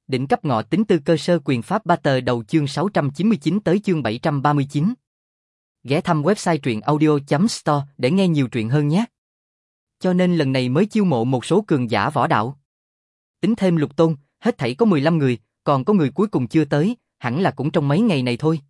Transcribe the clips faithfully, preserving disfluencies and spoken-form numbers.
Đỉnh cấp ngọ tính tư cơ sơ quyền pháp ba tờ đầu chương sáu trăm chín mươi chín tới chương bảy trăm ba mươi chín. Ghé thăm website truyện audio.store để nghe nhiều truyện hơn nhé. Cho nên lần này mới chiêu mộ một số cường giả võ đạo. Tính thêm Lục Tôn, hết thảy có mười lăm người, còn có người cuối cùng chưa tới, hẳn là cũng trong mấy ngày này thôi.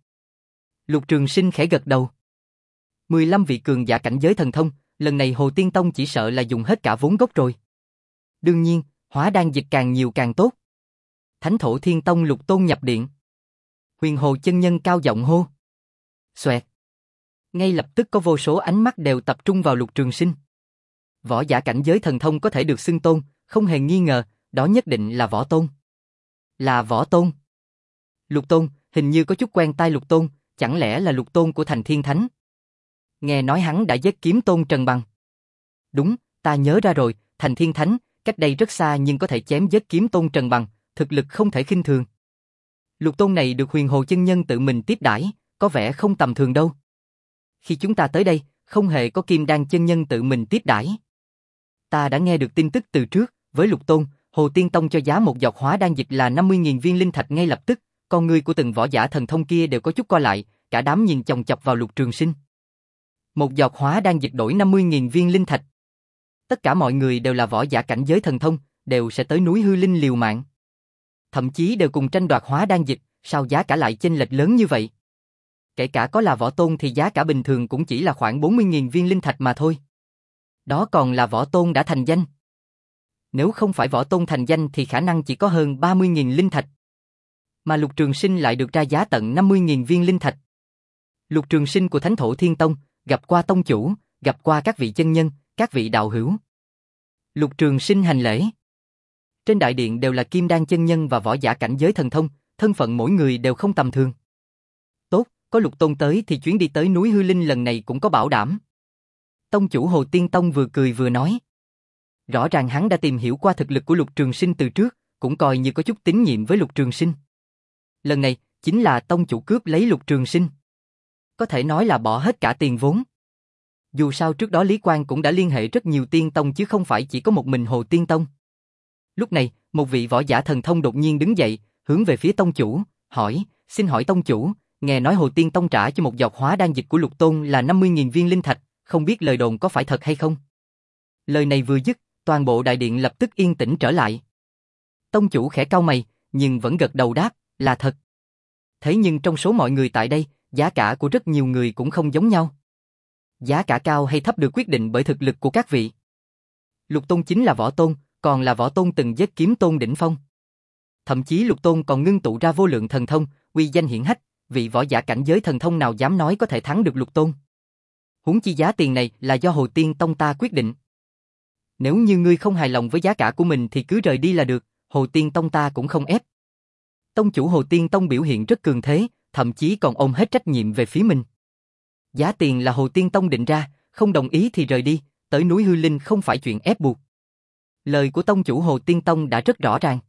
Lục Trường Sinh khẽ gật đầu. mười lăm vị cường giả cảnh giới thần thông, lần này Hồ Tiên Tông chỉ sợ là dùng hết cả vốn gốc rồi. Đương nhiên, hóa đan dịch càng nhiều càng tốt. Thánh Thổ Thiên Tông Lục Tôn nhập điện. Huyền Hồ chân nhân cao giọng hô. Xoẹt. Ngay lập tức có vô số ánh mắt đều tập trung vào Lục Trường Sinh. Võ giả cảnh giới thần thông có thể được xưng tôn, không hề nghi ngờ, đó nhất định là Võ Tôn. Là Võ Tôn. Lục Tôn, hình như có chút quen tai Lục Tôn, chẳng lẽ là Lục Tôn của Thành Thiên Thánh? Nghe nói hắn đã giết kiếm tôn Trần Bằng. Đúng, ta nhớ ra rồi, Thành Thiên Thánh, cách đây rất xa nhưng có thể chém giết kiếm tôn Trần Bằng, thực lực không thể khinh thường. Lục Tôn này được Huyền Hồ chân nhân tự mình tiếp đãi, có vẻ không tầm thường đâu. Khi chúng ta tới đây, không hề có Kim Đan chân nhân tự mình tiếp đãi. Ta đã nghe được tin tức từ trước, với Lục Tôn, Hồ Tiên Tông cho giá một giọt hóa đan dịch là năm mươi nghìn viên linh thạch ngay lập tức, con người của từng võ giả thần thông kia đều có chút co lại, cả đám nhìn chòng chọc vào Lục Trường Sinh. Một giọt hóa đan dịch đổi năm mươi nghìn viên linh thạch. Tất cả mọi người đều là võ giả cảnh giới thần thông, đều sẽ tới núi Hư Linh liều mạng. Thậm chí đều cùng tranh đoạt hóa đan dịch, sao giá cả lại chênh lệch lớn như vậy? Kể cả có là Võ Tôn thì giá cả bình thường cũng chỉ là khoảng bốn mươi nghìn viên linh thạch mà thôi. Đó còn là Võ Tôn đã thành danh. Nếu không phải Võ Tôn thành danh thì khả năng chỉ có hơn ba mươi nghìn linh thạch. Mà Lục Trường Sinh lại được ra giá tận năm mươi nghìn viên linh thạch. Lục Trường Sinh của Thánh Thổ Thiên Tông, gặp qua tông chủ, gặp qua các vị chân nhân, các vị đạo hữu. Lục Trường Sinh hành lễ. Trên đại điện đều là Kim Đan chân nhân và võ giả cảnh giới thần thông, thân phận mỗi người đều không tầm thường. Tốt, có Lục Tôn tới thì chuyến đi tới núi Hư Linh lần này cũng có bảo đảm. Tông chủ Hồ Tiên Tông vừa cười vừa nói. Rõ ràng hắn đã tìm hiểu qua thực lực của Lục Trường Sinh từ trước, cũng coi như có chút tín nhiệm với Lục Trường Sinh. Lần này, chính là tông chủ cướp lấy Lục Trường Sinh. Có thể nói là bỏ hết cả tiền vốn. Dù sao trước đó Lý Quang cũng đã liên hệ rất nhiều tiên tông chứ không phải chỉ có một mình Hồ Tiên Tông. Lúc này, một vị võ giả thần thông đột nhiên đứng dậy, hướng về phía tông chủ, hỏi, xin hỏi tông chủ, nghe nói Hồ Tiên Tông trả cho một giọt hóa đan dịch của Lục Tôn là năm mươi nghìn viên linh thạch, không biết lời đồn có phải thật hay không? Lời này vừa dứt, toàn bộ đại điện lập tức yên tĩnh trở lại. Tông chủ khẽ cau mày, nhưng vẫn gật đầu đáp, là thật. Thế nhưng trong số mọi người tại đây, giá cả của rất nhiều người cũng không giống nhau. Giá cả cao hay thấp được quyết định bởi thực lực của các vị. Lục Tôn chính là Võ Tôn, còn là Võ Tôn từng giết kiếm tôn đỉnh phong. Thậm chí Lục Tôn còn ngưng tụ ra vô lượng thần thông, uy danh hiển hách, vị võ giả cảnh giới thần thông nào dám nói có thể thắng được Lục Tôn. Huống chi giá tiền này là do Hồ Tiên Tông ta quyết định. Nếu như ngươi không hài lòng với giá cả của mình thì cứ rời đi là được, Hồ Tiên Tông ta cũng không ép. Tông chủ Hồ Tiên Tông biểu hiện rất cường thế, thậm chí còn ôm hết trách nhiệm về phía mình. Giá tiền là Hồ Tiên Tông định ra, không đồng ý thì rời đi, tới núi Hư Linh không phải chuyện ép buộc. Lời của tông chủ Hồ Tiên Tông đã rất rõ ràng.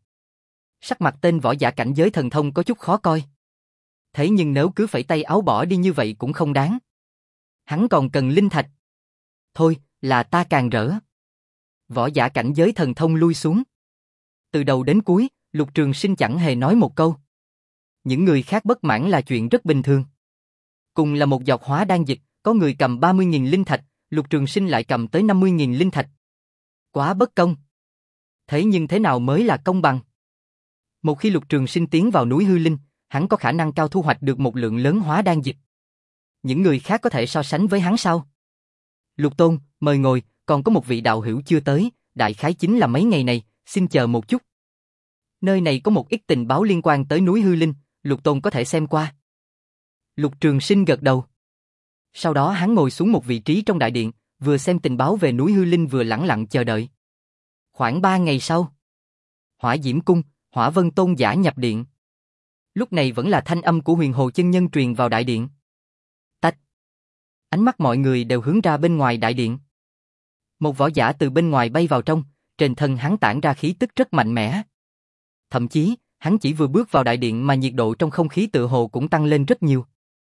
Sắc mặt tên võ giả cảnh giới thần thông có chút khó coi. Thế nhưng nếu cứ phẩy tay áo bỏ đi như vậy cũng không đáng. Hắn còn cần linh thạch. Thôi, là ta càng rỡ. Võ giả cảnh giới thần thông lui xuống. Từ đầu đến cuối, Lục Trường Sinh chẳng hề nói một câu. Những người khác bất mãn là chuyện rất bình thường. Cùng là một giọt hóa đan dịch, có người cầm ba mươi nghìn linh thạch, Lục Trường Sinh lại cầm tới năm mươi nghìn linh thạch. Quá bất công. Thế nhưng thế nào mới là công bằng? Một khi Lục Trường Sinh tiến vào núi Hư Linh, hắn có khả năng cao thu hoạch được một lượng lớn hóa đan dịch. Những người khác có thể so sánh với hắn sao? Lục Tôn, mời ngồi, còn có một vị đạo hữu chưa tới, đại khái chính là mấy ngày này, xin chờ một chút. Nơi này có một ít tình báo liên quan tới núi Hư Linh, Lục Tôn có thể xem qua. Lục Trường Sinh gật đầu. Sau đó hắn ngồi xuống một vị trí trong đại điện, vừa xem tình báo về núi Hư Linh vừa lẳng lặng chờ đợi. Khoảng ba ngày sau, Hỏa Diễm Cung, Hỏa Vân Tôn giả nhập điện. Lúc này vẫn là thanh âm của Huyền Hồ chân nhân truyền vào đại điện. Tách. Ánh mắt mọi người đều hướng ra bên ngoài đại điện. Một võ giả từ bên ngoài bay vào trong, trên thân hắn tản ra khí tức rất mạnh mẽ. Thậm chí, hắn chỉ vừa bước vào đại điện mà nhiệt độ trong không khí tựa hồ cũng tăng lên rất nhiều.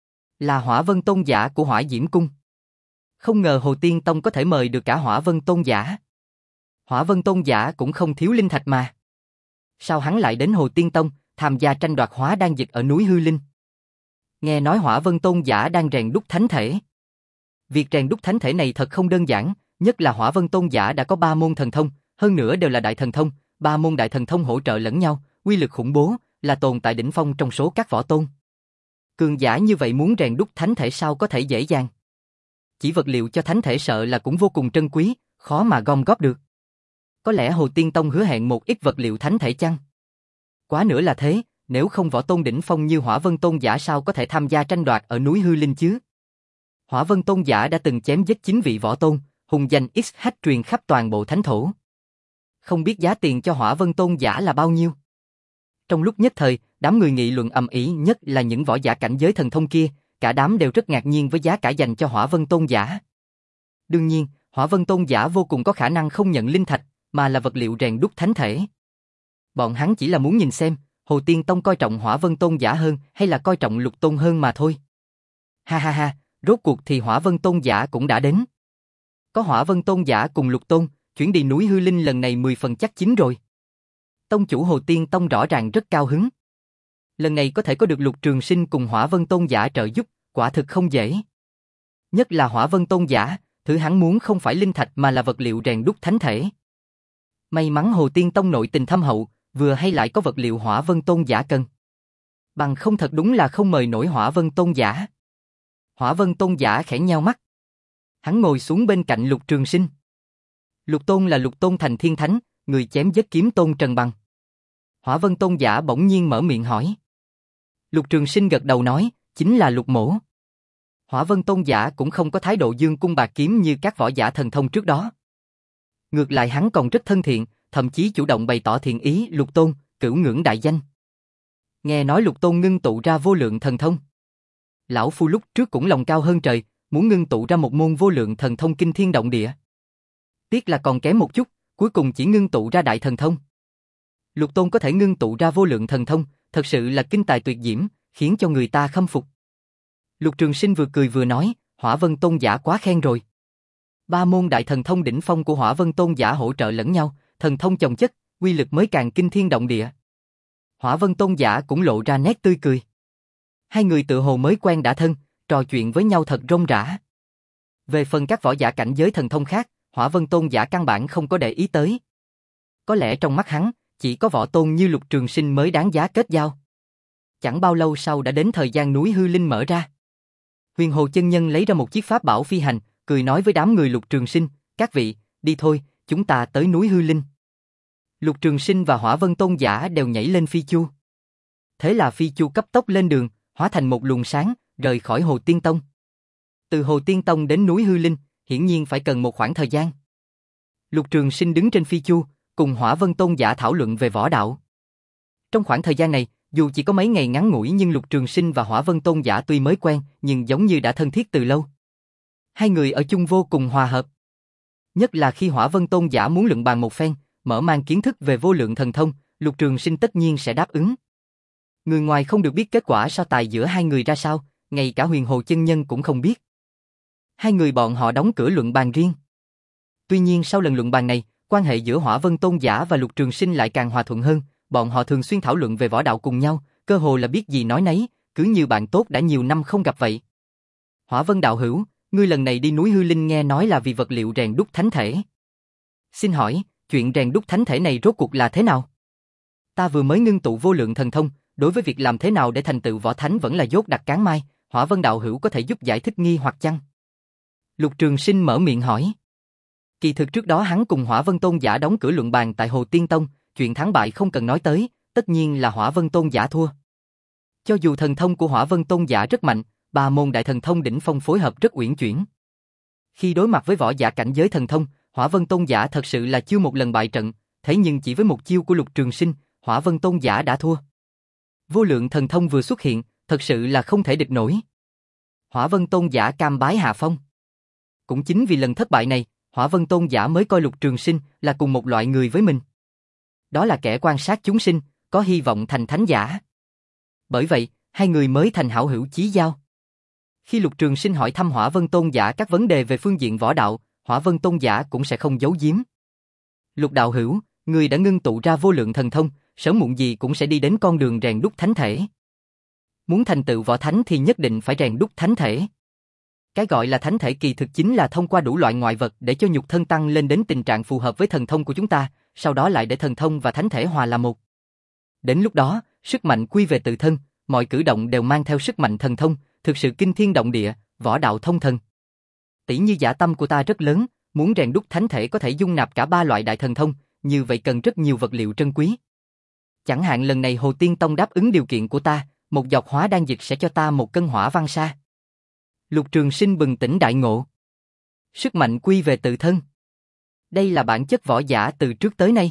Là Hỏa Vân Tôn giả của Hỏa Diễm Cung. Không ngờ Hồ Tiên Tông có thể mời được cả Hỏa Vân Tôn giả. Hỏa Vân Tôn giả cũng không thiếu linh thạch mà. Sao hắn lại đến Hồ Tiên Tông, tham gia tranh đoạt hóa đan dược ở núi Hư Linh? Nghe nói Hỏa Vân Tôn giả đang rèn đúc thánh thể. Việc rèn đúc thánh thể này thật không đơn giản, nhất là Hỏa Vân Tôn giả đã có ba môn thần thông, hơn nữa đều là đại thần thông, ba môn đại thần thông hỗ trợ lẫn nhau, uy lực khủng bố, là tồn tại đỉnh phong trong số các võ tôn. Cường giả như vậy muốn rèn đúc thánh thể sao có thể dễ dàng? Chỉ vật liệu cho thánh thể sợ là cũng vô cùng trân quý, khó mà gom góp được. Có lẽ Hồ Tiên Tông hứa hẹn một ít vật liệu thánh thể chăng? Quá nữa là thế, nếu không võ tôn đỉnh phong như Hỏa Vân Tôn giả sao có thể tham gia tranh đoạt ở núi Hư Linh chứ? Hỏa Vân Tôn giả đã từng chém giết chín vị võ tôn, hùng danh ích hát truyền khắp toàn bộ thánh thổ. Không biết giá tiền cho Hỏa Vân Tôn giả là bao nhiêu? Trong lúc nhất thời, đám người nghị luận ầm ĩ, nhất là những võ giả cảnh giới thần thông kia, cả đám đều rất ngạc nhiên với giá cả dành cho Hỏa Vân Tôn giả. Đương nhiên, Hỏa Vân Tôn giả vô cùng có khả năng không nhận linh thạch, mà là vật liệu rèn đúc thánh thể. Bọn hắn chỉ là muốn nhìn xem, Hồ Tiên Tông coi trọng Hỏa Vân Tôn giả hơn hay là coi trọng Lục Tôn hơn mà thôi. Ha ha ha, rốt cuộc thì Hỏa Vân Tôn giả cũng đã đến. Có Hỏa Vân Tôn giả cùng Lục Tôn, chuyến đi núi Hư Linh lần này mười phần chắc chín rồi. Tông chủ Hồ Tiên Tông rõ ràng rất cao hứng. Lần này có thể có được Lục Trường Sinh cùng Hỏa Vân Tôn giả trợ giúp, quả thực không dễ. Nhất là Hỏa Vân Tôn giả, thứ hắn muốn không phải linh thạch mà là vật liệu rèn đúc thánh thể. May mắn Hồ Tiên Tông nội tình thâm hậu, vừa hay lại có vật liệu Hỏa Vân Tôn giả cần. Bằng không thật đúng là không mời nổi Hỏa Vân Tôn giả. Hỏa Vân Tôn giả khẽ nheo mắt. Hắn ngồi xuống bên cạnh Lục Trường Sinh. Lục Tôn là Lục Tôn thành thiên thánh, người chém giết kiếm tôn Trần Bằng. Hỏa Vân Tôn giả bỗng nhiên mở miệng hỏi. Lục Trường Sinh gật đầu nói, chính là Lục Mỗ. Hỏa Vân Tôn giả cũng không có thái độ dương cung bạc kiếm như các võ giả thần thông trước đó. Ngược lại hắn còn rất thân thiện, thậm chí chủ động bày tỏ thiện ý. Lục Tôn, cửu ngưỡng đại danh. Nghe nói Lục Tôn ngưng tụ ra vô lượng thần thông. Lão phu lúc trước cũng lòng cao hơn trời, muốn ngưng tụ ra một môn vô lượng thần thông kinh thiên động địa. Tiếc là còn kém một chút, cuối cùng chỉ ngưng tụ ra đại thần thông. Lục Tôn có thể ngưng tụ ra vô lượng thần thông, thật sự là kinh tài tuyệt diễm, khiến cho người ta khâm phục. Lục Trường Sinh vừa cười vừa nói, Hỏa Vân Tôn giả quá khen rồi. Ba môn đại thần thông đỉnh phong của Hỏa Vân Tôn giả hỗ trợ lẫn nhau, thần thông chồng chất, uy lực mới càng kinh thiên động địa. Hỏa Vân Tôn giả cũng lộ ra nét tươi cười. Hai người tự hồ mới quen đã thân, trò chuyện với nhau thật rôm rả. Về phần các võ giả cảnh giới thần thông khác, Hỏa Vân Tôn giả căn bản không có để ý tới. Có lẽ trong mắt hắn, chỉ có võ tôn như Lục Trường Sinh mới đáng giá kết giao. Chẳng bao lâu sau đã đến thời gian núi Hư Linh mở ra. Huyền Hồ chân nhân lấy ra một chiếc pháp bảo phi hành, cười nói với đám người Lục Trường Sinh, các vị, đi thôi, chúng ta tới núi Hư Linh. Lục Trường Sinh và Hỏa Vân Tôn giả đều nhảy lên phi chu. Thế là phi chu cấp tốc lên đường, hóa thành một luồng sáng, rời khỏi Hồ Tiên Tông. Từ Hồ Tiên Tông đến núi Hư Linh, hiển nhiên phải cần một khoảng thời gian. Lục Trường Sinh đứng trên phi chu, cùng Hỏa Vân Tôn giả thảo luận về võ đạo. Trong khoảng thời gian này, dù chỉ có mấy ngày ngắn ngủi nhưng Lục Trường Sinh và Hỏa Vân Tôn giả tuy mới quen, nhưng giống như đã thân thiết từ lâu. Hai người ở chung vô cùng hòa hợp. Nhất là khi Hỏa Vân Tôn giả muốn luận bàn một phen, mở mang kiến thức về vô lượng thần thông, Lục Trường Sinh tất nhiên sẽ đáp ứng. Người ngoài không được biết kết quả so tài giữa hai người ra sao, ngay cả Huyền Hồ chân nhân cũng không biết. Hai người bọn họ đóng cửa luận bàn riêng. Tuy nhiên sau lần luận bàn này, quan hệ giữa Hỏa Vân Tôn giả và Lục Trường Sinh lại càng hòa thuận hơn, bọn họ thường xuyên thảo luận về võ đạo cùng nhau, cơ hồ là biết gì nói nấy, cứ như bạn tốt đã nhiều năm không gặp vậy. Hỏa Vân đạo hữu, ngươi lần này đi núi Hư Linh nghe nói là vì vật liệu rèn đúc thánh thể. Xin hỏi, chuyện rèn đúc thánh thể này rốt cuộc là thế nào? Ta vừa mới ngưng tụ vô lượng thần thông, đối với việc làm thế nào để thành tựu võ thánh vẫn là dốt đặt cán mai, Hỏa Vân đạo hữu có thể giúp giải thích nghi hoặc chăng? Lục Trường Sinh mở miệng hỏi. Kỳ thực trước đó hắn cùng Hỏa Vân Tôn giả đóng cửa luận bàn tại Hồ Tiên Tông, chuyện thắng bại không cần nói tới, tất nhiên là Hỏa Vân Tôn giả thua. Cho dù thần thông của Hỏa Vân Tôn giả rất mạnh, ba môn đại thần thông đỉnh phong phối hợp rất uyển chuyển. Khi đối mặt với võ giả cảnh giới thần thông, Hỏa Vân Tôn giả thật sự là chưa một lần bại trận, thế nhưng chỉ với một chiêu của Lục Trường Sinh, Hỏa Vân Tôn giả đã thua. Vô lượng thần thông vừa xuất hiện, thật sự là không thể địch nổi. Hỏa Vân Tôn giả cam bái hạ phong. Cũng chính vì lần thất bại này, Hỏa Vân Tôn giả mới coi Lục Trường Sinh là cùng một loại người với mình. Đó là kẻ quan sát chúng sinh, có hy vọng thành thánh giả. Bởi vậy, hai người mới thành hảo hữu chí giao. Khi Lục Trường Sinh hỏi thăm Hỏa Vân Tôn giả các vấn đề về phương diện võ đạo, Hỏa Vân Tôn giả cũng sẽ không giấu giếm. Lục đạo hữu, người đã ngưng tụ ra vô lượng thần thông, sớm muộn gì cũng sẽ đi đến con đường rèn đúc thánh thể. Muốn thành tựu võ thánh thì nhất định phải rèn đúc thánh thể. Cái gọi là thánh thể kỳ thực chính là thông qua đủ loại ngoại vật để cho nhục thân tăng lên đến tình trạng phù hợp với thần thông của chúng ta, sau đó lại để thần thông và thánh thể hòa là một. Đến lúc đó, sức mạnh quy về tự thân, mọi cử động đều mang theo sức mạnh thần thông, thực sự kinh thiên động địa, võ đạo thông thần. Tỷ như dã tâm của ta rất lớn, muốn rèn đúc thánh thể có thể dung nạp cả ba loại đại thần thông, như vậy cần rất nhiều vật liệu trân quý. Chẳng hạn lần này Hồ Tiên Tông đáp ứng điều kiện của ta, một giọt hóa đan dịch sẽ cho ta một cân hỏa văn sa. Lục Trường Sinh bừng tỉnh đại ngộ. Sức mạnh quy về tự thân. Đây là bản chất võ giả từ trước tới nay.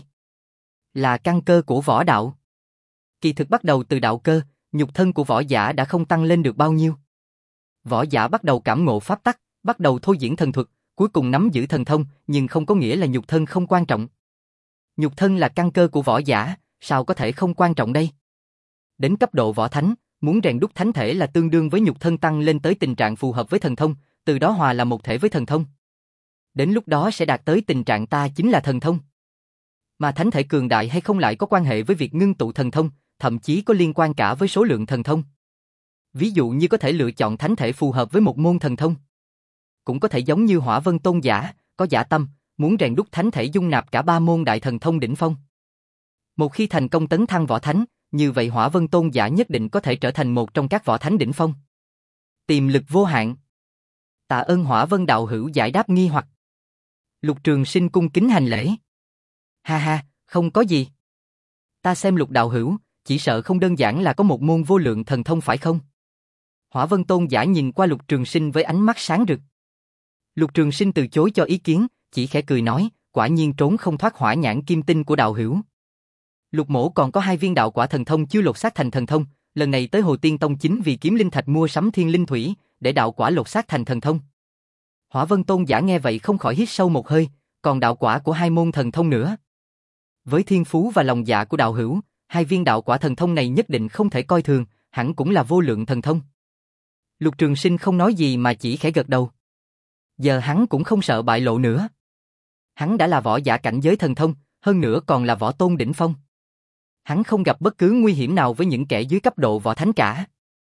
Là căn cơ của võ đạo. Kỳ thực bắt đầu từ đạo cơ, nhục thân của võ giả đã không tăng lên được bao nhiêu. Võ giả bắt đầu cảm ngộ pháp tắc, bắt đầu thôi diễn thần thuật, cuối cùng nắm giữ thần thông, nhưng không có nghĩa là nhục thân không quan trọng. Nhục thân là căn cơ của võ giả, sao có thể không quan trọng đây? Đến cấp độ võ thánh, muốn rèn đúc thánh thể là tương đương với nhục thân tăng lên tới tình trạng phù hợp với thần thông, từ đó hòa là một thể với thần thông. Đến lúc đó sẽ đạt tới tình trạng ta chính là thần thông. Mà thánh thể cường đại hay không lại có quan hệ với việc ngưng tụ thần thông, thậm chí có liên quan cả với số lượng thần thông. Ví dụ như có thể lựa chọn thánh thể phù hợp với một môn thần thông. Cũng có thể giống như Hỏa Vân Tôn giả, có dã tâm, muốn rèn đúc thánh thể dung nạp cả ba môn đại thần thông đỉnh phong. Một khi thành công tấn thăng võ thánh, như vậy Hỏa Vân Tôn giả nhất định có thể trở thành một trong các võ thánh đỉnh phong. Tiềm lực vô hạn. Tạ ơn Hỏa Vân đạo hữu giải đáp nghi hoặc. Lục Trường Sinh cung kính hành lễ. Ha ha, không có gì. Ta xem Lục đạo hữu, chỉ sợ không đơn giản là có một môn vô lượng thần thông phải không? Hỏa Vân Tôn giả nhìn qua Lục Trường Sinh với ánh mắt sáng rực. Lục Trường Sinh từ chối cho ý kiến, chỉ khẽ cười nói, quả nhiên trốn không thoát hỏa nhãn kim tinh của đạo hữu. Lục mỗ còn có hai viên đạo quả thần thông chưa lột xác thành thần thông, lần này tới Hồ Tiên Tông chính vì kiếm linh thạch mua sắm thiên linh thủy, để đạo quả lột xác thành thần thông. Hỏa Vân Tôn giả nghe vậy không khỏi hít sâu một hơi, còn đạo quả của hai môn thần thông nữa. Với thiên phú và lòng dạ của đạo hữu, hai viên đạo quả thần thông này nhất định không thể coi thường, hẳn cũng là vô lượng thần thông. Lục Trường Sinh không nói gì mà chỉ khẽ gật đầu. Giờ hắn cũng không sợ bại lộ nữa. Hắn đã là võ giả cảnh giới thần thông, hơn nữa còn là võ tôn đỉnh phong. Hắn không gặp bất cứ nguy hiểm nào với những kẻ dưới cấp độ võ thánh cả.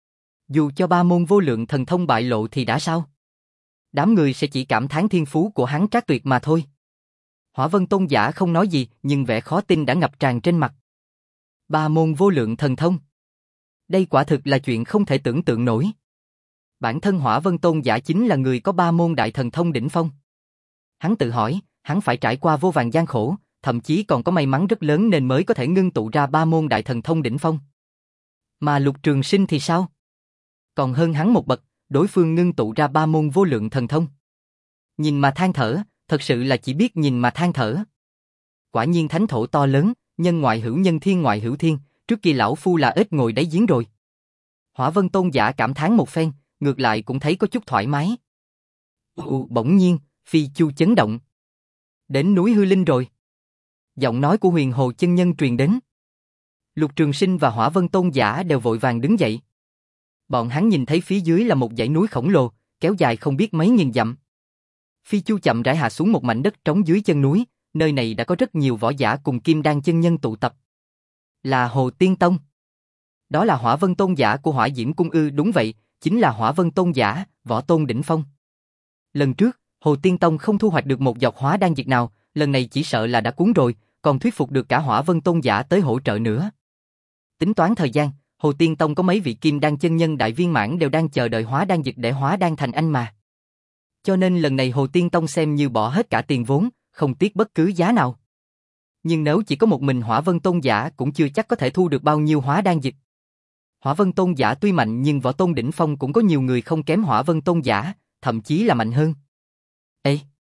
Dù cho ba môn vô lượng thần thông bại lộ thì đã sao? Đám người sẽ chỉ cảm thán thiên phú của hắn trác tuyệt mà thôi. Hỏa Vân Tôn giả không nói gì, nhưng vẻ khó tin đã ngập tràn trên mặt. Ba môn vô lượng thần thông. Đây quả thực là chuyện không thể tưởng tượng nổi. Bản thân Hỏa Vân Tôn giả chính là người có ba môn đại thần thông đỉnh phong. Hắn tự hỏi, hắn phải trải qua vô vàn gian khổ, thậm chí còn có may mắn rất lớn nên mới có thể ngưng tụ ra ba môn đại thần thông đỉnh phong. Mà Lục Trường Sinh thì sao? Còn hơn hắn một bậc, đối phương ngưng tụ ra ba môn vô lượng thần thông. Nhìn mà than thở, thật sự là chỉ biết nhìn mà than thở. Quả nhiên thánh thổ to lớn, nhân ngoại hữu nhân thiên ngoại hữu thiên, trước kia lão phu là ếch ngồi đáy giếng rồi. Hỏa Vân Tôn giả cảm thán một phen, ngược lại cũng thấy có chút thoải mái. Ồ, bỗng nhiên, phi chu chấn động. Đến núi Hư Linh rồi. Giọng nói của Huyền Hồ chân nhân truyền đến. Lục Trường Sinh và Hỏa Vân Tôn giả đều vội vàng đứng dậy. Bọn hắn nhìn thấy phía dưới là một dãy núi khổng lồ, kéo dài không biết mấy nghìn dặm. Phi chu chậm rãi hạ xuống một mảnh đất trống dưới chân núi, nơi này đã có rất nhiều võ giả cùng Kim Đan chân nhân tụ tập. Là Hồ Tiên Tông. Đó là Hỏa Vân Tôn giả của Hỏa Diễm Cung ư? Đúng vậy, chính là Hỏa Vân Tôn giả, võ tôn đỉnh phong. Lần trước, Hồ Tiên Tông không thu hoạch được một giọt hóa đan dược nào, lần này chỉ sợ là đã cuốn rồi, còn thuyết phục được cả Hỏa Vân Tôn giả tới hỗ trợ nữa. Tính toán thời gian, Hồ Tiên Tông có mấy vị Kim Đan chân nhân đại viên mãn đều đang chờ đợi hóa đan dược để hóa đan thành anh mà. Cho nên lần này Hồ Tiên Tông xem như bỏ hết cả tiền vốn, không tiếc bất cứ giá nào. Nhưng nếu chỉ có một mình Hỏa Vân Tôn giả cũng chưa chắc có thể thu được bao nhiêu hóa đan dược. Hỏa Vân Tôn giả tuy mạnh nhưng võ tôn đỉnh phong cũng có nhiều người không kém Hỏa Vân Tôn giả, thậm chí là mạnh hơn. Ê!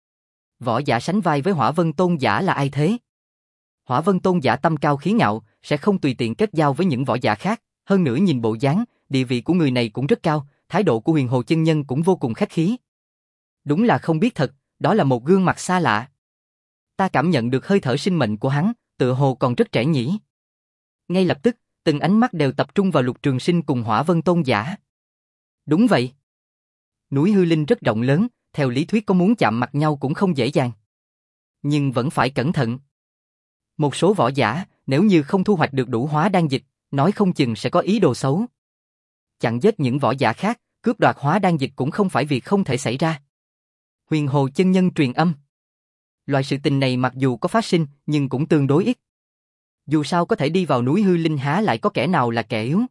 Võ giả sánh vai với Hỏa Vân Tôn giả là ai thế? Hỏa Vân Tôn giả tâm cao khí ngạo, sẽ không tùy tiện kết giao với những võ giả khác, hơn nữa nhìn bộ dáng, địa vị của người này cũng rất cao, thái độ của Huyền Hồ chân nhân cũng vô cùng khách khí. Đúng là không biết thật, đó là một gương mặt xa lạ. Ta cảm nhận được hơi thở sinh mệnh của hắn, tựa hồ còn rất trẻ nhỉ. Ngay lập tức, từng ánh mắt đều tập trung vào Lục Trường Sinh cùng Hỏa Vân Tôn giả. Đúng vậy. Núi Hư Linh rất rộng lớn, theo lý thuyết có muốn chạm mặt nhau cũng không dễ dàng. Nhưng vẫn phải cẩn thận. Một số võ giả, nếu như không thu hoạch được đủ hóa đan dịch, nói không chừng sẽ có ý đồ xấu. Chặn giết những võ giả khác, cướp đoạt hóa đan dịch cũng không phải việc không thể xảy ra. Huyền Hồ chân nhân truyền âm. Loại sự tình này mặc dù có phát sinh, nhưng cũng tương đối ít. Dù sao có thể đi vào núi hư linh há lại có kẻ nào là kẻ yếu.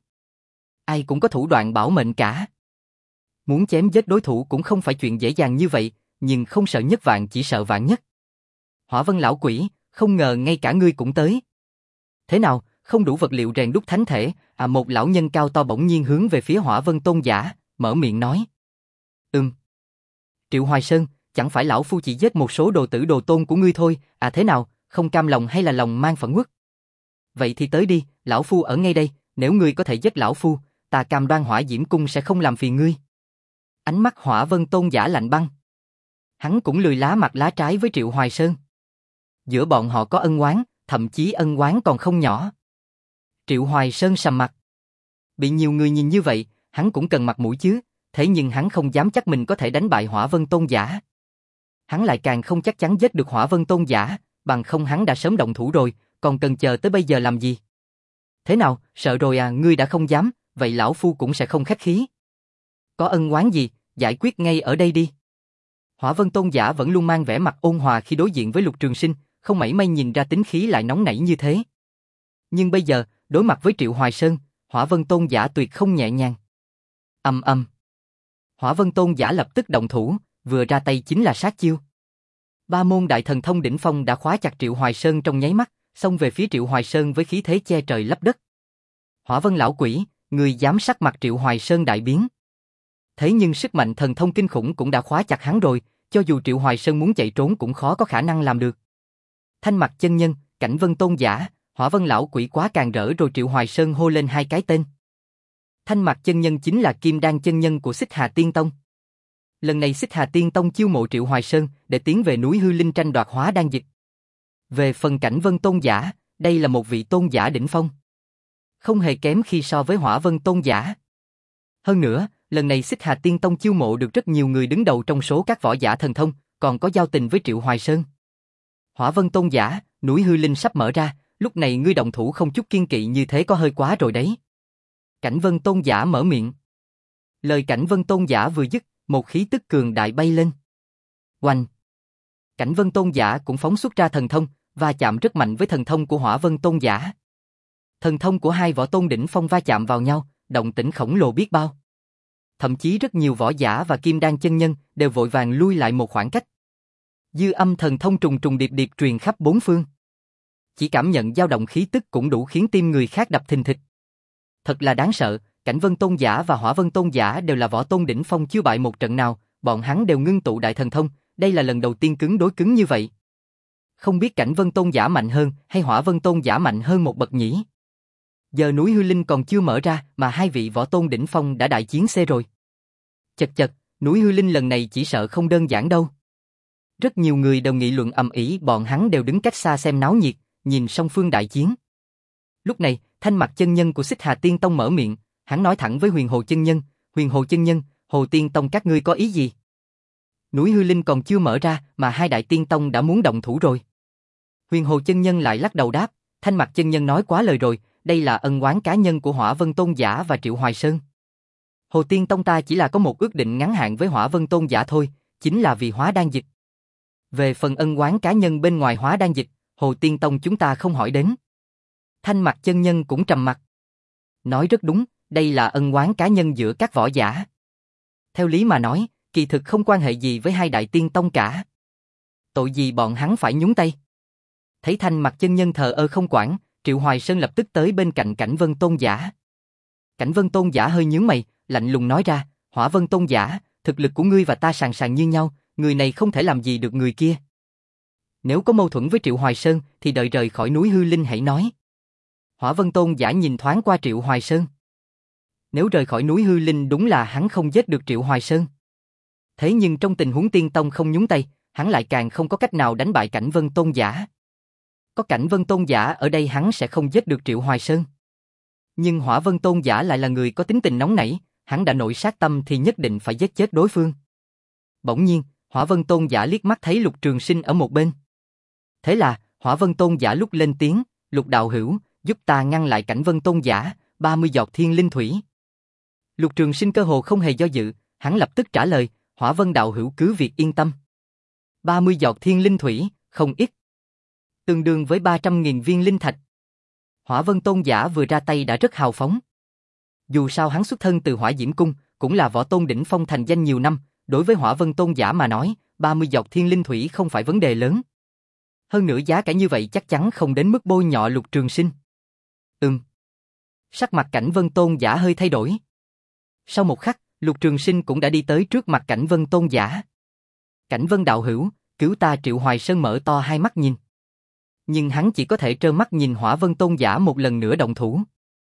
Ai cũng có thủ đoạn bảo mệnh cả. Muốn chém giết đối thủ cũng không phải chuyện dễ dàng như vậy, nhưng không sợ nhất vạn chỉ sợ vạn nhất. Hỏa Vân lão quỷ, không ngờ ngay cả ngươi cũng tới. Thế nào, không đủ vật liệu rèn đúc thánh thể, à một lão nhân cao to bỗng nhiên hướng về phía Hỏa Vân tôn giả, mở miệng nói. Ừm. Triệu Hoài Sơn, chẳng phải lão phu chỉ giết một số đồ tử đồ tôn của ngươi thôi, à thế nào, không cam lòng hay là lòng mang phẫn uất? Vậy thì tới đi, lão phu ở ngay đây, nếu ngươi có thể giết lão phu, ta cam đoan Hỏa Diễm Cung sẽ không làm phiền ngươi. Ánh mắt Hỏa Vân tôn giả lạnh băng. Hắn cũng lười lá mặt lá trái với Triệu Hoài Sơn. Giữa bọn họ có ân oán, thậm chí ân oán còn không nhỏ. Triệu Hoài Sơn sầm mặt. Bị nhiều người nhìn như vậy, hắn cũng cần mặt mũi chứ, thế nhưng hắn không dám chắc mình có thể đánh bại Hỏa Vân tôn giả. Hắn lại càng không chắc chắn giết được Hỏa Vân tôn giả, bằng không hắn đã sớm động thủ rồi, còn cần chờ tới bây giờ làm gì? Thế nào, sợ rồi à, ngươi đã không dám, vậy lão phu cũng sẽ không khách khí. Có ân oán gì, giải quyết ngay ở đây đi. Hỏa Vân tôn giả vẫn luôn mang vẻ mặt ôn hòa khi đối diện với Lục Trường Sinh, không mảy may nhìn ra tính khí lại nóng nảy như thế. Nhưng bây giờ, đối mặt với Triệu Hoài Sơn, Hỏa Vân tôn giả tuyệt không nhẹ nhàng. Ầm ầm. Hỏa Vân tôn giả lập tức động thủ, vừa ra tay chính là sát chiêu. Ba môn đại thần thông đỉnh phong đã khóa chặt Triệu Hoài Sơn trong nháy mắt, xông về phía Triệu Hoài Sơn với khí thế che trời lấp đất. Hỏa Vân lão quỷ, người dám sắc mặt Triệu Hoài Sơn đại biến. Thế nhưng sức mạnh thần thông kinh khủng cũng đã khóa chặt hắn rồi, cho dù Triệu Hoài Sơn muốn chạy trốn cũng khó có khả năng làm được. Thanh Mặc chân nhân, Cảnh Vân tôn giả, Hỏa Vân lão quỷ quá càng rỡ rồi. Triệu Hoài Sơn hô lên hai cái tên. Thanh Mặc chân nhân chính là Kim Đan chân nhân của Xích Hà Tiên Tông. Lần này Xích Hà Tiên Tông chiêu mộ Triệu Hoài Sơn để tiến về núi hư linh tranh đoạt hóa đan dịch. Về phần Cảnh Vân tôn giả, đây là một vị tôn giả đỉnh phong, không hề kém khi so với Hỏa Vân tôn giả. Hơn nữa, lần này Xích Hà Tiên Tông chiêu mộ được rất nhiều người đứng đầu trong số các võ giả thần thông, còn có giao tình với Triệu Hoài Sơn. Hỏa Vân tôn giả, núi hư linh sắp mở ra, lúc này ngươi động thủ không chút kiên kỵ như thế có hơi quá rồi đấy. Cảnh Vân tôn giả mở miệng. Lời Cảnh Vân tôn giả vừa dứt, một khí tức cường đại bay lên. Oanh! Cảnh Vân tôn giả cũng phóng xuất ra thần thông, va chạm rất mạnh với thần thông của Hỏa Vân tôn giả. Thần thông của hai võ tôn đỉnh phong va chạm vào nhau, động tĩnh khổng lồ biết bao. Thậm chí rất nhiều võ giả và kim đan chân nhân đều vội vàng lui lại một khoảng cách. Dư âm thần thông trùng trùng điệp điệp truyền khắp bốn phương. Chỉ cảm nhận dao động khí tức cũng đủ khiến tim người khác đập thình thịch. Thật là đáng sợ, Cảnh Vân tôn giả và Hỏa Vân tôn giả đều là võ tôn đỉnh phong chưa bại một trận nào, bọn hắn đều ngưng tụ đại thần thông, đây là lần đầu tiên cứng đối cứng như vậy. Không biết Cảnh Vân tôn giả mạnh hơn hay Hỏa Vân tôn giả mạnh hơn một bậc nhỉ? Giờ núi hư linh còn chưa mở ra mà hai vị võ tôn đỉnh phong đã đại chiến xê rồi. Chật chật, núi hư linh lần này chỉ sợ không đơn giản đâu. Rất nhiều người đều nghị luận ầm ĩ, bọn hắn đều đứng cách xa xem náo nhiệt, nhìn song phương đại chiến. Lúc này, Thanh Mặc chân nhân của Xích Hà Tiên Tông mở miệng, hắn nói thẳng với Huyền Hồ chân nhân, Huyền Hồ chân nhân, Hồ Tiên Tông các ngươi có ý gì? Núi hư linh còn chưa mở ra mà hai đại tiên tông đã muốn động thủ rồi. Huyền Hồ chân nhân lại lắc đầu đáp, Thanh Mặc chân nhân nói quá lời rồi, đây là ân oán cá nhân của Hỏa Vân tôn giả và Triệu Hoài Sơn. Hồ Tiên Tông ta chỉ là có một ước định ngắn hạn với Hỏa Vân tôn giả thôi, chính là vì hóa đan dịch. Về phần ân oán cá nhân bên ngoài hóa đan dịch, Hồ Tiên Tông chúng ta không hỏi đến. Thanh Mặc chân nhân cũng trầm mặt. Nói rất đúng, đây là ân oán cá nhân giữa các võ giả. Theo lý mà nói, kỳ thực không quan hệ gì với hai đại tiên tông cả. Tội gì bọn hắn phải nhúng tay? Thấy Thanh Mặc chân nhân thờ ơ không quản, Triệu Hoài Sơn lập tức tới bên cạnh Cảnh Vân tôn giả. Cảnh Vân tôn giả hơi nhướng mày, lạnh lùng nói ra, Hỏa Vân tôn giả, thực lực của ngươi và ta sàn sàn như nhau, người này không thể làm gì được người kia. Nếu có mâu thuẫn với Triệu Hoài Sơn thì đợi rời khỏi núi hư linh hãy nói. Hỏa Vân tôn giả nhìn thoáng qua Triệu Hoài Sơn. Nếu rời khỏi núi hư linh đúng là hắn không giết được Triệu Hoài Sơn. Thế nhưng trong tình huống tiên tông không nhúng tay, hắn lại càng không có cách nào đánh bại Cảnh Vân tôn giả. Có Cảnh Vân tôn giả ở đây hắn sẽ không giết được Triệu Hoài Sơn. Nhưng Hỏa Vân tôn giả lại là người có tính tình nóng nảy, hắn đã nổi sát tâm thì nhất định phải giết chết đối phương. Bỗng nhiên, Hỏa Vân tôn giả liếc mắt thấy Lục Trường Sinh ở một bên. Thế là, Hỏa Vân Tôn Giả lúc lên tiếng, Lục đạo hữu, giúp ta ngăn lại Cảnh Vân Tôn Giả, ba mươi giọt thiên linh thủy. Lục Trường Sinh cơ hồ không hề do dự, hắn lập tức trả lời, Hỏa Vân đạo hữu cứ việc yên tâm. ba mươi giọt thiên linh thủy, không ít. Tương đương với ba trăm nghìn viên linh thạch. Hỏa Vân Tôn Giả vừa ra tay đã rất hào phóng. Dù sao hắn xuất thân từ Hỏa Diễm Cung, cũng là võ tôn đỉnh phong thành danh nhiều năm, đối với Hỏa Vân Tôn Giả mà nói, ba mươi giọt thiên linh thủy không phải vấn đề lớn. Hơn nữa giá cả như vậy chắc chắn không đến mức bôi nhọ Lục Trường Sinh. Ừm. Sắc mặt Cảnh Vân Tôn Giả hơi thay đổi. Sau một khắc, Lục Trường Sinh cũng đã đi tới trước mặt Cảnh Vân Tôn Giả. Cảnh Vân đạo hữu, cứu ta. Triệu Hoài Sơn mở to hai mắt nhìn. Nhưng hắn chỉ có thể trơ mắt nhìn Hỏa Vân Tôn Giả một lần nữa động thủ.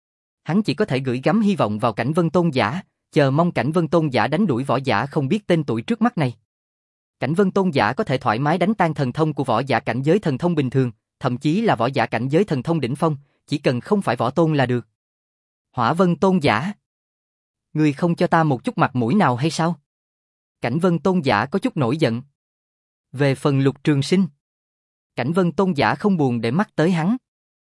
Hắn chỉ có thể gửi gắm hy vọng vào Cảnh Vân Tôn Giả, chờ mong Cảnh Vân Tôn Giả đánh đuổi võ giả không biết tên tuổi trước mắt này. Cảnh Vân Tôn Giả có thể thoải mái đánh tan thần thông của võ giả cảnh giới thần thông bình thường, thậm chí là võ giả cảnh giới thần thông đỉnh phong, chỉ cần không phải võ tôn là được. Hỏa Vân Tôn Giả, ngươi không cho ta một chút mặt mũi nào hay sao? Cảnh Vân Tôn Giả có chút nổi giận. Về phần Lục Trường Sinh, Cảnh Vân Tôn Giả không buồn để mắt tới hắn.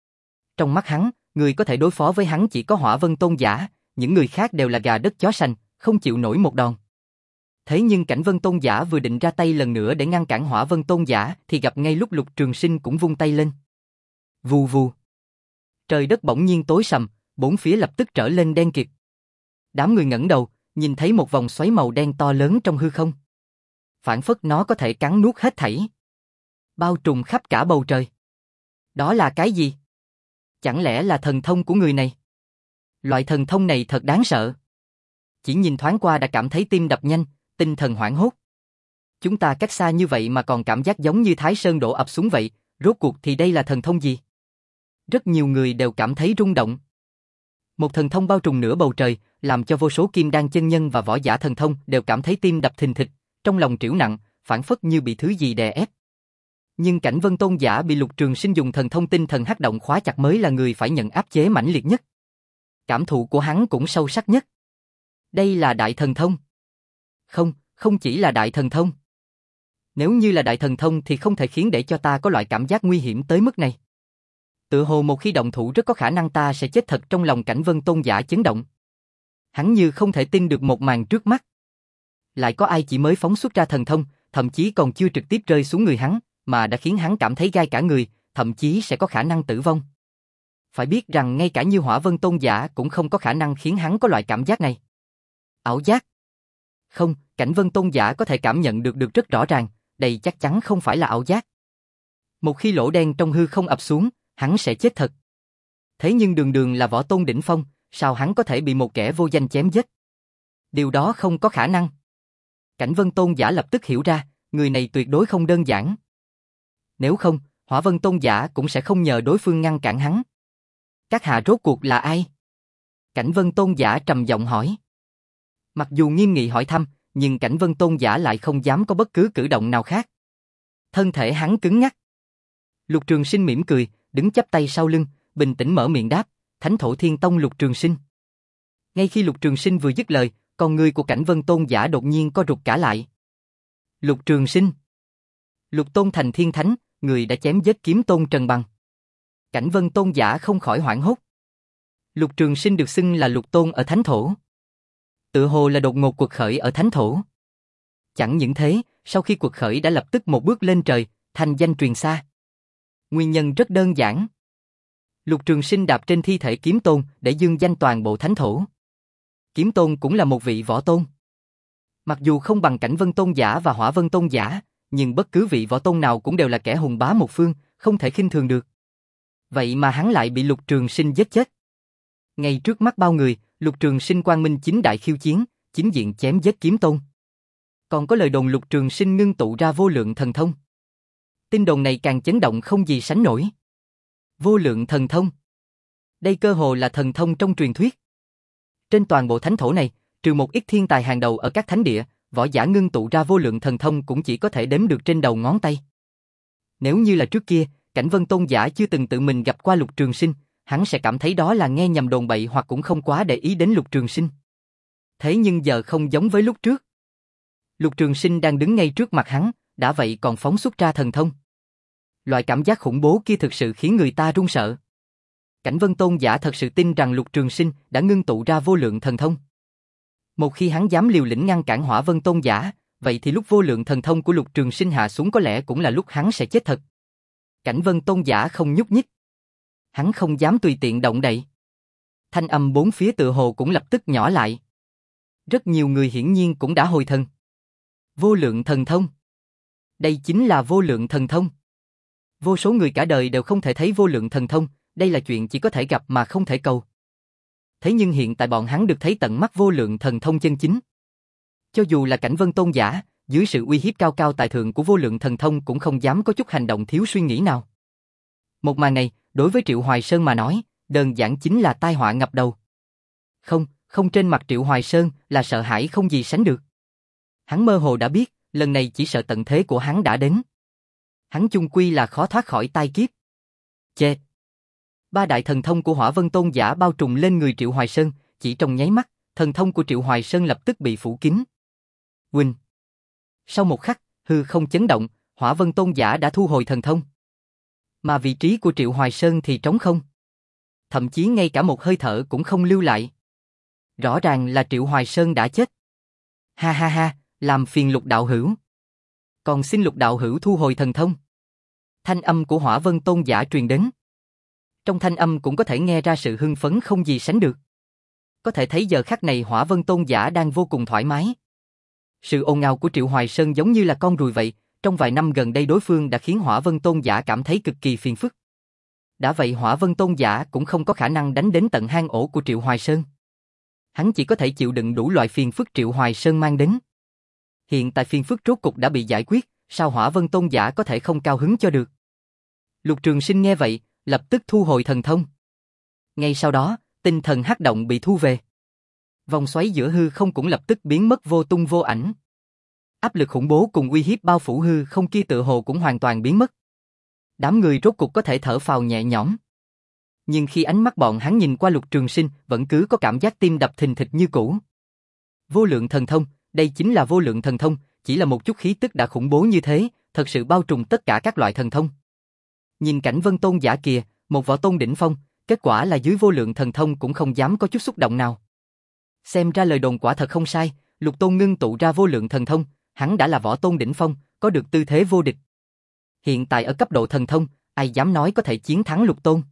Trong mắt hắn, người có thể đối phó với hắn chỉ có Hỏa Vân Tôn Giả, những người khác đều là gà đất chó sành, không chịu nổi một đòn. Thế nhưng Cảnh Vân Tôn Giả vừa định ra tay lần nữa để ngăn cản Hỏa Vân Tôn Giả thì gặp ngay lúc Lục Trường Sinh cũng vung tay lên. Vù vù. Trời đất bỗng nhiên tối sầm, bốn phía lập tức trở lên đen kịt. Đám người ngẩng đầu, nhìn thấy một vòng xoáy màu đen to lớn trong hư không. Phản phất nó có thể cắn nuốt hết thảy, bao trùm khắp cả bầu trời. Đó là cái gì? Chẳng lẽ là thần thông của người này? Loại thần thông này thật đáng sợ. Chỉ nhìn thoáng qua đã cảm thấy tim đập nhanh, tinh thần hoảng hốt. Chúng ta cách xa như vậy mà còn cảm giác giống như Thái Sơn đổ ập xuống vậy, rốt cuộc thì đây là thần thông gì? Rất nhiều người đều cảm thấy rung động. Một thần thông bao trùm nửa bầu trời, làm cho vô số kim đan chân nhân và võ giả thần thông đều cảm thấy tim đập thình thịch, trong lòng trĩu nặng, phản phất như bị thứ gì đè ép. Nhưng Cảnh Vân Tôn Giả bị Lục Trường Sinh dùng thần thông tinh thần hắc động khóa chặt mới là người phải nhận áp chế mãnh liệt nhất. Cảm thụ của hắn cũng sâu sắc nhất. Đây là đại thần thông. Không, không chỉ là đại thần thông. Nếu như là đại thần thông thì không thể khiến để cho ta có loại cảm giác nguy hiểm tới mức này. Tự hồ một khi động thủ rất có khả năng ta sẽ chết thật. Trong lòng Cảnh Vân Tôn Giả chấn động. Hắn như không thể tin được một màn trước mắt. Lại có ai chỉ mới phóng xuất ra thần thông, thậm chí còn chưa trực tiếp rơi xuống người hắn, mà đã khiến hắn cảm thấy gai cả người, thậm chí sẽ có khả năng tử vong. Phải biết rằng ngay cả như Hỏa Vân Tôn Giả cũng không có khả năng khiến hắn có loại cảm giác này. Ảo giác? Không, Cảnh Vân Tôn Giả có thể cảm nhận được được rất rõ ràng, đây chắc chắn không phải là ảo giác. Một khi lỗ đen trong hư không ập xuống, hắn sẽ chết thật. Thế nhưng đường đường là võ tôn đỉnh phong, sao hắn có thể bị một kẻ vô danh chém giết? Điều đó không có khả năng. Cảnh Vân Tôn Giả lập tức hiểu ra, người này tuyệt đối không đơn giản. Nếu không, Hỏa Vân Tôn Giả cũng sẽ không nhờ đối phương ngăn cản hắn. Các hạ rốt cuộc là ai? Cảnh Vân Tôn Giả trầm giọng hỏi. Mặc dù nghiêm nghị hỏi thăm, nhưng Cảnh Vân Tôn Giả lại không dám có bất cứ cử động nào khác. Thân thể hắn cứng ngắc. Lục Trường Sinh mỉm cười, đứng chắp tay sau lưng, bình tĩnh mở miệng đáp, Thánh Thổ Thiên Tông Lục Trường Sinh. Ngay khi Lục Trường Sinh vừa dứt lời, con ngươi của Cảnh Vân Tôn Giả đột nhiên co rụt cả lại. Lục Trường Sinh. Lục Tôn thành thiên thánh, người đã chém giết Kiếm Tôn Trần Bằng. Cảnh Vân Tôn Giả không khỏi hoảng hốt. Lục Trường Sinh được xưng là Lục Tôn ở Thánh Thổ. Tự hồ là đột ngột quật khởi ở Thánh Thổ. Chẳng những thế, sau khi quật khởi đã lập tức một bước lên trời, thành danh truyền xa. Nguyên nhân rất đơn giản. Lục Trường Sinh đạp trên thi thể Kiếm Tôn để dương danh toàn bộ Thánh Thổ. Kiếm Tôn cũng là một vị võ tôn. Mặc dù không bằng Cảnh Vân Tôn Giả và Hỏa Vân Tôn Giả, nhưng bất cứ vị võ tôn nào cũng đều là kẻ hùng bá một phương, không thể khinh thường được. Vậy mà hắn lại bị Lục Trường Sinh giết chết. Ngay trước mắt bao người, Lục Trường Sinh quang minh chính đại khiêu chiến, chính diện chém giết Kiếm Tôn. Còn có lời đồn Lục Trường Sinh ngưng tụ ra vô lượng thần thông. Tin đồn này càng chấn động không gì sánh nổi. Vô lượng thần thông. Đây cơ hồ là thần thông trong truyền thuyết. Trên toàn bộ thánh thổ này, trừ một ít thiên tài hàng đầu ở các thánh địa, võ giả ngưng tụ ra vô lượng thần thông cũng chỉ có thể đếm được trên đầu ngón tay. Nếu như là trước kia, Cảnh Vân Tôn Giả chưa từng tự mình gặp qua Lục Trường Sinh, hắn sẽ cảm thấy đó là nghe nhầm đồn bậy hoặc cũng không quá để ý đến Lục Trường Sinh. Thế nhưng giờ không giống với lúc trước. Lục Trường Sinh đang đứng ngay trước mặt hắn, đã vậy còn phóng xuất ra thần thông. Loại cảm giác khủng bố kia thực sự khiến người ta run sợ. Cảnh Vân Tôn giả thật sự tin rằng Lục Trường Sinh đã ngưng tụ ra vô lượng thần thông. Một khi hắn dám liều lĩnh ngăn cản Hỏa Vân Tôn giả, vậy thì lúc vô lượng thần thông của Lục Trường Sinh hạ xuống có lẽ cũng là lúc hắn sẽ chết thật. Cảnh Vân Tôn giả không nhúc nhích. Hắn không dám tùy tiện động đậy. Thanh âm bốn phía tựa hồ cũng lập tức nhỏ lại. Rất nhiều người hiển nhiên cũng đã hồi thần. Vô lượng thần thông. Đây chính là vô lượng thần thông. Vô số người cả đời đều không thể thấy vô lượng thần thông, đây là chuyện chỉ có thể gặp mà không thể cầu. Thế nhưng hiện tại bọn hắn được thấy tận mắt vô lượng thần thông chân chính. Cho dù là Cảnh Vân Tôn giả, dưới sự uy hiếp cao cao tại thượng của vô lượng thần thông cũng không dám có chút hành động thiếu suy nghĩ nào. Một màn này, đối với Triệu Hoài Sơn mà nói, đơn giản chính là tai họa ngập đầu. Không, không trên mặt Triệu Hoài Sơn là sợ hãi không gì sánh được. Hắn mơ hồ đã biết, lần này chỉ sợ tận thế của hắn đã đến. Hắn chung quy là khó thoát khỏi tai kiếp. Chê! Ba đại thần thông của Hỏa Vân Tôn giả bao trùm lên người Triệu Hoài Sơn, chỉ trong nháy mắt, thần thông của Triệu Hoài Sơn lập tức bị phủ kín. Quỳnh! Sau một khắc, hư không chấn động, Hỏa Vân Tôn giả đã thu hồi thần thông. Mà vị trí của Triệu Hoài Sơn thì trống không. Thậm chí ngay cả một hơi thở cũng không lưu lại. Rõ ràng là Triệu Hoài Sơn đã chết. Ha ha ha, làm phiền Lục đạo hữu. Còn xin Lục đạo hữu thu hồi thần thông. Thanh âm của Hỏa Vân Tôn giả truyền đến. Trong thanh âm cũng có thể nghe ra sự hưng phấn không gì sánh được. Có thể thấy giờ khắc này Hỏa Vân Tôn giả đang vô cùng thoải mái. Sự ồn ào của Triệu Hoài Sơn giống như là con ruồi vậy, trong vài năm gần đây đối phương đã khiến Hỏa Vân Tôn giả cảm thấy cực kỳ phiền phức. Đã vậy Hỏa Vân Tôn giả cũng không có khả năng đánh đến tận hang ổ của Triệu Hoài Sơn. Hắn chỉ có thể chịu đựng đủ loại phiền phức Triệu Hoài Sơn mang đến. Hiện tại phiền phức rốt cục đã bị giải quyết, sao Hỏa Vân Tôn giả có thể không cao hứng cho được. Lục Trường Sinh nghe vậy, lập tức thu hồi thần thông. Ngay sau đó, tinh thần hắc động bị thu về. Vòng xoáy giữa hư không cũng lập tức biến mất vô tung vô ảnh. Áp lực khủng bố cùng uy hiếp bao phủ hư không kia tựa hồ cũng hoàn toàn biến mất. Đám người rốt cục có thể thở phào nhẹ nhõm. Nhưng khi ánh mắt bọn hắn nhìn qua Lục Trường Sinh, vẫn cứ có cảm giác tim đập thình thịch như cũ. Vô lượng thần thông, đây chính là vô lượng thần thông, chỉ là một chút khí tức đã khủng bố như thế, thật sự bao trùm tất cả các loại thần thông. Nhìn Cảnh Vân Tôn giả kìa, một võ tôn đỉnh phong, kết quả là dưới vô lượng thần thông cũng không dám có chút xúc động nào. Xem ra lời đồn quả thật không sai, Lục Tôn ngưng tụ ra vô lượng thần thông, hắn đã là võ tôn đỉnh phong, có được tư thế vô địch. Hiện tại ở cấp độ thần thông, ai dám nói có thể chiến thắng Lục Tôn.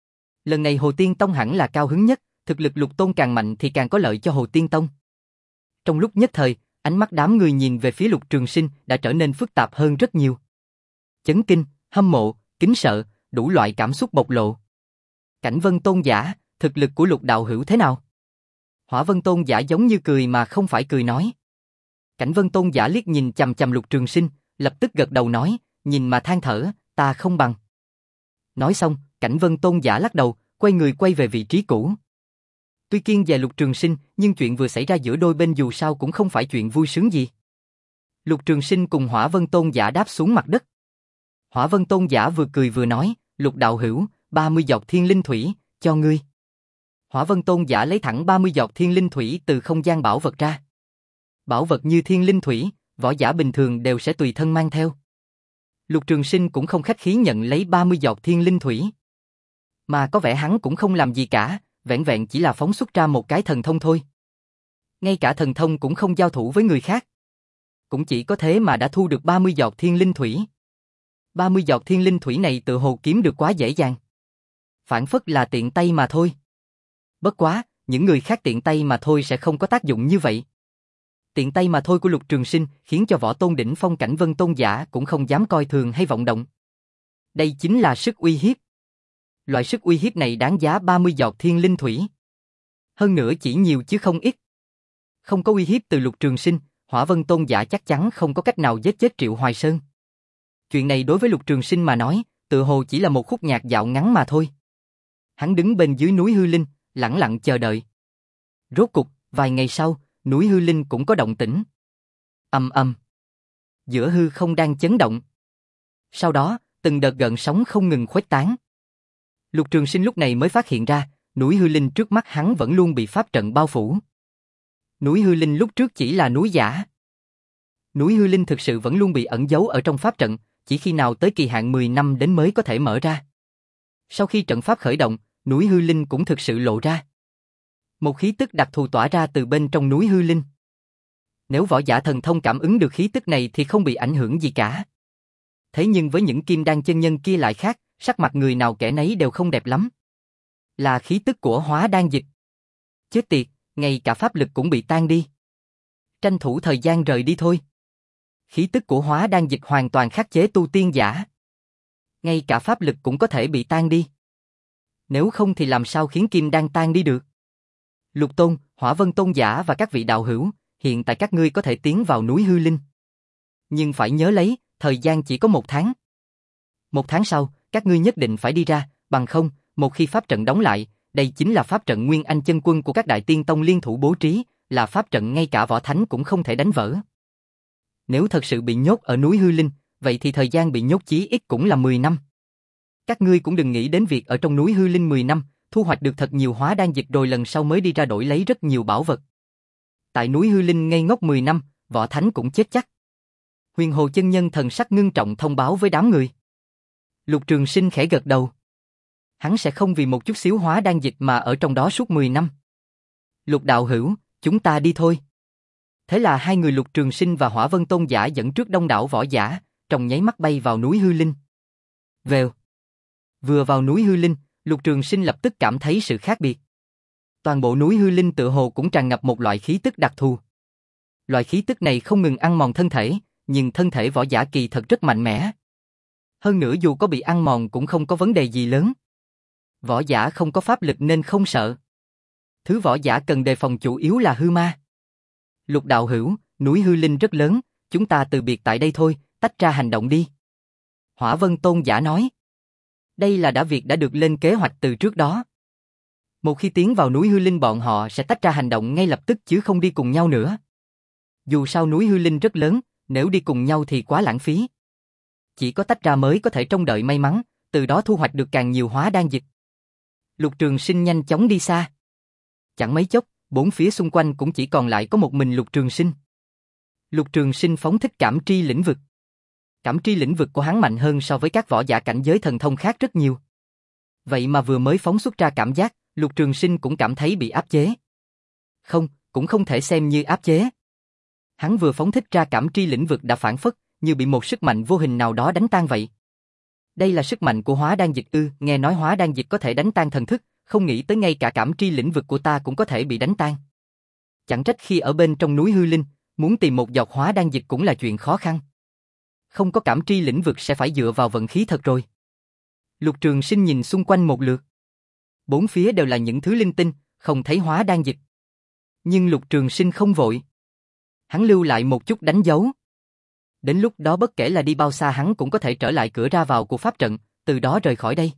Lần này Hồ Tiên Tông hẳn là cao hứng nhất, thực lực Lục Tôn càng mạnh thì càng có lợi cho Hồ Tiên Tông. Trong lúc nhất thời, ánh mắt đám người nhìn về phía Lục Trường Sinh đã trở nên phức tạp hơn rất nhiều. Chấn kinh, hâm mộ, kính sợ, đủ loại cảm xúc bộc lộ. Cảnh Vân Tôn giả, thực lực của Lục đạo hữu thế nào? Hỏa Vân Tôn giả giống như cười mà không phải cười nói. Cảnh Vân Tôn giả liếc nhìn chằm chằm Lục Trường Sinh, lập tức gật đầu nói, nhìn mà than thở, ta không bằng. Nói xong, Cảnh Vân Tôn giả lắc đầu, quay người quay về vị trí cũ. Tuy kiêng dè Lục Trường Sinh, nhưng chuyện vừa xảy ra giữa đôi bên dù sao cũng không phải chuyện vui sướng gì. Lục Trường Sinh cùng Hỏa Vân Tôn giả đáp xuống mặt đất. Hỏa Vân Tôn giả vừa cười vừa nói, Lục đạo hữu, ba mươi giọt thiên linh thủy, cho ngươi. Hỏa Vân Tôn giả lấy thẳng ba mươi giọt thiên linh thủy từ không gian bảo vật ra. Bảo vật như thiên linh thủy, võ giả bình thường đều sẽ tùy thân mang theo. Lục Trường Sinh cũng không khách khí nhận lấy ba mươi giọt thiên linh thủy. Mà có vẻ hắn cũng không làm gì cả, vẹn vẹn chỉ là phóng xuất ra một cái thần thông thôi. Ngay cả thần thông cũng không giao thủ với người khác. Cũng chỉ có thế mà đã thu được ba mươi giọt thiên linh thủy. ba mươi giọt thiên linh thủy này tự hồ kiếm được quá dễ dàng. Phản phất là tiện tay mà thôi. Bất quá, những người khác tiện tay mà thôi sẽ không có tác dụng như vậy. Tiện tay mà thôi của Lục Trường Sinh khiến cho võ tôn đỉnh phong Cảnh Vân Tôn giả cũng không dám coi thường hay vọng động. Đây chính là sức uy hiếp. Loại sức uy hiếp này đáng giá ba mươi giọt thiên linh thủy. Hơn nữa chỉ nhiều chứ không ít. Không có uy hiếp từ Lục Trường Sinh, Hỏa Vân Tôn giả chắc chắn không có cách nào giết chết Triệu Hoài Sơn. Chuyện này đối với Lục Trường Sinh mà nói, tự hồ chỉ là một khúc nhạc dạo ngắn mà thôi. Hắn đứng bên dưới núi Hư Linh, lẳng lặng chờ đợi. Rốt cục, vài ngày sau, núi Hư Linh cũng có động tĩnh. Ầm ầm. Giữa hư không đang chấn động. Sau đó, từng đợt gợn sóng không ngừng khuếch tán. Lục Trường Sinh lúc này mới phát hiện ra, núi Hư Linh trước mắt hắn vẫn luôn bị pháp trận bao phủ. Núi Hư Linh lúc trước chỉ là núi giả. Núi Hư Linh thực sự vẫn luôn bị ẩn giấu ở trong pháp trận, chỉ khi nào tới kỳ hạn mười năm đến mới có thể mở ra. Sau khi trận pháp khởi động, núi hư linh cũng thực sự lộ ra. Một khí tức đặc thù tỏa ra từ bên trong núi hư linh. Nếu võ giả thần thông cảm ứng được khí tức này thì không bị ảnh hưởng gì cả. Thế nhưng với những kim đan chân nhân kia lại khác, sắc mặt người nào kẻ nấy đều không đẹp lắm. Là khí tức của hóa đan dịch. Chết tiệt, ngay cả pháp lực cũng bị tan đi. Tranh thủ thời gian rời đi thôi. Khí tức của hóa đan dịch hoàn toàn khắc chế tu tiên giả. Ngay cả pháp lực cũng có thể bị tan đi. Nếu không thì làm sao khiến kim đan tan đi được? Lục Tôn, Hỏa Vân Tôn giả và các vị đạo hữu, hiện tại các ngươi có thể tiến vào núi hư linh. Nhưng phải nhớ lấy, thời gian chỉ có một tháng. Một tháng sau, các ngươi nhất định phải đi ra, bằng không, một khi pháp trận đóng lại, đây chính là pháp trận Nguyên Anh chân quân của các đại tiên tông liên thủ bố trí, là pháp trận ngay cả võ thánh cũng không thể đánh vỡ. Nếu thật sự bị nhốt ở núi hư linh, vậy thì thời gian bị nhốt chí ít cũng là mười năm. Các ngươi cũng đừng nghĩ đến việc ở trong núi hư linh mười năm, thu hoạch được thật nhiều hóa đan dịch rồi lần sau mới đi ra đổi lấy rất nhiều bảo vật. Tại núi hư linh ngây ngốc mười năm, võ thánh cũng chết chắc. Huyền Hồ chân nhân thần sắc ngưng trọng thông báo với đám người. Lục Trường Sinh khẽ gật đầu. Hắn sẽ không vì một chút xíu hóa đan dịch mà ở trong đó suốt mười năm. Lục đạo hữu, chúng ta đi thôi. Thế là hai người Lục Trường Sinh và Hỏa Vân Tôn giả dẫn trước đông đảo võ giả, trong nháy mắt bay vào núi hư linh. Vèo. Vừa vào núi hư linh, Lục Trường Sinh lập tức cảm thấy sự khác biệt. Toàn bộ núi hư linh tựa hồ cũng tràn ngập một loại khí tức đặc thù. Loại khí tức này không ngừng ăn mòn thân thể, nhưng thân thể võ giả kỳ thật rất mạnh mẽ. Hơn nữa dù có bị ăn mòn cũng không có vấn đề gì lớn. Võ giả không có pháp lực nên không sợ. Thứ võ giả cần đề phòng chủ yếu là hư ma. Lục đạo hữu, núi hư linh rất lớn, chúng ta từ biệt tại đây thôi, tách ra hành động đi. Hỏa Vân Tôn giả nói. Đây là đã việc đã được lên kế hoạch từ trước đó. Một khi tiến vào núi hư linh bọn họ sẽ tách ra hành động ngay lập tức chứ không đi cùng nhau nữa. Dù sao núi hư linh rất lớn, nếu đi cùng nhau thì quá lãng phí. Chỉ có tách ra mới có thể trông đợi may mắn, từ đó thu hoạch được càng nhiều hóa đan dịch. Lục Trường Sinh nhanh chóng đi xa. Chẳng mấy chốc, bốn phía xung quanh cũng chỉ còn lại có một mình Lục Trường Sinh. Lục Trường Sinh phóng thích cảm tri lĩnh vực. Cảm tri lĩnh vực của hắn mạnh hơn so với các võ giả cảnh giới thần thông khác rất nhiều. Vậy mà vừa mới phóng xuất ra cảm giác, Lục Trường Sinh cũng cảm thấy bị áp chế. Không, cũng không thể xem như áp chế. Hắn vừa phóng thích ra cảm tri lĩnh vực đã phản phất, như bị một sức mạnh vô hình nào đó đánh tan vậy. Đây là sức mạnh của hóa đan dịch ư? Nghe nói hóa đan dịch có thể đánh tan thần thức, không nghĩ tới ngay cả cảm tri lĩnh vực của ta cũng có thể bị đánh tan. Chẳng trách khi ở bên trong núi hư linh, muốn tìm một giọt hóa đan dịch cũng là chuyện khó khăn. Không có cảm tri lĩnh vực sẽ phải dựa vào vận khí thật rồi. Lục Trường Sinh nhìn xung quanh một lượt. Bốn phía đều là những thứ linh tinh, không thấy hóa đan dịch. Nhưng Lục Trường Sinh không vội. Hắn lưu lại một chút đánh dấu. Đến lúc đó bất kể là đi bao xa hắn cũng có thể trở lại cửa ra vào của pháp trận, từ đó rời khỏi đây.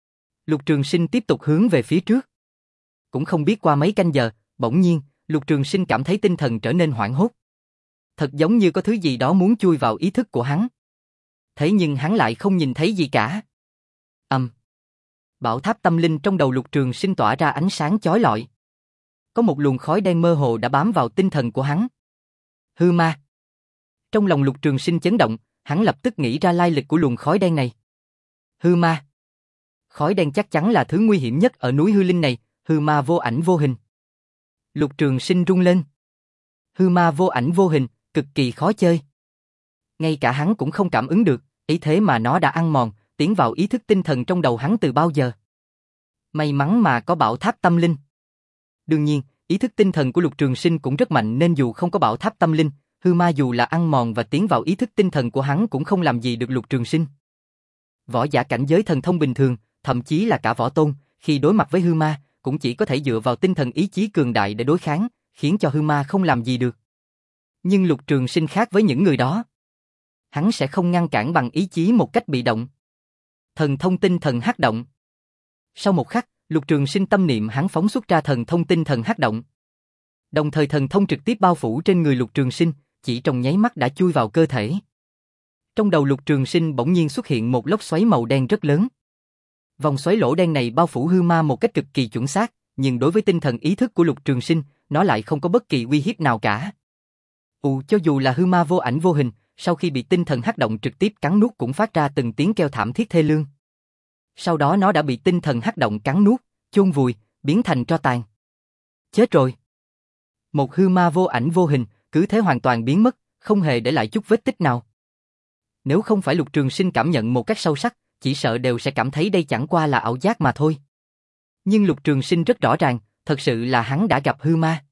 Lục Trường Sinh tiếp tục hướng về phía trước. Cũng không biết qua mấy canh giờ, bỗng nhiên, Lục Trường Sinh cảm thấy tinh thần trở nên hoảng hốt. Thật giống như có thứ gì đó muốn chui vào ý thức của hắn. Thế nhưng hắn lại không nhìn thấy gì cả. Ầm. Um. Bảo tháp tâm linh trong đầu Lục Trường Sinh tỏa ra ánh sáng chói lọi. Có một luồng khói đen mơ hồ đã bám vào tinh thần của hắn. Hư ma. Trong lòng Lục Trường Sinh chấn động, hắn lập tức nghĩ ra lai lịch của luồng khói đen này. Hư ma. Khói đen chắc chắn là thứ nguy hiểm nhất ở núi hư linh này, hư ma vô ảnh vô hình. Lục Trường Sinh rung lên. Hư ma vô ảnh vô hình, cực kỳ khó chơi. Ngay cả hắn cũng không cảm ứng được, ý thế mà nó đã ăn mòn, tiến vào ý thức tinh thần trong đầu hắn từ bao giờ. May mắn mà có bảo tháp tâm linh. Đương nhiên, ý thức tinh thần của Lục Trường Sinh cũng rất mạnh nên dù không có bảo tháp tâm linh, hư ma dù là ăn mòn và tiến vào ý thức tinh thần của hắn cũng không làm gì được Lục Trường Sinh. Võ giả cảnh giới thần thông bình thường, thậm chí là cả võ tôn, khi đối mặt với hư ma, cũng chỉ có thể dựa vào tinh thần ý chí cường đại để đối kháng, khiến cho hư ma không làm gì được. Nhưng Lục Trường Sinh khác với những người đó. Hắn sẽ không ngăn cản bằng ý chí một cách bị động. Thần thông tinh thần hắc động. Sau một khắc, Lục Trường Sinh tâm niệm hắn phóng xuất ra thần thông tinh thần hắc động. Đồng thời thần thông trực tiếp bao phủ trên người Lục Trường Sinh, chỉ trong nháy mắt đã chui vào cơ thể. Trong đầu Lục Trường Sinh bỗng nhiên xuất hiện một lốc xoáy màu đen rất lớn. Vòng xoáy lỗ đen này bao phủ hư ma một cách cực kỳ chuẩn xác, nhưng đối với tinh thần ý thức của Lục Trường Sinh, nó lại không có bất kỳ uy hiếp nào cả. Ù, cho dù là hư ma vô ảnh vô hình, sau khi bị tinh thần hắc động trực tiếp cắn nuốt cũng phát ra từng tiếng kêu thảm thiết thê lương. Sau đó nó đã bị tinh thần hắc động cắn nuốt, chôn vùi, biến thành tro tàn. Chết rồi. Một hư ma vô ảnh vô hình, cứ thế hoàn toàn biến mất, không hề để lại chút vết tích nào. Nếu không phải Lục Trường Sinh cảm nhận một cách sâu sắc, chỉ sợ đều sẽ cảm thấy đây chẳng qua là ảo giác mà thôi. Nhưng Lục Trường Sinh rất rõ ràng, thật sự là hắn đã gặp hư ma.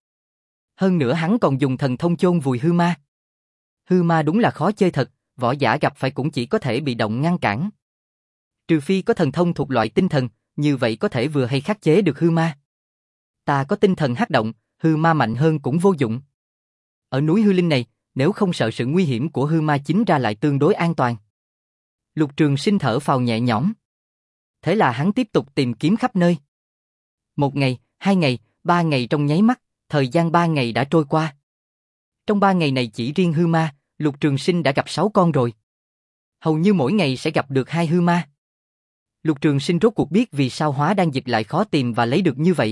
Hơn nữa hắn còn dùng thần thông chôn vùi hư ma. Hư ma đúng là khó chơi thật, võ giả gặp phải cũng chỉ có thể bị động ngăn cản. Trừ phi có thần thông thuộc loại tinh thần, như vậy có thể vừa hay khắc chế được hư ma. Ta có tinh thần hắc động, hư ma mạnh hơn cũng vô dụng. Ở núi Hư Linh này, nếu không sợ sự nguy hiểm của hư ma chính ra lại tương đối an toàn. Lục Trường Sinh thở phào nhẹ nhõm. Thế là hắn tiếp tục tìm kiếm khắp nơi. Một ngày, hai ngày, ba ngày trong nháy mắt, thời gian ba ngày đã trôi qua. Trong ba ngày này chỉ riêng hư ma, Lục Trường Sinh đã gặp sáu con rồi. Hầu như mỗi ngày sẽ gặp được hai hư ma. Lục Trường Sinh rốt cuộc biết vì sao hóa đan dịch lại khó tìm và lấy được như vậy.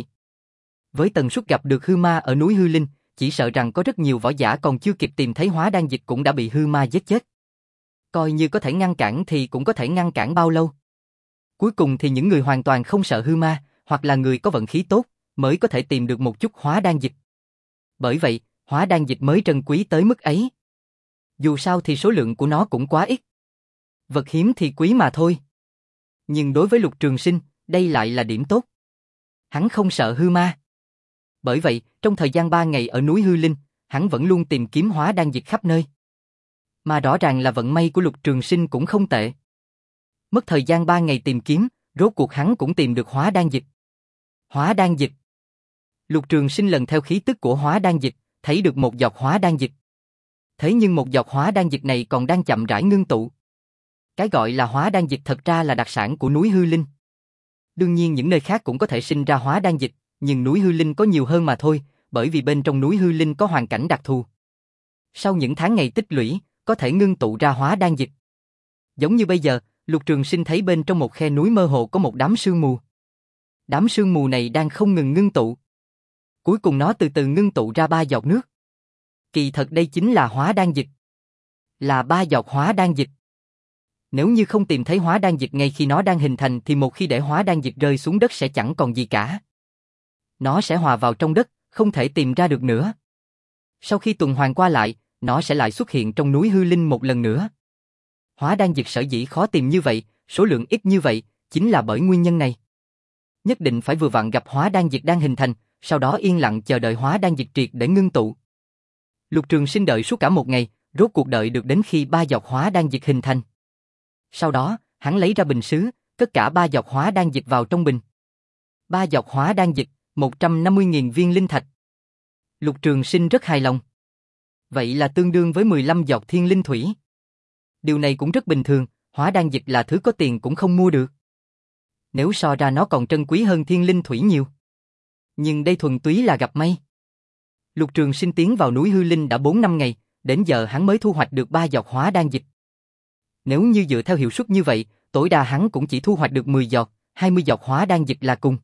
Với tần suất gặp được hư ma ở núi Hư Linh, chỉ sợ rằng có rất nhiều võ giả còn chưa kịp tìm thấy hóa đan dịch cũng đã bị hư ma giết chết. Coi như có thể ngăn cản thì cũng có thể ngăn cản bao lâu. Cuối cùng thì những người hoàn toàn không sợ hư ma, hoặc là người có vận khí tốt, mới có thể tìm được một chút hóa đan dịch. Bởi vậy, hóa đan dịch mới trân quý tới mức ấy. Dù sao thì số lượng của nó cũng quá ít. Vật hiếm thì quý mà thôi. Nhưng đối với Lục Trường Sinh, đây lại là điểm tốt. Hắn không sợ hư ma. Bởi vậy, trong thời gian ba ngày ở núi Hư Linh, hắn vẫn luôn tìm kiếm hóa đan dịch khắp nơi. Mà rõ ràng là vận may của Lục Trường Sinh cũng không tệ. Mất thời gian ba ngày tìm kiếm, rốt cuộc hắn cũng tìm được hóa đan dịch. Hóa đan dịch. Lục Trường Sinh lần theo khí tức của hóa đan dịch, thấy được một giọt hóa đan dịch. Thế nhưng một giọt hóa đan dịch này còn đang chậm rãi ngưng tụ. Cái gọi là hóa đan dịch thật ra là đặc sản của núi Hư Linh. Đương nhiên những nơi khác cũng có thể sinh ra hóa đan dịch, nhưng núi Hư Linh có nhiều hơn mà thôi, bởi vì bên trong núi Hư Linh có hoàn cảnh đặc thù. Sau những tháng ngày tích lũy, có thể ngưng tụ ra hóa đan dịch. Giống như bây giờ, Lục Trường Sinh thấy bên trong một khe núi mơ hồ có một đám sương mù. Đám sương mù này đang không ngừng ngưng tụ. Cuối cùng nó từ từ ngưng tụ ra ba giọt nước. Kỳ thật đây chính là hóa đan dịch. Là ba giọt hóa đan dịch. Nếu như không tìm thấy hóa đan dịch ngay khi nó đang hình thành thì một khi để hóa đan dịch rơi xuống đất sẽ chẳng còn gì cả. Nó sẽ hòa vào trong đất, không thể tìm ra được nữa. Sau khi tuần hoàn qua lại, nó sẽ lại xuất hiện trong núi Hư Linh một lần nữa. Hóa đan dịch sở dĩ khó tìm như vậy, số lượng ít như vậy, chính là bởi nguyên nhân này. Nhất định phải vừa vặn gặp hóa đan dịch đang hình thành, sau đó yên lặng chờ đợi hóa đan dịch triệt để ngưng tụ. Lục Trường Sinh đợi suốt cả một ngày, rốt cuộc đợi được đến khi ba giọt hóa đan dịch hình thành. Sau đó, hắn lấy ra bình sứ, tất cả ba giọt hóa đan dịch vào trong bình. Ba giọt hóa đan dịch, một trăm năm mươi nghìn viên linh thạch. Lục Trường Sinh rất hài lòng. Vậy là tương đương với mười lăm giọt thiên linh thủy. Điều này cũng rất bình thường, hóa đan dịch là thứ có tiền cũng không mua được. Nếu so ra nó còn trân quý hơn thiên linh thủy nhiều. Nhưng đây thuần túy là gặp may. Lục Trường Sinh tiến vào núi Hư Linh đã bốn năm ngày, đến giờ hắn mới thu hoạch được ba giọt hóa đan dịch. Nếu như dựa theo hiệu suất như vậy, tối đa hắn cũng chỉ thu hoạch được mười giọt, hai mươi giọt hóa đan dịch là cùng.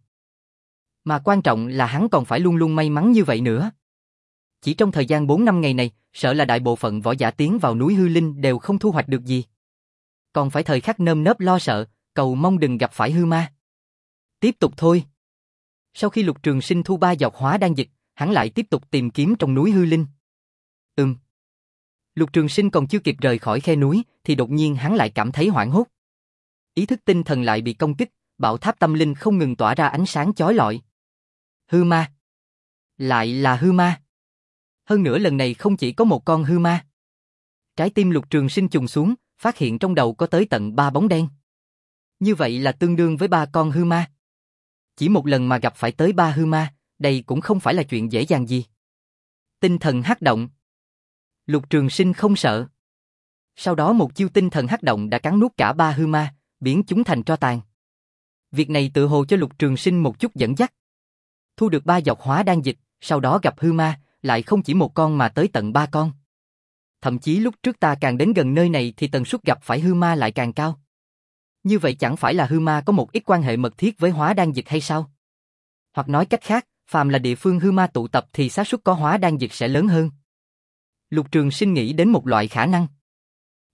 Mà quan trọng là hắn còn phải luôn luôn may mắn như vậy nữa. Chỉ trong thời gian bốn năm ngày này, sợ là đại bộ phận võ giả tiến vào núi Hư Linh đều không thu hoạch được gì. Còn phải thời khắc nơm nớp lo sợ, cầu mong đừng gặp phải hư ma. Tiếp tục thôi. Sau khi Lục Trường Sinh thu ba giọt hóa đan dịch, hắn lại tiếp tục tìm kiếm trong núi Hư Linh. Ừm. Lục Trường Sinh còn chưa kịp rời khỏi khe núi, thì đột nhiên hắn lại cảm thấy hoảng hốt. Ý thức tinh thần lại bị công kích, bảo tháp tâm linh không ngừng tỏa ra ánh sáng chói lọi. Hư ma. Lại là hư ma. Hơn nữa lần này không chỉ có một con hư ma. Trái tim Lục Trường Sinh trùng xuống, phát hiện trong đầu có tới tận ba bóng đen. Như vậy là tương đương với ba con hư ma. Chỉ một lần mà gặp phải tới ba hư ma, đây cũng không phải là chuyện dễ dàng gì. Tinh thần hắc động. Lục Trường Sinh không sợ. Sau đó một chiêu tinh thần hắc động đã cắn nuốt cả ba hư ma, biến chúng thành tro tàn. Việc này tự hồ cho Lục Trường Sinh một chút dẫn dắt. Thu được ba giọt hóa đan dịch, sau đó gặp hư ma, lại không chỉ một con mà tới tận ba con. Thậm chí lúc trước ta càng đến gần nơi này thì tần suất gặp phải hư ma lại càng cao. Như vậy chẳng phải là hư ma có một ít quan hệ mật thiết với hóa đan dịch hay sao? Hoặc nói cách khác, phàm là địa phương hư ma tụ tập thì xác suất có hóa đan dịch sẽ lớn hơn. Lục Trường Sinh nghĩ đến một loại khả năng.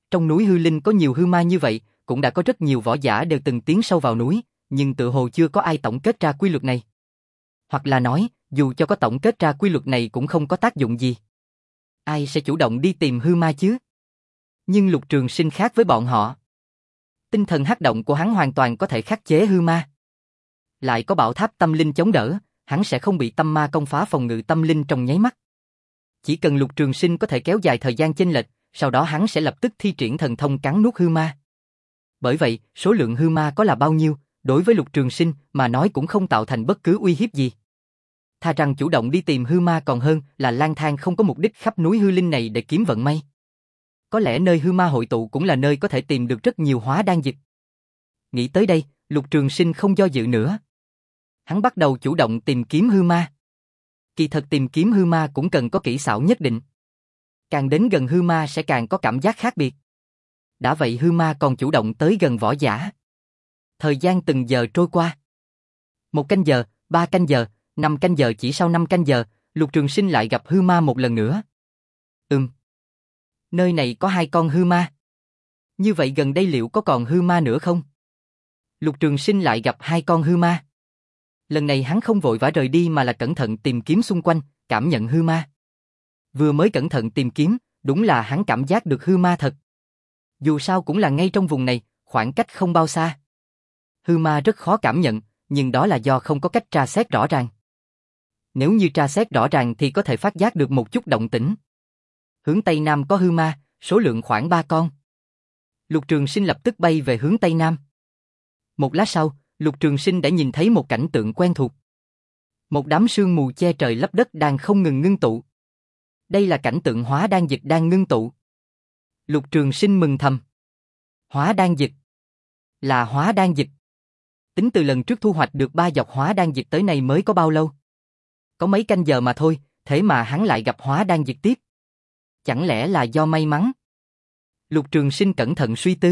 Trong núi hư linh có nhiều hư ma như vậy, cũng đã có rất nhiều võ giả đều từng tiến sâu vào núi, nhưng tự hồ chưa có ai tổng kết ra quy luật này. Hoặc là nói, dù cho có tổng kết ra quy luật này cũng không có tác dụng gì. Ai sẽ chủ động đi tìm hư ma chứ? Nhưng Lục Trường Sinh khác với bọn họ. Tinh thần hắc động của hắn hoàn toàn có thể khắc chế hư ma. Lại có bảo tháp tâm linh chống đỡ, hắn sẽ không bị tâm ma công phá phòng ngự tâm linh trong nháy mắt. Chỉ cần Lục Trường Sinh có thể kéo dài thời gian chênh lệch, sau đó hắn sẽ lập tức thi triển thần thông cắn nuốt hư ma. Bởi vậy, số lượng hư ma có là bao nhiêu, đối với Lục Trường Sinh mà nói cũng không tạo thành bất cứ uy hiếp gì. Thà rằng chủ động đi tìm hư ma còn hơn là lang thang không có mục đích khắp núi hư linh này để kiếm vận may. Có lẽ nơi hư ma hội tụ cũng là nơi có thể tìm được rất nhiều hóa đan dịch. Nghĩ tới đây, Lục Trường Sinh không do dự nữa. Hắn bắt đầu chủ động tìm kiếm hư ma. Kỳ thật tìm kiếm hư ma cũng cần có kỹ xảo nhất định. Càng đến gần hư ma sẽ càng có cảm giác khác biệt. Đã vậy hư ma còn chủ động tới gần võ giả. Thời gian từng giờ trôi qua. Một canh giờ, ba canh giờ, năm canh giờ, chỉ sau năm canh giờ, Lục Trường Sinh lại gặp hư ma một lần nữa. Ừm. Nơi này có hai con hư ma. Như vậy gần đây liệu có còn hư ma nữa không? Lục Trường Sinh lại gặp hai con hư ma. Lần này hắn không vội vã rời đi mà là cẩn thận tìm kiếm xung quanh, cảm nhận hư ma. Vừa mới cẩn thận tìm kiếm, đúng là hắn cảm giác được hư ma thật. Dù sao cũng là ngay trong vùng này, khoảng cách không bao xa. Hư ma rất khó cảm nhận, nhưng đó là do không có cách tra xét rõ ràng. Nếu như tra xét rõ ràng thì có thể phát giác được một chút động tĩnh. Hướng Tây Nam có hư ma, số lượng khoảng ba con. Lục Trường Sinh lập tức bay về hướng Tây Nam. Một lát sau, Lục Trường Sinh đã nhìn thấy một cảnh tượng quen thuộc. Một đám sương mù che trời lấp đất đang không ngừng ngưng tụ. Đây là cảnh tượng hóa đan dịch đang ngưng tụ. Lục Trường Sinh mừng thầm. Hóa đan dịch. Là hóa đan dịch. Tính từ lần trước thu hoạch được ba giọt hóa đan dịch tới nay mới có bao lâu? Có mấy canh giờ mà thôi, thế mà hắn lại gặp hóa đan dịch tiếp. Chẳng lẽ là do may mắn? Lục Trường Sinh cẩn thận suy tư.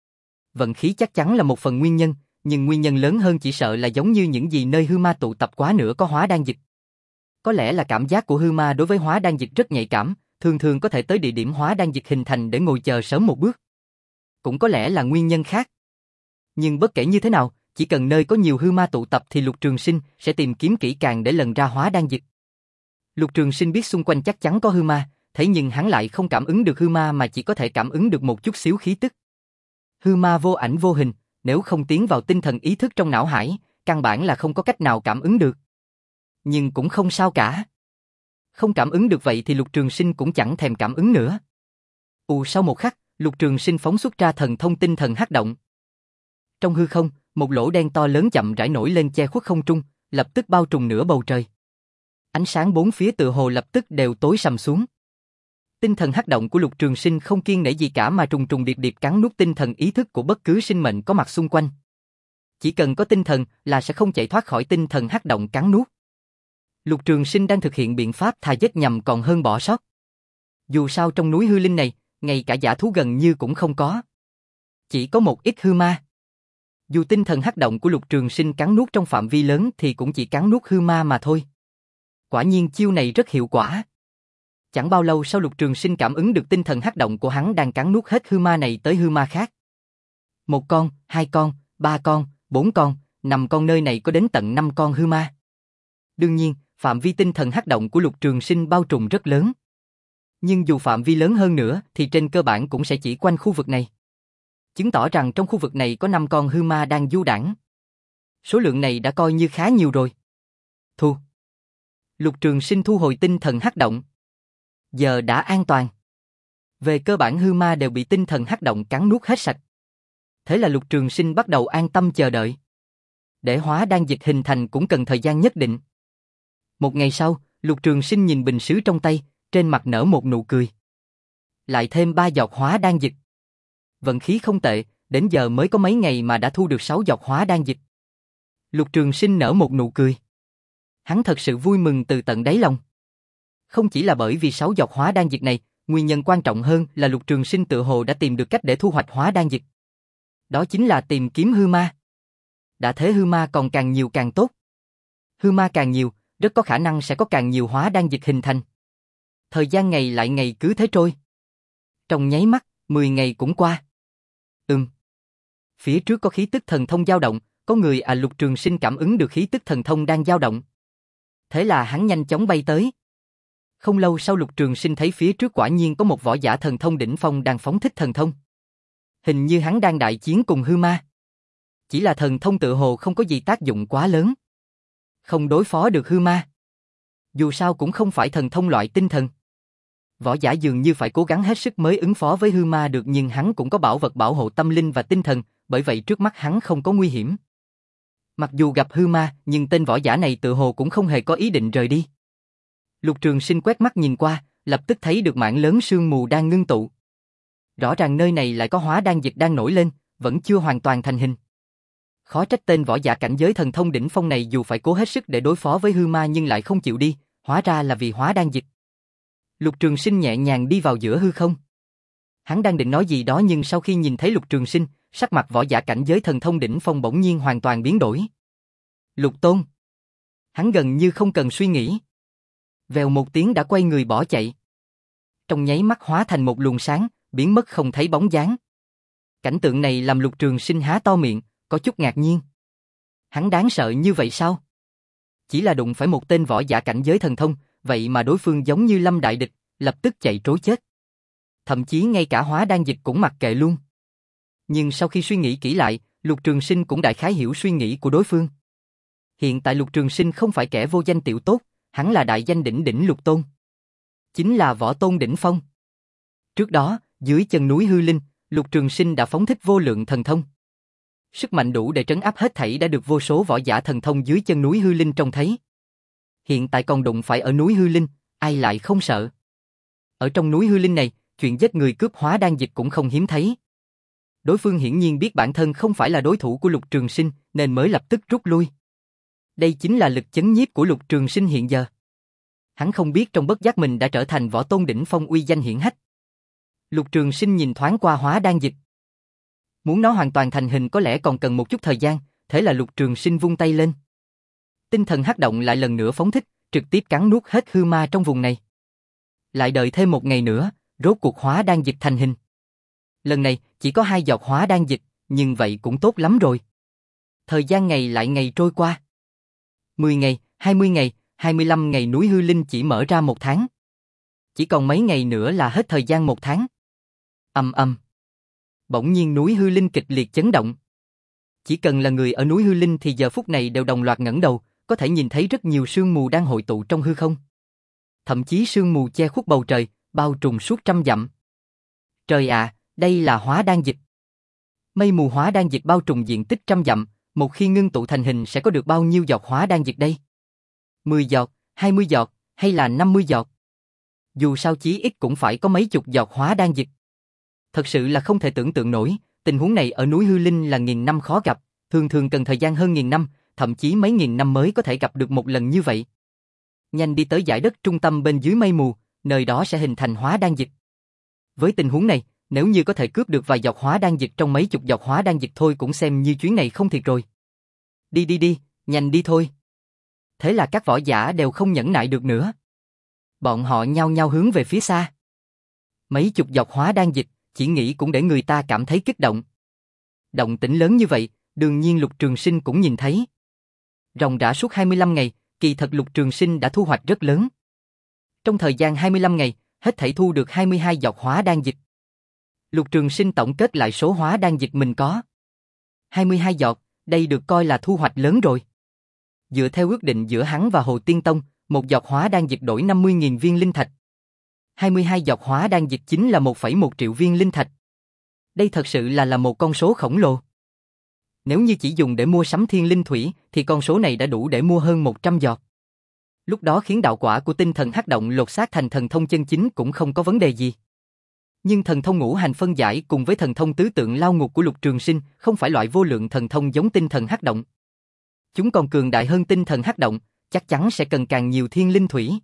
Vận khí chắc chắn là một phần nguyên nhân, nhưng nguyên nhân lớn hơn chỉ sợ là giống như những gì nơi hư ma tụ tập quá nữa có hóa đan dịch. Có lẽ là cảm giác của hư ma đối với hóa đan dịch rất nhạy cảm, thường thường có thể tới địa điểm hóa đan dịch hình thành để ngồi chờ sớm một bước. Cũng có lẽ là nguyên nhân khác. Nhưng bất kể như thế nào, chỉ cần nơi có nhiều hư ma tụ tập thì Lục Trường Sinh sẽ tìm kiếm kỹ càng để lần ra hóa đan dịch. Lục Trường Sinh biết xung quanh chắc chắn có hư ma, thế nhưng hắn lại không cảm ứng được hư ma mà chỉ có thể cảm ứng được một chút xíu khí tức. Hư ma vô ảnh vô hình, nếu không tiến vào tinh thần ý thức trong não hải, căn bản là không có cách nào cảm ứng được. Nhưng cũng không sao cả. Không cảm ứng được vậy thì Lục Trường Sinh cũng chẳng thèm cảm ứng nữa. Ù sau một khắc, Lục Trường Sinh phóng xuất ra thần thông tinh thần hắc động. Trong hư không, một lỗ đen to lớn chậm rãi nổi lên che khuất không trung, lập tức bao trùm nửa bầu trời. Ánh sáng bốn phía tựa hồ lập tức đều tối sầm xuống. Tinh thần hắc động của Lục Trường Sinh không kiêng nể gì cả mà trùng trùng điệp điệp cắn nuốt tinh thần ý thức của bất cứ sinh mệnh có mặt xung quanh. Chỉ cần có tinh thần là sẽ không chạy thoát khỏi tinh thần hắc động cắn nuốt. Lục Trường Sinh đang thực hiện biện pháp thà giết nhầm còn hơn bỏ sót. Dù sao trong núi hư linh này, ngay cả dã thú gần như cũng không có. Chỉ có một ít hư ma. Dù tinh thần hắc động của Lục Trường Sinh cắn nuốt trong phạm vi lớn thì cũng chỉ cắn nuốt hư ma mà thôi. Quả nhiên chiêu này rất hiệu quả. Chẳng bao lâu sau Lục Trường Sinh cảm ứng được tinh thần hắc động của hắn đang cắn nuốt hết hư ma này tới hư ma khác. Một con, hai con, ba con, bốn con, năm con, nơi này có đến tận năm con hư ma. Đương nhiên, phạm vi tinh thần hắc động của Lục Trường Sinh bao trùm rất lớn. Nhưng dù phạm vi lớn hơn nữa thì trên cơ bản cũng sẽ chỉ quanh khu vực này. Chứng tỏ rằng trong khu vực này có năm con hư ma đang du đãng. Số lượng này đã coi như khá nhiều rồi. Thu. Lục Trường Sinh thu hồi tinh thần hắc động. Giờ đã an toàn. Về cơ bản hư ma đều bị tinh thần hắc động cắn nuốt hết sạch. Thế là Lục Trường Sinh bắt đầu an tâm chờ đợi. Để hóa đan dịch hình thành cũng cần thời gian nhất định. Một ngày sau, Lục Trường Sinh nhìn bình sứ trong tay, trên mặt nở một nụ cười. Lại thêm ba giọt hóa đan dịch. Vận khí không tệ, đến giờ mới có mấy ngày mà đã thu được sáu giọt hóa đan dịch. Lục Trường Sinh nở một nụ cười. Hắn thật sự vui mừng từ tận đáy lòng. Không chỉ là bởi vì sáu giọt hóa đan dịch này, nguyên nhân quan trọng hơn là Lục Trường Sinh tự hồ đã tìm được cách để thu hoạch hóa đan dịch. Đó chính là tìm kiếm hư ma. Đã thế hư ma còn càng nhiều càng tốt. Hư ma càng nhiều, rất có khả năng sẽ có càng nhiều hóa đan dịch hình thành. Thời gian ngày lại ngày cứ thế trôi. Trong nháy mắt, Mười ngày cũng qua. Ừm. Phía trước có khí tức thần thông dao động, có người à Lục Trường Sinh cảm ứng được khí tức thần thông đang dao động. Thế là hắn nhanh chóng bay tới. Không lâu sau Lục Trường Sinh thấy phía trước quả nhiên có một võ giả thần thông đỉnh phong đang phóng thích thần thông. Hình như hắn đang đại chiến cùng hư ma. Chỉ là thần thông tự hồ không có gì tác dụng quá lớn. Không đối phó được hư ma. Dù sao cũng không phải thần thông loại tinh thần. Võ giả dường như phải cố gắng hết sức mới ứng phó với hư ma được, nhưng hắn cũng có bảo vật bảo hộ tâm linh và tinh thần, bởi vậy trước mắt hắn không có nguy hiểm. Mặc dù gặp hư ma, nhưng tên võ giả này tự hồ cũng không hề có ý định rời đi. Lục Trường Sinh quét mắt nhìn qua, lập tức thấy được mảng lớn sương mù đang ngưng tụ. Rõ ràng nơi này lại có hóa đan dịch đang nổi lên, vẫn chưa hoàn toàn thành hình. Khó trách tên võ giả cảnh giới thần thông đỉnh phong này dù phải cố hết sức để đối phó với hư ma nhưng lại không chịu đi, hóa ra là vì hóa đan dịch. Lục Trường Sinh nhẹ nhàng đi vào giữa hư không. Hắn đang định nói gì đó nhưng sau khi nhìn thấy Lục Trường Sinh, sắc mặt võ giả cảnh giới thần thông đỉnh phong bỗng nhiên hoàn toàn biến đổi. Lục Tôn. Hắn gần như không cần suy nghĩ. Vèo một tiếng đã quay người bỏ chạy. Trong nháy mắt hóa thành một luồng sáng, biến mất không thấy bóng dáng. Cảnh tượng này làm Lục Trường Sinh há to miệng, có chút ngạc nhiên. Hắn đáng sợ như vậy sao? Chỉ là đụng phải một tên võ giả cảnh giới thần thông, vậy mà đối phương giống như lâm đại địch, lập tức chạy trối chết. Thậm chí ngay cả hóa đan dịch cũng mặc kệ luôn. Nhưng sau khi suy nghĩ kỹ lại, Lục Trường Sinh cũng đại khái hiểu suy nghĩ của đối phương. Hiện tại Lục Trường Sinh không phải kẻ vô danh tiểu tốt, hắn là đại danh đỉnh đỉnh Lục Tôn. Chính là võ tôn đỉnh phong. Trước đó, dưới chân núi Hư Linh, Lục Trường Sinh đã phóng thích vô lượng thần thông. Sức mạnh đủ để trấn áp hết thảy đã được vô số võ giả thần thông dưới chân núi Hư Linh trông thấy. Hiện tại còn đụng phải ở núi Hư Linh, ai lại không sợ. Ở trong núi Hư Linh này, chuyện giết người cướp hóa đan dịch cũng không hiếm thấy. Đối phương hiển nhiên biết bản thân không phải là đối thủ của Lục Trường Sinh, nên mới lập tức rút lui. Đây chính là lực chấn nhiếp của Lục Trường Sinh hiện giờ. Hắn không biết trong bất giác mình đã trở thành võ tôn đỉnh phong uy danh hiển hách. Lục Trường Sinh nhìn thoáng qua hóa đan dịch. Muốn nó hoàn toàn thành hình có lẽ còn cần một chút thời gian, thế là Lục Trường Sinh vung tay lên. Tinh thần hắc động lại lần nữa phóng thích, trực tiếp cắn nuốt hết hư ma trong vùng này. Lại đợi thêm một ngày nữa, rốt cuộc hóa đan dịch thành hình. Lần này chỉ có hai giọt hóa đan dịch, nhưng vậy cũng tốt lắm rồi. Thời gian ngày lại ngày trôi qua. mười ngày, hai mươi ngày, hai mươi lăm ngày núi Hư Linh chỉ mở ra một tháng. Chỉ còn mấy ngày nữa là hết thời gian một tháng. Ầm ầm. Bỗng nhiên núi Hư Linh kịch liệt chấn động. Chỉ cần là người ở núi Hư Linh thì giờ phút này đều đồng loạt ngẩng đầu, có thể nhìn thấy rất nhiều sương mù đang hội tụ trong hư không. Thậm chí sương mù che khuất bầu trời, bao trùm suốt trăm dặm. Trời ạ, đây là hóa đan dịch. Mây mù hóa đan dịch bao trùm diện tích trăm dặm, một khi ngưng tụ thành hình sẽ có được bao nhiêu giọt hóa đan dịch đây? mười giọt, hai mươi giọt, hay là năm mươi giọt? Dù sao chí ít cũng phải có mấy chục giọt hóa đan dịch. Thật sự là không thể tưởng tượng nổi, tình huống này ở núi Hư Linh là nghìn năm khó gặp, thường thường cần thời gian hơn nghìn năm, thậm chí mấy nghìn năm mới có thể gặp được một lần như vậy. Nhanh đi tới dải đất trung tâm bên dưới mây mù, nơi đó sẽ hình thành hóa đan dịch. Với tình huống này, nếu như có thể cướp được vài giọt hóa đan dịch trong mấy chục giọt hóa đan dịch thôi cũng xem như chuyến này không thiệt rồi. Đi đi đi, nhanh đi thôi. Thế là các võ giả đều không nhẫn nại được nữa. Bọn họ nhao nhao hướng về phía xa. Mấy chục giọt hóa đan dịch, chỉ nghĩ cũng để người ta cảm thấy kích động. Động tĩnh lớn như vậy, đương nhiên Lục Trường Sinh cũng nhìn thấy. Ròng rã suốt hai mươi lăm ngày, kỳ thật Lục Trường Sinh đã thu hoạch rất lớn. Trong thời gian hai mươi lăm ngày, hết thảy thu được hai mươi hai giọt hóa đan dịch. Lục Trường Sinh tổng kết lại số hóa đan dịch mình có. hai mươi hai giọt, đây được coi là thu hoạch lớn rồi. Dựa theo ước định giữa hắn và Hồ Tiên Tông, một giọt hóa đan dịch đổi năm mươi nghìn viên linh thạch. hai mươi hai giọt hóa đan dịch chính là một phẩy một triệu viên linh thạch. Đây thật sự là là một con số khổng lồ. Nếu như chỉ dùng để mua sắm thiên linh thủy, thì con số này đã đủ để mua hơn một trăm giọt. Lúc đó khiến đạo quả của tinh thần hắc động lột xác thành thần thông chân chính cũng không có vấn đề gì. Nhưng thần thông ngũ hành phân giải cùng với thần thông tứ tượng lao ngục của Lục Trường Sinh không phải loại vô lượng thần thông giống tinh thần hắc động. Chúng còn cường đại hơn tinh thần hắc động, chắc chắn sẽ cần càng nhiều thiên linh thủy.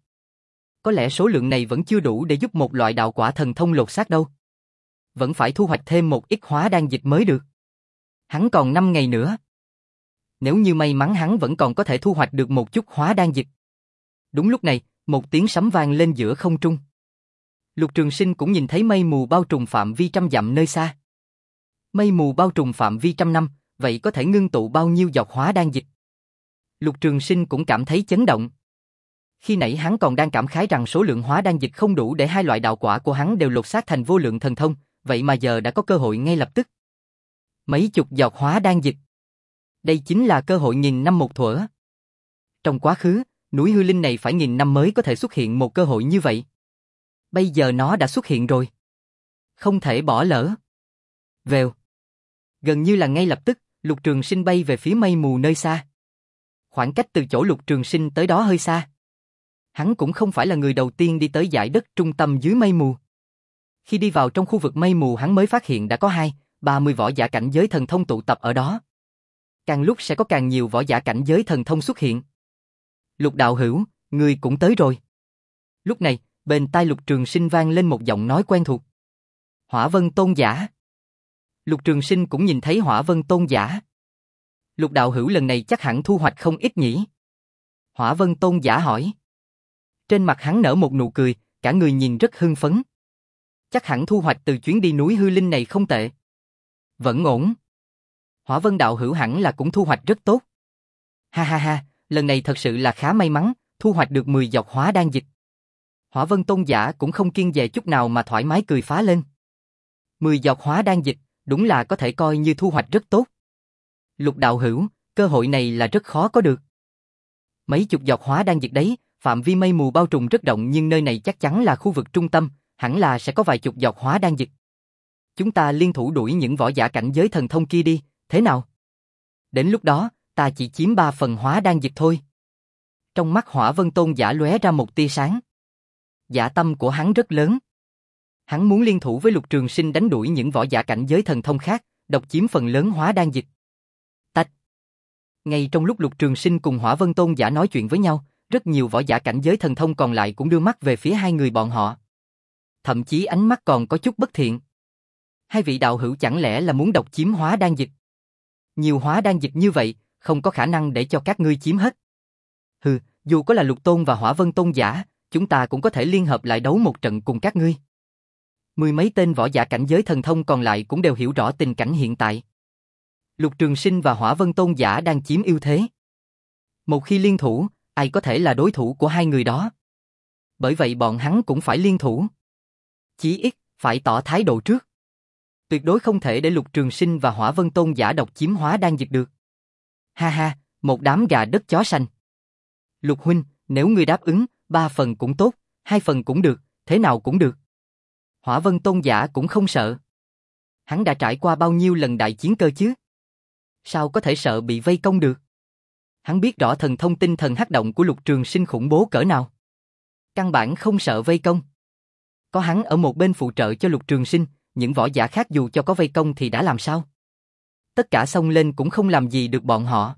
Có lẽ số lượng này vẫn chưa đủ để giúp một loại đạo quả thần thông lột xác đâu. Vẫn phải thu hoạch thêm một ít hóa đan dịch mới được. Hắn còn năm ngày nữa. Nếu như may mắn hắn vẫn còn có thể thu hoạch được một chút hóa đan dịch. Đúng lúc này, một tiếng sấm vang lên giữa không trung. Lục Trường Sinh cũng nhìn thấy mây mù bao trùm phạm vi trăm dặm nơi xa. Mây mù bao trùm phạm vi trăm năm, vậy có thể ngưng tụ bao nhiêu giọt hóa đan dịch? Lục Trường Sinh cũng cảm thấy chấn động. Khi nãy hắn còn đang cảm khái rằng số lượng hóa đan dịch không đủ để hai loại đạo quả của hắn đều lột xác thành vô lượng thần thông, vậy mà giờ đã có cơ hội ngay lập tức. Mấy chục giọt hóa đan dịch. Đây chính là cơ hội nghìn năm một thuở. Trong quá khứ, núi hư linh này phải nghìn năm mới có thể xuất hiện một cơ hội như vậy. Bây giờ nó đã xuất hiện rồi. Không thể bỏ lỡ. Vèo. Gần như là ngay lập tức, Lục Trường Sinh bay về phía mây mù nơi xa. Khoảng cách từ chỗ Lục Trường Sinh tới đó hơi xa. Hắn cũng không phải là người đầu tiên đi tới dải đất trung tâm dưới mây mù. Khi đi vào trong khu vực mây mù hắn mới phát hiện đã có hai, ba mươi võ giả cảnh giới thần thông tụ tập ở đó. Càng lúc sẽ có càng nhiều võ giả cảnh giới thần thông xuất hiện. Lục đạo hữu, người cũng tới rồi. Lúc này, bên tai Lục Trường Sinh vang lên một giọng nói quen thuộc. Hỏa Vân Tôn giả. Lục Trường Sinh cũng nhìn thấy Hỏa Vân Tôn giả. Lục đạo hữu lần này chắc hẳn thu hoạch không ít nhỉ? Hỏa Vân Tôn giả hỏi. Trên mặt hắn nở một nụ cười, cả người nhìn rất hưng phấn. Chắc hẳn thu hoạch từ chuyến đi núi hư linh này không tệ. Vẫn ổn. Hỏa Vân đạo hữu hẳn là cũng thu hoạch rất tốt. Ha ha ha, lần này thật sự là khá may mắn, thu hoạch được mười giọt hóa đan dịch. Hỏa Vân Tôn giả cũng không kiêng dè chút nào mà thoải mái cười phá lên. mười giọt hóa đan dịch, đúng là có thể coi như thu hoạch rất tốt. Lục đạo hữu, cơ hội này là rất khó có được. Mấy chục giọt hóa đan dịch đấy, phạm vi mây mù bao trùm rất rộng nhưng nơi này chắc chắn là khu vực trung tâm, hẳn là sẽ có vài chục giọt hóa đan dịch. Chúng ta liên thủ đuổi những võ giả cảnh giới thần thông kia đi, thế nào? Đến lúc đó, ta chỉ chiếm ba phần hóa đan dịch thôi. Trong mắt Hỏa Vân Tôn giả lóe ra một tia sáng. Dạ tâm của hắn rất lớn. Hắn muốn liên thủ với Lục Trường Sinh đánh đuổi những võ giả cảnh giới thần thông khác, độc chiếm phần lớn hóa đan dịch. Tách. Ngay trong lúc Lục Trường Sinh cùng Hỏa Vân Tôn giả nói chuyện với nhau, rất nhiều võ giả cảnh giới thần thông còn lại cũng đưa mắt về phía hai người bọn họ. Thậm chí ánh mắt còn có chút bất thiện. Hai vị đạo hữu chẳng lẽ là muốn độc chiếm hóa đan dịch? Nhiều hóa đan dịch như vậy, không có khả năng để cho các ngươi chiếm hết. Hừ, dù có là Lục Tôn và Hỏa Vân Tôn giả, chúng ta cũng có thể liên hợp lại đấu một trận cùng các ngươi. Mười mấy tên võ giả cảnh giới thần thông còn lại cũng đều hiểu rõ tình cảnh hiện tại. Lục Trường Sinh và Hỏa Vân Tôn giả đang chiếm ưu thế. Một khi liên thủ, ai có thể là đối thủ của hai người đó? Bởi vậy bọn hắn cũng phải liên thủ. Chí ít, phải tỏ thái độ trước. Tuyệt đối không thể để Lục Trường Sinh và Hỏa Vân Tôn giả độc chiếm hóa đan dịch được. Ha ha, một đám gà đất chó sành. Lục huynh, nếu ngươi đáp ứng, ba phần cũng tốt, hai phần cũng được, thế nào cũng được. Hỏa Vân Tôn giả cũng không sợ. Hắn đã trải qua bao nhiêu lần đại chiến cơ chứ? Sao có thể sợ bị vây công được? Hắn biết rõ thần thông tinh thần hắc động của Lục Trường Sinh khủng bố cỡ nào. Căn bản không sợ vây công. Có hắn ở một bên phụ trợ cho Lục Trường Sinh, những võ giả khác dù cho có vây công thì đã làm sao? Tất cả xông lên cũng không làm gì được bọn họ.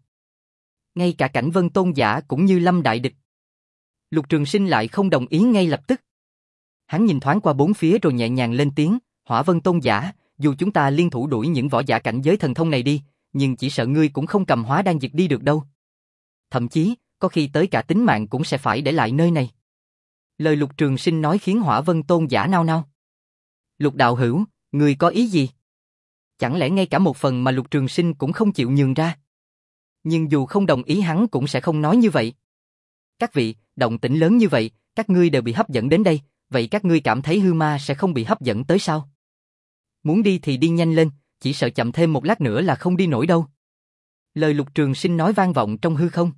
Ngay cả Cảnh Vân Tôn giả cũng như lâm đại địch. Lục Trường Sinh lại không đồng ý ngay lập tức. Hắn nhìn thoáng qua bốn phía rồi nhẹ nhàng lên tiếng, Hỏa Vân Tôn giả, dù chúng ta liên thủ đuổi những võ giả cảnh giới thần thông này đi, nhưng chỉ sợ ngươi cũng không cầm hóa đan dịch đi được đâu. Thậm chí, có khi tới cả tính mạng cũng sẽ phải để lại nơi này. Lời Lục Trường Sinh nói khiến Hỏa Vân Tôn giả nao nao. Lục đạo hữu, ngươi có ý gì? Chẳng lẽ ngay cả một phần mà Lục Trường Sinh cũng không chịu nhường ra? Nhưng dù không đồng ý hắn cũng sẽ không nói như vậy. Các vị, động tĩnh lớn như vậy, các ngươi đều bị hấp dẫn đến đây, vậy các ngươi cảm thấy hư ma sẽ không bị hấp dẫn tới sao? Muốn đi thì đi nhanh lên, chỉ sợ chậm thêm một lát nữa là không đi nổi đâu. Lời Lục Trường Sinh nói vang vọng trong hư không.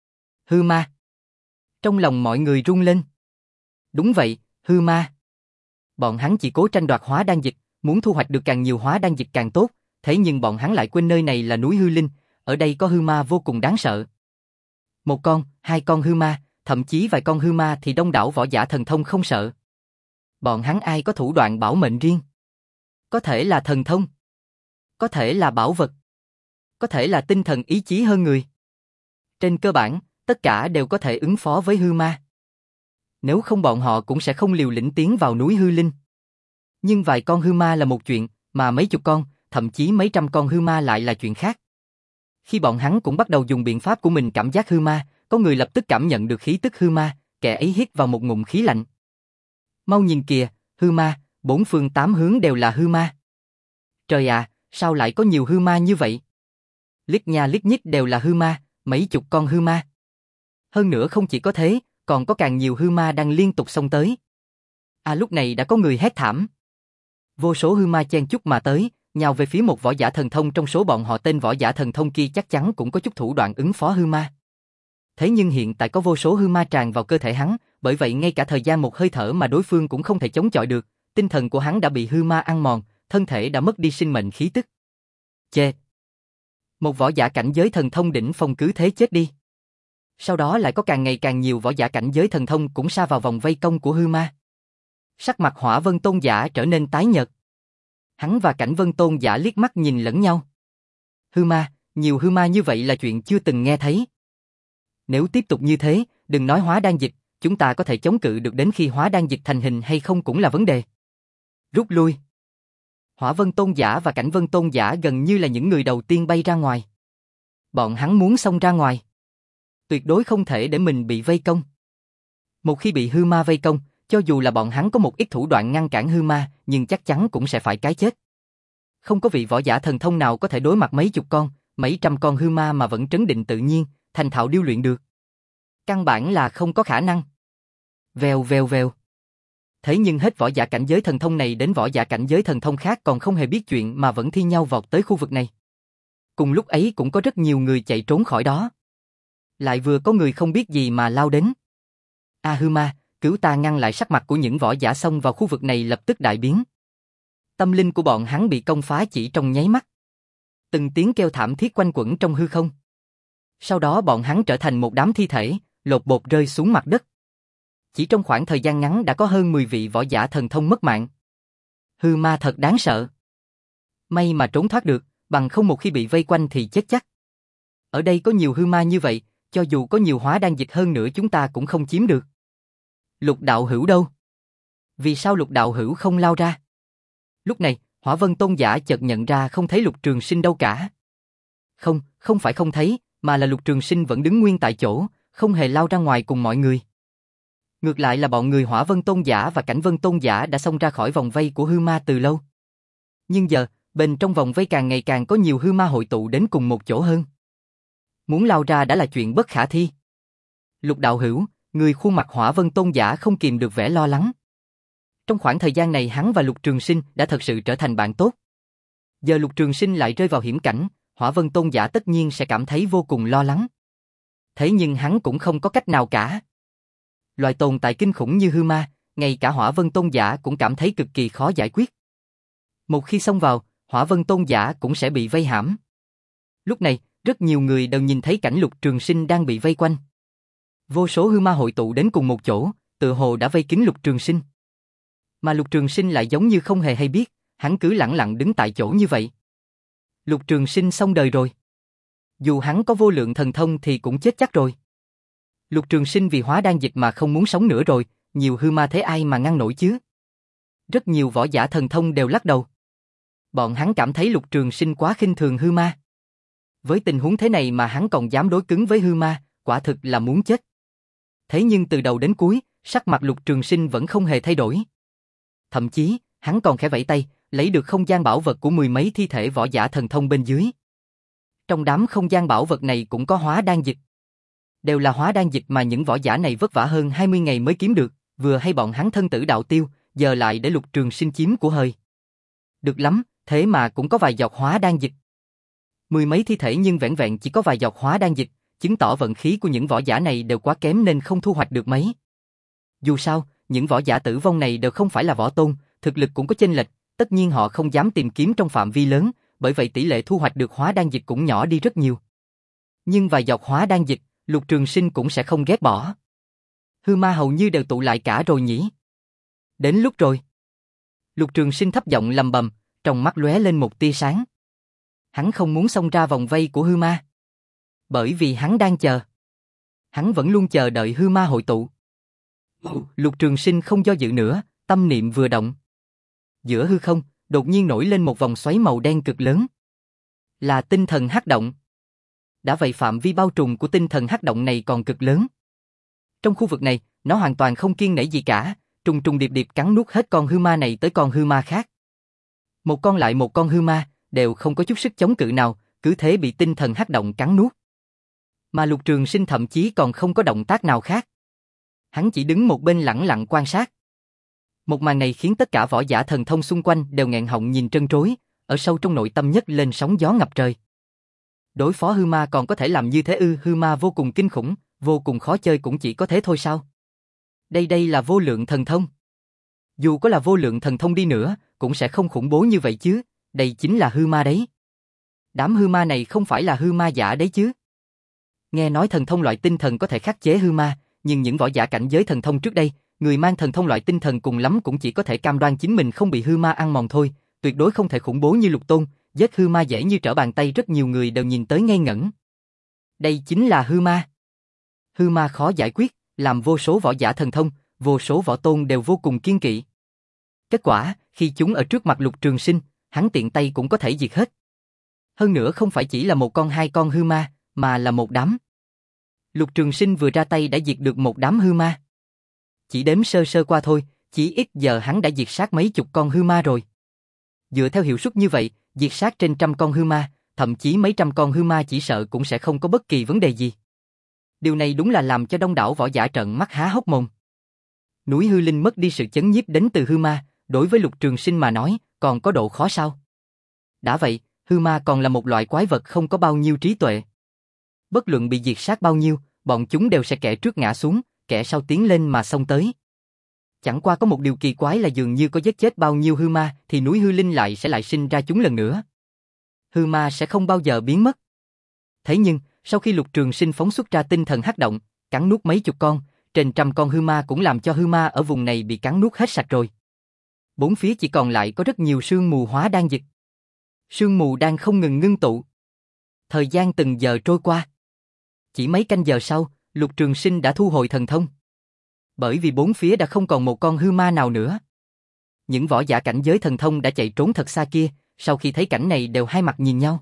Hư ma. Trong lòng mọi người rung lên. Đúng vậy, hư ma. Bọn hắn chỉ cố tranh đoạt hóa đan dịch, muốn thu hoạch được càng nhiều hóa đan dịch càng tốt, thế nhưng bọn hắn lại quên nơi này là núi hư linh, ở đây có hư ma vô cùng đáng sợ. Một con, hai con hư ma, thậm chí vài con hư ma thì đông đảo võ giả thần thông không sợ. Bọn hắn ai có thủ đoạn bảo mệnh riêng? Có thể là thần thông, có thể là bảo vật, có thể là tinh thần ý chí hơn người. Trên cơ bản, tất cả đều có thể ứng phó với hư ma. Nếu không bọn họ cũng sẽ không liều lĩnh tiến vào núi hư linh. Nhưng vài con hư ma là một chuyện, mà mấy chục con, thậm chí mấy trăm con hư ma lại là chuyện khác. Khi bọn hắn cũng bắt đầu dùng biện pháp của mình cảm giác hư ma, có người lập tức cảm nhận được khí tức hư ma, kẻ ấy hít vào một ngụm khí lạnh. Mau nhìn kìa, hư ma, bốn phương tám hướng đều là hư ma. Trời ạ, sao lại có nhiều hư ma như vậy? Lít nha lít nhít đều là hư ma, mấy chục con hư ma. Hơn nữa không chỉ có thế, còn có càng nhiều hư ma đang liên tục xông tới. À lúc này đã có người hét thảm. Vô số hư ma chen chúc mà tới, nhào về phía một võ giả thần thông, trong số bọn họ tên võ giả thần thông kia chắc chắn cũng có chút thủ đoạn ứng phó hư ma. Thế nhưng hiện tại có vô số hư ma tràn vào cơ thể hắn, bởi vậy ngay cả thời gian một hơi thở mà đối phương cũng không thể chống chọi được, tinh thần của hắn đã bị hư ma ăn mòn, thân thể đã mất đi sinh mệnh khí tức. Chê! Một võ giả cảnh giới thần thông đỉnh phong cứ thế chết đi. Sau đó lại có càng ngày càng nhiều võ giả cảnh giới thần thông cũng sa vào vòng vây công của hư ma. Sắc mặt Hỏa Vân Tôn giả trở nên tái nhợt. Hắn và Cảnh Vân Tôn giả liếc mắt nhìn lẫn nhau. Hư ma, nhiều hư ma như vậy là chuyện chưa từng nghe thấy. Nếu tiếp tục như thế, đừng nói hóa đan dịch, chúng ta có thể chống cự được đến khi hóa đan dịch thành hình hay không cũng là vấn đề. Rút lui. Hỏa Vân Tôn giả và Cảnh Vân Tôn giả gần như là những người đầu tiên bay ra ngoài. Bọn hắn muốn xông ra ngoài. Tuyệt đối không thể để mình bị vây công. Một khi bị hư ma vây công, cho dù là bọn hắn có một ít thủ đoạn ngăn cản hư ma, nhưng chắc chắn cũng sẽ phải cái chết. Không có vị võ giả thần thông nào có thể đối mặt mấy chục con, mấy trăm con hư ma mà vẫn trấn định tự nhiên, thành thạo điêu luyện được. Căn bản là không có khả năng. Vèo vèo vèo. Thế nhưng hết võ giả cảnh giới thần thông này đến võ giả cảnh giới thần thông khác còn không hề biết chuyện mà vẫn thi nhau vọt tới khu vực này. Cùng lúc ấy cũng có rất nhiều người chạy trốn khỏi đó. Lại vừa có người không biết gì mà lao đến. A hư ma, cứu ta, ngăn lại. Sắc mặt của những võ giả xông vào khu vực này lập tức đại biến. Tâm linh của bọn hắn bị công phá chỉ trong nháy mắt. Từng tiếng kêu thảm thiết quanh quẩn trong hư không. Sau đó bọn hắn trở thành một đám thi thể, lột bột rơi xuống mặt đất. Chỉ trong khoảng thời gian ngắn đã có hơn mười vị võ giả thần thông mất mạng. Hư ma thật đáng sợ. May mà trốn thoát được, bằng không một khi bị vây quanh thì chết chắc. Ở đây có nhiều hư ma như vậy, cho dù có nhiều hóa đan dịch hơn nữa chúng ta cũng không chiếm được. Lục đạo hữu đâu? Vì sao Lục đạo hữu không lao ra? Lúc này, Hỏa Vân Tôn giả chợt nhận ra không thấy Lục Trường Sinh đâu cả. Không, không phải không thấy, mà là Lục Trường Sinh vẫn đứng nguyên tại chỗ, không hề lao ra ngoài cùng mọi người. Ngược lại là bọn người Hỏa Vân Tôn giả và Cảnh Vân Tôn giả đã xông ra khỏi vòng vây của hư ma từ lâu. Nhưng giờ, bên trong vòng vây càng ngày càng có nhiều hư ma hội tụ đến cùng một chỗ hơn. Muốn lao ra đã là chuyện bất khả thi. Lục đạo hữu, người khuôn mặt Hỏa Vân Tôn giả không kìm được vẻ lo lắng. Trong khoảng thời gian này hắn và Lục Trường Sinh đã thật sự trở thành bạn tốt. Giờ Lục Trường Sinh lại rơi vào hiểm cảnh, Hỏa Vân Tôn giả tất nhiên sẽ cảm thấy vô cùng lo lắng. Thế nhưng hắn cũng không có cách nào cả. Loại tồn tại kinh khủng như hư ma, ngay cả Hỏa Vân Tôn giả cũng cảm thấy cực kỳ khó giải quyết. Một khi xông vào, Hỏa Vân Tôn giả cũng sẽ bị vây hãm. Lúc này, rất nhiều người đều nhìn thấy cảnh Lục Trường Sinh đang bị vây quanh. Vô số hư ma hội tụ đến cùng một chỗ, tựa hồ đã vây kín Lục Trường Sinh. Mà Lục Trường Sinh lại giống như không hề hay biết, hắn cứ lẳng lặng đứng tại chỗ như vậy. Lục Trường Sinh xong đời rồi. Dù hắn có vô lượng thần thông thì cũng chết chắc rồi. Lục Trường Sinh vì hóa đan dịch mà không muốn sống nữa rồi, nhiều hư ma thế ai mà ngăn nổi chứ? Rất nhiều võ giả thần thông đều lắc đầu. Bọn hắn cảm thấy Lục Trường Sinh quá khinh thường hư ma. Với tình huống thế này mà hắn còn dám đối cứng với hư ma, quả thực là muốn chết. Thế nhưng từ đầu đến cuối, sắc mặt Lục Trường Sinh vẫn không hề thay đổi. Thậm chí, hắn còn khẽ vẫy tay, lấy được không gian bảo vật của mười mấy thi thể võ giả thần thông bên dưới. Trong đám không gian bảo vật này cũng có hóa đan dịch. Đều là hóa đan dịch mà những võ giả này vất vả hơn hai mươi ngày mới kiếm được, vừa hay bọn hắn thân tử đạo tiêu, giờ lại để Lục Trường Sinh chiếm của hời. Được lắm, thế mà cũng có vài giọt hóa đan dịch. Mười mấy thi thể nhưng vẻn vẹn chỉ có vài giọt hóa đan dịch, chứng tỏ vận khí của những võ giả này đều quá kém nên không thu hoạch được mấy. Dù sao, những võ giả tử vong này đều không phải là võ tôn, thực lực cũng có chênh lệch, tất nhiên họ không dám tìm kiếm trong phạm vi lớn, bởi vậy tỷ lệ thu hoạch được hóa đan dịch cũng nhỏ đi rất nhiều. Nhưng vài giọt hóa đan dịch, Lục Trường Sinh cũng sẽ không ghét bỏ. Hư ma hầu như đều tụ lại cả rồi nhỉ. Đến lúc rồi. Lục Trường Sinh thấp giọng lầm bầm, trong mắt lóe lên một tia sáng. Hắn không muốn xông ra vòng vây của hư ma. Bởi vì hắn đang chờ. Hắn vẫn luôn chờ đợi hư ma hội tụ. Lục Trường Sinh không do dự nữa, tâm niệm vừa động. Giữa hư không, đột nhiên nổi lên một vòng xoáy màu đen cực lớn. Là tinh thần hắc động. Đã vậy phạm vi bao trùm của tinh thần hắc động này còn cực lớn. Trong khu vực này, nó hoàn toàn không kiêng nể gì cả, trùng trùng điệp điệp cắn nuốt hết con hư ma này tới con hư ma khác. Một con lại một con hư ma, đều không có chút sức chống cự nào, cứ thế bị tinh thần hắc động cắn nuốt. Mà Lục Trường Sinh thậm chí còn không có động tác nào khác. Hắn chỉ đứng một bên lẳng lặng quan sát. Một màn này khiến tất cả võ giả thần thông xung quanh đều nghẹn họng nhìn trân trối, ở sâu trong nội tâm nhất lên sóng gió ngập trời. Đối phó hư ma còn có thể làm như thế ư? Hư ma vô cùng kinh khủng, vô cùng khó chơi cũng chỉ có thế thôi sao? Đây đây là vô lượng thần thông. Dù có là vô lượng thần thông đi nữa, cũng sẽ không khủng bố như vậy chứ, đây chính là hư ma đấy. Đám hư ma này không phải là hư ma giả đấy chứ. Nghe nói thần thông loại tinh thần có thể khắc chế hư ma, nhưng những võ giả cảnh giới thần thông trước đây, người mang thần thông loại tinh thần cùng lắm cũng chỉ có thể cam đoan chính mình không bị hư ma ăn mòn thôi, tuyệt đối không thể khủng bố như Lục Tôn, giết hư ma dễ như trở bàn tay, rất nhiều người đều nhìn tới ngây ngẩn. Đây chính là hư ma. Hư ma khó giải quyết, làm vô số võ giả thần thông, vô số võ tôn đều vô cùng kiêng kỵ. Kết quả, khi chúng ở trước mặt Lục Trường Sinh, hắn tiện tay cũng có thể diệt hết. Hơn nữa không phải chỉ là một con hai con hư ma, mà là một đám. Lục Trường Sinh vừa ra tay đã diệt được một đám hư ma. Chỉ đếm sơ sơ qua thôi, chỉ ít giờ hắn đã diệt sát mấy chục con hư ma rồi. Dựa theo hiệu suất như vậy, diệt sát trên trăm con hư ma, thậm chí mấy trăm con hư ma chỉ sợ cũng sẽ không có bất kỳ vấn đề gì. Điều này đúng là làm cho đông đảo võ giả trợn mắt há hốc mồm. Núi hư linh mất đi sự chấn nhiếp đến từ hư ma, đối với Lục Trường Sinh mà nói, còn có độ khó sao? Đã vậy, hư ma còn là một loại quái vật không có bao nhiêu trí tuệ. Bất luận bị diệt sát bao nhiêu, bọn chúng đều sẽ kẻ trước ngã xuống, kẻ sau tiến lên mà xông tới. Chẳng qua có một điều kỳ quái là dường như có giết chết bao nhiêu hư ma thì núi hư linh lại sẽ lại sinh ra chúng lần nữa. Hư ma sẽ không bao giờ biến mất. Thế nhưng, sau khi Lục Trường Sinh phóng xuất ra tinh thần hắc động, cắn nuốt mấy chục con, trên trăm con hư ma cũng làm cho hư ma ở vùng này bị cắn nuốt hết sạch rồi. Bốn phía chỉ còn lại có rất nhiều sương mù hóa đan dịch. Sương mù đang không ngừng ngưng tụ. Thời gian từng giờ trôi qua. Chỉ mấy canh giờ sau, Lục Trường Sinh đã thu hồi thần thông. Bởi vì bốn phía đã không còn một con hư ma nào nữa. Những võ giả cảnh giới thần thông đã chạy trốn thật xa kia, sau khi thấy cảnh này đều hai mặt nhìn nhau.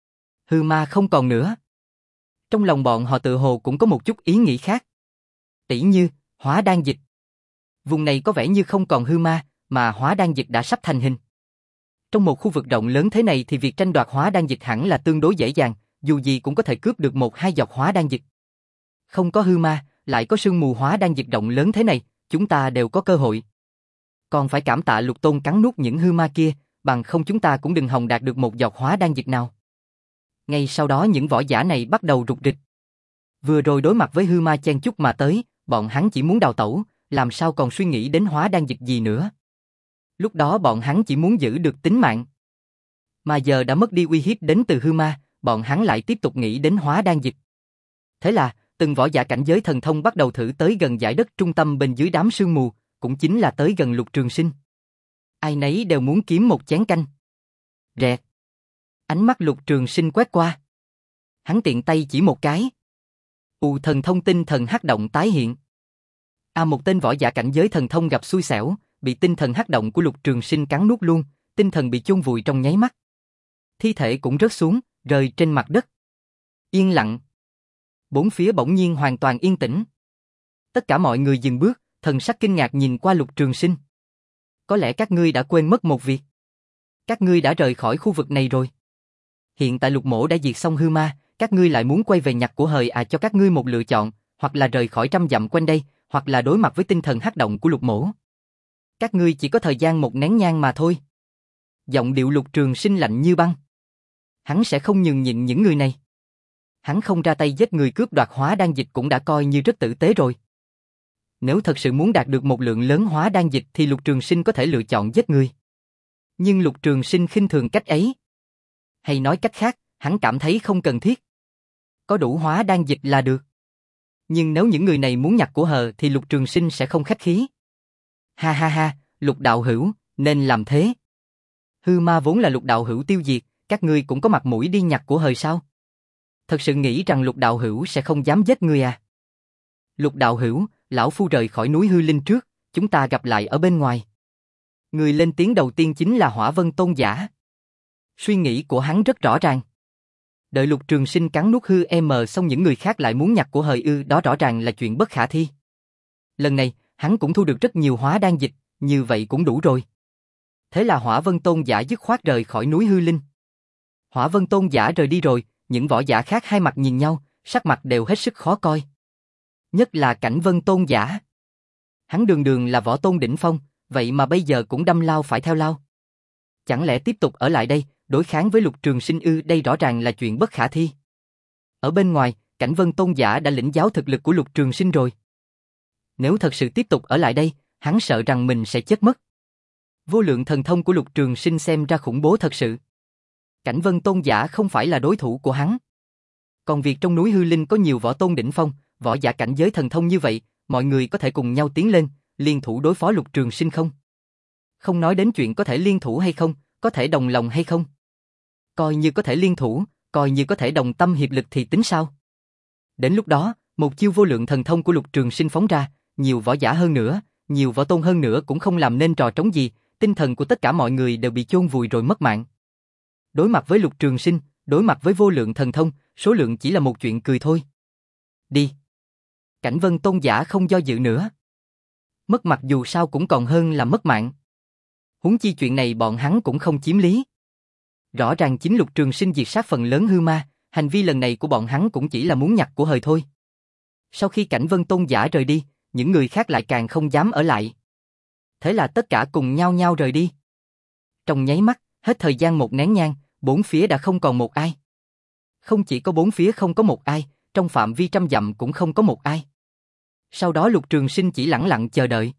Hư ma không còn nữa. Trong lòng bọn họ tự hồ cũng có một chút ý nghĩ khác. Tỉ như, hóa đan dịch. Vùng này có vẻ như không còn hư ma, mà hóa đan dịch đã sắp thành hình. Trong một khu vực rộng lớn thế này thì việc tranh đoạt hóa đan dịch hẳn là tương đối dễ dàng, dù gì cũng có thể cướp được một hai giọt hóa đan dịch. Không có hư ma, lại có sương mù hóa đan dịch rộng lớn thế này, chúng ta đều có cơ hội. Còn phải cảm tạ Lục Tôn cắn nuốt những hư ma kia, bằng không chúng ta cũng đừng hòng đạt được một giọt hóa đan dịch nào. Ngay sau đó những võ giả này bắt đầu rục rịch. Vừa rồi đối mặt với hư ma chen chúc mà tới, bọn hắn chỉ muốn đào tẩu, làm sao còn suy nghĩ đến hóa đan dịch gì nữa. Lúc đó bọn hắn chỉ muốn giữ được tính mạng. Mà giờ đã mất đi uy hiếp đến từ hư ma, bọn hắn lại tiếp tục nghĩ đến hóa đan dịch. Thế là, từng võ giả cảnh giới thần thông bắt đầu thử tới gần dải đất trung tâm bên dưới đám sương mù, cũng chính là tới gần Lục Trường Sinh. Ai nấy đều muốn kiếm một chén canh. Rẹt. Ánh mắt Lục Trường Sinh quét qua. Hắn tiện tay chỉ một cái. U thần thông tinh thần hắc động tái hiện. À, một tên võ giả cảnh giới thần thông gặp xui xẻo, bị tinh thần hắc động của Lục Trường Sinh cắn nuốt luôn, tinh thần bị chôn vùi trong nháy mắt. Thi thể cũng rớt xuống, rơi trên mặt đất. Yên lặng. Bốn phía bỗng nhiên hoàn toàn yên tĩnh. Tất cả mọi người dừng bước, thần sắc kinh ngạc nhìn qua Lục Trường Sinh. Có lẽ các ngươi đã quên mất một việc. Các ngươi đã rời khỏi khu vực này rồi. Hiện tại Lục Mỗ đã diệt xong hư ma, các ngươi lại muốn quay về nhặt của hời à? Cho các ngươi một lựa chọn, hoặc là rời khỏi trăm dặm quanh đây, hoặc là đối mặt với tinh thần hắc động của Lục Mỗ. Các ngươi chỉ có thời gian một nén nhang mà thôi. Giọng điệu Lục Trường Sinh lạnh như băng. Hắn sẽ không nhường nhịn những người này. Hắn không ra tay giết người cướp đoạt hóa đan dịch cũng đã coi như rất tử tế rồi. Nếu thật sự muốn đạt được một lượng lớn hóa đan dịch thì Lục Trường Sinh có thể lựa chọn giết người. Nhưng Lục Trường Sinh khinh thường cách ấy. Hay nói cách khác, hắn cảm thấy không cần thiết. Có đủ hóa đan dịch là được. Nhưng nếu những người này muốn nhặt của hờ thì Lục Trường Sinh sẽ không khách khí. Ha ha ha, Lục đạo hữu, nên làm thế. Hư ma vốn là Lục đạo hữu tiêu diệt, các ngươi cũng có mặt mũi đi nhặt của hời sao? Thật sự nghĩ rằng Lục đạo hữu sẽ không dám giết ngươi à? Lục đạo hữu, lão phu rời khỏi núi hư linh trước, chúng ta gặp lại ở bên ngoài. Người lên tiếng đầu tiên chính là Hỏa Vân Tôn giả. Suy nghĩ của hắn rất rõ ràng. Đợi Lục Trường Sinh cắn nuốt hư em xong những người khác lại muốn nhặt của hời ư, đó rõ ràng là chuyện bất khả thi. Lần này, hắn cũng thu được rất nhiều hóa đan dịch, như vậy cũng đủ rồi. Thế là Hỏa Vân Tôn giả dứt khoát rời khỏi núi Hư Linh. Hỏa Vân Tôn giả rời đi rồi, những võ giả khác hai mặt nhìn nhau, sắc mặt đều hết sức khó coi. Nhất là Cảnh Vân Tôn giả. Hắn đường đường là võ tôn đỉnh phong, vậy mà bây giờ cũng đâm lao phải theo lao. Chẳng lẽ tiếp tục ở lại đây, đối kháng với Lục Trường Sinh ư? Đây rõ ràng là chuyện bất khả thi. Ở bên ngoài, Cảnh Vân Tôn giả đã lĩnh giáo thực lực của Lục Trường Sinh rồi. Nếu thật sự tiếp tục ở lại đây, hắn sợ rằng mình sẽ chết mất. Vô lượng thần thông của Lục Trường Sinh xem ra khủng bố thật sự. Cảnh Vân Tôn giả không phải là đối thủ của hắn. Còn việc trong núi Hư Linh có nhiều võ tôn đỉnh phong, võ giả cảnh giới thần thông như vậy, mọi người có thể cùng nhau tiến lên, liên thủ đối phó Lục Trường Sinh không? Không nói đến chuyện có thể liên thủ hay không, có thể đồng lòng hay không. Coi như có thể liên thủ, coi như có thể đồng tâm hiệp lực thì tính sao? Đến lúc đó, một chiêu vô lượng thần thông của Lục Trường Sinh phóng ra, nhiều võ giả hơn nữa, nhiều võ tôn hơn nữa cũng không làm nên trò trống gì, tinh thần của tất cả mọi người đều bị chôn vùi rồi mất mạng. Đối mặt với Lục Trường Sinh, đối mặt với vô lượng thần thông, số lượng chỉ là một chuyện cười thôi. Đi. Cảnh Vân Tôn giả không do dự nữa. Mất mặt dù sao cũng còn hơn là mất mạng. Huống chi chuyện này bọn hắn cũng không chiếm lý. Rõ ràng chính Lục Trường Sinh diệt sát phần lớn hư ma, hành vi lần này của bọn hắn cũng chỉ là muốn nhặt của hời thôi. Sau khi Cảnh Vân Tôn giả rời đi, những người khác lại càng không dám ở lại. Thế là tất cả cùng nhau nhau rời đi. Trong nháy mắt, hết thời gian một nén nhang, bốn phía đã không còn một ai. Không chỉ có bốn phía không có một ai, trong phạm vi trăm dặm cũng không có một ai. Sau đó Lục Trường Sinh chỉ lẳng lặng chờ đợi.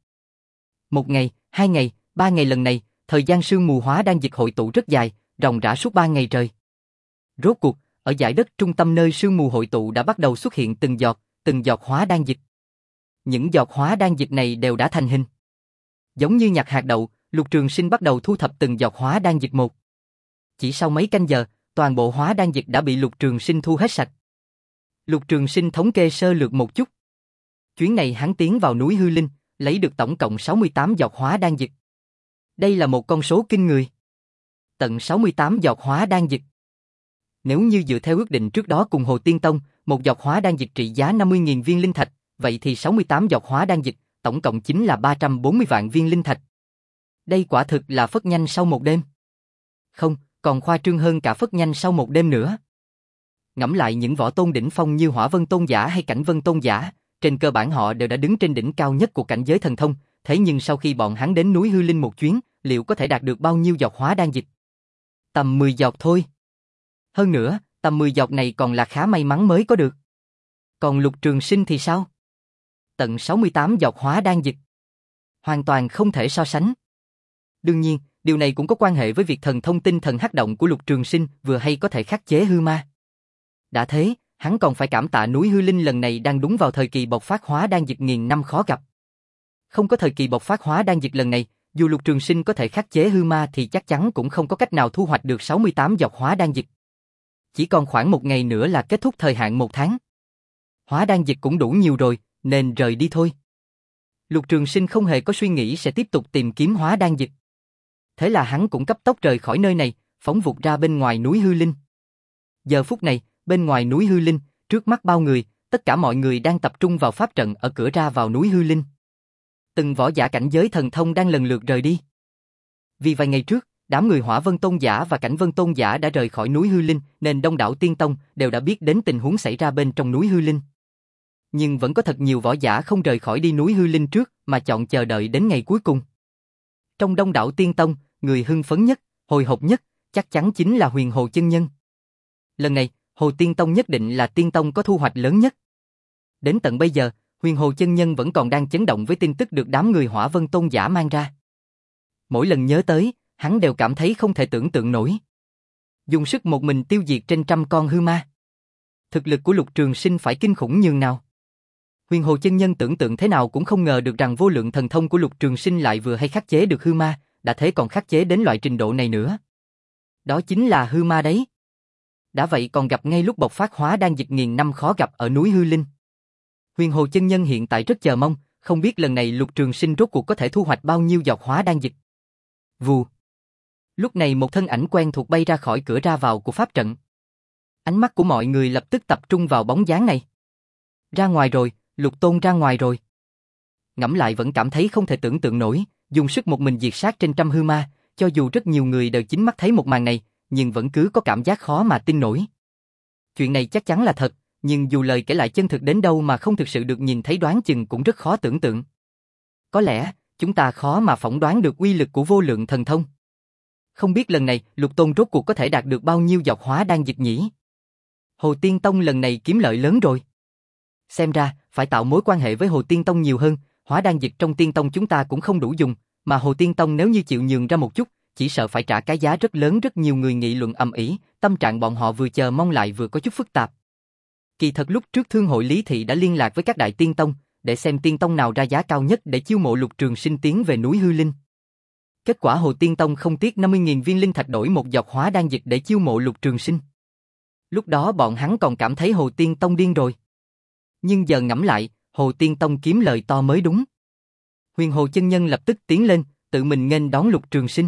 Một ngày, hai ngày, ba ngày, lần này, thời gian sương mù hóa đan dịch hội tụ rất dài, ròng rã suốt ba ngày trời. Rốt cuộc, ở dải đất trung tâm nơi sương mù hội tụ đã bắt đầu xuất hiện từng giọt, từng giọt hóa đan dịch. Những giọt hóa đan dịch này đều đã thành hình. Giống như nhặt hạt đậu, Lục Trường Sinh bắt đầu thu thập từng giọt hóa đan dịch một. Chỉ sau mấy canh giờ, toàn bộ hóa đan dịch đã bị Lục Trường Sinh thu hết sạch. Lục Trường Sinh thống kê sơ lược một chút. Chuyến này hắn tiến vào núi Hư Linh, lấy được tổng cộng sáu mươi tám giọt hóa đan dịch. Đây là một con số kinh người. Tận sáu mươi tám giọt hóa đan dịch. Nếu như dựa theo ước định trước đó cùng Hồ Tiên Tông, một giọt hóa đan dịch trị giá năm mươi nghìn viên linh thạch, vậy thì sáu mươi tám giọt hóa đan dịch, tổng cộng chính là ba trăm bốn mươi vạn viên linh thạch. Đây quả thực là phất nhanh sau một đêm. Không, còn khoa trương hơn cả phất nhanh sau một đêm nữa. Ngẫm lại những võ tôn đỉnh phong như Hỏa Vân Tôn giả hay Cảnh Vân Tôn giả, trên cơ bản họ đều đã đứng trên đỉnh cao nhất của cảnh giới thần thông, thế nhưng sau khi bọn hắn đến núi Hư Linh một chuyến, liệu có thể đạt được bao nhiêu giọt hóa đan dịch? Tầm mười giọt thôi. Hơn nữa, tầm mười giọt này còn là khá may mắn mới có được. Còn Lục Trường Sinh thì sao? Tận sáu mươi tám giọt hóa đan dịch. Hoàn toàn không thể so sánh. Đương nhiên, điều này cũng có quan hệ với việc thần thông tinh thần hắc động của Lục Trường Sinh vừa hay có thể khắc chế hư ma. Đã thế, hắn còn phải cảm tạ núi Hư Linh lần này đang đúng vào thời kỳ bộc phát hóa đan dịch nghìn năm khó gặp. Không có thời kỳ bộc phát hóa đan dịch lần này, dù Lục Trường Sinh có thể khắc chế hư ma thì chắc chắn cũng không có cách nào thu hoạch được sáu mươi tám giọt hóa đan dịch. Chỉ còn khoảng một ngày nữa là kết thúc thời hạn một tháng. Hóa đan dịch cũng đủ nhiều rồi, nên rời đi thôi. Lục Trường Sinh không hề có suy nghĩ sẽ tiếp tục tìm kiếm hóa đan dịch. Thế là hắn cũng cấp tốc rời khỏi nơi này, phóng vụt ra bên ngoài núi Hư Linh. Giờ phút này, bên ngoài núi Hư Linh, trước mắt bao người, tất cả mọi người đang tập trung vào pháp trận ở cửa ra vào núi Hư Linh. Từng võ giả cảnh giới thần thông đang lần lượt rời đi. Vì vài ngày trước, đám người Hỏa Vân Tôn giả và Cảnh Vân Tôn giả đã rời khỏi núi Hư Linh, nên đông đảo tiên tông đều đã biết đến tình huống xảy ra bên trong núi Hư Linh. Nhưng vẫn có thật nhiều võ giả không rời khỏi đi núi Hư Linh trước, mà chọn chờ đợi đến ngày cuối cùng. Trong đông đảo tiên tông, người hưng phấn nhất, hồi hộp nhất, chắc chắn chính là Huyền Hồ chân nhân. Lần này, Hồ Tiên Tông nhất định là tiên tông có thu hoạch lớn nhất. Đến tận bây giờ, Huyền Hồ chân nhân vẫn còn đang chấn động với tin tức được đám người Hỏa Vân Tôn giả mang ra. Mỗi lần nhớ tới, hắn đều cảm thấy không thể tưởng tượng nổi. Dùng sức một mình tiêu diệt trên trăm con hư ma. Thực lực của Lục Trường Sinh phải kinh khủng nhường nào. Huyền Hồ chân nhân tưởng tượng thế nào cũng không ngờ được rằng vô lượng thần thông của Lục Trường Sinh lại vừa hay khắc chế được hư ma, đã thế còn khắc chế đến loại trình độ này nữa. Đó chính là hư ma đấy. Đã vậy còn gặp ngay lúc bộc phát hóa đan dịch nghìn năm khó gặp ở núi Hư Linh. Huyền Hồ chân nhân hiện tại rất chờ mong, không biết lần này Lục Trường Sinh rốt cuộc có thể thu hoạch bao nhiêu giọt hóa đan dịch. Vù. Lúc này một thân ảnh quen thuộc bay ra khỏi cửa ra vào của pháp trận. Ánh mắt của mọi người lập tức tập trung vào bóng dáng này. Ra ngoài rồi, Lục Tôn ra ngoài rồi. Ngẫm lại vẫn cảm thấy không thể tưởng tượng nổi, dùng sức một mình diệt sát trên trăm hư ma, cho dù rất nhiều người đều chính mắt thấy một màn này, nhưng vẫn cứ có cảm giác khó mà tin nổi. Chuyện này chắc chắn là thật, nhưng dù lời kể lại chân thực đến đâu mà không thực sự được nhìn thấy đoán chừng cũng rất khó tưởng tượng. Có lẽ, chúng ta khó mà phỏng đoán được uy lực của vô lượng thần thông. Không biết lần này, Lục Tôn rốt cuộc có thể đạt được bao nhiêu giọt hóa đan dịch nhỉ? Hồ Tiên Tông lần này kiếm lợi lớn rồi. Xem ra, phải tạo mối quan hệ với Hồ Tiên Tông nhiều hơn, hóa đan dịch trong Tiên Tông chúng ta cũng không đủ dùng, mà Hồ Tiên Tông nếu như chịu nhường ra một chút, chỉ sợ phải trả cái giá rất lớn. Rất nhiều người nghị luận ầm ĩ, tâm trạng bọn họ vừa chờ mong lại vừa có chút phức tạp. Kỳ thật lúc trước Thương hội Lý Thị đã liên lạc với các đại Tiên Tông, để xem Tiên Tông nào ra giá cao nhất để chiêu mộ Lục Trường Sinh tiến về núi Hư Linh. Kết quả Hồ Tiên Tông không tiếc năm mươi nghìn viên linh thạch đổi một giọt hóa đan dịch để chiêu mộ Lục Trường Sinh. Lúc đó bọn hắn còn cảm thấy Hồ Tiên Tông điên rồi. Nhưng giờ ngẫm lại, Hồ Tiên Tông kiếm lời to mới đúng. Huyền Hồ chân nhân lập tức tiến lên, tự mình nghênh đón Lục Trường Sinh.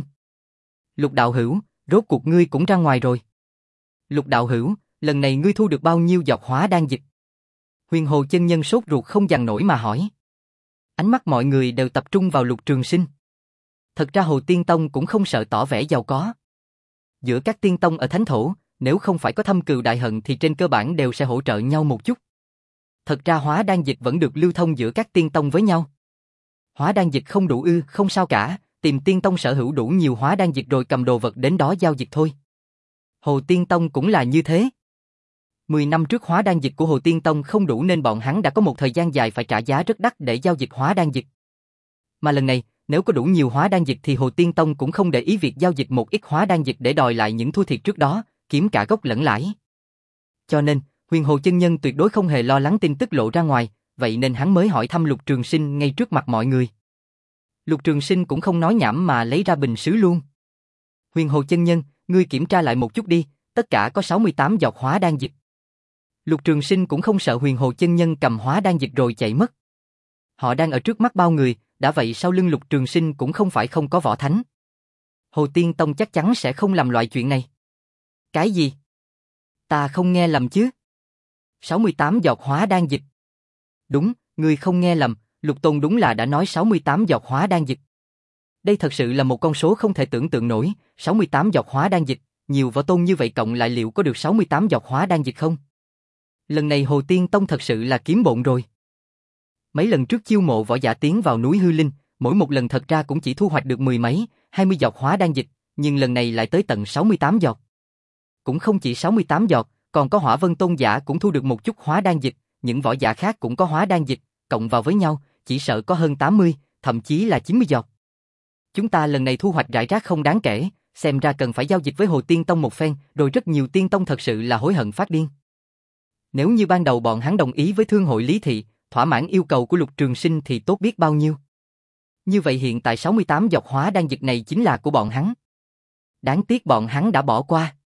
Lục đạo hữu, rốt cuộc ngươi cũng ra ngoài rồi. Lục đạo hữu, lần này ngươi thu được bao nhiêu giọt hóa đan dịch? Huyền Hồ chân nhân sốt ruột không dằn nổi mà hỏi. Ánh mắt mọi người đều tập trung vào Lục Trường Sinh. Thật ra Hồ Tiên Tông cũng không sợ tỏ vẻ giàu có. Giữa các tiên tông ở thánh thổ, nếu không phải có thâm cừu đại hận thì trên cơ bản đều sẽ hỗ trợ nhau một chút. Thật ra hóa đan dịch vẫn được lưu thông giữa các tiên tông với nhau. Hóa đan dịch không đủ ư, không sao cả, tìm tiên tông sở hữu đủ nhiều hóa đan dịch rồi cầm đồ vật đến đó giao dịch thôi. Hồ Tiên Tông cũng là như thế. Mười năm trước hóa đan dịch của Hồ Tiên Tông không đủ nên bọn hắn đã có một thời gian dài phải trả giá rất đắt để giao dịch hóa đan dịch. Mà lần này, nếu có đủ nhiều hóa đan dịch thì Hồ Tiên Tông cũng không để ý việc giao dịch một ít hóa đan dịch để đòi lại những thua thiệt trước đó, kiếm cả gốc lẫn lãi. Cho nên, Huyền Hồ chân nhân tuyệt đối không hề lo lắng tin tức lộ ra ngoài, vậy nên hắn mới hỏi thăm Lục Trường Sinh ngay trước mặt mọi người. Lục Trường Sinh cũng không nói nhảm mà lấy ra bình sứ luôn. Huyền Hồ chân nhân, ngươi kiểm tra lại một chút đi, tất cả có sáu mươi tám giọt hóa đan dịch. Lục Trường Sinh cũng không sợ Huyền Hồ chân nhân cầm hóa đan dịch rồi chạy mất. Họ đang ở trước mắt bao người, đã vậy sau lưng Lục Trường Sinh cũng không phải không có võ thánh. Hồ Tiên Tông chắc chắn sẽ không làm loại chuyện này. Cái gì? Ta không nghe lầm chứ? sáu mươi tám giọt hóa đan dịch. Đúng, ngươi không nghe lầm, Lục Tôn đúng là đã nói sáu mươi tám giọt hóa đan dịch. Đây thật sự là một con số không thể tưởng tượng nổi, sáu mươi tám giọt hóa đan dịch, nhiều võ tôn như vậy cộng lại liệu có được sáu mươi tám giọt hóa đan dịch không? Lần này Hồ Tiên Tông thật sự là kiếm bộn rồi. Mấy lần trước chiêu mộ võ giả tiến vào núi Hư Linh, mỗi một lần thật ra cũng chỉ thu hoạch được mười mấy, hai mươi giọt hóa đan dịch, nhưng lần này lại tới tận sáu mươi tám giọt. Cũng không chỉ sáu mươi tám giọt, còn có Hỏa Vân Tôn giả cũng thu được một chút hóa đan dịch, những võ giả khác cũng có hóa đan dịch, cộng vào với nhau, chỉ sợ có hơn tám mươi, thậm chí là chín mươi giọt. Chúng ta lần này thu hoạch rải rác không đáng kể, xem ra cần phải giao dịch với Hồ Tiên Tông một phen, rồi rất nhiều tiên tông thật sự là hối hận phát điên. Nếu như ban đầu bọn hắn đồng ý với Thương hội Lý Thị, thỏa mãn yêu cầu của Lục Trường Sinh thì tốt biết bao nhiêu. Như vậy hiện tại sáu mươi tám giọt hóa đan dịch này chính là của bọn hắn. Đáng tiếc bọn hắn đã bỏ qua.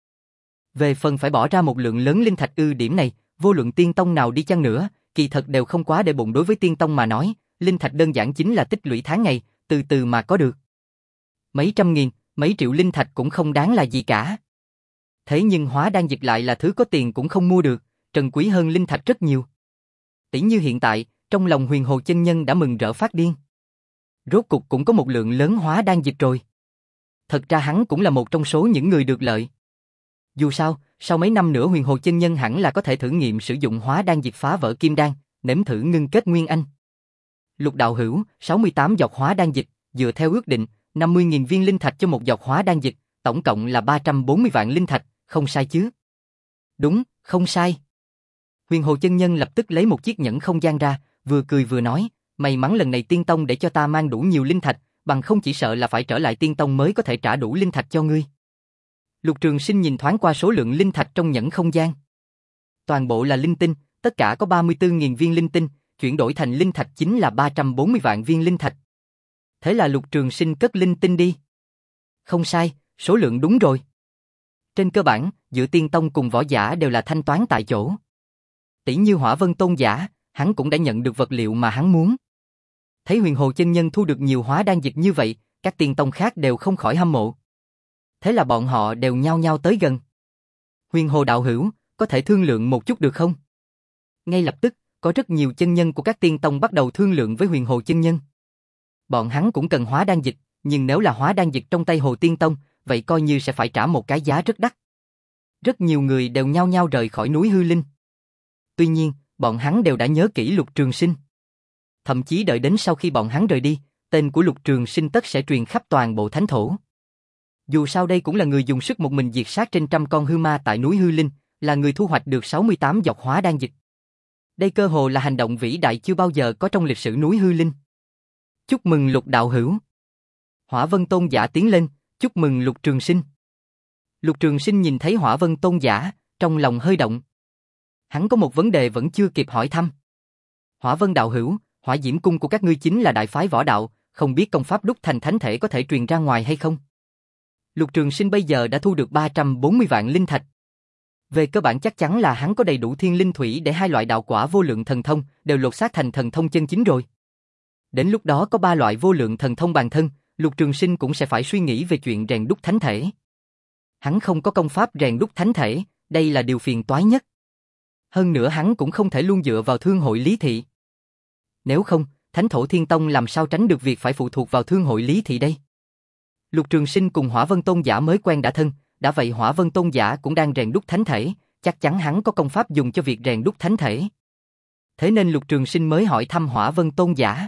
Về phần phải bỏ ra một lượng lớn linh thạch ư, điểm này, vô luận tiên tông nào đi chăng nữa, kỳ thật đều không quá để bụng. Đối với tiên tông mà nói, linh thạch đơn giản chính là tích lũy tháng ngày, từ từ mà có được. Mấy trăm nghìn, mấy triệu linh thạch cũng không đáng là gì cả. Thế nhưng hóa đan dịch lại là thứ có tiền cũng không mua được, trân quý hơn linh thạch rất nhiều. Tỷ như hiện tại, trong lòng Huyền Hồ chân nhân đã mừng rỡ phát điên. Rốt cục cũng có một lượng lớn hóa đan dịch rồi. Thật ra hắn cũng là một trong số những người được lợi. Dù sao, sau mấy năm nữa Huyền Hồ chân nhân hẳn là có thể thử nghiệm sử dụng hóa đan dịch phá vỡ kim đan, nếm thử ngưng kết nguyên anh. Lục đạo hữu, sáu mươi tám giọt hóa đan dịch, dựa theo ước định, năm mươi nghìn viên linh thạch cho một giọt hóa đan dịch, tổng cộng là ba trăm bốn mươi vạn linh thạch, không sai chứ? Đúng, không sai. Huyền Hồ chân nhân lập tức lấy một chiếc nhẫn không gian ra, vừa cười vừa nói, may mắn lần này tiên tông để cho ta mang đủ nhiều linh thạch, bằng không chỉ sợ là phải trở lại tiên tông mới có thể trả đủ linh thạch cho ngươi. Lục Trường Sinh nhìn thoáng qua số lượng linh thạch trong nhẫn không gian. Toàn bộ là linh tinh, tất cả có ba mươi tư nghìn viên linh tinh, chuyển đổi thành linh thạch chính là ba trăm bốn mươi vạn viên linh thạch. Thế là Lục Trường Sinh cất linh tinh đi. Không sai, số lượng đúng rồi. Trên cơ bản, giữa tiên tông cùng võ giả đều là thanh toán tại chỗ. Tỷ như Hỏa Vân Tôn giả, hắn cũng đã nhận được vật liệu mà hắn muốn. Thấy Huyền Hồ chân nhân thu được nhiều hóa đan dịch như vậy, các tiên tông khác đều không khỏi hâm mộ. Thế là bọn họ đều nhao nhao tới gần. Huyền Hồ đạo hữu, có thể thương lượng một chút được không? Ngay lập tức, có rất nhiều chân nhân của các tiên tông bắt đầu thương lượng với Huyền Hồ chân nhân. Bọn hắn cũng cần hóa đan dịch, nhưng nếu là hóa đan dịch trong tay Hồ Tiên Tông, vậy coi như sẽ phải trả một cái giá rất đắt. Rất nhiều người đều nhao nhao rời khỏi núi Hư Linh. Tuy nhiên, bọn hắn đều đã nhớ kỹ Lục Trường Sinh. Thậm chí đợi đến sau khi bọn hắn rời đi, tên của Lục Trường Sinh tất sẽ truyền khắp toàn bộ thánh thổ. Dù sao đây cũng là người dùng sức một mình diệt sát trên trăm con hư ma tại núi Hư Linh, là người thu hoạch được sáu mươi tám giọt hóa đan dịch. Đây cơ hồ là hành động vĩ đại chưa bao giờ có trong lịch sử núi Hư Linh. Chúc mừng Lục đạo hữu. Hỏa Vân Tôn giả tiến lên, chúc mừng Lục Trường Sinh. Lục Trường Sinh nhìn thấy Hỏa Vân Tôn giả, trong lòng hơi động. Hắn có một vấn đề vẫn chưa kịp hỏi thăm. Hỏa Vân đạo hữu, Hỏa Diễm Cung của các ngươi chính là đại phái võ đạo, không biết công pháp đúc thành thánh thể có thể truyền ra ngoài hay không? Lục Trường Sinh bây giờ đã thu được ba trăm bốn mươi vạn linh thạch. Về cơ bản chắc chắn là hắn có đầy đủ thiên linh thủy để hai loại đạo quả vô lượng thần thông đều lột xác thành thần thông chân chính rồi. Đến lúc đó có ba loại vô lượng thần thông bản thân, Lục Trường Sinh cũng sẽ phải suy nghĩ về chuyện rèn đúc thánh thể. Hắn không có công pháp rèn đúc thánh thể, đây là điều phiền toái nhất. Hơn nữa hắn cũng không thể luôn dựa vào thương hội Lý Thị. Nếu không, Thánh Thổ Thiên Tông làm sao tránh được việc phải phụ thuộc vào thương hội Lý Thị đây? Lục Trường Sinh cùng Hỏa Vân Tôn giả mới quen đã thân, đã vậy Hỏa Vân Tôn giả cũng đang rèn đúc thánh thể, chắc chắn hắn có công pháp dùng cho việc rèn đúc thánh thể. Thế nên Lục Trường Sinh mới hỏi thăm Hỏa Vân Tôn giả.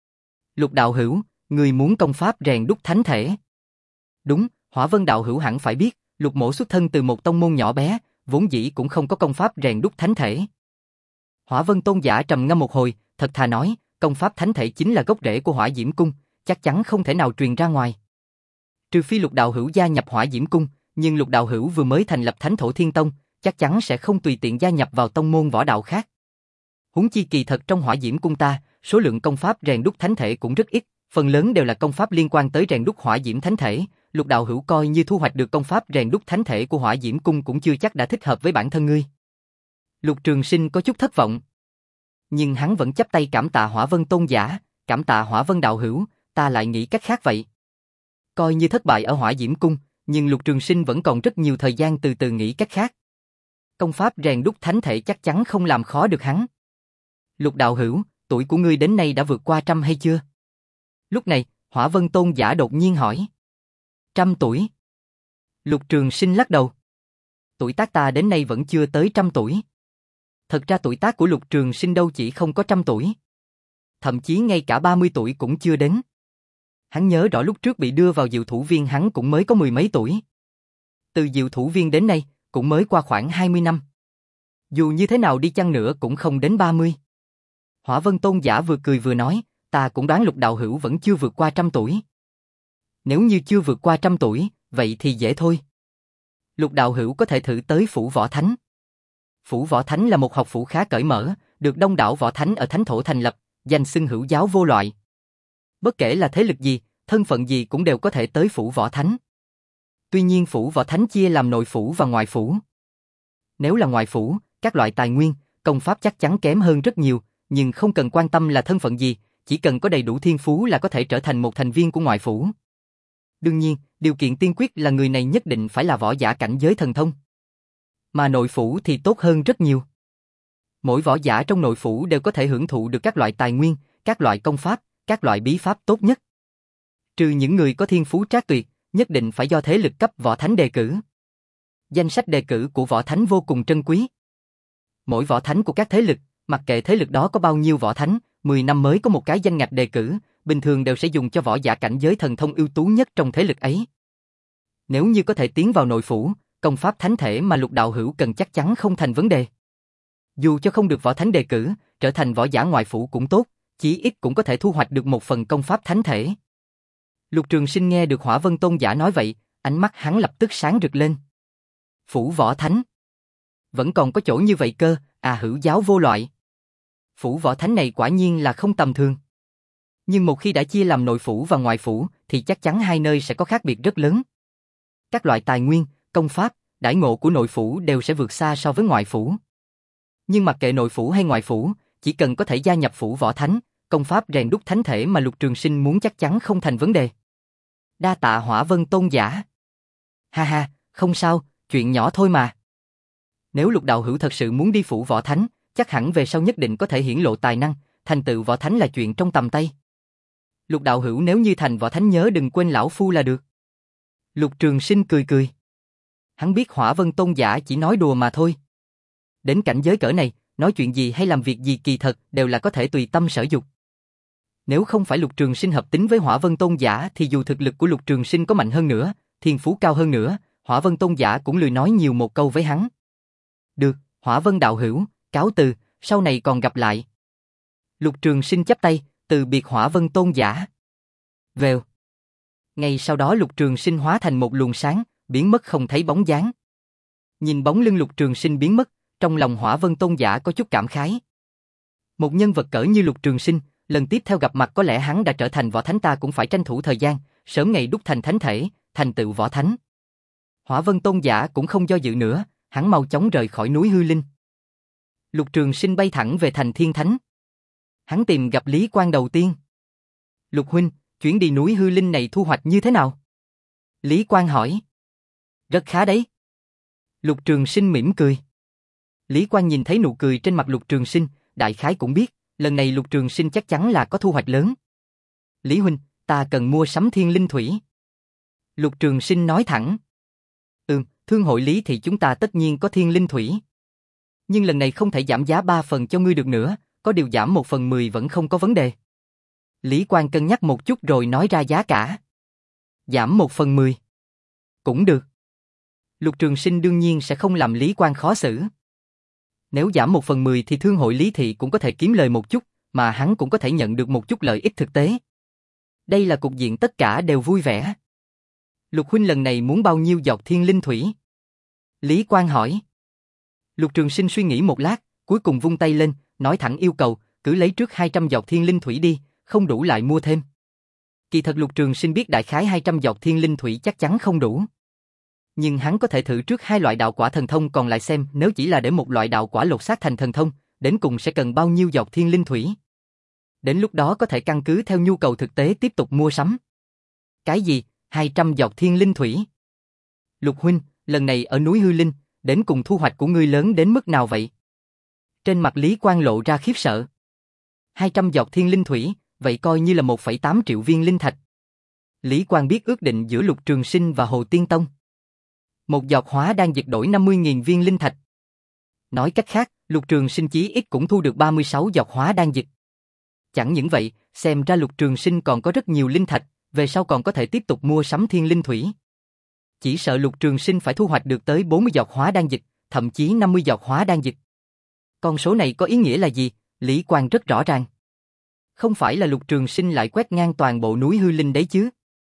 Lục đạo hữu, người muốn công pháp rèn đúc thánh thể? Đúng, Hỏa Vân đạo hữu hẳn phải biết, Lục mỗ xuất thân từ một tông môn nhỏ bé, vốn dĩ cũng không có công pháp rèn đúc thánh thể. Hỏa Vân Tôn giả trầm ngâm một hồi, thật thà nói, công pháp thánh thể chính là gốc rễ của Hỏa Diễm Cung, chắc chắn không thể nào truyền ra ngoài. Trừ phi Lục đạo hữu gia nhập Hỏa Diễm Cung, nhưng Lục đạo hữu vừa mới thành lập Thánh Thổ Thiên Tông, chắc chắn sẽ không tùy tiện gia nhập vào tông môn võ đạo khác. Huống chi kỳ thật trong Hỏa Diễm Cung ta, số lượng công pháp rèn đúc thánh thể cũng rất ít, phần lớn đều là công pháp liên quan tới rèn đúc Hỏa Diễm thánh thể. Lục đạo hữu coi như thu hoạch được công pháp rèn đúc thánh thể của Hỏa Diễm Cung cũng chưa chắc đã thích hợp với bản thân ngươi. Lục Trường Sinh có chút thất vọng. Nhưng hắn vẫn chắp tay cảm tạ Hỏa Vân Tôn giả, cảm tạ Hỏa Vân đạo hữu, ta lại nghĩ cách khác vậy. Coi như thất bại ở Hỏa Diễm Cung, nhưng Lục Trường Sinh vẫn còn rất nhiều thời gian từ từ nghĩ cách khác. Công pháp rèn đúc thánh thể chắc chắn không làm khó được hắn. Lục đạo hữu, tuổi của ngươi đến nay đã vượt qua trăm hay chưa? Lúc này, Hỏa Vân Tôn giả đột nhiên hỏi. Trăm tuổi. Lục Trường Sinh lắc đầu. Tuổi tác ta đến nay vẫn chưa tới trăm tuổi. Thật ra tuổi tác của Lục Trường Sinh đâu chỉ không có trăm tuổi. Thậm chí ngay cả ba mươi tuổi cũng chưa đến. Hắn nhớ rõ lúc trước bị đưa vào diệu thủ viên hắn cũng mới có mười mấy tuổi. Từ diệu thủ viên đến nay, cũng mới qua khoảng hai mươi năm. Dù như thế nào đi chăng nữa cũng không đến ba mươi. Hỏa Vân Tôn giả vừa cười vừa nói, ta cũng đoán Lục đạo hữu vẫn chưa vượt qua trăm tuổi. Nếu như chưa vượt qua trăm tuổi, vậy thì dễ thôi. Lục đạo hữu có thể thử tới Phủ Võ Thánh. Phủ Võ Thánh là một học phủ khá cởi mở, được đông đảo võ thánh ở thánh thổ thành lập, danh xưng hữu giáo vô loại. Bất kể là thế lực gì, thân phận gì cũng đều có thể tới Phủ Võ Thánh. Tuy nhiên Phủ Võ Thánh chia làm nội phủ và ngoại phủ. Nếu là ngoại phủ, các loại tài nguyên, công pháp chắc chắn kém hơn rất nhiều, nhưng không cần quan tâm là thân phận gì, chỉ cần có đầy đủ thiên phú là có thể trở thành một thành viên của ngoại phủ. Đương nhiên, điều kiện tiên quyết là người này nhất định phải là võ giả cảnh giới thần thông. Mà nội phủ thì tốt hơn rất nhiều. Mỗi võ giả trong nội phủ đều có thể hưởng thụ được các loại tài nguyên, các loại công pháp, các loại bí pháp tốt nhất. Trừ những người có thiên phú trác tuyệt, nhất định phải do thế lực cấp võ thánh đề cử. Danh sách đề cử của võ thánh vô cùng trân quý. Mỗi võ thánh của các thế lực, mặc kệ thế lực đó có bao nhiêu võ thánh, mười năm mới có một cái danh ngạch đề cử, bình thường đều sẽ dùng cho võ giả cảnh giới thần thông ưu tú nhất trong thế lực ấy. Nếu như có thể tiến vào nội phủ, công pháp thánh thể mà Lục đạo hữu cần chắc chắn không thành vấn đề. Dù cho không được võ thánh đề cử, trở thành võ giả ngoại phủ cũng tốt, chí ít cũng có thể thu hoạch được một phần công pháp thánh thể. Lục Trường Sinh nghe được Hỏa Vân Tôn giả nói vậy, ánh mắt hắn lập tức sáng rực lên. Phủ Võ Thánh. Vẫn còn có chỗ như vậy cơ, à hữu giáo vô loại. Phủ Võ Thánh này quả nhiên là không tầm thường. Nhưng một khi đã chia làm nội phủ và ngoại phủ, thì chắc chắn hai nơi sẽ có khác biệt rất lớn. Các loại tài nguyên, công pháp, đãi ngộ của nội phủ đều sẽ vượt xa so với ngoại phủ. Nhưng mặc kệ nội phủ hay ngoại phủ, chỉ cần có thể gia nhập Phủ Võ Thánh, công pháp rèn đúc thánh thể mà Lục Trường Sinh muốn chắc chắn không thành vấn đề. Đa tạ Hỏa Vân Tôn giả. Ha ha, không sao, chuyện nhỏ thôi mà. Nếu Lục đạo hữu thật sự muốn đi Phủ Võ Thánh, chắc hẳn về sau nhất định có thể hiển lộ tài năng, thành tựu võ thánh là chuyện trong tầm tay. Lục đạo hữu nếu như thành võ thánh nhớ đừng quên lão phu là được. Lục Trường Sinh cười cười. Hắn biết Hỏa Vân Tôn giả chỉ nói đùa mà thôi. Đến cảnh giới cỡ này, nói chuyện gì hay làm việc gì kỳ thật đều là có thể tùy tâm sở dục. Nếu không phải Lục Trường Sinh hợp tính với Hỏa Vân Tôn giả thì dù thực lực của Lục Trường Sinh có mạnh hơn nữa, thiên phú cao hơn nữa, Hỏa Vân Tôn giả cũng lười nói nhiều một câu với hắn. Được, Hỏa Vân đạo hữu, cáo từ, sau này còn gặp lại. Lục Trường Sinh chắp tay, từ biệt Hỏa Vân Tôn giả. Vèo. Ngay sau đó Lục Trường Sinh hóa thành một luồng sáng, biến mất không thấy bóng dáng. Nhìn bóng lưng Lục Trường Sinh biến mất, trong lòng Hỏa Vân Tôn giả có chút cảm khái. Một nhân vật cỡ như Lục Trường Sinh, lần tiếp theo gặp mặt có lẽ hắn đã trở thành võ thánh, ta cũng phải tranh thủ thời gian, sớm ngày đúc thành thánh thể, thành tựu võ thánh. Hỏa Vân Tôn giả cũng không do dự nữa, hắn mau chóng rời khỏi núi Hư Linh. Lục Trường Sinh bay thẳng về thành Thiên Thánh. Hắn tìm gặp Lý Quang đầu tiên. Lục huynh, chuyến đi núi Hư Linh này thu hoạch như thế nào? Lý Quang hỏi. Rất khá đấy. Lục Trường Sinh mỉm cười. Lý Quang nhìn thấy nụ cười trên mặt Lục Trường Sinh, đại khái cũng biết, lần này Lục Trường Sinh chắc chắn là có thu hoạch lớn. Lý huynh, ta cần mua sắm thiên linh thủy. Lục Trường Sinh nói thẳng. Ừm, thương hội Lý thì chúng ta tất nhiên có thiên linh thủy. Nhưng lần này không thể giảm giá ba phần cho ngươi được nữa, có điều giảm một phần mười vẫn không có vấn đề. Lý Quang cân nhắc một chút rồi nói ra giá cả. Giảm một phần mười. Cũng được. Lục Trường Sinh đương nhiên sẽ không làm Lý Quang khó xử. Nếu giảm một phần mười thì thương hội Lý thị cũng có thể kiếm lời một chút, mà hắn cũng có thể nhận được một chút lợi ích thực tế. Đây là cục diện tất cả đều vui vẻ. Lục huynh lần này muốn bao nhiêu giọt thiên linh thủy? Lý Quang hỏi. Lục Trường Sinh suy nghĩ một lát, cuối cùng vung tay lên, nói thẳng yêu cầu, cứ lấy trước hai trăm giọt thiên linh thủy đi, không đủ lại mua thêm. Kỳ thật Lục Trường Sinh biết đại khái hai trăm giọt thiên linh thủy chắc chắn không đủ. Nhưng hắn có thể thử trước hai loại đạo quả thần thông còn lại xem nếu chỉ là để một loại đạo quả lột xác thành thần thông, đến cùng sẽ cần bao nhiêu giọt thiên linh thủy. Đến lúc đó có thể căn cứ theo nhu cầu thực tế tiếp tục mua sắm. Cái gì? hai trăm giọt thiên linh thủy? Lục huynh, lần này ở núi Hư Linh, đến cùng thu hoạch của ngươi lớn đến mức nào vậy? Trên mặt Lý Quang lộ ra khiếp sợ. hai trăm giọt thiên linh thủy, vậy coi như là một phẩy tám triệu viên linh thạch. Lý Quang biết ước định giữa Lục Trường Sinh và Hồ Tiên Tông. Một giọt hóa đan dược đổi năm mươi nghìn viên linh thạch. Nói cách khác, Lục Trường Sinh chí ít cũng thu được ba mươi sáu giọt hóa đan dược. Chẳng những vậy, xem ra Lục Trường Sinh còn có rất nhiều linh thạch, về sau còn có thể tiếp tục mua sắm thiên linh thủy. Chỉ sợ Lục Trường Sinh phải thu hoạch được tới bốn mươi giọt hóa đan dược, thậm chí năm mươi giọt hóa đan dược. Con số này có ý nghĩa là gì? Lý Quang rất rõ ràng. Không phải là Lục Trường Sinh lại quét ngang toàn bộ núi Hư Linh đấy chứ?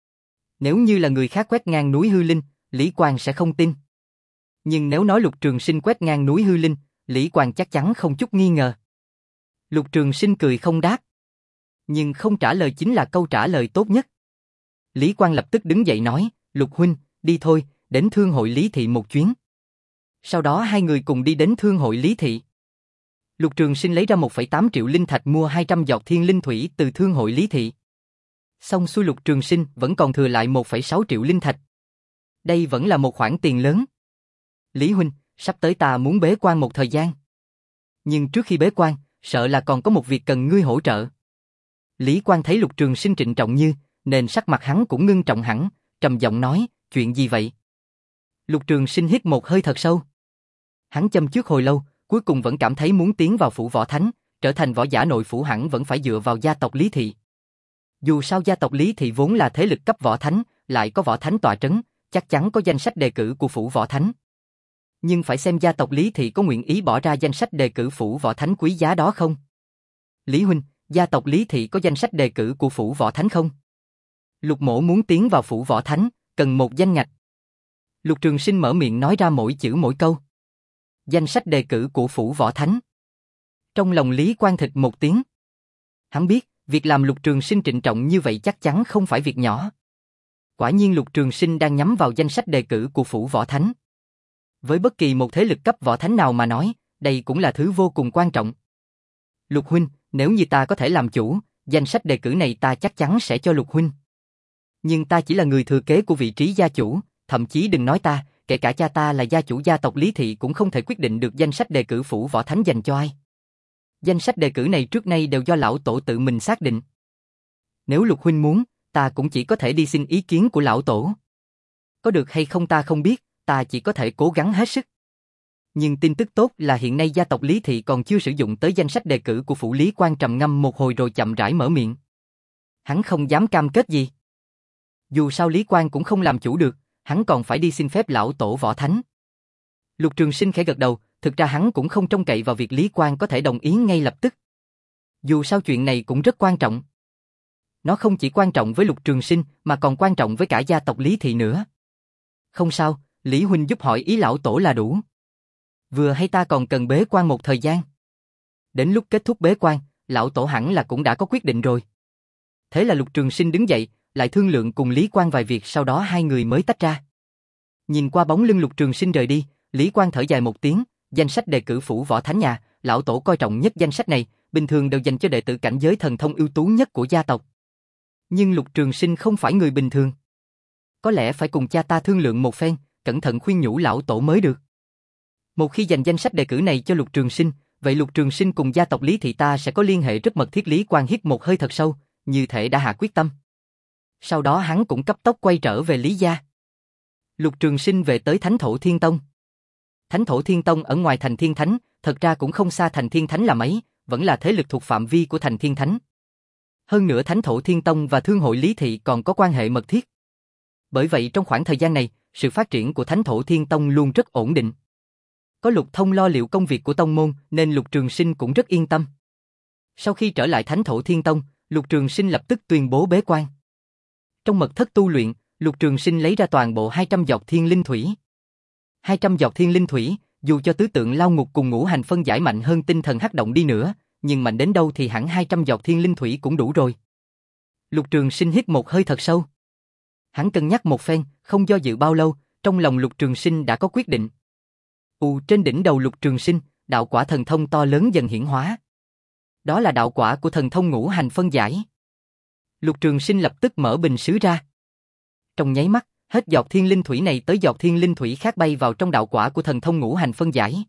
Nếu như là người khác quét ngang núi Hư Linh, Lý Quang sẽ không tin. Nhưng nếu nói Lục Trường Sinh quét ngang núi Hư Linh, Lý Quang chắc chắn không chút nghi ngờ. Lục Trường Sinh cười không đáp. Nhưng không trả lời chính là câu trả lời tốt nhất. Lý Quang lập tức đứng dậy nói, Lục huynh, đi thôi, đến thương hội Lý thị một chuyến. Sau đó hai người cùng đi đến thương hội Lý thị. Lục Trường Sinh lấy ra một phẩy tám triệu linh thạch mua hai trăm giọt thiên linh thủy từ thương hội Lý thị. Xong xuôi Lục Trường Sinh vẫn còn thừa lại một phẩy sáu triệu linh thạch. Đây vẫn là một khoản tiền lớn. Lý huynh, sắp tới ta muốn bế quan một thời gian. Nhưng trước khi bế quan, sợ là còn có một việc cần ngươi hỗ trợ. Lý Quang thấy Lục Trường Sinh trịnh trọng như, nên sắc mặt hắn cũng ngưng trọng hẳn, trầm giọng nói, chuyện gì vậy? Lục Trường Sinh hít một hơi thật sâu. Hắn châm chước hồi lâu, cuối cùng vẫn cảm thấy muốn tiến vào phủ võ thánh, trở thành võ giả nội phủ hẳn vẫn phải dựa vào gia tộc Lý thị. Dù sao gia tộc Lý thị vốn là thế lực cấp võ thánh, lại có võ thánh tọa trấn, chắc chắn có danh sách đề cử của phủ võ thánh. Nhưng phải xem gia tộc Lý thị có nguyện ý bỏ ra danh sách đề cử phủ võ thánh quý giá đó không? Lý huynh, gia tộc Lý thị có danh sách đề cử của phủ võ thánh không? Lục mỗ muốn tiến vào phủ võ thánh, cần một danh ngạch. Lục Trường Sinh mở miệng nói ra mỗi chữ mỗi câu. Danh sách đề cử của phủ võ thánh. Trong lòng Lý Quang thịch một tiếng. Hắn biết, việc làm Lục Trường Sinh trịnh trọng như vậy chắc chắn không phải việc nhỏ. Quả nhiên Lục Trường Sinh đang nhắm vào danh sách đề cử của phủ võ thánh. Với bất kỳ một thế lực cấp võ thánh nào mà nói, đây cũng là thứ vô cùng quan trọng. Lục huynh, nếu như ta có thể làm chủ, danh sách đề cử này ta chắc chắn sẽ cho Lục huynh. Nhưng ta chỉ là người thừa kế của vị trí gia chủ, thậm chí đừng nói ta, kể cả cha ta là gia chủ gia tộc Lý thị cũng không thể quyết định được danh sách đề cử phủ võ thánh dành cho ai. Danh sách đề cử này trước nay đều do lão tổ tự mình xác định. Nếu Lục huynh muốn, ta cũng chỉ có thể đi xin ý kiến của lão tổ. Có được hay không ta không biết, ta chỉ có thể cố gắng hết sức. Nhưng tin tức tốt là hiện nay gia tộc Lý Thị còn chưa sử dụng tới danh sách đề cử của phủ Lý Quan, trầm ngâm một hồi rồi chậm rãi mở miệng. Hắn không dám cam kết gì. Dù sao Lý Quan cũng không làm chủ được, hắn còn phải đi xin phép lão tổ Võ Thánh. Lục Trường Sinh khẽ gật đầu, thực ra hắn cũng không trông cậy vào việc Lý Quan có thể đồng ý ngay lập tức. Dù sao chuyện này cũng rất quan trọng. Nó không chỉ quan trọng với Lục Trường Sinh mà còn quan trọng với cả gia tộc Lý Thị nữa. Không sao, Lý huynh giúp hỏi ý lão tổ là đủ. Vừa hay ta còn cần bế quan một thời gian. Đến lúc kết thúc bế quan, lão tổ hẳn là cũng đã có quyết định rồi. Thế là Lục Trường Sinh đứng dậy, lại thương lượng cùng Lý Quan vài việc, sau đó hai người mới tách ra. Nhìn qua bóng lưng Lục Trường Sinh rời đi, Lý Quan thở dài một tiếng, danh sách đề cử phủ Võ Thánh nhà, lão tổ coi trọng nhất danh sách này, bình thường đều dành cho đệ tử cảnh giới thần thông ưu tú nhất của gia tộc. Nhưng Lục Trường Sinh không phải người bình thường. Có lẽ phải cùng cha ta thương lượng một phen, cẩn thận khuyên nhủ lão tổ mới được. Một khi dành danh sách đề cử này cho Lục Trường Sinh, vậy Lục Trường Sinh cùng gia tộc Lý Thị ta sẽ có liên hệ rất mật thiết. Lý Quan hít một hơi thật sâu, như thể đã hạ quyết tâm. Sau đó hắn cũng cấp tốc quay trở về Lý gia. Lục Trường Sinh về tới Thánh Thổ Thiên Tông. Thánh Thổ Thiên Tông ở ngoài thành Thiên Thánh, thật ra cũng không xa thành Thiên Thánh là mấy, vẫn là thế lực thuộc phạm vi của thành Thiên Thánh. Hơn nữa Thánh Thổ Thiên Tông và Thương hội Lý Thị còn có quan hệ mật thiết. Bởi vậy trong khoảng thời gian này, sự phát triển của Thánh Thổ Thiên Tông luôn rất ổn định. Có Lục Thông lo liệu công việc của tông môn nên Lục Trường Sinh cũng rất yên tâm. Sau khi trở lại Thánh Thổ Thiên Tông, Lục Trường Sinh lập tức tuyên bố bế quan. Trong mật thất tu luyện, Lục Trường Sinh lấy ra toàn bộ hai trăm giọt thiên linh thủy. hai trăm giọt thiên linh thủy, dù cho tứ tượng lao ngục cùng ngũ hành phân giải mạnh hơn tinh thần hắc động đi nữa, nhưng mạnh đến đâu thì hẳn hai trăm giọt thiên linh thủy cũng đủ rồi. Lục Trường Sinh hít một hơi thật sâu. Hắn cân nhắc một phen, không do dự bao lâu, trong lòng Lục Trường Sinh đã có quyết định. U trên đỉnh đầu Lục Trường Sinh, đạo quả thần thông to lớn dần hiển hóa. Đó là đạo quả của thần thông ngũ hành phân giải. Lục Trường Sinh lập tức mở bình sứ ra. Trong nháy mắt, hết giọt thiên linh thủy này tới giọt thiên linh thủy khác bay vào trong đạo quả của thần thông ngũ hành phân giải.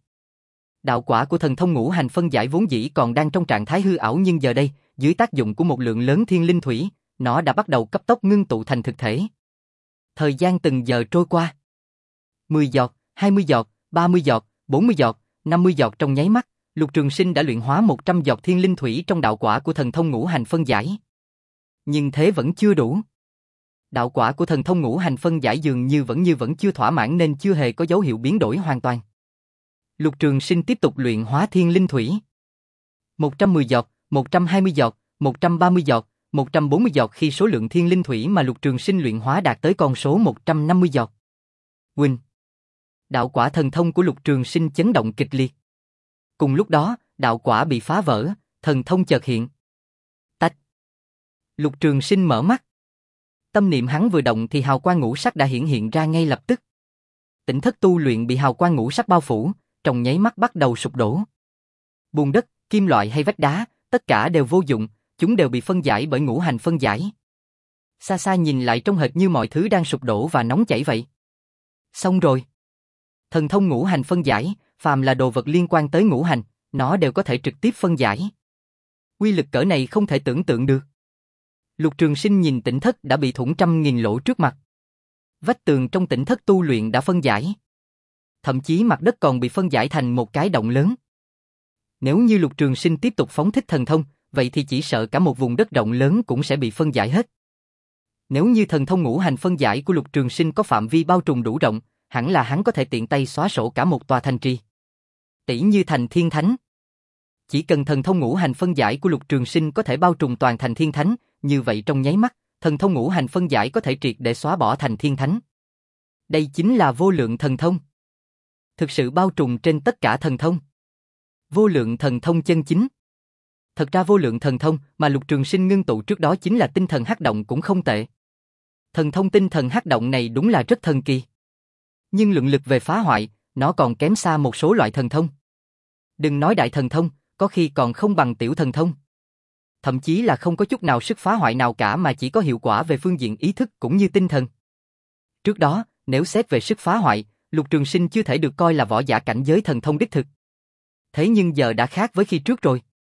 Đạo quả của thần thông ngũ hành phân giải vốn dĩ còn đang trong trạng thái hư ảo, nhưng giờ đây, dưới tác dụng của một lượng lớn thiên linh thủy, nó đã bắt đầu cấp tốc ngưng tụ thành thực thể. Thời gian từng giờ trôi qua. mười giọt, hai mươi giọt, ba mươi giọt, bốn mươi giọt, năm mươi giọt, trong nháy mắt, Lục Trường Sinh đã luyện hóa một trăm giọt thiên linh thủy trong đạo quả của thần thông ngũ hành phân giải. Nhưng thế vẫn chưa đủ. Đạo quả của thần thông ngũ hành phân giải dường như vẫn như vẫn chưa thỏa mãn nên chưa hề có dấu hiệu biến đổi hoàn toàn. Lục Trường Sinh tiếp tục luyện hóa thiên linh thủy. một trăm mười giọt, một trăm hai mươi giọt, một trăm ba mươi giọt, một trăm bốn mươi giọt, khi số lượng thiên linh thủy mà Lục Trường Sinh luyện hóa đạt tới con số một trăm năm mươi giọt. Huynh! Đạo quả thần thông của Lục Trường Sinh chấn động kịch liệt. Cùng lúc đó, đạo quả bị phá vỡ, thần thông chợt hiện. Tách! Lục Trường Sinh mở mắt. Tâm niệm hắn vừa động thì hào quang ngũ sắc đã hiển hiện ra ngay lập tức. Tỉnh thất tu luyện bị hào quang ngũ sắc bao phủ, trong nháy mắt bắt đầu sụp đổ. Bùn đất, kim loại hay vách đá, tất cả đều vô dụng, chúng đều bị phân giải bởi ngũ hành phân giải. Xa xa nhìn lại trông hệt như mọi thứ đang sụp đổ và nóng chảy vậy. Xong rồi. Thần thông ngũ hành phân giải, phàm là đồ vật liên quan tới ngũ hành, nó đều có thể trực tiếp phân giải. Uy lực cỡ này không thể tưởng tượng được. Lục Trường Sinh nhìn tỉnh thất đã bị thủng trăm nghìn lỗ trước mặt. Vách tường trong tỉnh thất tu luyện đã phân giải. Thậm chí mặt đất còn bị phân giải thành một cái động lớn. Nếu như Lục Trường Sinh tiếp tục phóng thích thần thông, vậy thì chỉ sợ cả một vùng đất rộng lớn cũng sẽ bị phân giải hết. Nếu như thần thông ngũ hành phân giải của Lục Trường Sinh có phạm vi bao trùm đủ rộng, hẳn là hắn có thể tiện tay xóa sổ cả một tòa thành trì. Tỷ như thành Thiên Thánh. Chỉ cần thần thông ngũ hành phân giải của Lục Trường Sinh có thể bao trùm toàn thành Thiên Thánh, như vậy trong nháy mắt, thần thông ngũ hành phân giải có thể triệt để xóa bỏ thành Thiên Thánh. Đây chính là vô lượng thần thông. Thực sự bao trùm trên tất cả thần thông. Vô lượng thần thông chân chính. Thật ra vô lượng thần thông mà Lục Trường Sinh ngưng tụ trước đó chính là tinh thần hắc động cũng không tệ. Thần thông tinh thần hắc động này đúng là rất thần kỳ. Nhưng lượng lực về phá hoại, nó còn kém xa một số loại thần thông. Đừng nói đại thần thông, có khi còn không bằng tiểu thần thông. Thậm chí là không có chút nào sức phá hoại nào cả mà chỉ có hiệu quả về phương diện ý thức cũng như tinh thần. Trước đó, nếu xét về sức phá hoại, Lục Trường Sinh chưa thể được coi là võ giả cảnh giới thần thông đích thực. Thế nhưng giờ đã khác với khi trước rồi.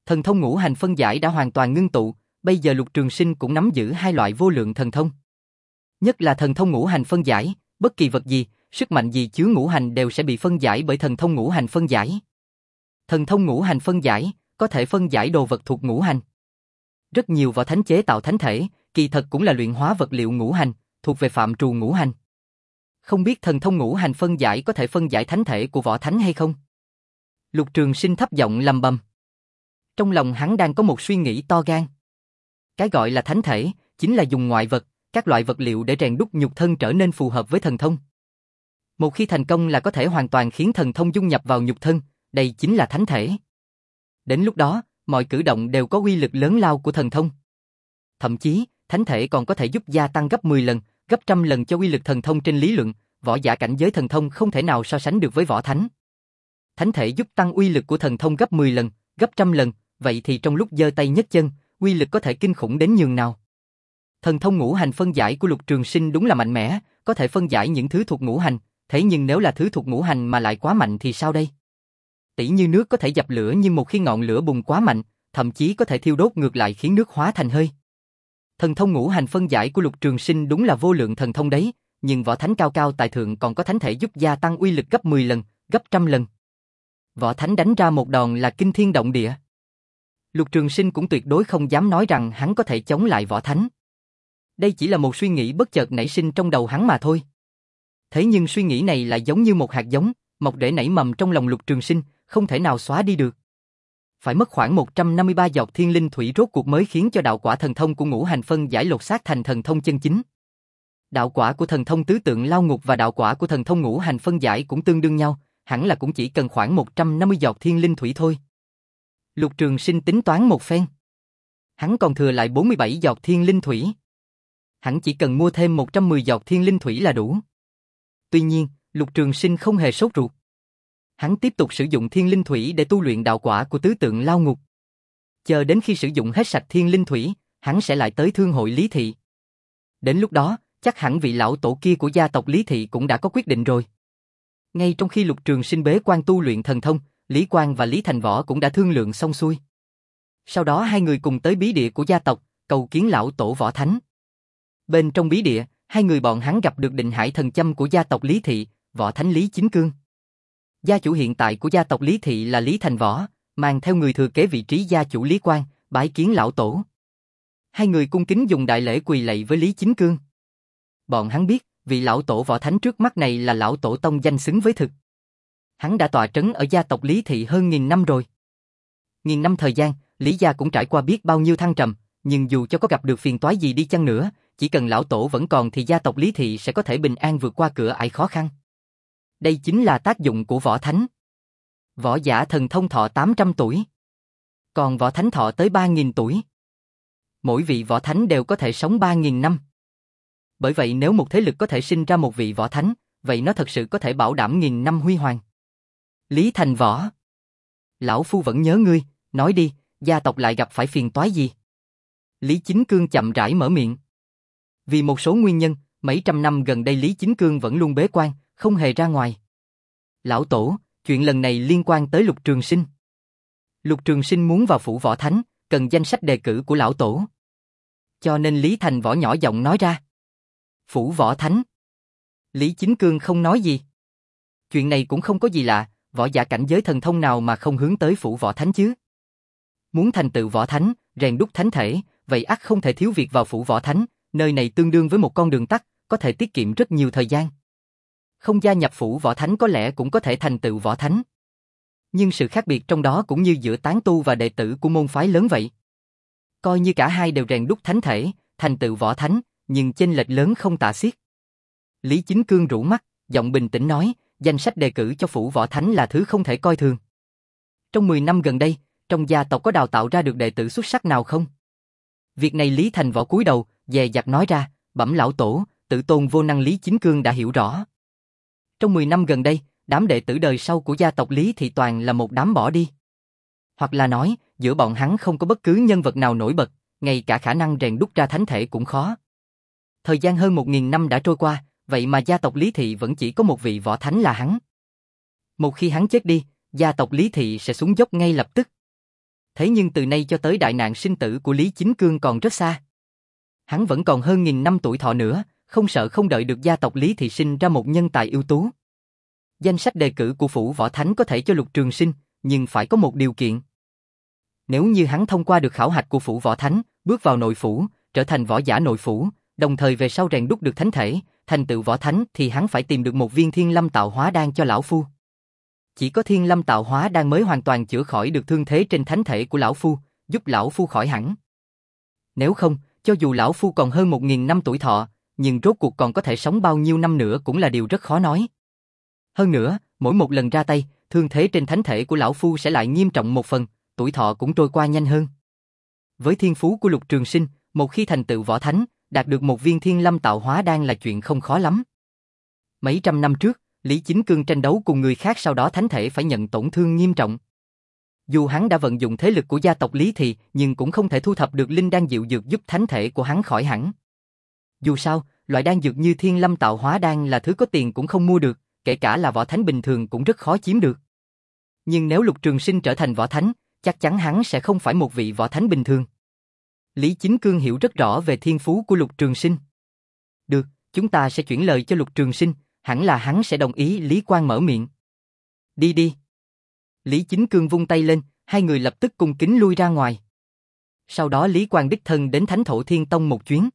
Thần thông ngũ hành phân giải đã hoàn toàn ngưng tụ, bây giờ Lục Trường Sinh cũng nắm giữ hai loại vô lượng thần thông. Nhất là thần thông ngũ hành phân giải, bất kỳ vật gì, sức mạnh gì chứa ngũ hành đều sẽ bị phân giải bởi thần thông ngũ hành phân giải. Thần thông ngũ hành phân giải, có thể phân giải đồ vật thuộc ngũ hành. Rất nhiều võ thánh chế tạo thánh thể, kỳ thật cũng là luyện hóa vật liệu ngũ hành, thuộc về phạm trù ngũ hành. Không biết thần thông ngũ hành phân giải có thể phân giải thánh thể của võ thánh hay không? Lục Trường Sinh thấp giọng lầm bầm. Trong lòng hắn đang có một suy nghĩ to gan. Cái gọi là thánh thể, chính là dùng ngoại vật, các loại vật liệu để rèn đúc nhục thân trở nên phù hợp với thần thông. Một khi thành công là có thể hoàn toàn khiến thần thông dung nhập vào nhục thân, đây chính là thánh thể. Đến lúc đó, mọi cử động đều có uy lực lớn lao của thần thông. Thậm chí, thánh thể còn có thể giúp gia tăng gấp mười lần, gấp trăm lần cho uy lực thần thông trên lý luận, võ giả cảnh giới thần thông không thể nào so sánh được với võ thánh. Thánh thể giúp tăng uy lực của thần thông gấp mười lần, gấp trăm lần, vậy thì trong lúc giơ tay nhấc chân, uy lực có thể kinh khủng đến nhường nào. Thần thông ngũ hành phân giải của Lục Trường Sinh đúng là mạnh mẽ, có thể phân giải những thứ thuộc ngũ hành, thế nhưng nếu là thứ thuộc ngũ hành mà lại quá mạnh thì sao đây? Tỷ như nước có thể dập lửa nhưng một khi ngọn lửa bùng quá mạnh, thậm chí có thể thiêu đốt ngược lại khiến nước hóa thành hơi. Thần thông ngũ hành phân giải của Lục Trường Sinh đúng là vô lượng thần thông đấy, nhưng võ thánh cao cao tại thượng còn có thánh thể giúp gia tăng uy lực gấp mười lần, gấp trăm lần. Võ thánh đánh ra một đòn là kinh thiên động địa. Lục Trường Sinh cũng tuyệt đối không dám nói rằng hắn có thể chống lại võ thánh. Đây chỉ là một suy nghĩ bất chợt nảy sinh trong đầu hắn mà thôi. Thế nhưng suy nghĩ này lại giống như một hạt giống, mọc rễ nảy mầm trong lòng Lục Trường Sinh, không thể nào xóa đi được. Phải mất khoảng một trăm năm mươi ba giọt thiên linh thủy rốt cuộc mới khiến cho đạo quả thần thông của ngũ hành phân giải lột xác thành thần thông chân chính. Đạo quả của thần thông tứ tượng lao ngục và đạo quả của thần thông ngũ hành phân giải cũng tương đương nhau, hẳn là cũng chỉ cần khoảng một trăm năm mươi giọt thiên linh thủy thôi. Lục Trường Sinh tính toán một phen. Hắn còn thừa lại bốn mươi bảy giọt thiên linh thủy. Hắn chỉ cần mua thêm một trăm mười giọt thiên linh thủy là đủ. Tuy nhiên, Lục Trường Sinh không hề sốt ruột. Hắn tiếp tục sử dụng thiên linh thủy để tu luyện đạo quả của tứ tượng lao ngục. Chờ đến khi sử dụng hết sạch thiên linh thủy, hắn sẽ lại tới thương hội Lý Thị. Đến lúc đó, chắc hẳn vị lão tổ kia của gia tộc Lý Thị cũng đã có quyết định rồi. Ngay trong khi Lục Trường Sinh bế quan tu luyện thần thông, Lý Quang và Lý Thành Võ cũng đã thương lượng xong xuôi. Sau đó hai người cùng tới bí địa của gia tộc, cầu kiến lão tổ Võ Thánh. Bên trong bí địa, hai người bọn hắn gặp được định hải thần châm của gia tộc Lý Thị, Võ Thánh Lý Chính Cương. Gia chủ hiện tại của gia tộc Lý Thị là Lý Thành Võ, mang theo người thừa kế vị trí gia chủ Lý Quang, bái kiến lão tổ. Hai người cung kính dùng đại lễ quỳ lạy với Lý Chính Cương. Bọn hắn biết, vị lão tổ Võ Thánh trước mắt này là lão tổ tông danh xứng với thực. Hắn đã tọa trấn ở gia tộc Lý Thị hơn nghìn năm rồi. Nghìn năm thời gian, Lý gia cũng trải qua biết bao nhiêu thăng trầm, nhưng dù cho có gặp được phiền toái gì đi chăng nữa, chỉ cần lão tổ vẫn còn thì gia tộc Lý Thị sẽ có thể bình an vượt qua cửa ải khó khăn. Đây chính là tác dụng của Võ Thánh. Võ giả thần thông thọ tám trăm tuổi, còn Võ Thánh thọ tới ba nghìn tuổi. Mỗi vị Võ Thánh đều có thể sống ba nghìn năm. Bởi vậy nếu một thế lực có thể sinh ra một vị Võ Thánh, vậy nó thật sự có thể bảo đảm nghìn năm huy hoàng. Lý Thành Võ, lão phu vẫn nhớ ngươi, nói đi, gia tộc lại gặp phải phiền toái gì? Lý Chính Cương chậm rãi mở miệng. Vì một số nguyên nhân, mấy trăm năm gần đây Lý Chính Cương vẫn luôn bế quan, không hề ra ngoài. Lão tổ, chuyện lần này liên quan tới Lục Trường Sinh. Lục Trường Sinh muốn vào phủ Võ Thánh, cần danh sách đề cử của lão tổ. Cho nên Lý Thành Võ nhỏ giọng nói ra. Phủ Võ Thánh. Lý Chính Cương không nói gì. Chuyện này cũng không có gì lạ, võ giả cảnh giới thần thông nào mà không hướng tới phủ Võ Thánh chứ. Muốn thành tựu Võ Thánh, rèn đúc thánh thể, vậy ắt không thể thiếu việc vào phủ Võ Thánh, nơi này tương đương với một con đường tắt, có thể tiết kiệm rất nhiều thời gian. Không gia nhập phủ Võ Thánh có lẽ cũng có thể thành tựu Võ Thánh. Nhưng sự khác biệt trong đó cũng như giữa tán tu và đệ tử của môn phái lớn vậy. Coi như cả hai đều rèn đúc thánh thể, thành tựu Võ Thánh, nhưng chênh lệch lớn không tả xiết. Lý Chính Cương rũ mắt, giọng bình tĩnh nói, danh sách đề cử cho phủ Võ Thánh là thứ không thể coi thường. Trong mười năm gần đây, trong gia tộc có đào tạo ra được đệ tử xuất sắc nào không? Việc này Lý Thành Võ cúi đầu, dè dặt nói ra, bẩm lão tổ, tự tôn vô năng Lý Chính Cương đã hiểu rõ. Trong mười năm gần đây, đám đệ tử đời sau của gia tộc Lý thì toàn là một đám bỏ đi. Hoặc là nói, giữa bọn hắn không có bất cứ nhân vật nào nổi bật, ngay cả khả năng rèn đúc ra thánh thể cũng khó. Thời gian hơn một nghìn năm đã trôi qua, vậy mà gia tộc Lý Thị vẫn chỉ có một vị Võ Thánh là hắn. Một khi hắn chết đi, gia tộc Lý Thị sẽ xuống dốc ngay lập tức. Thế nhưng từ nay cho tới đại nạn sinh tử của Lý Chính Cương còn rất xa. Hắn vẫn còn hơn nghìn năm tuổi thọ nữa, không sợ không đợi được gia tộc Lý thị sinh ra một nhân tài ưu tú. Danh sách đề cử của Phủ Võ Thánh có thể cho Lục Trường Sinh, nhưng phải có một điều kiện. Nếu như hắn thông qua được khảo hạch của Phủ Võ Thánh, bước vào nội phủ, trở thành võ giả nội phủ, đồng thời về sau rèn đúc được thánh thể, thành tựu võ thánh thì hắn phải tìm được một viên Thiên Lâm Tạo Hóa Đan cho lão phu. Chỉ có Thiên Lâm Tạo Hóa Đan mới hoàn toàn chữa khỏi được thương thế trên thánh thể của lão phu, giúp lão phu khỏi hẳn. Nếu không, cho dù lão phu còn hơn một nghìn năm tuổi thọ, nhưng rốt cuộc còn có thể sống bao nhiêu năm nữa cũng là điều rất khó nói. Hơn nữa, mỗi một lần ra tay, thương thế trên thánh thể của lão phu sẽ lại nghiêm trọng một phần, tuổi thọ cũng trôi qua nhanh hơn. Với thiên phú của Lục Trường Sinh, một khi thành tựu võ thánh, đạt được một viên Thiên Lâm Tạo Hóa Đan là chuyện không khó lắm. Mấy trăm năm trước, Lý Chính Cương tranh đấu cùng người khác, sau đó thánh thể phải nhận tổn thương nghiêm trọng. Dù hắn đã vận dụng thế lực của gia tộc Lý Thị, nhưng cũng không thể thu thập được linh đan diệu dược giúp thánh thể của hắn khỏi hẳn. Dù sao, loại đan dược như Thiên Lâm Tạo Hóa Đan là thứ có tiền cũng không mua được, kể cả là võ thánh bình thường cũng rất khó chiếm được. Nhưng nếu Lục Trường Sinh trở thành võ thánh, chắc chắn hắn sẽ không phải một vị võ thánh bình thường. Lý Chính Cương hiểu rất rõ về thiên phú của Lục Trường Sinh. Được, chúng ta sẽ chuyển lời cho Lục Trường Sinh, hẳn là hắn sẽ đồng ý. Lý Quang mở miệng. Đi đi. Lý Chính Cương vung tay lên, hai người lập tức cung kính lui ra ngoài. Sau đó Lý Quang đích thân đến Thánh Thổ Thiên Tông một chuyến.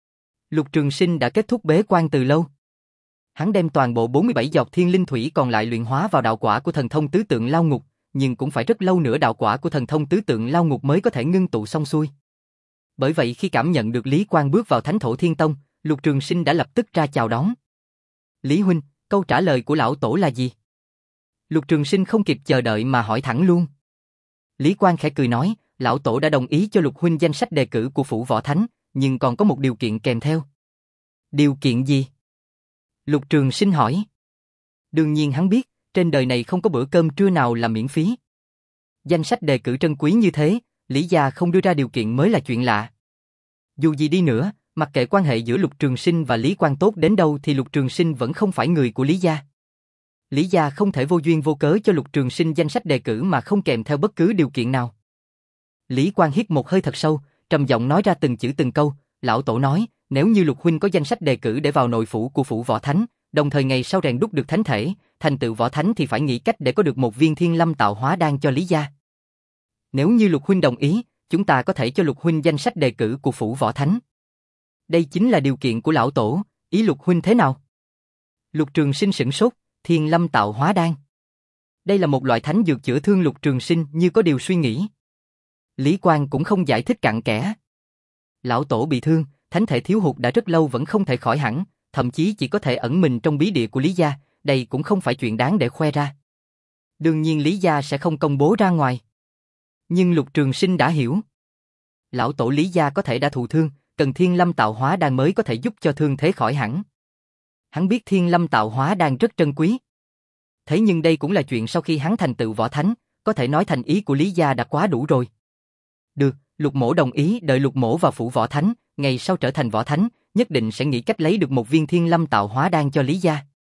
Lục Trường Sinh đã kết thúc bế quan từ lâu. Hắn đem toàn bộ bốn mươi bảy giọt thiên linh thủy còn lại luyện hóa vào đạo quả của thần thông tứ tượng lao ngục, nhưng cũng phải rất lâu nữa đạo quả của thần thông tứ tượng lao ngục mới có thể ngưng tụ xong xuôi. Bởi vậy khi cảm nhận được Lý Quang bước vào Thánh Thổ Thiên Tông, Lục Trường Sinh đã lập tức ra chào đón. Lý huynh, câu trả lời của lão tổ là gì? Lục Trường Sinh không kịp chờ đợi mà hỏi thẳng luôn. Lý Quang khẽ cười nói, lão tổ đã đồng ý cho Lục huynh danh sách đề cử của Phủ Võ Thánh, nhưng còn có một điều kiện kèm theo. Điều kiện gì? Lục Trường Sinh hỏi. Đương nhiên hắn biết, trên đời này không có bữa cơm trưa nào là miễn phí. Danh sách đề cử trân quý như thế, Lý gia không đưa ra điều kiện mới là chuyện lạ. Dù gì đi nữa, mặc kệ quan hệ giữa Lục Trường Sinh và Lý Quang tốt đến đâu thì Lục Trường Sinh vẫn không phải người của Lý gia. Lý gia không thể vô duyên vô cớ cho Lục Trường Sinh danh sách đề cử mà không kèm theo bất cứ điều kiện nào. Lý Quang hít một hơi thật sâu, trầm giọng nói ra từng chữ từng câu, lão tổ nói, nếu như Lục huynh có danh sách đề cử để vào nội phủ của Phủ Võ Thánh, đồng thời ngày sau rèn đúc được thánh thể, thành tựu võ thánh thì phải nghĩ cách để có được một viên Thiên Lâm Tạo Hóa Đan cho Lý gia. Nếu như Lục huynh đồng ý, chúng ta có thể cho Lục huynh danh sách đề cử của Phủ Võ Thánh. Đây chính là điều kiện của lão tổ, ý Lục huynh thế nào? Lục Trường Sinh sửng sốt, Thiên Lâm Tạo Hóa Đan. Đây là một loại thánh dược chữa thương. Lục Trường Sinh như có điều suy nghĩ. Lý Quang cũng không giải thích cặn kẽ. Lão tổ bị thương, thánh thể thiếu hụt đã rất lâu vẫn không thể khỏi hẳn, thậm chí chỉ có thể ẩn mình trong bí địa của Lý gia, đây cũng không phải chuyện đáng để khoe ra. Đương nhiên Lý gia sẽ không công bố ra ngoài. Nhưng Lục Trường Sinh đã hiểu. Lão tổ Lý gia có thể đã thụ thương, cần Thiên Lâm Tạo Hóa Đan mới có thể giúp cho thương thế khỏi hẳn. Hắn biết Thiên Lâm Tạo Hóa Đan rất trân quý. Thế nhưng đây cũng là chuyện sau khi hắn thành tựu võ thánh, có thể nói thành ý của Lý gia đã quá đủ rồi. Được, Lục mỗ đồng ý, đợi Lục mỗ vào Phủ Võ Thánh, ngày sau trở thành võ thánh, nhất định sẽ nghĩ cách lấy được một viên Thiên Lâm Tạo Hóa Đan cho Lý gia.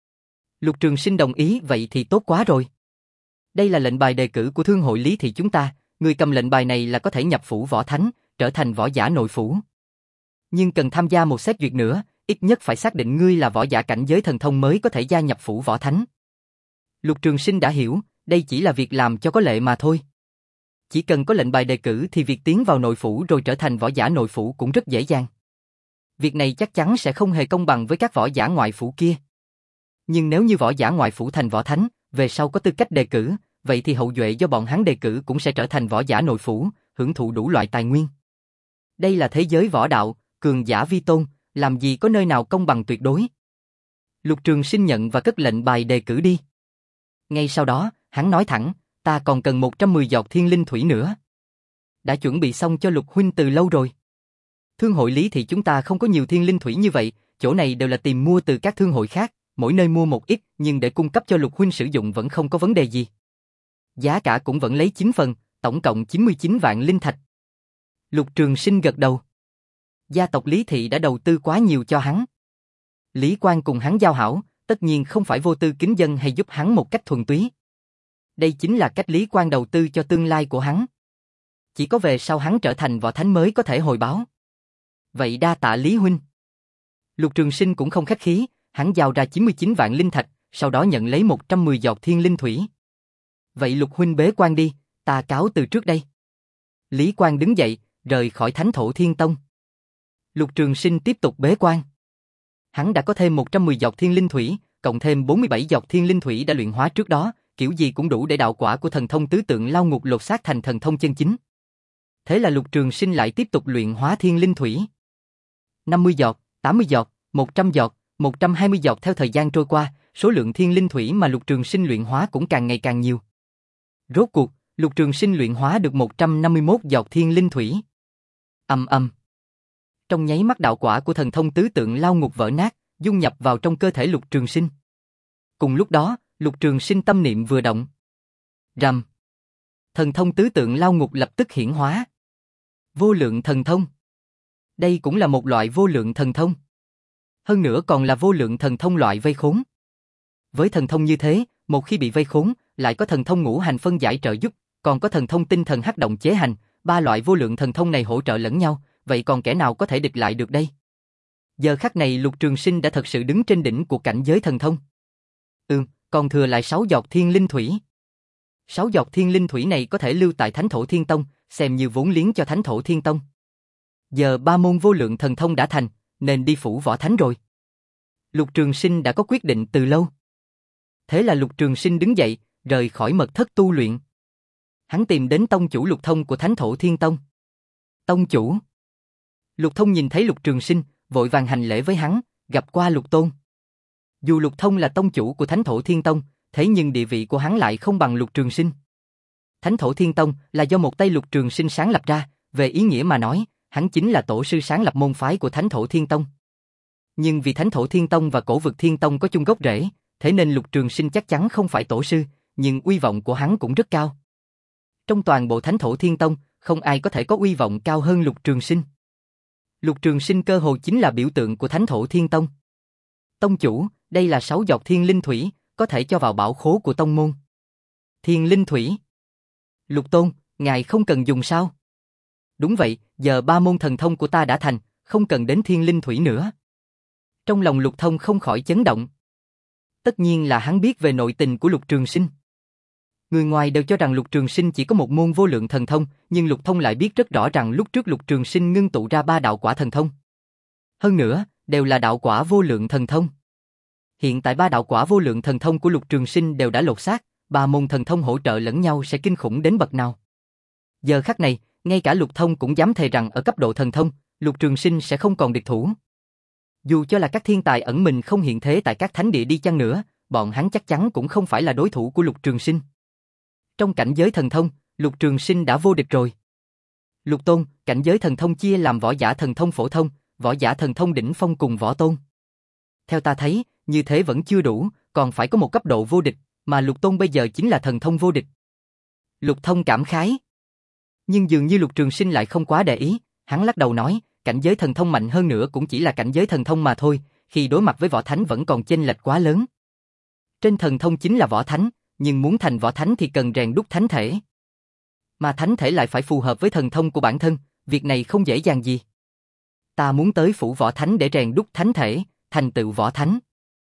Lục Trường Sinh đồng ý, vậy thì tốt quá rồi. Đây là lệnh bài đề cử của thương hội Lý thị chúng ta, người cầm lệnh bài này là có thể nhập Phủ Võ Thánh, trở thành võ giả nội phủ. Nhưng cần tham gia một xét duyệt nữa, ít nhất phải xác định ngươi là võ giả cảnh giới thần thông mới có thể gia nhập Phủ Võ Thánh. Lục Trường Sinh đã hiểu, đây chỉ là việc làm cho có lệ mà thôi. Chỉ cần có lệnh bài đề cử thì việc tiến vào nội phủ rồi trở thành võ giả nội phủ cũng rất dễ dàng. Việc này chắc chắn sẽ không hề công bằng với các võ giả ngoại phủ kia. Nhưng nếu như võ giả ngoại phủ thành võ thánh, về sau có tư cách đề cử, vậy thì hậu duệ do bọn hắn đề cử cũng sẽ trở thành võ giả nội phủ, hưởng thụ đủ loại tài nguyên. Đây là thế giới võ đạo, cường giả vi tôn, làm gì có nơi nào công bằng tuyệt đối. Lục Trường Sinh nhận và cất lệnh bài đề cử đi. Ngay sau đó, hắn nói thẳng, ta còn cần một trăm mười giọt thiên linh thủy nữa. Đã chuẩn bị xong cho Lục huynh từ lâu rồi. Thương hội Lý thị chúng ta không có nhiều thiên linh thủy như vậy, chỗ này đều là tìm mua từ các thương hội khác, mỗi nơi mua một ít, nhưng để cung cấp cho Lục huynh sử dụng vẫn không có vấn đề gì. Giá cả cũng vẫn lấy chín phần, tổng cộng chín mươi chín vạn linh thạch. Lục Trường Sinh gật đầu. Gia tộc Lý thị đã đầu tư quá nhiều cho hắn. Lý Quang cùng hắn giao hảo, tất nhiên không phải vô tư kính dân hay giúp hắn một cách thuần túy. Đây chính là cách Lý Quang đầu tư cho tương lai của hắn. Chỉ có về sau hắn trở thành võ thánh mới có thể hồi báo. Vậy đa tạ Lý huynh. Lục Trường Sinh cũng không khách khí, hắn giao ra chín mươi chín vạn linh thạch, sau đó nhận lấy một trăm mười giọt thiên linh thủy. Vậy Lục huynh bế quan đi, ta cáo từ trước đây. Lý Quang đứng dậy, rời khỏi Thánh Thổ Thiên Tông. Lục Trường Sinh tiếp tục bế quan. Hắn đã có thêm một trăm mười giọt thiên linh thủy, cộng thêm bốn mươi bảy giọt thiên linh thủy đã luyện hóa trước đó, kiểu gì cũng đủ để đạo quả của thần thông tứ tượng lao ngục lột xác thành thần thông chân chính. Thế là Lục Trường Sinh lại tiếp tục luyện hóa thiên linh thủy. năm mươi giọt, tám mươi giọt, một trăm giọt, một trăm hai mươi giọt theo thời gian trôi qua, số lượng thiên linh thủy mà Lục Trường Sinh luyện hóa cũng càng ngày càng nhiều. Rốt cuộc, Lục Trường Sinh luyện hóa được một trăm năm mươi mốt giọt thiên linh thủy. Ầm ầm. Trong nháy mắt đạo quả của thần thông tứ tượng lao ngục vỡ nát, dung nhập vào trong cơ thể Lục Trường Sinh. Cùng lúc đó, Lục Trường Sinh tâm niệm vừa động. Rầm. Thần thông tứ tượng lao ngục lập tức hiển hóa. Vô lượng thần thông. Đây cũng là một loại vô lượng thần thông. Hơn nữa còn là vô lượng thần thông loại vây khốn. Với thần thông như thế, một khi bị vây khốn, lại có thần thông ngũ hành phân giải trợ giúp, còn có thần thông tinh thần hắc động chế hành, ba loại vô lượng thần thông này hỗ trợ lẫn nhau, vậy còn kẻ nào có thể địch lại được đây? Giờ khắc này Lục Trường Sinh đã thật sự đứng trên đỉnh của cảnh giới thần thông. Ừm, còn thừa lại sáu giọt thiên linh thủy. Sáu giọt thiên linh thủy này có thể lưu tại Thánh Thổ Thiên Tông, xem như vốn liếng cho Thánh Thổ Thiên Tông. Giờ ba môn vô lượng thần thông đã thành, nên đi phủ võ thánh rồi. Lục Trường Sinh đã có quyết định từ lâu. Thế là Lục Trường Sinh đứng dậy, rời khỏi mật thất tu luyện. Hắn tìm đến tông chủ Lục Thông của Thánh Thổ Thiên Tông. Tông chủ. Lục Thông nhìn thấy Lục Trường Sinh, vội vàng hành lễ với hắn, gặp qua Lục Tôn. Dù Lục Thông là tông chủ của Thánh Thổ Thiên Tông, thế nhưng địa vị của hắn lại không bằng Lục Trường Sinh. Thánh Thổ Thiên Tông là do một tay Lục Trường Sinh sáng lập ra, về ý nghĩa mà nói, hắn chính là tổ sư sáng lập môn phái của Thánh Thổ Thiên Tông. Nhưng vì Thánh Thổ Thiên Tông và Cổ Vực Thiên Tông có chung gốc rễ, thế nên Lục Trường Sinh chắc chắn không phải tổ sư, nhưng uy vọng của hắn cũng rất cao. Trong toàn bộ Thánh Thổ Thiên Tông, không ai có thể có uy vọng cao hơn Lục Trường Sinh. Lục Trường Sinh cơ hồ chính là biểu tượng của Thánh Thổ Thiên Tông. Tông chủ, đây là sáu giọt thiên linh thủy, có thể cho vào bảo khố của tông môn. Thiên linh thủy. Lục Tôn, ngài không cần dùng sao? Đúng vậy, giờ ba môn thần thông của ta đã thành, không cần đến thiên linh thủy nữa. Trong lòng Lục Thông không khỏi chấn động. Tất nhiên là hắn biết về nội tình của Lục Trường Sinh. Người ngoài đều cho rằng Lục Trường Sinh chỉ có một môn vô lượng thần thông, nhưng Lục Thông lại biết rất rõ rằng lúc trước Lục Trường Sinh ngưng tụ ra ba đạo quả thần thông. Hơn nữa, đều là đạo quả vô lượng thần thông. Hiện tại ba đạo quả vô lượng thần thông của Lục Trường Sinh đều đã lột xác, ba môn thần thông hỗ trợ lẫn nhau sẽ kinh khủng đến bậc nào. Giờ khắc này, ngay cả Lục Thông cũng dám thề rằng ở cấp độ thần thông, Lục Trường Sinh sẽ không còn địch thủ. Dù cho là các thiên tài ẩn mình không hiện thế tại các thánh địa đi chăng nữa, bọn hắn chắc chắn cũng không phải là đối thủ của Lục Trường Sinh. Trong cảnh giới thần thông, Lục Trường Sinh đã vô địch rồi. Lục Tôn, cảnh giới thần thông chia làm võ giả thần thông phổ thông, võ giả thần thông đỉnh phong cùng võ tôn. Theo ta thấy, như thế vẫn chưa đủ, còn phải có một cấp độ vô địch, mà Lục Tôn bây giờ chính là thần thông vô địch. Lục Thông cảm khái. Nhưng dường như Lục Trường Sinh lại không quá để ý, hắn lắc đầu nói, cảnh giới thần thông mạnh hơn nữa cũng chỉ là cảnh giới thần thông mà thôi, khi đối mặt với võ thánh vẫn còn chênh lệch quá lớn. Trên thần thông chính là võ thánh, nhưng muốn thành võ thánh thì cần rèn đúc thánh thể. Mà thánh thể lại phải phù hợp với thần thông của bản thân, việc này không dễ dàng gì. Ta muốn tới phủ võ thánh để rèn đúc thánh thể, thành tựu võ thánh.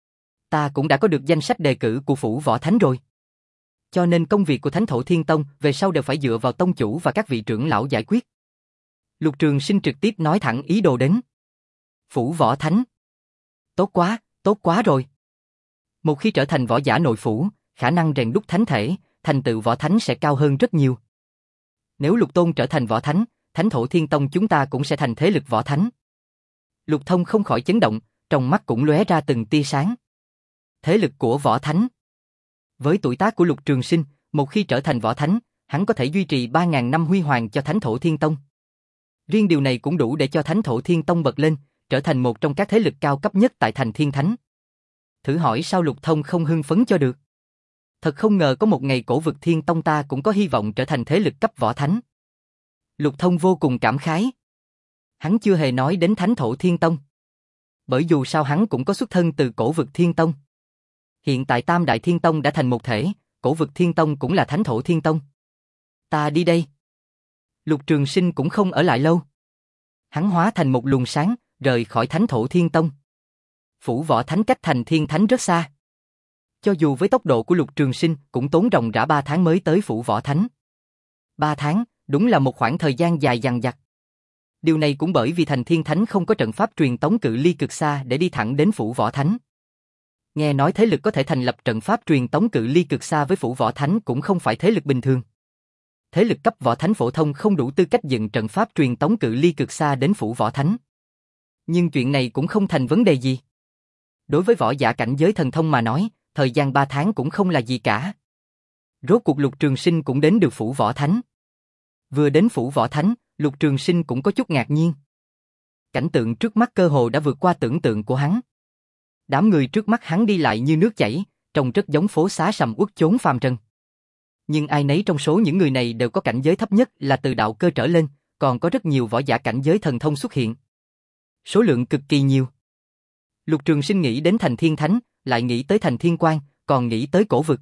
Ta cũng đã có được danh sách đề cử của phủ võ thánh rồi. Cho nên công việc của Thánh Thổ Thiên Tông về sau đều phải dựa vào tông chủ và các vị trưởng lão giải quyết. Lục Trường Sinh trực tiếp nói thẳng ý đồ đến. Phủ võ thánh. Tốt quá, tốt quá rồi. Một khi trở thành võ giả nội phủ, khả năng rèn đúc thánh thể, thành tựu võ thánh sẽ cao hơn rất nhiều. Nếu Lục Tôn trở thành võ thánh, Thánh Thổ Thiên Tông chúng ta cũng sẽ thành thế lực võ thánh. Lục Thông không khỏi chấn động, trong mắt cũng lóe ra từng tia sáng. Thế lực của võ thánh. Với tuổi tác của Lục Trường Sinh, một khi trở thành võ thánh, hắn có thể duy trì ba ngàn năm huy hoàng cho Thánh Thổ Thiên Tông. Riêng điều này cũng đủ để cho Thánh Thổ Thiên Tông bật lên, trở thành một trong các thế lực cao cấp nhất tại thành Thiên Thánh. Thử hỏi sao Lục Thông không hưng phấn cho được? Thật không ngờ có một ngày Cổ Vực Thiên Tông ta cũng có hy vọng trở thành thế lực cấp võ thánh. Lục Thông vô cùng cảm khái. Hắn chưa hề nói đến Thánh Thổ Thiên Tông. Bởi dù sao hắn cũng có xuất thân từ Cổ Vực Thiên Tông. Hiện tại Tam Đại Thiên Tông đã thành một thể, Cổ Vực Thiên Tông cũng là Thánh Thổ Thiên Tông. Ta đi đây. Lục Trường Sinh cũng không ở lại lâu. Hắn hóa thành một luồng sáng, rời khỏi Thánh Thổ Thiên Tông. Phủ Võ Thánh cách thành Thiên Thánh rất xa. Cho dù với tốc độ của Lục Trường Sinh cũng tốn ròng rã ba tháng mới tới Phủ Võ Thánh. Ba tháng, đúng là một khoảng thời gian dài dằng dặc. Điều này cũng bởi vì thành Thiên Thánh không có trận pháp truyền tống cự ly cực xa để đi thẳng đến Phủ Võ Thánh. Nghe nói thế lực có thể thành lập trận pháp truyền tống cự ly cực xa với Phủ Võ Thánh cũng không phải thế lực bình thường. Thế lực cấp Võ Thánh phổ thông không đủ tư cách dựng trận pháp truyền tống cự ly cực xa đến Phủ Võ Thánh. Nhưng chuyện này cũng không thành vấn đề gì. Đối với võ giả cảnh giới thần thông mà nói, thời gian ba tháng cũng không là gì cả. Rốt cuộc Lục Trường Sinh cũng đến được Phủ Võ Thánh. Vừa đến Phủ Võ Thánh, Lục Trường Sinh cũng có chút ngạc nhiên. Cảnh tượng trước mắt cơ hồ đã vượt qua tưởng tượng của hắn. Đám người trước mắt hắn đi lại như nước chảy, trông rất giống phố xá sầm uất chốn phàm trần. Nhưng ai nấy trong số những người này đều có cảnh giới thấp nhất là từ đạo cơ trở lên, còn có rất nhiều võ giả cảnh giới thần thông xuất hiện. Số lượng cực kỳ nhiều. Lục Trường Sinh nghĩ đến thành Thiên Thánh, lại nghĩ tới thành Thiên Quang, còn nghĩ tới cổ vực.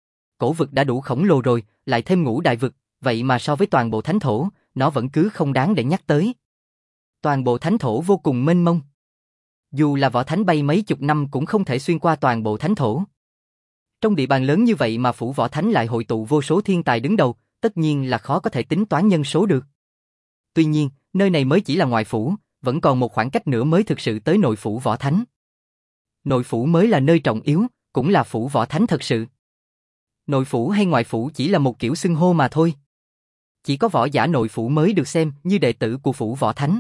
Cổ vực đã đủ khổng lồ rồi, lại thêm ngũ đại vực, vậy mà so với toàn bộ thánh thổ, nó vẫn cứ không đáng để nhắc tới. Toàn bộ thánh thổ vô cùng mênh mông. Dù là võ thánh bay mấy chục năm cũng không thể xuyên qua toàn bộ thánh thổ. Trong địa bàn lớn như vậy mà Phủ Võ Thánh lại hội tụ vô số thiên tài đứng đầu, tất nhiên là khó có thể tính toán nhân số được. Tuy nhiên, nơi này mới chỉ là ngoại phủ, vẫn còn một khoảng cách nữa mới thực sự tới nội phủ Võ Thánh. Nội phủ mới là nơi trọng yếu, cũng là Phủ Võ Thánh thật sự. Nội phủ hay ngoại phủ chỉ là một kiểu xưng hô mà thôi. Chỉ có võ giả nội phủ mới được xem như đệ tử của Phủ Võ Thánh.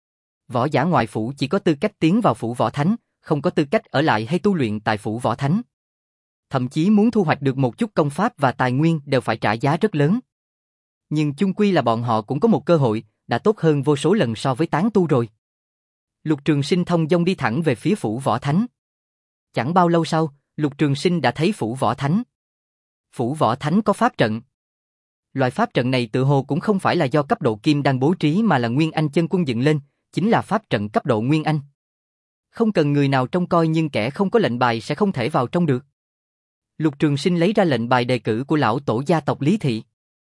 Võ giả ngoại phủ chỉ có tư cách tiến vào Phủ Võ Thánh, không có tư cách ở lại hay tu luyện tại Phủ Võ Thánh. Thậm chí muốn thu hoạch được một chút công pháp và tài nguyên đều phải trả giá rất lớn. Nhưng chung quy là bọn họ cũng có một cơ hội, đã tốt hơn vô số lần so với tán tu rồi. Lục Trường Sinh thông dong đi thẳng về phía Phủ Võ Thánh. Chẳng bao lâu sau, Lục Trường Sinh đã thấy Phủ Võ Thánh. Phủ Võ Thánh có pháp trận. Loại pháp trận này tự hồ cũng không phải là do cấp độ kim đan bố trí mà là Nguyên Anh chân quân dựng lên, chính là pháp trận cấp độ Nguyên Anh. Không cần người nào trông coi nhưng kẻ không có lệnh bài sẽ không thể vào trong được. Lục Trường Sinh lấy ra lệnh bài đề cử của lão tổ gia tộc Lý Thị.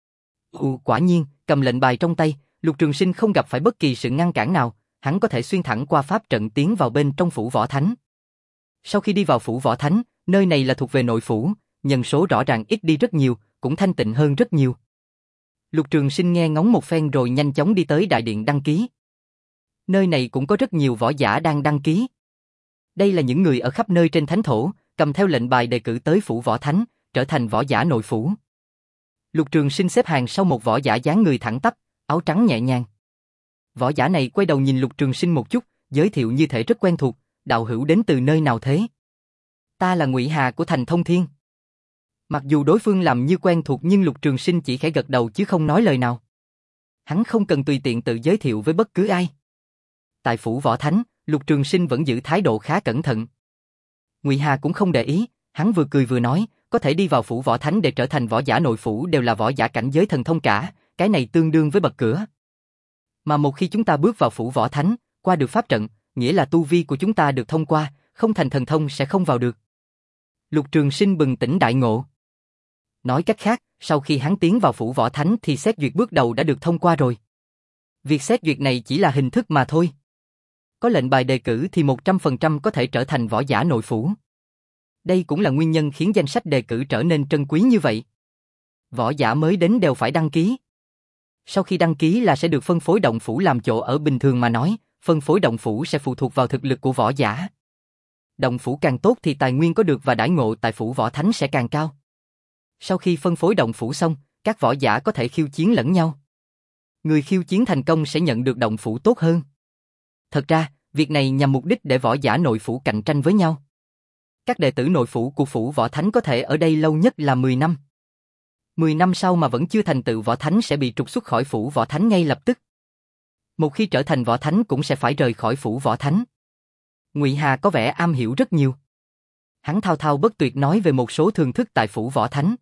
Ồ, quả nhiên, cầm lệnh bài trong tay, Lục Trường Sinh không gặp phải bất kỳ sự ngăn cản nào, hắn có thể xuyên thẳng qua pháp trận tiến vào bên trong Phủ Võ Thánh. Sau khi đi vào Phủ Võ Thánh, nơi này là thuộc về nội phủ, nhân số rõ ràng ít đi rất nhiều, cũng thanh tịnh hơn rất nhiều. Lục Trường Sinh nghe ngóng một phen rồi nhanh chóng đi tới đại điện đăng ký. Nơi này cũng có rất nhiều võ giả đang đăng ký. Đây là những người ở khắp nơi trên thánh thổ, cầm theo lệnh bài đề cử tới Phủ Võ Thánh, trở thành võ giả nội phủ. Lục Trường Sinh xếp hàng sau một võ giả dáng người thẳng tắp, áo trắng nhẹ nhàng. Võ giả này quay đầu nhìn Lục Trường Sinh một chút, giới thiệu như thể rất quen thuộc, đạo hữu đến từ nơi nào thế? Ta là Ngụy Hà của thành Thông Thiên. Mặc dù đối phương làm như quen thuộc nhưng Lục Trường Sinh chỉ khẽ gật đầu chứ không nói lời nào. Hắn không cần tùy tiện tự giới thiệu với bất cứ ai. Tại Phủ Võ Thánh, Lục Trường Sinh vẫn giữ thái độ khá cẩn thận. Ngụy Hà cũng không để ý, hắn vừa cười vừa nói, có thể đi vào Phủ Võ Thánh để trở thành võ giả nội phủ đều là võ giả cảnh giới thần thông cả, cái này tương đương với bậc cửa. Mà một khi chúng ta bước vào Phủ Võ Thánh, qua được pháp trận, nghĩa là tu vi của chúng ta được thông qua, không thành thần thông sẽ không vào được. Lục Trường Sinh bừng tỉnh đại ngộ. Nói cách khác, sau khi hắn tiến vào Phủ Võ Thánh thì xét duyệt bước đầu đã được thông qua rồi. Việc xét duyệt này chỉ là hình thức mà thôi. Có lệnh bài đề cử thì một trăm phần trăm có thể trở thành võ giả nội phủ. Đây cũng là nguyên nhân khiến danh sách đề cử trở nên trân quý như vậy. Võ giả mới đến đều phải đăng ký. Sau khi đăng ký là sẽ được phân phối động phủ làm chỗ ở bình thường mà nói, phân phối động phủ sẽ phụ thuộc vào thực lực của võ giả. Động phủ càng tốt thì tài nguyên có được và đãi ngộ tại Phủ Võ Thánh sẽ càng cao. Sau khi phân phối động phủ xong, các võ giả có thể khiêu chiến lẫn nhau. Người khiêu chiến thành công sẽ nhận được động phủ tốt hơn. Thật ra, việc này nhằm mục đích để võ giả nội phủ cạnh tranh với nhau. Các đệ tử nội phủ của Phủ Võ Thánh có thể ở đây lâu nhất là mười năm. mười năm sau mà vẫn chưa thành tựu võ thánh sẽ bị trục xuất khỏi Phủ Võ Thánh ngay lập tức. Một khi trở thành võ thánh cũng sẽ phải rời khỏi Phủ Võ Thánh. Ngụy Hà có vẻ am hiểu rất nhiều. Hắn thao thao bất tuyệt nói về một số thường thức tại Phủ Võ Thánh.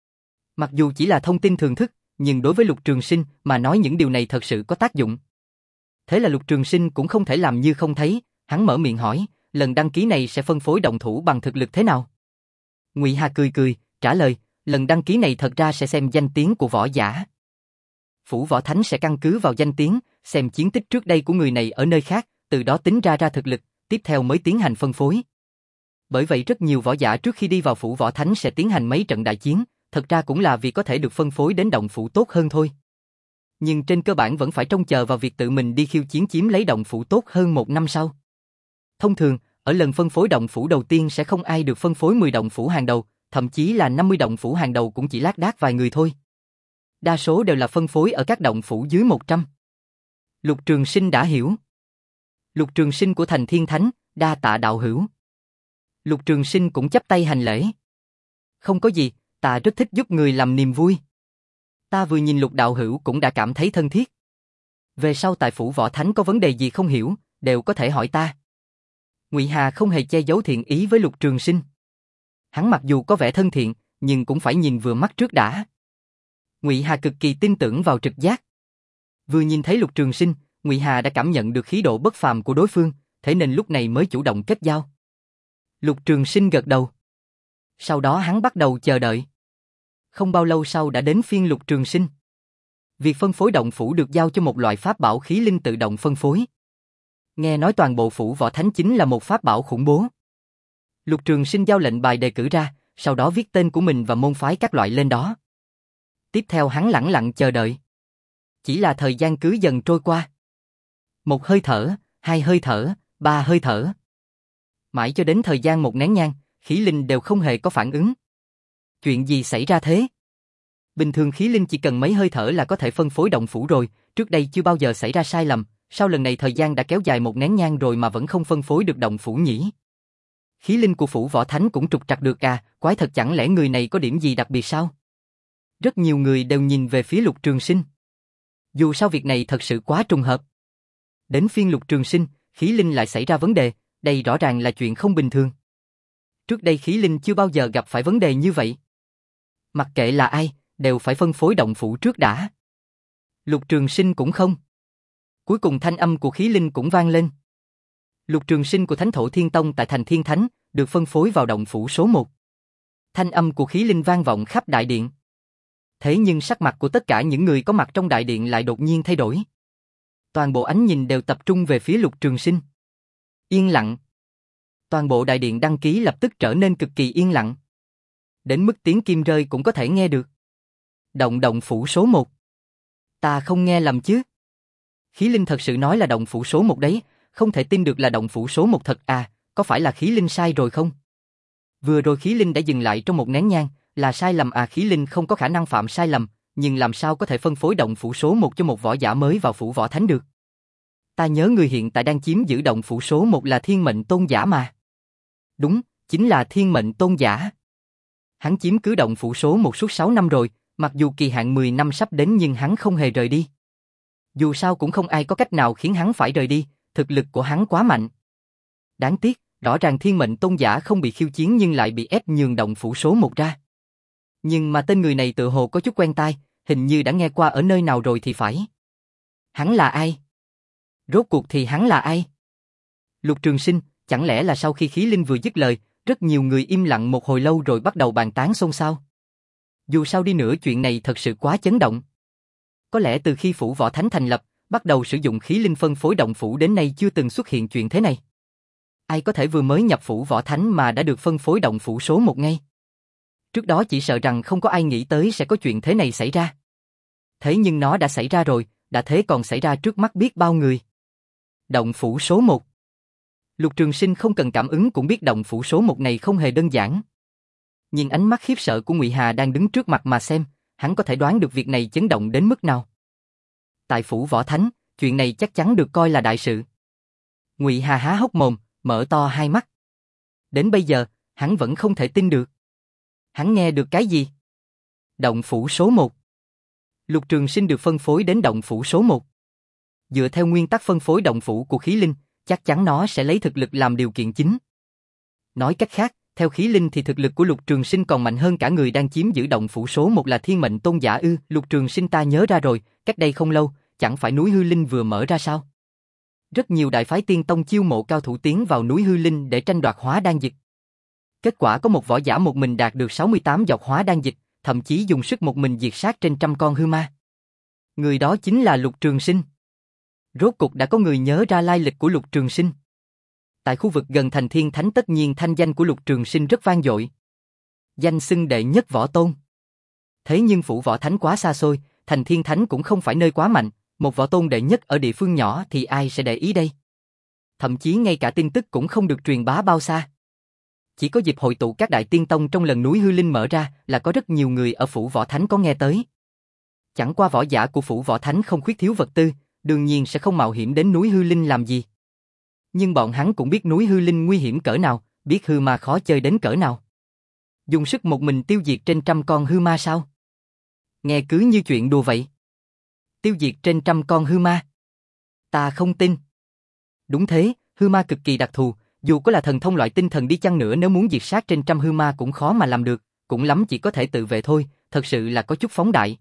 Mặc dù chỉ là thông tin thường thức, nhưng đối với Lục Trường Sinh mà nói những điều này thật sự có tác dụng. Thế là Lục Trường Sinh cũng không thể làm như không thấy, hắn mở miệng hỏi, lần đăng ký này sẽ phân phối động thủ bằng thực lực thế nào? Ngụy Hà cười cười, trả lời, lần đăng ký này thật ra sẽ xem danh tiếng của võ giả. Phủ Võ Thánh sẽ căn cứ vào danh tiếng, xem chiến tích trước đây của người này ở nơi khác, từ đó tính ra ra thực lực, tiếp theo mới tiến hành phân phối. Bởi vậy rất nhiều võ giả trước khi đi vào Phủ Võ Thánh sẽ tiến hành mấy trận đại chiến, thật ra cũng là vì có thể được phân phối đến động phủ tốt hơn thôi. Nhưng trên cơ bản vẫn phải trông chờ vào việc tự mình đi khiêu chiến chiếm lấy động phủ tốt hơn một năm sau. Thông thường, ở lần phân phối động phủ đầu tiên sẽ không ai được phân phối mười động phủ hàng đầu, thậm chí là năm mươi động phủ hàng đầu cũng chỉ lác đác vài người thôi. Đa số đều là phân phối ở các động phủ dưới một trăm. Lục Trường Sinh đã hiểu. Lục Trường Sinh của Thành Thiên Thánh, đa tạ đạo hữu. Lục Trường Sinh cũng chắp tay hành lễ. Không có gì, ta rất thích giúp người làm niềm vui. Ta vừa nhìn Lục đạo hữu cũng đã cảm thấy thân thiết. Về sau tại Phủ Võ Thánh có vấn đề gì không hiểu, đều có thể hỏi ta. Ngụy Hà không hề che giấu thiện ý với Lục Trường Sinh. Hắn mặc dù có vẻ thân thiện, nhưng cũng phải nhìn vừa mắt trước đã. Ngụy Hà cực kỳ tin tưởng vào trực giác. Vừa nhìn thấy Lục Trường Sinh, Ngụy Hà đã cảm nhận được khí độ bất phàm của đối phương, thế nên lúc này mới chủ động kết giao. Lục Trường Sinh gật đầu. Sau đó hắn bắt đầu chờ đợi. Không bao lâu sau đã đến phiên Lục Trường Sinh. Việc phân phối động phủ được giao cho một loại pháp bảo khí linh tự động phân phối. Nghe nói toàn bộ Phủ Võ Thánh chính là một pháp bảo khủng bố. Lục Trường Sinh giao lệnh bài đề cử ra, sau đó viết tên của mình và môn phái các loại lên đó. Tiếp theo hắn lẳng lặng chờ đợi. Chỉ là thời gian cứ dần trôi qua. Một hơi thở, hai hơi thở, ba hơi thở. Mãi cho đến thời gian một nén nhang, khí linh đều không hề có phản ứng. Chuyện gì xảy ra thế? Bình thường khí linh chỉ cần mấy hơi thở là có thể phân phối động phủ rồi, trước đây chưa bao giờ xảy ra sai lầm, sao lần này thời gian đã kéo dài một nén nhang rồi mà vẫn không phân phối được động phủ nhỉ? Khí linh của Phủ Võ Thánh cũng trục trặc được à, quái thật, chẳng lẽ người này có điểm gì đặc biệt sao? Rất nhiều người đều nhìn về phía Lục Trường Sinh. Dù sao việc này thật sự quá trùng hợp. Đến phiên Lục Trường Sinh, khí linh lại xảy ra vấn đề, đây rõ ràng là chuyện không bình thường. Trước đây khí linh chưa bao giờ gặp phải vấn đề như vậy. Mặc kệ là ai, đều phải phân phối động phủ trước đã. Lục Trường Sinh cũng không. Cuối cùng thanh âm của khí linh cũng vang lên. Lục Trường Sinh của Thánh Thổ Thiên Tông tại Thành Thiên Thánh, được phân phối vào động phủ số một. Thanh âm của khí linh vang vọng khắp đại điện. Thế nhưng sắc mặt của tất cả những người có mặt trong đại điện lại đột nhiên thay đổi. Toàn bộ ánh nhìn đều tập trung về phía Lục Trường Sinh. Yên lặng. Toàn bộ đại điện đăng ký lập tức trở nên cực kỳ yên lặng. Đến mức tiếng kim rơi cũng có thể nghe được. Động động phủ số một. Ta không nghe lầm chứ? Khí linh thật sự nói là động phủ số một đấy, không thể tin được là động phủ số một thật à, có phải là khí linh sai rồi không? Vừa rồi khí linh đã dừng lại trong một nén nhang, là sai lầm à? Khí linh không có khả năng phạm sai lầm, nhưng làm sao có thể phân phối động phủ số một cho một võ giả mới vào Phủ Võ Thánh được? Ta nhớ người hiện tại đang chiếm giữ động phủ số một là Thiên Mệnh Tôn giả mà. Đúng, chính là Thiên Mệnh Tôn giả. Hắn chiếm cứ động phủ số một suốt sáu năm rồi, mặc dù kỳ hạn mười năm sắp đến nhưng hắn không hề rời đi. Dù sao cũng không ai có cách nào khiến hắn phải rời đi, thực lực của hắn quá mạnh. Đáng tiếc, rõ ràng Thiên Mệnh Tôn giả không bị khiêu chiến nhưng lại bị ép nhường động phủ số một ra. Nhưng mà tên người này tự hồ có chút quen tai, hình như đã nghe qua ở nơi nào rồi thì phải. Hắn là ai? Rốt cuộc thì hắn là ai? Lục Trường Sinh, chẳng lẽ là sau khi khí linh vừa dứt lời, rất nhiều người im lặng một hồi lâu rồi bắt đầu bàn tán xôn xao. Dù sao đi nữa chuyện này thật sự quá chấn động. Có lẽ từ khi Phủ Võ Thánh thành lập, bắt đầu sử dụng khí linh phân phối động phủ đến nay chưa từng xuất hiện chuyện thế này. Ai có thể vừa mới nhập Phủ Võ Thánh mà đã được phân phối động phủ số một ngay? Trước đó chỉ sợ rằng không có ai nghĩ tới sẽ có chuyện thế này xảy ra. Thế nhưng nó đã xảy ra rồi, đã thế còn xảy ra trước mắt biết bao người. Động phủ số một. Lục Trường Sinh không cần cảm ứng cũng biết động phủ số một này không hề đơn giản. Nhìn ánh mắt khiếp sợ của Ngụy Hà đang đứng trước mặt mà xem, hắn có thể đoán được việc này chấn động đến mức nào. Tại Phủ Võ Thánh, chuyện này chắc chắn được coi là đại sự. Ngụy Hà há hốc mồm, mở to hai mắt. Đến bây giờ, hắn vẫn không thể tin được. Hắn nghe được cái gì? Động phủ số một. Lục Trường Sinh được phân phối đến động phủ số một. Dựa theo nguyên tắc phân phối động phủ của khí linh, chắc chắn nó sẽ lấy thực lực làm điều kiện chính. Nói cách khác, theo khí linh thì thực lực của Lục Trường Sinh còn mạnh hơn cả người đang chiếm giữ động phủ số một là Thiên Mệnh Tôn giả ư? Lục Trường Sinh ta nhớ ra rồi, cách đây không lâu, chẳng phải núi Hư Linh vừa mở ra sao? Rất nhiều đại phái tiên tông chiêu mộ cao thủ tiến vào núi Hư Linh để tranh đoạt hóa đan dịch. Kết quả có một võ giả một mình đạt được sáu mươi tám giọt hóa đan dịch, thậm chí dùng sức một mình diệt sát trên trăm con hư ma. Người đó chính là Lục Trường Sinh. Rốt cục đã có người nhớ ra lai lịch của Lục Trường Sinh. Tại khu vực gần thành Thiên Thánh tất nhiên thanh danh của Lục Trường Sinh rất vang dội. Danh xưng đệ nhất võ tôn. Thế nhưng phủ võ thánh quá xa xôi, thành Thiên Thánh cũng không phải nơi quá mạnh, một võ tôn đệ nhất ở địa phương nhỏ thì ai sẽ để ý đây? Thậm chí ngay cả tin tức cũng không được truyền bá bao xa. Chỉ có dịp hội tụ các đại tiên tông trong lần núi hư linh mở ra là có rất nhiều người ở phủ võ thánh có nghe tới. Chẳng qua võ giả của phủ võ thánh không khuyết thiếu vật tư, đương nhiên sẽ không mạo hiểm đến núi hư linh làm gì. Nhưng bọn hắn cũng biết núi hư linh nguy hiểm cỡ nào, biết hư ma khó chơi đến cỡ nào. Dùng sức một mình tiêu diệt trên trăm con hư ma sao? Nghe cứ như chuyện đùa vậy. Tiêu diệt trên trăm con hư ma? Ta không tin. Đúng thế, hư ma cực kỳ đặc thù, dù có là thần thông loại tinh thần đi chăng nữa nếu muốn diệt sát trên trăm hư ma cũng khó mà làm được, cũng lắm chỉ có thể tự vệ thôi, thật sự là có chút phóng đại.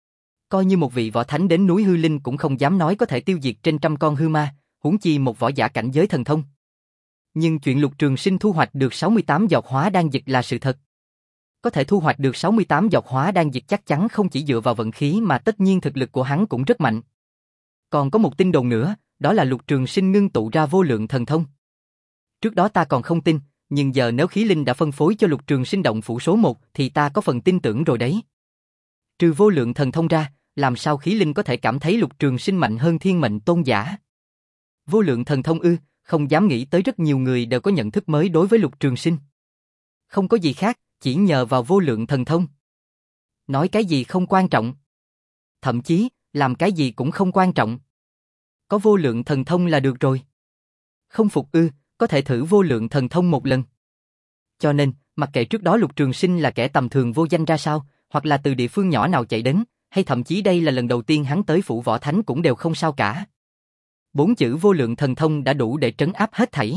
Coi như một vị võ thánh đến núi hư linh cũng không dám nói có thể tiêu diệt trên trăm con hư ma, huống chi một võ giả cảnh giới thần thông. Nhưng chuyện Lục Trường Sinh thu hoạch được sáu mươi tám giọt hóa đan dịch là sự thật. Có thể thu hoạch được sáu mươi tám giọt hóa đan dịch chắc chắn không chỉ dựa vào vận khí mà tất nhiên thực lực của hắn cũng rất mạnh. Còn có một tin đồn nữa, đó là Lục Trường Sinh ngưng tụ ra vô lượng thần thông. Trước đó ta còn không tin, nhưng giờ nếu khí linh đã phân phối cho Lục Trường Sinh động phủ số một thì ta có phần tin tưởng rồi đấy. Trừ vô lượng thần thông ra, làm sao khí linh có thể cảm thấy Lục Trường Sinh mạnh hơn thiên mệnh tôn giả? Vô lượng thần thông ư, không dám nghĩ tới rất nhiều người đều có nhận thức mới đối với Lục Trường Sinh. Không có gì khác, chỉ nhờ vào vô lượng thần thông. Nói cái gì không quan trọng. Thậm chí, làm cái gì cũng không quan trọng. Có vô lượng thần thông là được rồi. Không phục ư, có thể thử vô lượng thần thông một lần. Cho nên, mặc kệ trước đó Lục Trường Sinh là kẻ tầm thường vô danh ra sao, hoặc là từ địa phương nhỏ nào chạy đến, hay thậm chí đây là lần đầu tiên hắn tới phủ võ thánh cũng đều không sao cả. Bốn chữ vô lượng thần thông đã đủ để trấn áp hết thảy.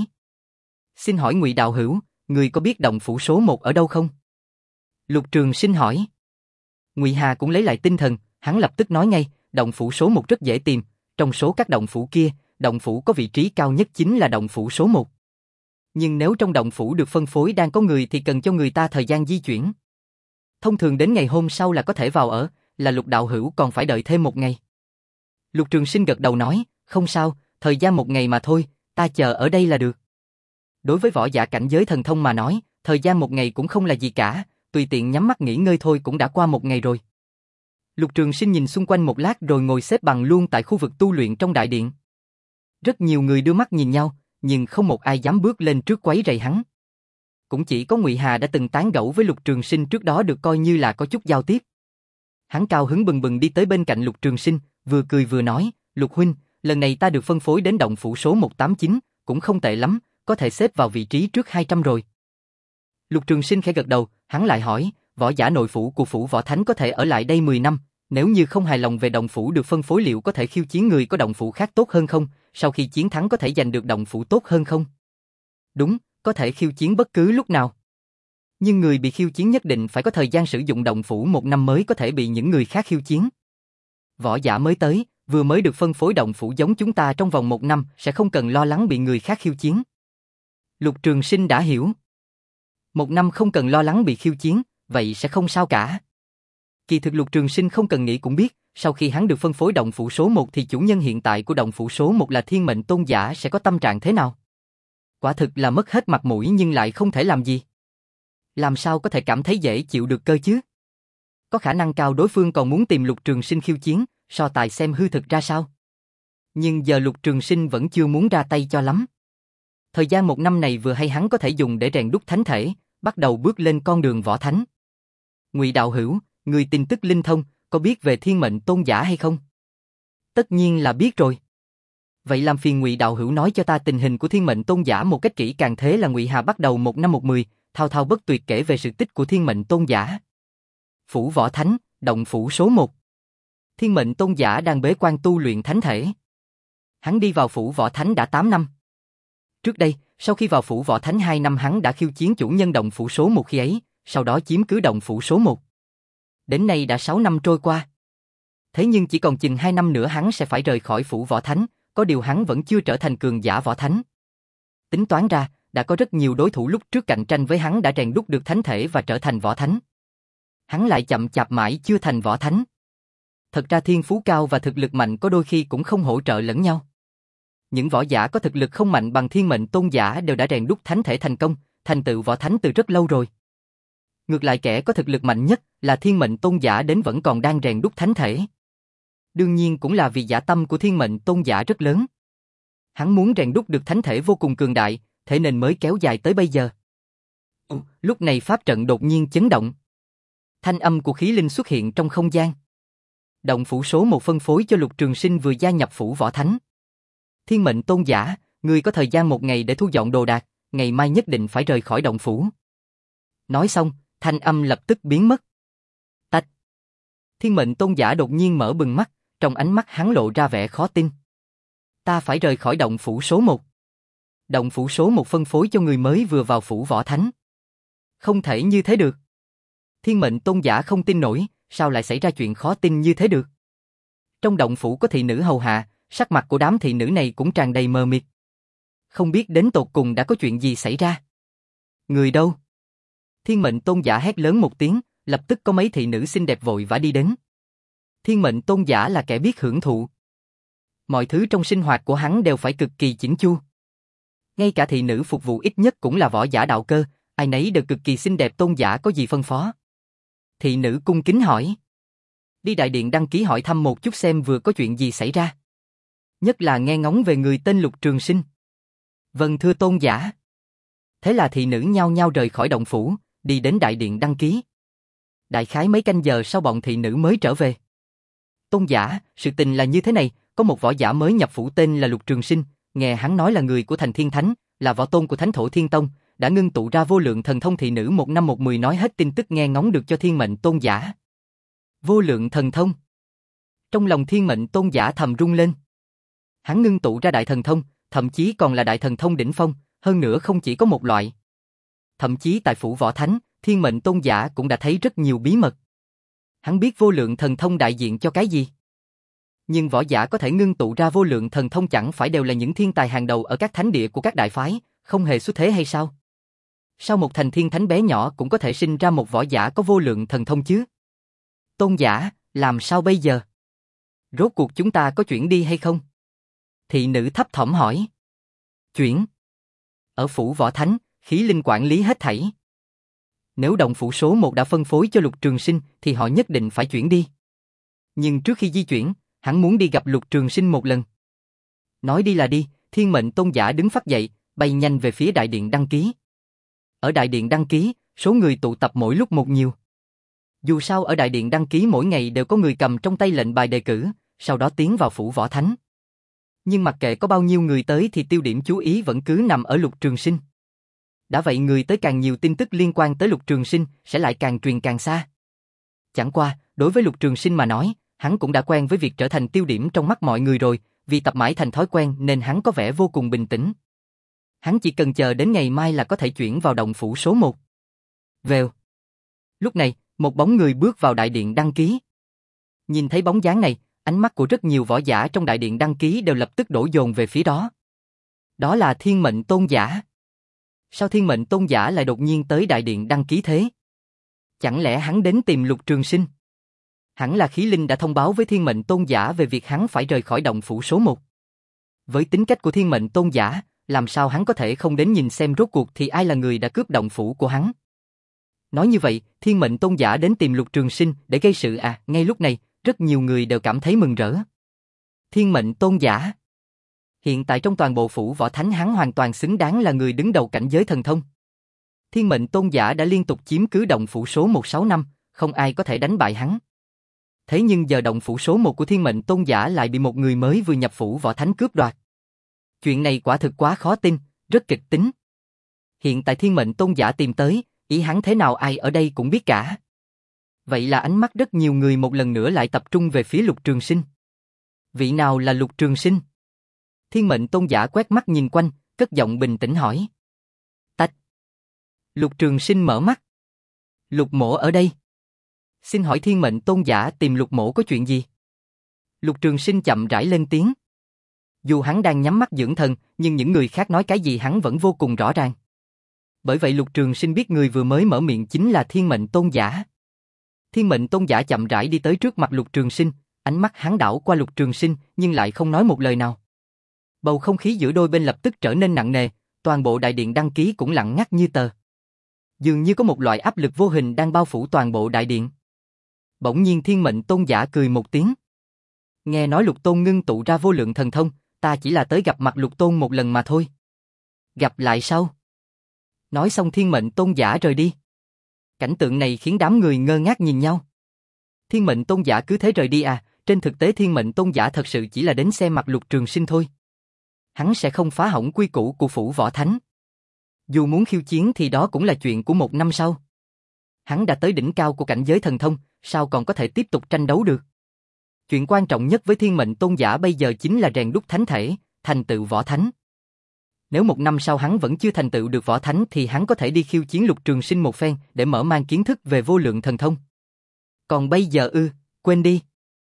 Xin hỏi Ngụy đạo hữu, người có biết động phủ số một ở đâu không? Lục Trường Sinh hỏi. Ngụy Hà cũng lấy lại tinh thần, hắn lập tức nói ngay, động phủ số một rất dễ tìm, trong số các động phủ kia, động phủ có vị trí cao nhất chính là động phủ số một. Nhưng nếu trong động phủ được phân phối đang có người thì cần cho người ta thời gian di chuyển. Thông thường đến ngày hôm sau là có thể vào ở, là Lục đạo hữu còn phải đợi thêm một ngày. Lục Trường Sinh gật đầu nói, không sao, thời gian một ngày mà thôi, ta chờ ở đây là được. Đối với võ giả cảnh giới thần thông mà nói, thời gian một ngày cũng không là gì cả, tùy tiện nhắm mắt nghỉ ngơi thôi cũng đã qua một ngày rồi. Lục Trường Sinh nhìn xung quanh một lát rồi ngồi xếp bằng luôn tại khu vực tu luyện trong đại điện. Rất nhiều người đưa mắt nhìn nhau, nhưng không một ai dám bước lên trước quấy rầy hắn. Cũng chỉ có Ngụy Hà đã từng tán gẫu với Lục Trường Sinh trước đó được coi như là có chút giao tiếp. Hắn cao hứng bừng bừng đi tới bên cạnh Lục Trường Sinh, vừa cười vừa nói, Lục huynh, lần này ta được phân phối đến động phủ số một tám chín, cũng không tệ lắm, có thể xếp vào vị trí trước hai trăm rồi. Lục Trường Sinh khẽ gật đầu, hắn lại hỏi, võ giả nội phủ của phủ võ thánh có thể ở lại đây mười năm, nếu như không hài lòng về động phủ được phân phối liệu có thể khiêu chiến người có động phủ khác tốt hơn không, sau khi chiến thắng có thể giành được động phủ tốt hơn không? Đúng, có thể khiêu chiến bất cứ lúc nào. Nhưng người bị khiêu chiến nhất định phải có thời gian sử dụng động phủ một năm mới có thể bị những người khác khiêu chiến. Võ giả mới tới, vừa mới được phân phối động phủ giống chúng ta trong vòng một năm sẽ không cần lo lắng bị người khác khiêu chiến. Lục Trường Sinh đã hiểu. Một năm không cần lo lắng bị khiêu chiến, vậy sẽ không sao cả. Kỳ thực Lục Trường Sinh không cần nghĩ cũng biết, sau khi hắn được phân phối động phủ số một thì chủ nhân hiện tại của động phủ số một là thiên mệnh tôn giả sẽ có tâm trạng thế nào. Quả thực là mất hết mặt mũi nhưng lại không thể làm gì. Làm sao có thể cảm thấy dễ chịu được cơ chứ? Có khả năng cao đối phương còn muốn tìm Lục Trường Sinh khiêu chiến, so tài xem hư thực ra sao. Nhưng giờ Lục Trường Sinh vẫn chưa muốn ra tay cho lắm. Thời gian một năm này vừa hay hắn có thể dùng để rèn đúc thánh thể, bắt đầu bước lên con đường võ thánh. Ngụy đạo hữu, người tin tức linh thông, có biết về thiên mệnh tôn giả hay không? Tất nhiên là biết rồi. Vậy làm phiền Ngụy đạo hữu nói cho ta tình hình của thiên mệnh tôn giả một cách kỹ càng. Thế là Ngụy Hà bắt đầu một năm một mười, thao thao bất tuyệt kể về sự tích của thiên mệnh tôn giả. Phủ võ thánh, động phủ số một. Thiên mệnh tôn giả đang bế quan tu luyện thánh thể. Hắn đi vào phủ võ thánh đã tám năm. Trước đây, sau khi vào phủ võ thánh hai năm hắn đã khiêu chiến chủ nhân động phủ số một khi ấy, sau đó chiếm cứ động phủ số một. Đến nay đã sáu năm trôi qua. Thế nhưng chỉ còn chừng hai năm nữa hắn sẽ phải rời khỏi phủ võ thánh, có điều hắn vẫn chưa trở thành cường giả võ thánh. Tính toán ra, đã có rất nhiều đối thủ lúc trước cạnh tranh với hắn đã rèn đúc được thánh thể và trở thành võ thánh. Hắn lại chậm chạp mãi chưa thành võ thánh. Thật ra thiên phú cao và thực lực mạnh có đôi khi cũng không hỗ trợ lẫn nhau. Những võ giả có thực lực không mạnh bằng thiên mệnh tôn giả đều đã rèn đúc thánh thể thành công, thành tựu võ thánh từ rất lâu rồi. Ngược lại kẻ có thực lực mạnh nhất là thiên mệnh tôn giả đến vẫn còn đang rèn đúc thánh thể. Đương nhiên cũng là vì dã tâm của thiên mệnh tôn giả rất lớn. Hắn muốn rèn đúc được thánh thể vô cùng cường đại, thế nên mới kéo dài tới bây giờ. Lúc này pháp trận đột nhiên chấn động. Thanh âm của khí linh xuất hiện trong không gian. Động phủ số một phân phối cho Lục Trường Sinh vừa gia nhập phủ võ thánh. Thiên mệnh tôn giả, ngươi có thời gian một ngày để thu dọn đồ đạc, ngày mai nhất định phải rời khỏi động phủ. Nói xong, thanh âm lập tức biến mất. Tạch. Thiên mệnh tôn giả đột nhiên mở bừng mắt, trong ánh mắt hắn lộ ra vẻ khó tin. Ta phải rời khỏi động phủ số một. Động phủ số một phân phối cho người mới vừa vào phủ võ thánh. Không thể như thế được. Thiên mệnh tôn giả không tin nổi, sao lại xảy ra chuyện khó tin như thế được. Trong động phủ có thị nữ hầu hạ, sắc mặt của đám thị nữ này cũng tràn đầy mờ mịt. Không biết đến tột cùng đã có chuyện gì xảy ra. Người đâu? Thiên mệnh tôn giả hét lớn một tiếng, lập tức có mấy thị nữ xinh đẹp vội vã đi đến. Thiên mệnh tôn giả là kẻ biết hưởng thụ. Mọi thứ trong sinh hoạt của hắn đều phải cực kỳ chỉnh chu. Ngay cả thị nữ phục vụ ít nhất cũng là võ giả đạo cơ, ai nấy đều cực kỳ xinh đẹp. Tôn giả có gì phân phó? Thị nữ cung kính hỏi. Đi đại điện đăng ký hỏi thăm một chút xem vừa có chuyện gì xảy ra. Nhất là nghe ngóng về người tên Lục Trường Sinh. Vâng thưa tôn giả. Thế là thị nữ nhao nhao rời khỏi động phủ, đi đến đại điện đăng ký. Đại khái mấy canh giờ sau bọn thị nữ mới trở về. Tôn giả, sự tình là như thế này, có một võ giả mới nhập phủ tên là Lục Trường Sinh, nghe hắn nói là người của thành Thiên Thánh, là võ tôn của Thánh Thổ Thiên Tông, đã ngưng tụ ra vô lượng thần thông. Thị nữ một năm một mười nói hết tin tức nghe ngóng được cho thiên mệnh tôn giả. Vô lượng thần thông. Trong lòng thiên mệnh tôn giả thầm rung lên. Hắn ngưng tụ ra đại thần thông, thậm chí còn là đại thần thông đỉnh phong, hơn nữa không chỉ có một loại. Thậm chí tại phủ võ thánh, thiên mệnh tôn giả cũng đã thấy rất nhiều bí mật. Hắn biết vô lượng thần thông đại diện cho cái gì. Nhưng võ giả có thể ngưng tụ ra vô lượng thần thông chẳng phải đều là những thiên tài hàng đầu ở các thánh địa của các đại phái, không hề xuất thế hay sao? Sao một thành thiên thánh bé nhỏ cũng có thể sinh ra một võ giả có vô lượng thần thông chứ? Tôn giả, làm sao bây giờ? Rốt cuộc chúng ta có chuyển đi hay không? Thị nữ thấp thỏm hỏi. Chuyển? Ở phủ võ thánh, khí linh quản lý hết thảy. Nếu động phủ số một đã phân phối cho Lục Trường Sinh thì họ nhất định phải chuyển đi. Nhưng trước khi di chuyển, hắn muốn đi gặp Lục Trường Sinh một lần. Nói đi là đi, thiên mệnh tôn giả đứng phắt dậy, bay nhanh về phía đại điện đăng ký. Ở đại điện đăng ký, số người tụ tập mỗi lúc một nhiều. Dù sao ở đại điện đăng ký mỗi ngày đều có người cầm trong tay lệnh bài đề cử, sau đó tiến vào phủ võ thánh. Nhưng mặc kệ có bao nhiêu người tới thì tiêu điểm chú ý vẫn cứ nằm ở Lục Trường Sinh. Đã vậy người tới càng nhiều, tin tức liên quan tới Lục Trường Sinh sẽ lại càng truyền càng xa. Chẳng qua, đối với Lục Trường Sinh mà nói, hắn cũng đã quen với việc trở thành tiêu điểm trong mắt mọi người rồi, vì tập mãi thành thói quen nên hắn có vẻ vô cùng bình tĩnh. Hắn chỉ cần chờ đến ngày mai là có thể chuyển vào động phủ số một. Vèo. Lúc này, một bóng người bước vào đại điện đăng ký. Nhìn thấy bóng dáng này, ánh mắt của rất nhiều võ giả trong đại điện đăng ký đều lập tức đổ dồn về phía đó. Đó là thiên mệnh tôn giả. Sao thiên mệnh tôn giả lại đột nhiên tới đại điện đăng ký thế? Chẳng lẽ hắn đến tìm Lục Trường Sinh? Hẳn là khí linh đã thông báo với thiên mệnh tôn giả về việc hắn phải rời khỏi động phủ số một. Với tính cách của thiên mệnh tôn giả, làm sao hắn có thể không đến nhìn xem rốt cuộc thì ai là người đã cướp động phủ của hắn? Nói như vậy, thiên mệnh tôn giả đến tìm Lục Trường Sinh để gây sự à? Ngay lúc này, rất nhiều người đều cảm thấy mừng rỡ. Thiên mệnh tôn giả. Hiện tại trong toàn bộ phủ võ thánh hắn hoàn toàn xứng đáng là người đứng đầu cảnh giới thần thông. Thiên mệnh tôn giả đã liên tục chiếm cứ động phủ số một sáu năm, không ai có thể đánh bại hắn. Thế nhưng giờ động phủ số một của thiên mệnh tôn giả lại bị một người mới vừa nhập phủ võ thánh cướp đoạt. Chuyện này quả thực quá khó tin, rất kịch tính. Hiện tại thiên mệnh tôn giả tìm tới, ý hắn thế nào ai ở đây cũng biết cả. Vậy là ánh mắt rất nhiều người một lần nữa lại tập trung về phía Lục Trường Sinh. Vị nào là Lục Trường Sinh? Thiên mệnh tôn giả quét mắt nhìn quanh, cất giọng bình tĩnh hỏi. Tách. Lục Trường Sinh mở mắt. Lục mỗ ở đây. Xin hỏi thiên mệnh tôn giả tìm Lục mỗ có chuyện gì? Lục Trường Sinh chậm rãi lên tiếng. Dù hắn đang nhắm mắt dưỡng thần, nhưng những người khác nói cái gì hắn vẫn vô cùng rõ ràng. Bởi vậy Lục Trường Sinh biết người vừa mới mở miệng chính là thiên mệnh tôn giả. Thiên mệnh tôn giả chậm rãi đi tới trước mặt Lục Trường Sinh, Ánh mắt hắn đảo qua Lục Trường Sinh, nhưng lại không nói một lời nào. Bầu không khí giữa đôi bên lập tức trở nên nặng nề, toàn bộ đại điện đăng ký cũng lặng ngắt như tờ. Dường như có một loại áp lực vô hình đang bao phủ toàn bộ đại điện. Bỗng nhiên Thiên Mệnh Tôn giả cười một tiếng. Nghe nói Lục Tôn ngưng tụ ra vô lượng thần thông, ta chỉ là tới gặp mặt Lục Tôn một lần mà thôi. Gặp lại sau. Nói xong Thiên Mệnh Tôn giả rời đi. Cảnh tượng này khiến đám người ngơ ngác nhìn nhau. Thiên Mệnh Tôn giả cứ thế rời đi à, trên thực tế Thiên Mệnh Tôn giả thật sự chỉ là đến xem mặt Lục Trường Sinh thôi. Hắn sẽ không phá hỏng quy củ của phủ võ thánh. Dù muốn khiêu chiến thì đó cũng là chuyện của một năm sau. Hắn đã tới đỉnh cao của cảnh giới thần thông, sao còn có thể tiếp tục tranh đấu được. Chuyện quan trọng nhất với Thiên Mệnh Tôn giả bây giờ chính là rèn đúc thánh thể, thành tựu võ thánh. Nếu một năm sau hắn vẫn chưa thành tựu được võ thánh thì hắn có thể đi khiêu chiến Lục Trường Sinh một phen để mở mang kiến thức về vô lượng thần thông. Còn bây giờ ư, quên đi.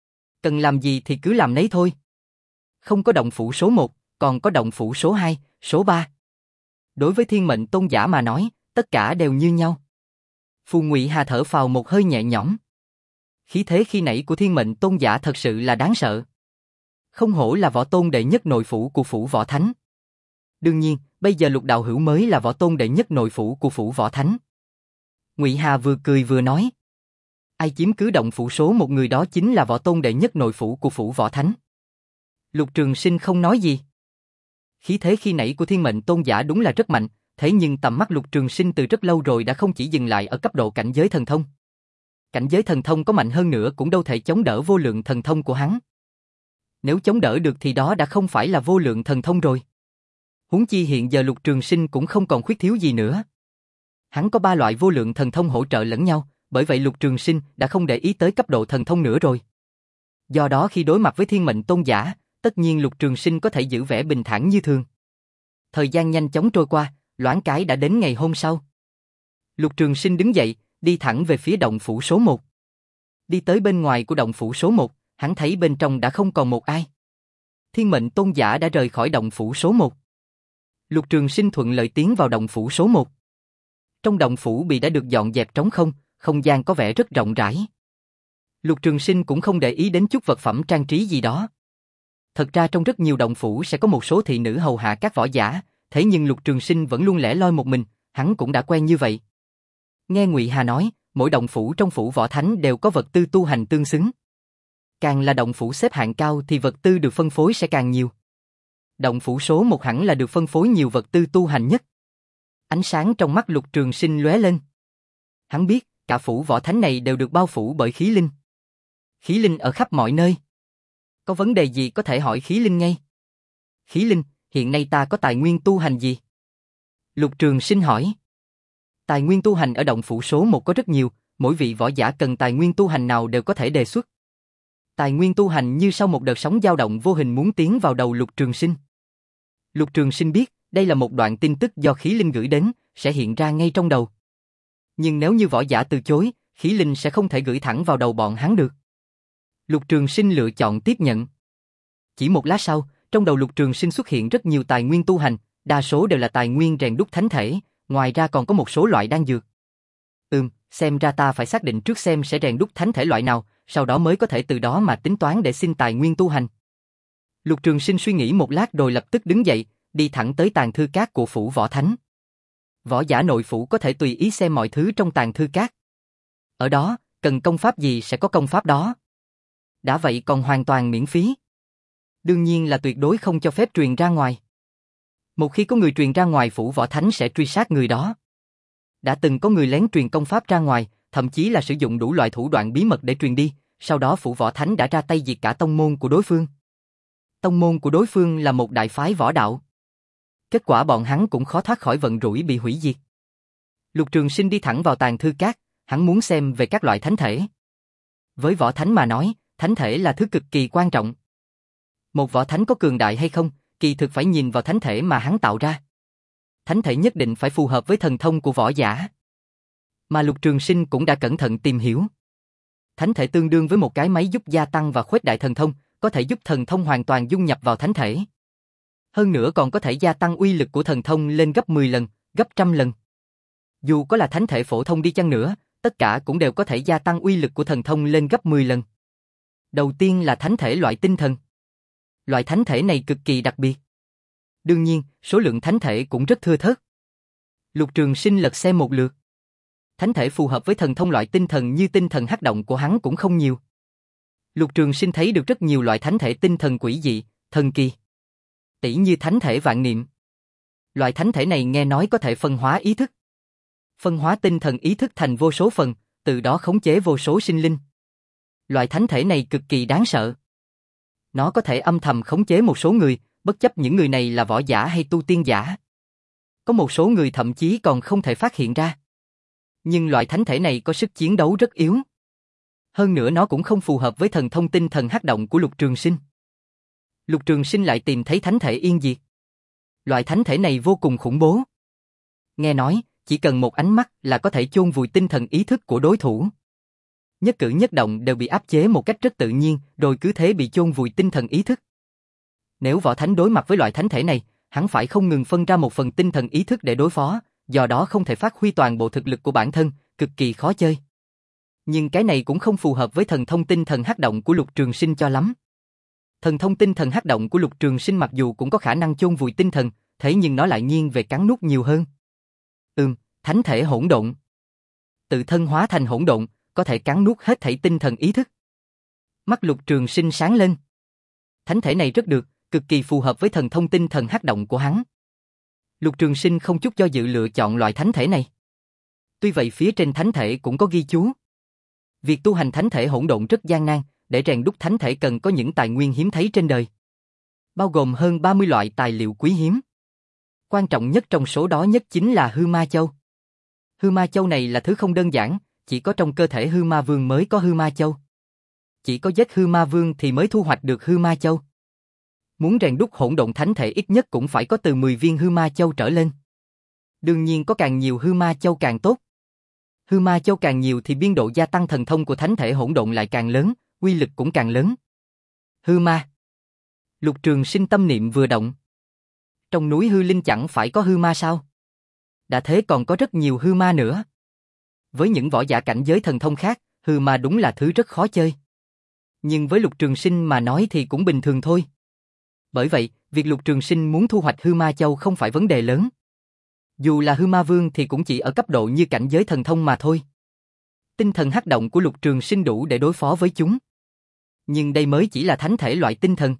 Cần làm gì thì cứ làm nấy thôi. Không có động phủ số một, còn có động phủ số hai, số ba. Đối với Thiên Mệnh Tôn giả mà nói, tất cả đều như nhau. Phù Ngụy Hà thở phào một hơi nhẹ nhõm. Khí thế khi nãy của Thiên Mệnh Tôn giả thật sự là đáng sợ. Không hổ là võ tôn đệ nhất nội phủ của phủ võ thánh. Đương nhiên, bây giờ Lục đạo hữu mới là võ tôn đệ nhất nội phủ của phủ võ thánh. Ngụy Hà vừa cười vừa nói. Ai chiếm cứ động phủ số một người đó chính là võ tôn đệ nhất nội phủ của phủ võ thánh. Lục Trường Sinh không nói gì. Khí thế khi nãy của Thiên Mệnh Tôn giả đúng là rất mạnh, thế nhưng tầm mắt Lục Trường Sinh từ rất lâu rồi đã không chỉ dừng lại ở cấp độ cảnh giới thần thông. Cảnh giới thần thông có mạnh hơn nữa cũng đâu thể chống đỡ vô lượng thần thông của hắn. Nếu chống đỡ được thì đó đã không phải là vô lượng thần thông rồi. Huống chi hiện giờ Lục Trường Sinh cũng không còn khuyết thiếu gì nữa. Hắn có ba loại vô lượng thần thông hỗ trợ lẫn nhau, bởi vậy Lục Trường Sinh đã không để ý tới cấp độ thần thông nữa rồi. Do đó khi đối mặt với Thiên Mệnh Tôn giả, tất nhiên Lục Trường Sinh có thể giữ vẻ bình thản như thường. Thời gian nhanh chóng trôi qua, loáng cái đã đến ngày hôm sau. Lục Trường Sinh đứng dậy, đi thẳng về phía động phủ số một. Đi tới bên ngoài của động phủ số một, hắn thấy bên trong đã không còn một ai. Thiên Mệnh Tôn giả đã rời khỏi động phủ số một. Lục Trường Sinh thuận lợi tiến vào động phủ số một. Trong động phủ bị đã được dọn dẹp trống không, không gian có vẻ rất rộng rãi. Lục Trường Sinh cũng không để ý đến chút vật phẩm trang trí gì đó. Thật ra trong rất nhiều động phủ sẽ có một số thị nữ hầu hạ các võ giả, thế nhưng Lục Trường Sinh vẫn luôn lẻ loi một mình, hắn cũng đã quen như vậy. Nghe Ngụy Hà nói, mỗi động phủ trong phủ võ thánh đều có vật tư tu hành tương xứng. Càng là động phủ xếp hạng cao thì vật tư được phân phối sẽ càng nhiều. Động phủ số một hẳn là được phân phối nhiều vật tư tu hành nhất. Ánh sáng trong mắt Lục Trường Sinh lóe lên. Hắn biết, cả phủ võ thánh này đều được bao phủ bởi khí linh. Khí linh ở khắp mọi nơi. Có vấn đề gì có thể hỏi khí linh ngay. Khí linh, hiện nay ta có tài nguyên tu hành gì? Lục Trường Sinh hỏi. Tài nguyên tu hành ở động phủ số một có rất nhiều, mỗi vị võ giả cần tài nguyên tu hành nào đều có thể đề xuất. Tài nguyên tu hành như sau một đợt sóng dao động vô hình muốn tiến vào đầu Lục Trường Sinh. Lục Trường Sinh biết, đây là một đoạn tin tức do khí linh gửi đến, sẽ hiện ra ngay trong đầu. Nhưng nếu như võ giả từ chối, khí linh sẽ không thể gửi thẳng vào đầu bọn hắn được. Lục Trường Sinh lựa chọn tiếp nhận. Chỉ một lát sau, trong đầu Lục Trường Sinh xuất hiện rất nhiều tài nguyên tu hành, đa số đều là tài nguyên rèn đúc thánh thể, ngoài ra còn có một số loại đan dược. Ừm, xem ra ta phải xác định trước xem sẽ rèn đúc thánh thể loại nào, sau đó mới có thể từ đó mà tính toán để xin tài nguyên tu hành. Lục Trường Sinh suy nghĩ một lát rồi lập tức đứng dậy, đi thẳng tới tàng thư các của phủ võ thánh. Võ giả nội phủ có thể tùy ý xem mọi thứ trong tàng thư các. Ở đó, cần công pháp gì sẽ có công pháp đó. Đã vậy còn hoàn toàn miễn phí. Đương nhiên là tuyệt đối không cho phép truyền ra ngoài. Một khi có người truyền ra ngoài phủ võ thánh sẽ truy sát người đó. Đã từng có người lén truyền công pháp ra ngoài, thậm chí là sử dụng đủ loại thủ đoạn bí mật để truyền đi, sau đó phủ võ thánh đã ra tay diệt cả tông môn của đối phương. Tông môn của đối phương là một đại phái võ đạo. Kết quả bọn hắn cũng khó thoát khỏi vận rủi bị hủy diệt. Lục Trường Sinh đi thẳng vào tàng thư các, hắn muốn xem về các loại thánh thể. Với võ thánh mà nói, thánh thể là thứ cực kỳ quan trọng. Một võ thánh có cường đại hay không, kỳ thực phải nhìn vào thánh thể mà hắn tạo ra. Thánh thể nhất định phải phù hợp với thần thông của võ giả. Mà Lục Trường Sinh cũng đã cẩn thận tìm hiểu. Thánh thể tương đương với một cái máy giúp gia tăng và khuếch đại thần thông, có thể giúp thần thông hoàn toàn dung nhập vào thánh thể. Hơn nữa còn có thể gia tăng uy lực của thần thông lên gấp mười lần, gấp trăm lần. Dù có là thánh thể phổ thông đi chăng nữa, tất cả cũng đều có thể gia tăng uy lực của thần thông lên gấp mười lần. Đầu tiên là thánh thể loại tinh thần. Loại thánh thể này cực kỳ đặc biệt. Đương nhiên, số lượng thánh thể cũng rất thưa thớt. Lục Trường Sinh lật xem một lượt. Thánh thể phù hợp với thần thông loại tinh thần như tinh thần hắc động của hắn cũng không nhiều. Lục Trường Sinh thấy được rất nhiều loại thánh thể tinh thần quỷ dị, thần kỳ. Tỷ như thánh thể vạn niệm. Loại thánh thể này nghe nói có thể phân hóa ý thức. Phân hóa tinh thần ý thức thành vô số phần, từ đó khống chế vô số sinh linh. Loại thánh thể này cực kỳ đáng sợ. Nó có thể âm thầm khống chế một số người, bất chấp những người này là võ giả hay tu tiên giả. Có một số người thậm chí còn không thể phát hiện ra. Nhưng loại thánh thể này có sức chiến đấu rất yếu. Hơn nữa nó cũng không phù hợp với thần thông tinh thần hắc động của Lục Trường Sinh. Lục Trường Sinh lại tìm thấy thánh thể yên diệt. Loại thánh thể này vô cùng khủng bố. Nghe nói, chỉ cần một ánh mắt là có thể chôn vùi tinh thần ý thức của đối thủ. Nhất cử nhất động đều bị áp chế một cách rất tự nhiên, rồi cứ thế bị chôn vùi tinh thần ý thức. Nếu võ thánh đối mặt với loại thánh thể này, hắn phải không ngừng phân ra một phần tinh thần ý thức để đối phó, do đó không thể phát huy toàn bộ thực lực của bản thân, cực kỳ khó chơi. Nhưng cái này cũng không phù hợp với thần thông tinh thần hắc động của Lục Trường Sinh cho lắm. Thần thông tinh thần hắc động của Lục Trường Sinh mặc dù cũng có khả năng chôn vùi tinh thần, thế nhưng nó lại nghiêng về cắn nuốt nhiều hơn. Ừm, thánh thể hỗn độn. Tự thân hóa thành hỗn độn, có thể cắn nuốt hết thảy tinh thần ý thức. Mắt Lục Trường Sinh sáng lên. Thánh thể này rất được, cực kỳ phù hợp với thần thông tinh thần hắc động của hắn. Lục Trường Sinh không chút do dự lựa chọn loại thánh thể này. Tuy vậy phía trên thánh thể cũng có ghi chú. Việc tu hành thánh thể hỗn độn rất gian nan, để rèn đúc thánh thể cần có những tài nguyên hiếm thấy trên đời. Bao gồm hơn ba mươi loại tài liệu quý hiếm. Quan trọng nhất trong số đó nhất chính là Hư Ma Châu. Hư Ma Châu này là thứ không đơn giản, chỉ có trong cơ thể Hư Ma Vương mới có Hư Ma Châu. Chỉ có giết Hư Ma Vương thì mới thu hoạch được Hư Ma Châu. Muốn rèn đúc hỗn độn thánh thể ít nhất cũng phải có từ mười viên Hư Ma Châu trở lên. Đương nhiên có càng nhiều Hư Ma Châu càng tốt. Hư Ma Châu càng nhiều thì biên độ gia tăng thần thông của thánh thể hỗn độn lại càng lớn, uy lực cũng càng lớn. Hư Ma. Lục Trường Sinh tâm niệm vừa động. Trong núi Hư Linh chẳng phải có hư ma sao? Đã thế còn có rất nhiều hư ma nữa. Với những võ giả cảnh giới thần thông khác, hư ma đúng là thứ rất khó chơi. Nhưng với Lục Trường Sinh mà nói thì cũng bình thường thôi. Bởi vậy, việc Lục Trường Sinh muốn thu hoạch Hư Ma Châu không phải vấn đề lớn. Dù là Hư Ma Vương thì cũng chỉ ở cấp độ như cảnh giới thần thông mà thôi. Tinh thần hắc động của Lục Trường Sinh đủ để đối phó với chúng. Nhưng đây mới chỉ là thánh thể loại tinh thần.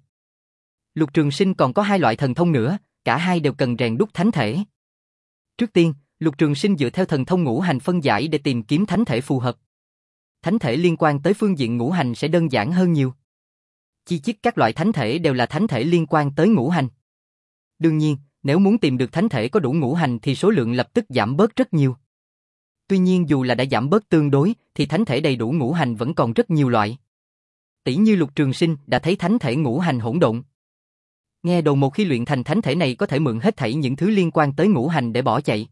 Lục Trường Sinh còn có hai loại thần thông nữa, cả hai đều cần rèn đúc thánh thể. Trước tiên, Lục Trường Sinh dựa theo thần thông ngũ hành phân giải để tìm kiếm thánh thể phù hợp. Thánh thể liên quan tới phương diện ngũ hành sẽ đơn giản hơn nhiều. Chi chít các loại thánh thể đều là thánh thể liên quan tới ngũ hành. Đương nhiên, nếu muốn tìm được thánh thể có đủ ngũ hành thì số lượng lập tức giảm bớt rất nhiều. Tuy nhiên dù là đã giảm bớt tương đối thì thánh thể đầy đủ ngũ hành vẫn còn rất nhiều loại. Tỷ như Lục Trường Sinh đã thấy thánh thể ngũ hành hỗn độn. Nghe đồn một khi luyện thành thánh thể này có thể mượn hết thảy những thứ liên quan tới ngũ hành để bỏ chạy.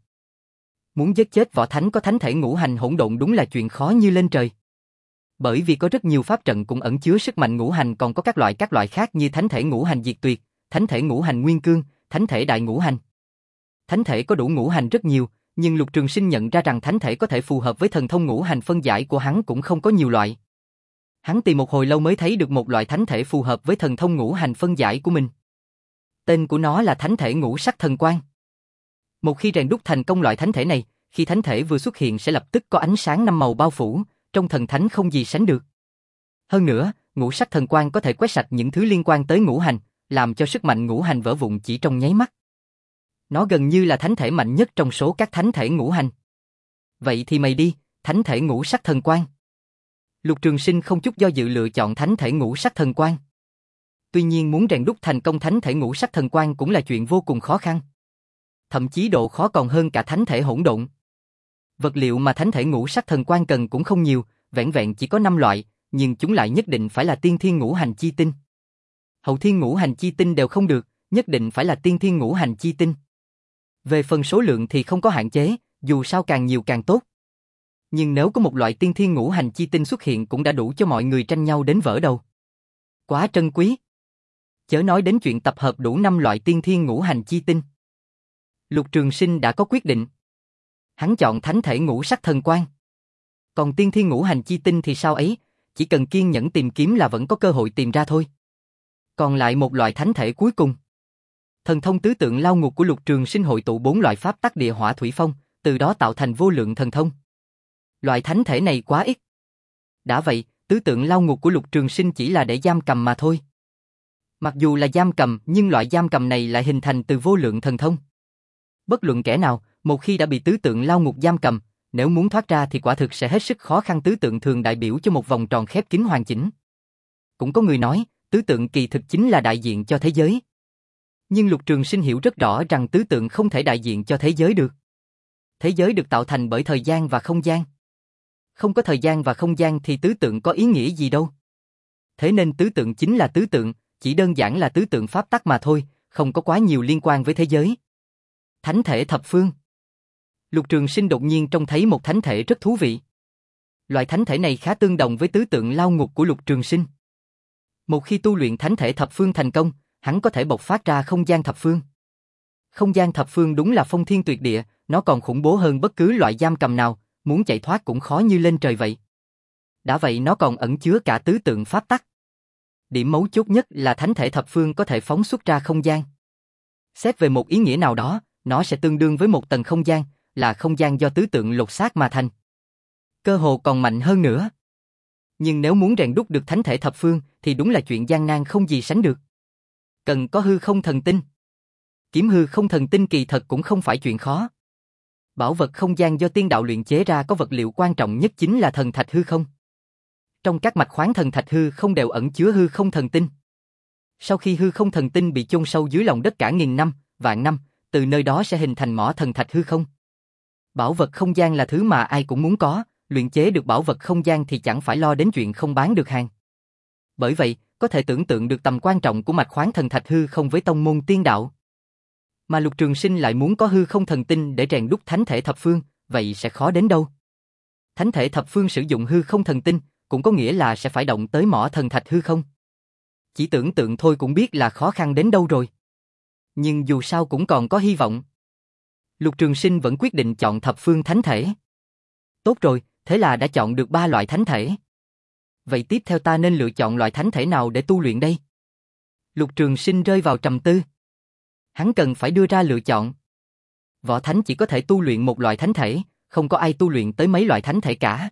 Muốn giết chết võ thánh có thánh thể ngũ hành hỗn độn đúng là chuyện khó như lên trời. Bởi vì có rất nhiều pháp trận cũng ẩn chứa sức mạnh ngũ hành, còn có các loại các loại khác như thánh thể ngũ hành diệt tuyệt, thánh thể ngũ hành nguyên cương, thánh thể đại ngũ hành. Thánh thể có đủ ngũ hành rất nhiều, nhưng Lục Trường Sinh nhận ra rằng thánh thể có thể phù hợp với thần thông ngũ hành phân giải của hắn cũng không có nhiều loại. Hắn tìm một hồi lâu mới thấy được một loại thánh thể phù hợp với thần thông ngũ hành phân giải của mình. Tên của nó là thánh thể ngũ sắc thần quang. Một khi rèn đúc thành công loại thánh thể này, khi thánh thể vừa xuất hiện sẽ lập tức có ánh sáng năm màu bao phủ, trong thần thánh không gì sánh được. Hơn nữa, ngũ sắc thần quang có thể quét sạch những thứ liên quan tới ngũ hành, làm cho sức mạnh ngũ hành vỡ vụn chỉ trong nháy mắt. Nó gần như là thánh thể mạnh nhất trong số các thánh thể ngũ hành. Vậy thì mày đi, thánh thể ngũ sắc thần quang. Lục Trường Sinh không chút do dự lựa chọn thánh thể ngũ sắc thần quang. Tuy nhiên muốn rèn đúc thành công thánh thể ngũ sắc thần quang cũng là chuyện vô cùng khó khăn. Thậm chí độ khó còn hơn cả thánh thể hỗn độn. Vật liệu mà thánh thể ngũ sắc thần quang cần cũng không nhiều, vẻn vẹn chỉ có năm loại, nhưng chúng lại nhất định phải là tiên thiên ngũ hành chi tinh. Hậu thiên ngũ hành chi tinh đều không được, nhất định phải là tiên thiên ngũ hành chi tinh. Về phần số lượng thì không có hạn chế, dù sao càng nhiều càng tốt. Nhưng nếu có một loại tiên thiên ngũ hành chi tinh xuất hiện cũng đã đủ cho mọi người tranh nhau đến vỡ đầu. Quá trân quý. Chớ nói đến chuyện tập hợp đủ năm loại tiên thiên ngũ hành chi tinh. Lục Trường Sinh đã có quyết định. Hắn chọn thánh thể ngũ sắc thần quang. Còn tiên thiên ngũ hành chi tinh thì sao ấy, chỉ cần kiên nhẫn tìm kiếm là vẫn có cơ hội tìm ra thôi. Còn lại một loại thánh thể cuối cùng. Thần thông tứ tượng lao ngục của Lục Trường Sinh hội tụ bốn loại pháp tắc địa hỏa thủy phong, từ đó tạo thành vô lượng thần thông. Loại thánh thể này quá ít. Đã vậy, tứ tượng lao ngục của Lục Trường Sinh chỉ là để giam cầm mà thôi. Mặc dù là giam cầm, nhưng loại giam cầm này lại hình thành từ vô lượng thần thông. Bất luận kẻ nào, một khi đã bị tứ tượng lao ngục giam cầm, nếu muốn thoát ra thì quả thực sẽ hết sức khó khăn. Tứ tượng thường đại biểu cho một vòng tròn khép kín hoàn chỉnh. Cũng có người nói, tứ tượng kỳ thực chính là đại diện cho thế giới. Nhưng Lục Trường Sinh hiểu rất rõ rằng tứ tượng không thể đại diện cho thế giới được. Thế giới được tạo thành bởi thời gian và không gian. Không có thời gian và không gian thì tứ tượng có ý nghĩa gì đâu. Thế nên tứ tượng chính là tứ tượng, chỉ đơn giản là tứ tượng pháp tắc mà thôi, không có quá nhiều liên quan với thế giới. Thánh thể thập phương. Lục Trường Sinh đột nhiên trông thấy một thánh thể rất thú vị. Loại thánh thể này khá tương đồng với tứ tượng lao ngục của Lục Trường Sinh. Một khi tu luyện thánh thể thập phương thành công, hắn có thể bộc phát ra không gian thập phương. Không gian thập phương đúng là phong thiên tuyệt địa, nó còn khủng bố hơn bất cứ loại giam cầm nào, muốn chạy thoát cũng khó như lên trời vậy. Đã vậy nó còn ẩn chứa cả tứ tượng pháp tắc. Điểm mấu chốt nhất là thánh thể thập phương có thể phóng xuất ra không gian. Xét về một ý nghĩa nào đó, nó sẽ tương đương với một tầng không gian, là không gian do tứ tượng lột xác mà thành. Cơ hồ còn mạnh hơn nữa. Nhưng nếu muốn rèn đúc được thánh thể thập phương thì đúng là chuyện gian nan không gì sánh được. Cần có hư không thần tinh. Kiếm hư không thần tinh kỳ thật cũng không phải chuyện khó. Bảo vật không gian do tiên đạo luyện chế ra có vật liệu quan trọng nhất chính là thần thạch hư không. Trong các mạch khoáng thần thạch hư không đều ẩn chứa hư không thần tinh. Sau khi hư không thần tinh bị chôn sâu dưới lòng đất cả nghìn năm, vạn năm, từ nơi đó sẽ hình thành mỏ thần thạch hư không. Bảo vật không gian là thứ mà ai cũng muốn có, luyện chế được bảo vật không gian thì chẳng phải lo đến chuyện không bán được hàng. Bởi vậy, có thể tưởng tượng được tầm quan trọng của mạch khoáng thần thạch hư không với tông môn tiên đạo. Mà Lục Trường Sinh lại muốn có hư không thần tinh để rèn đúc thánh thể thập phương, vậy sẽ khó đến đâu. Thánh thể thập phương sử dụng hư không thần tinh, cũng có nghĩa là sẽ phải động tới mỏ thần thạch hư không. Chỉ tưởng tượng thôi cũng biết là khó khăn đến đâu rồi. Nhưng dù sao cũng còn có hy vọng. Lục Trường Sinh vẫn quyết định chọn thập phương thánh thể. Tốt rồi, thế là đã chọn được ba loại thánh thể. Vậy tiếp theo ta nên lựa chọn loại thánh thể nào để tu luyện đây? Lục Trường Sinh rơi vào trầm tư. Hắn cần phải đưa ra lựa chọn. Võ thánh chỉ có thể tu luyện một loại thánh thể, không có ai tu luyện tới mấy loại thánh thể cả.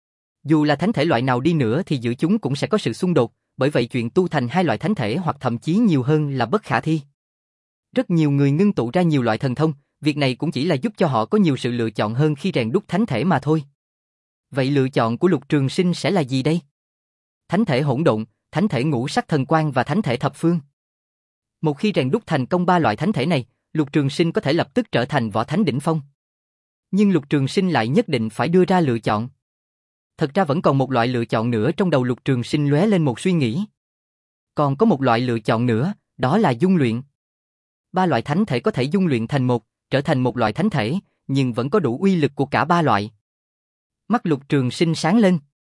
Dù là thánh thể loại nào đi nữa thì giữa chúng cũng sẽ có sự xung đột, bởi vậy chuyện tu thành hai loại thánh thể hoặc thậm chí nhiều hơn là bất khả thi. Rất nhiều người ngưng tụ ra nhiều loại thần thông, việc này cũng chỉ là giúp cho họ có nhiều sự lựa chọn hơn khi rèn đúc thánh thể mà thôi. Vậy lựa chọn của Lục Trường Sinh sẽ là gì đây? Thánh thể hỗn độn, thánh thể ngũ sắc thần quang và thánh thể thập phương. Một khi rèn đúc thành công ba loại thánh thể này, Lục Trường Sinh có thể lập tức trở thành võ thánh đỉnh phong. Nhưng Lục Trường Sinh lại nhất định phải đưa ra lựa chọn. Thật ra vẫn còn một loại lựa chọn nữa trong đầu Lục Trường Sinh lóe lên một suy nghĩ. Còn có một loại lựa chọn nữa, đó là dung luyện. Ba loại thánh thể có thể dung luyện thành một, trở thành một loại thánh thể, nhưng vẫn có đủ uy lực của cả ba loại. Mắt Lục Trường Sinh sáng lên.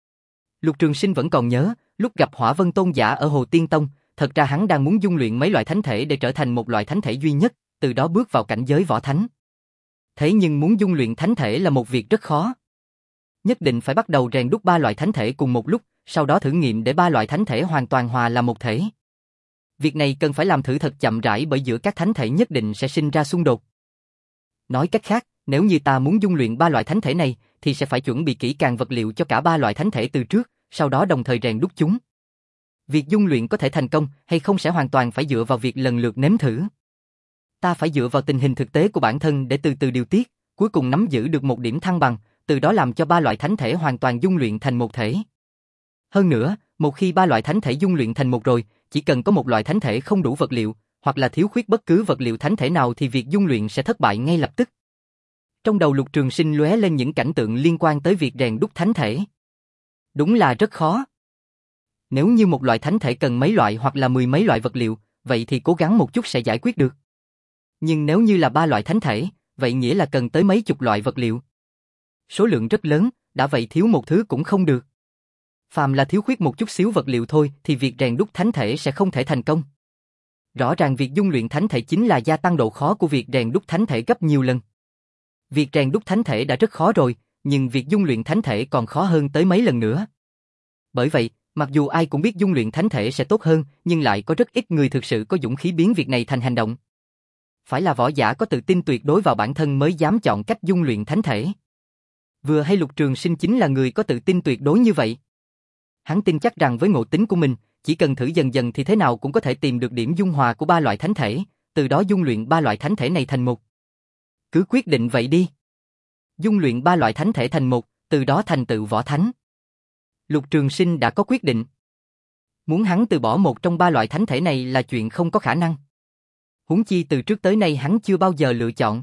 Lục Trường Sinh vẫn còn nhớ, lúc gặp Hỏa Vân Tôn giả ở Hồ Tiên Tông, thật ra hắn đang muốn dung luyện mấy loại thánh thể để trở thành một loại thánh thể duy nhất, từ đó bước vào cảnh giới võ thánh. Thế nhưng muốn dung luyện thánh thể là một việc rất khó. Nhất định phải bắt đầu rèn đúc ba loại thánh thể cùng một lúc, sau đó thử nghiệm để ba loại thánh thể hoàn toàn hòa làm một thể. Việc này cần phải làm thử thật chậm rãi bởi giữa các thánh thể nhất định sẽ sinh ra xung đột. Nói cách khác, nếu như ta muốn dung luyện ba loại thánh thể này, thì sẽ phải chuẩn bị kỹ càng vật liệu cho cả ba loại thánh thể từ trước, sau đó đồng thời rèn đúc chúng. Việc dung luyện có thể thành công hay không sẽ hoàn toàn phải dựa vào việc lần lượt nếm thử. Ta phải dựa vào tình hình thực tế của bản thân để từ từ điều tiết, cuối cùng nắm giữ được một điểm thăng bằng, từ đó làm cho ba loại thánh thể hoàn toàn dung luyện thành một thể. Hơn nữa, một khi ba loại thánh thể dung luyện thành một rồi, chỉ cần có một loại thánh thể không đủ vật liệu, hoặc là thiếu khuyết bất cứ vật liệu thánh thể nào thì việc dung luyện sẽ thất bại ngay lập tức. Trong đầu Lục Trường Sinh lóe lên những cảnh tượng liên quan tới việc rèn đúc thánh thể. Đúng là rất khó. Nếu như một loại thánh thể cần mấy loại hoặc là mười mấy loại vật liệu, vậy thì cố gắng một chút sẽ giải quyết được. Nhưng nếu như là ba loại thánh thể, vậy nghĩa là cần tới mấy chục loại vật liệu. Số lượng rất lớn, đã vậy thiếu một thứ cũng không được. Phàm là thiếu khuyết một chút xíu vật liệu thôi thì việc rèn đúc thánh thể sẽ không thể thành công. Rõ ràng việc dung luyện thánh thể chính là gia tăng độ khó của việc rèn đúc thánh thể gấp nhiều lần. Việc rèn đúc thánh thể đã rất khó rồi, nhưng việc dung luyện thánh thể còn khó hơn tới mấy lần nữa. Bởi vậy, mặc dù ai cũng biết dung luyện thánh thể sẽ tốt hơn, nhưng lại có rất ít người thực sự có dũng khí biến việc này thành hành động. Phải là võ giả có tự tin tuyệt đối vào bản thân mới dám chọn cách dung luyện thánh thể. Vừa hay Lục Trường Sinh chính là người có tự tin tuyệt đối như vậy. Hắn tin chắc rằng với ngộ tính của mình, chỉ cần thử dần dần thì thế nào cũng có thể tìm được điểm dung hòa của ba loại thánh thể, từ đó dung luyện ba loại thánh thể này thành một. Cứ quyết định vậy đi. Dung luyện ba loại thánh thể thành một, từ đó thành tựu võ thánh. Lục Trường Sinh đã có quyết định. Muốn hắn từ bỏ một trong ba loại thánh thể này là chuyện không có khả năng. Huống chi từ trước tới nay hắn chưa bao giờ lựa chọn.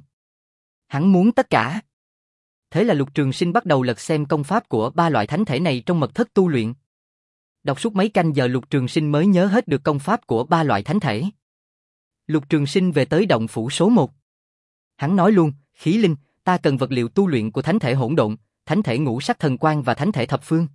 Hắn muốn tất cả. Thế là Lục Trường Sinh bắt đầu lật xem công pháp của ba loại thánh thể này trong mật thất tu luyện. Đọc suốt mấy canh giờ Lục Trường Sinh mới nhớ hết được công pháp của ba loại thánh thể. Lục Trường Sinh về tới động phủ số một. Hắn nói luôn, khí linh, ta cần vật liệu tu luyện của thánh thể hỗn độn, thánh thể ngũ sắc thần quang và thánh thể thập phương.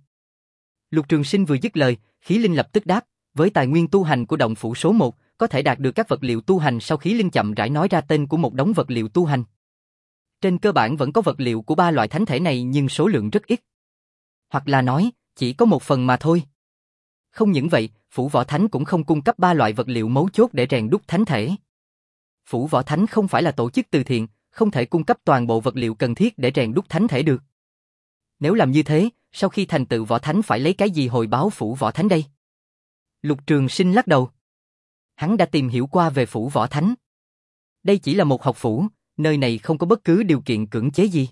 Lục Trường Sinh vừa dứt lời, khí linh lập tức đáp, với tài nguyên tu hành của động phủ số một, có thể đạt được các vật liệu tu hành. Sau khí linh chậm rãi nói ra tên của một đống vật liệu tu hành. Trên cơ bản vẫn có vật liệu của ba loại thánh thể này nhưng số lượng rất ít. Hoặc là nói, chỉ có một phần mà thôi. Không những vậy, Phủ Võ Thánh cũng không cung cấp ba loại vật liệu mấu chốt để rèn đúc thánh thể. Phủ Võ Thánh không phải là tổ chức từ thiện, không thể cung cấp toàn bộ vật liệu cần thiết để rèn đúc thánh thể được. Nếu làm như thế, sau khi thành tựu Võ Thánh phải lấy cái gì hồi báo Phủ Võ Thánh đây? Lục Trường Sinh lắc đầu. Hắn đã tìm hiểu qua về Phủ Võ Thánh. Đây chỉ là một học phủ, nơi này không có bất cứ điều kiện cưỡng chế gì.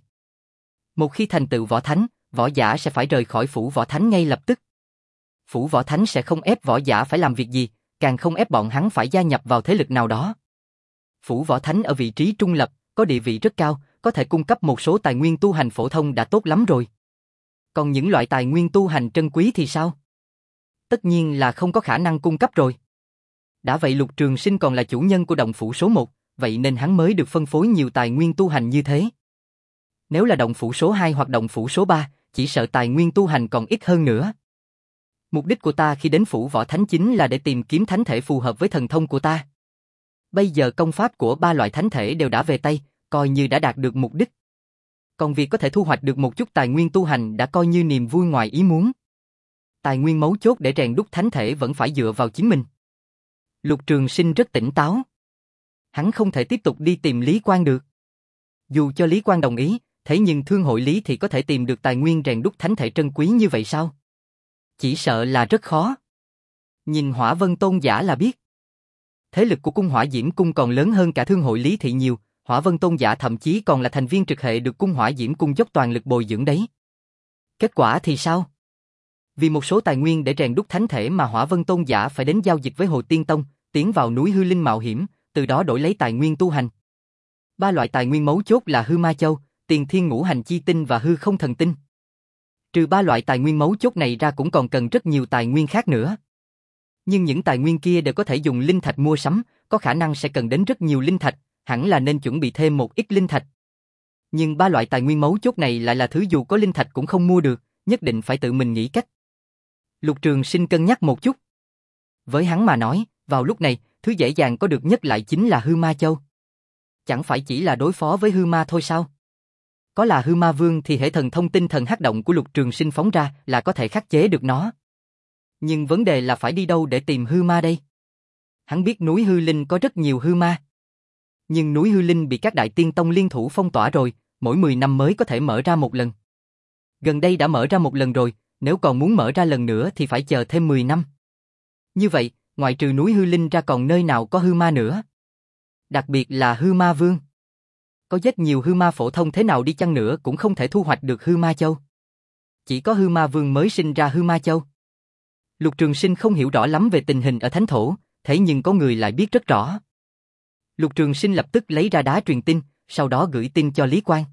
Một khi thành tựu Võ Thánh, võ giả sẽ phải rời khỏi Phủ Võ Thánh ngay lập tức. Phủ Võ Thánh sẽ không ép võ giả phải làm việc gì, càng không ép bọn hắn phải gia nhập vào thế lực nào đó. Phủ Võ Thánh ở vị trí trung lập, có địa vị rất cao, có thể cung cấp một số tài nguyên tu hành phổ thông đã tốt lắm rồi. Còn những loại tài nguyên tu hành trân quý thì sao? Tất nhiên là không có khả năng cung cấp rồi. Đã vậy Lục Trường Sinh còn là chủ nhân của động phủ số một, vậy nên hắn mới được phân phối nhiều tài nguyên tu hành như thế. Nếu là động phủ số hai hoặc động phủ số ba, chỉ sợ tài nguyên tu hành còn ít hơn nữa. Mục đích của ta khi đến Phủ Võ Thánh chính là để tìm kiếm thánh thể phù hợp với thần thông của ta. Bây giờ công pháp của ba loại thánh thể đều đã về tay, coi như đã đạt được mục đích. Còn việc có thể thu hoạch được một chút tài nguyên tu hành đã coi như niềm vui ngoài ý muốn. Tài nguyên mấu chốt để rèn đúc thánh thể vẫn phải dựa vào chính mình. Lục Trường Sinh rất tỉnh táo. Hắn không thể tiếp tục đi tìm Lý Quang được. Dù cho Lý Quang đồng ý, thế nhưng thương hội Lý thì có thể tìm được tài nguyên rèn đúc thánh thể trân quý như vậy sao? Chỉ sợ là rất khó. Nhìn Hỏa Vân Tôn giả là biết. Thế lực của cung Hỏa Diễm Cung còn lớn hơn cả thương hội Lý thị nhiều, Hỏa Vân Tôn giả thậm chí còn là thành viên trực hệ được cung Hỏa Diễm Cung dốc toàn lực bồi dưỡng đấy. Kết quả thì sao? Vì một số tài nguyên để rèn đúc thánh thể mà Hỏa Vân Tôn giả phải đến giao dịch với Hồ Tiên Tông, tiến vào núi Hư Linh mạo hiểm, từ đó đổi lấy tài nguyên tu hành. Ba loại tài nguyên mấu chốt là Hư Ma Châu, Tiền Thiên Ngũ Hành Chi Tinh và Hư Không Thần Tinh. Trừ ba loại tài nguyên mấu chốt này ra cũng còn cần rất nhiều tài nguyên khác nữa. Nhưng những tài nguyên kia đều có thể dùng linh thạch mua sắm, có khả năng sẽ cần đến rất nhiều linh thạch, hẳn là nên chuẩn bị thêm một ít linh thạch. Nhưng ba loại tài nguyên mấu chốt này lại là thứ dù có linh thạch cũng không mua được, nhất định phải tự mình nghĩ cách. Lục Trường Sinh cân nhắc một chút. Với hắn mà nói, vào lúc này, thứ dễ dàng có được nhất lại chính là Hư Ma Châu. Chẳng phải chỉ là đối phó với Hư Ma thôi sao? Có là Hư Ma Vương thì hệ thần thông tinh thần hắc động của Lục Trường Sinh phóng ra là có thể khắc chế được nó. Nhưng vấn đề là phải đi đâu để tìm Hư Ma đây? Hắn biết núi Hư Linh có rất nhiều Hư Ma. Nhưng núi Hư Linh bị các đại tiên tông liên thủ phong tỏa rồi, mỗi mười năm mới có thể mở ra một lần. Gần đây đã mở ra một lần rồi, nếu còn muốn mở ra lần nữa thì phải chờ thêm mười năm. Như vậy, ngoại trừ núi Hư Linh ra còn nơi nào có Hư Ma nữa? Đặc biệt là Hư Ma Vương. Có rất nhiều Hư Ma phổ thông thế nào đi chăng nữa cũng không thể thu hoạch được Hư Ma Châu. Chỉ có Hư Ma Vương mới sinh ra Hư Ma Châu. Lục Trường Sinh không hiểu rõ lắm về tình hình ở Thánh Thổ, thế nhưng có người lại biết rất rõ. Lục Trường Sinh lập tức lấy ra đá truyền tin, sau đó gửi tin cho Lý Quang.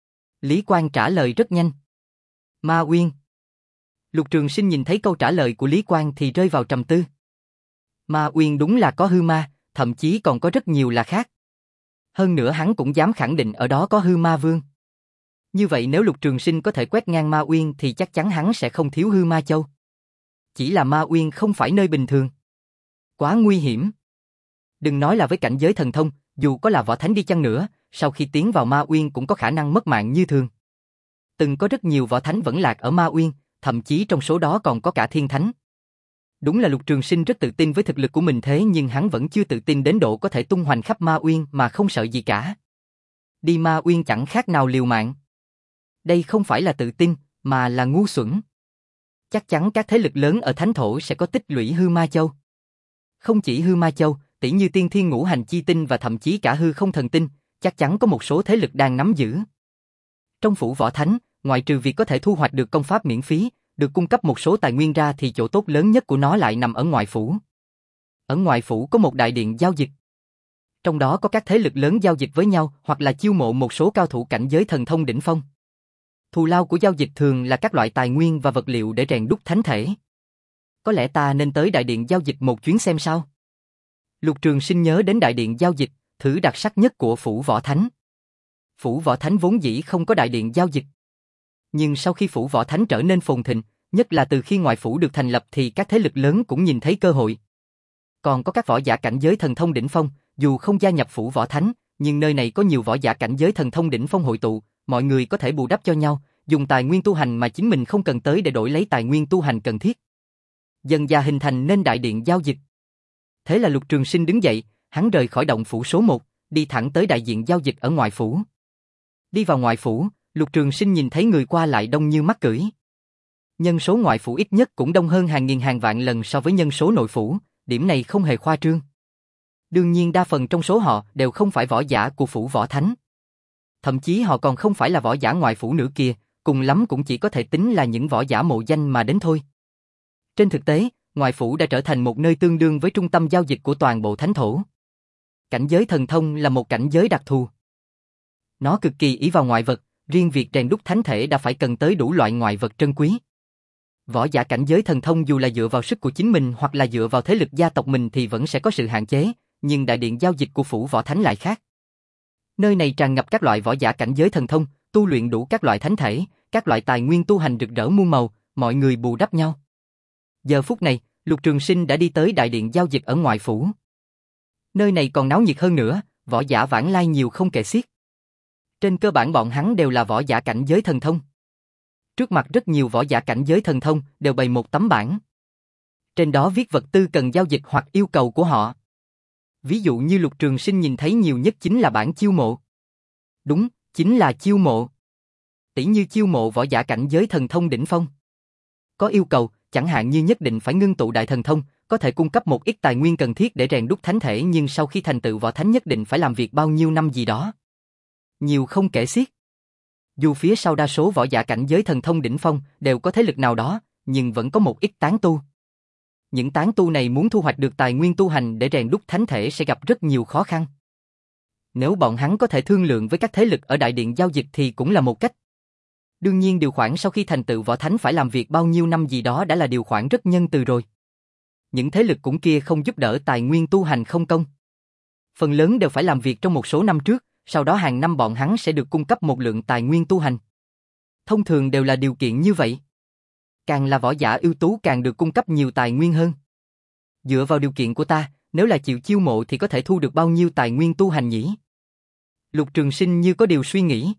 Lý Quang trả lời rất nhanh. Ma Uyên. Lục Trường Sinh nhìn thấy câu trả lời của Lý Quang thì rơi vào trầm tư. Ma Uyên đúng là có Hư Ma, thậm chí còn có rất nhiều là khác. Hơn nữa hắn cũng dám khẳng định ở đó có Hư Ma Vương. Như vậy nếu Lục Trường Sinh có thể quét ngang Ma Uyên thì chắc chắn hắn sẽ không thiếu Hư Ma Châu. Chỉ là Ma Uyên không phải nơi bình thường. Quá nguy hiểm. Đừng nói là với cảnh giới thần thông, dù có là võ thánh đi chăng nữa, sau khi tiến vào Ma Uyên cũng có khả năng mất mạng như thường. Từng có rất nhiều võ thánh vẫn lạc ở Ma Uyên, thậm chí trong số đó còn có cả thiên thánh. Đúng là Lục Trường Sinh rất tự tin với thực lực của mình, thế nhưng hắn vẫn chưa tự tin đến độ có thể tung hoành khắp Ma Uyên mà không sợ gì cả. Đi Ma Uyên chẳng khác nào liều mạng. Đây không phải là tự tin, mà là ngu xuẩn. Chắc chắn các thế lực lớn ở Thánh Thổ sẽ có tích lũy hư ma châu. Không chỉ hư ma châu, tỉ như tiên thiên ngũ hành chi tinh và thậm chí cả hư không thần tinh, chắc chắn có một số thế lực đang nắm giữ. Trong phủ Võ Thánh, ngoại trừ việc có thể thu hoạch được công pháp miễn phí, được cung cấp một số tài nguyên ra thì chỗ tốt lớn nhất của nó lại nằm ở ngoại phủ. Ở ngoại phủ có một đại điện giao dịch. Trong đó có các thế lực lớn giao dịch với nhau hoặc là chiêu mộ một số cao thủ cảnh giới thần thông đỉnh phong. Thù lao của giao dịch thường là các loại tài nguyên và vật liệu để rèn đúc thánh thể. Có lẽ ta nên tới đại điện giao dịch một chuyến xem sao. Lục Trường Sinh nhớ đến đại điện giao dịch, thử đặc sắc nhất của phủ Võ Thánh. Phủ Võ Thánh vốn dĩ không có đại điện giao dịch. Nhưng sau khi phủ Võ Thánh trở nên phồn thịnh, nhất là từ khi ngoại phủ được thành lập thì các thế lực lớn cũng nhìn thấy cơ hội. Còn có các võ giả cảnh giới thần thông đỉnh phong, dù không gia nhập phủ Võ Thánh, nhưng nơi này có nhiều võ giả cảnh giới thần thông đỉnh phong hội tụ, mọi người có thể bù đắp cho nhau, dùng tài nguyên tu hành mà chính mình không cần tới để đổi lấy tài nguyên tu hành cần thiết. Dần dà hình thành nên đại điện giao dịch. Thế là Lục Trường Sinh đứng dậy, hắn rời khỏi động phủ số một, đi thẳng tới đại diện giao dịch ở ngoại phủ. Đi vào ngoại phủ, Lục Trường Sinh nhìn thấy người qua lại đông như mắc cưỡi. Nhân số ngoại phủ ít nhất cũng đông hơn hàng nghìn hàng vạn lần so với nhân số nội phủ, điểm này không hề khoa trương. Đương nhiên đa phần trong số họ đều không phải võ giả của phủ Võ Thánh. Thậm chí họ còn không phải là võ giả ngoại phủ nữa kia, cùng lắm cũng chỉ có thể tính là những võ giả mộ danh mà đến thôi. Trên thực tế, ngoại phủ đã trở thành một nơi tương đương với trung tâm giao dịch của toàn bộ Thánh Thổ. Cảnh giới thần thông là một cảnh giới đặc thù. Nó cực kỳ ỷ vào ngoại vật, riêng việc rèn đúc thánh thể đã phải cần tới đủ loại ngoại vật trân quý. Võ giả cảnh giới thần thông dù là dựa vào sức của chính mình hoặc là dựa vào thế lực gia tộc mình thì vẫn sẽ có sự hạn chế, nhưng đại điện giao dịch của phủ Võ Thánh lại khác. Nơi này tràn ngập các loại võ giả cảnh giới thần thông, tu luyện đủ các loại thánh thể, các loại tài nguyên tu hành rực rỡ muôn màu, mọi người bù đắp nhau. Giờ phút này, Lục Trường Sinh đã đi tới đại điện giao dịch ở ngoại phủ. Nơi này còn náo nhiệt hơn nữa, võ giả vãng lai nhiều không kể xiết. Trên cơ bản bọn hắn đều là võ giả cảnh giới thần thông. Trước mặt rất nhiều võ giả cảnh giới thần thông đều bày một tấm bảng. Trên đó viết vật tư cần giao dịch hoặc yêu cầu của họ. Ví dụ như Lục Trường Sinh nhìn thấy nhiều nhất chính là bảng chiêu mộ. Đúng, chính là chiêu mộ. Tỷ như chiêu mộ võ giả cảnh giới thần thông đỉnh phong. Có yêu cầu, chẳng hạn như nhất định phải ngưng tụ đại thần thông, có thể cung cấp một ít tài nguyên cần thiết để rèn đúc thánh thể, nhưng sau khi thành tựu võ thánh nhất định phải làm việc bao nhiêu năm gì đó. Nhiều không kể xiết. Dù phía sau đa số võ giả cảnh giới thần thông đỉnh phong đều có thế lực nào đó, nhưng vẫn có một ít tán tu. Những tán tu này muốn thu hoạch được tài nguyên tu hành để rèn đúc thánh thể sẽ gặp rất nhiều khó khăn. Nếu bọn hắn có thể thương lượng với các thế lực ở đại điện giao dịch thì cũng là một cách. Đương nhiên điều khoản sau khi thành tựu võ thánh phải làm việc bao nhiêu năm gì đó đã là điều khoản rất nhân từ rồi. Những thế lực cũng kia không giúp đỡ tài nguyên tu hành không công. Phần lớn đều phải làm việc trong một số năm trước, sau đó hàng năm bọn hắn sẽ được cung cấp một lượng tài nguyên tu hành. Thông thường đều là điều kiện như vậy. Càng là võ giả ưu tú càng được cung cấp nhiều tài nguyên hơn. Dựa vào điều kiện của ta, nếu là chịu chiêu mộ thì có thể thu được bao nhiêu tài nguyên tu hành nhỉ? Lục Trường Sinh như có điều suy nghĩ.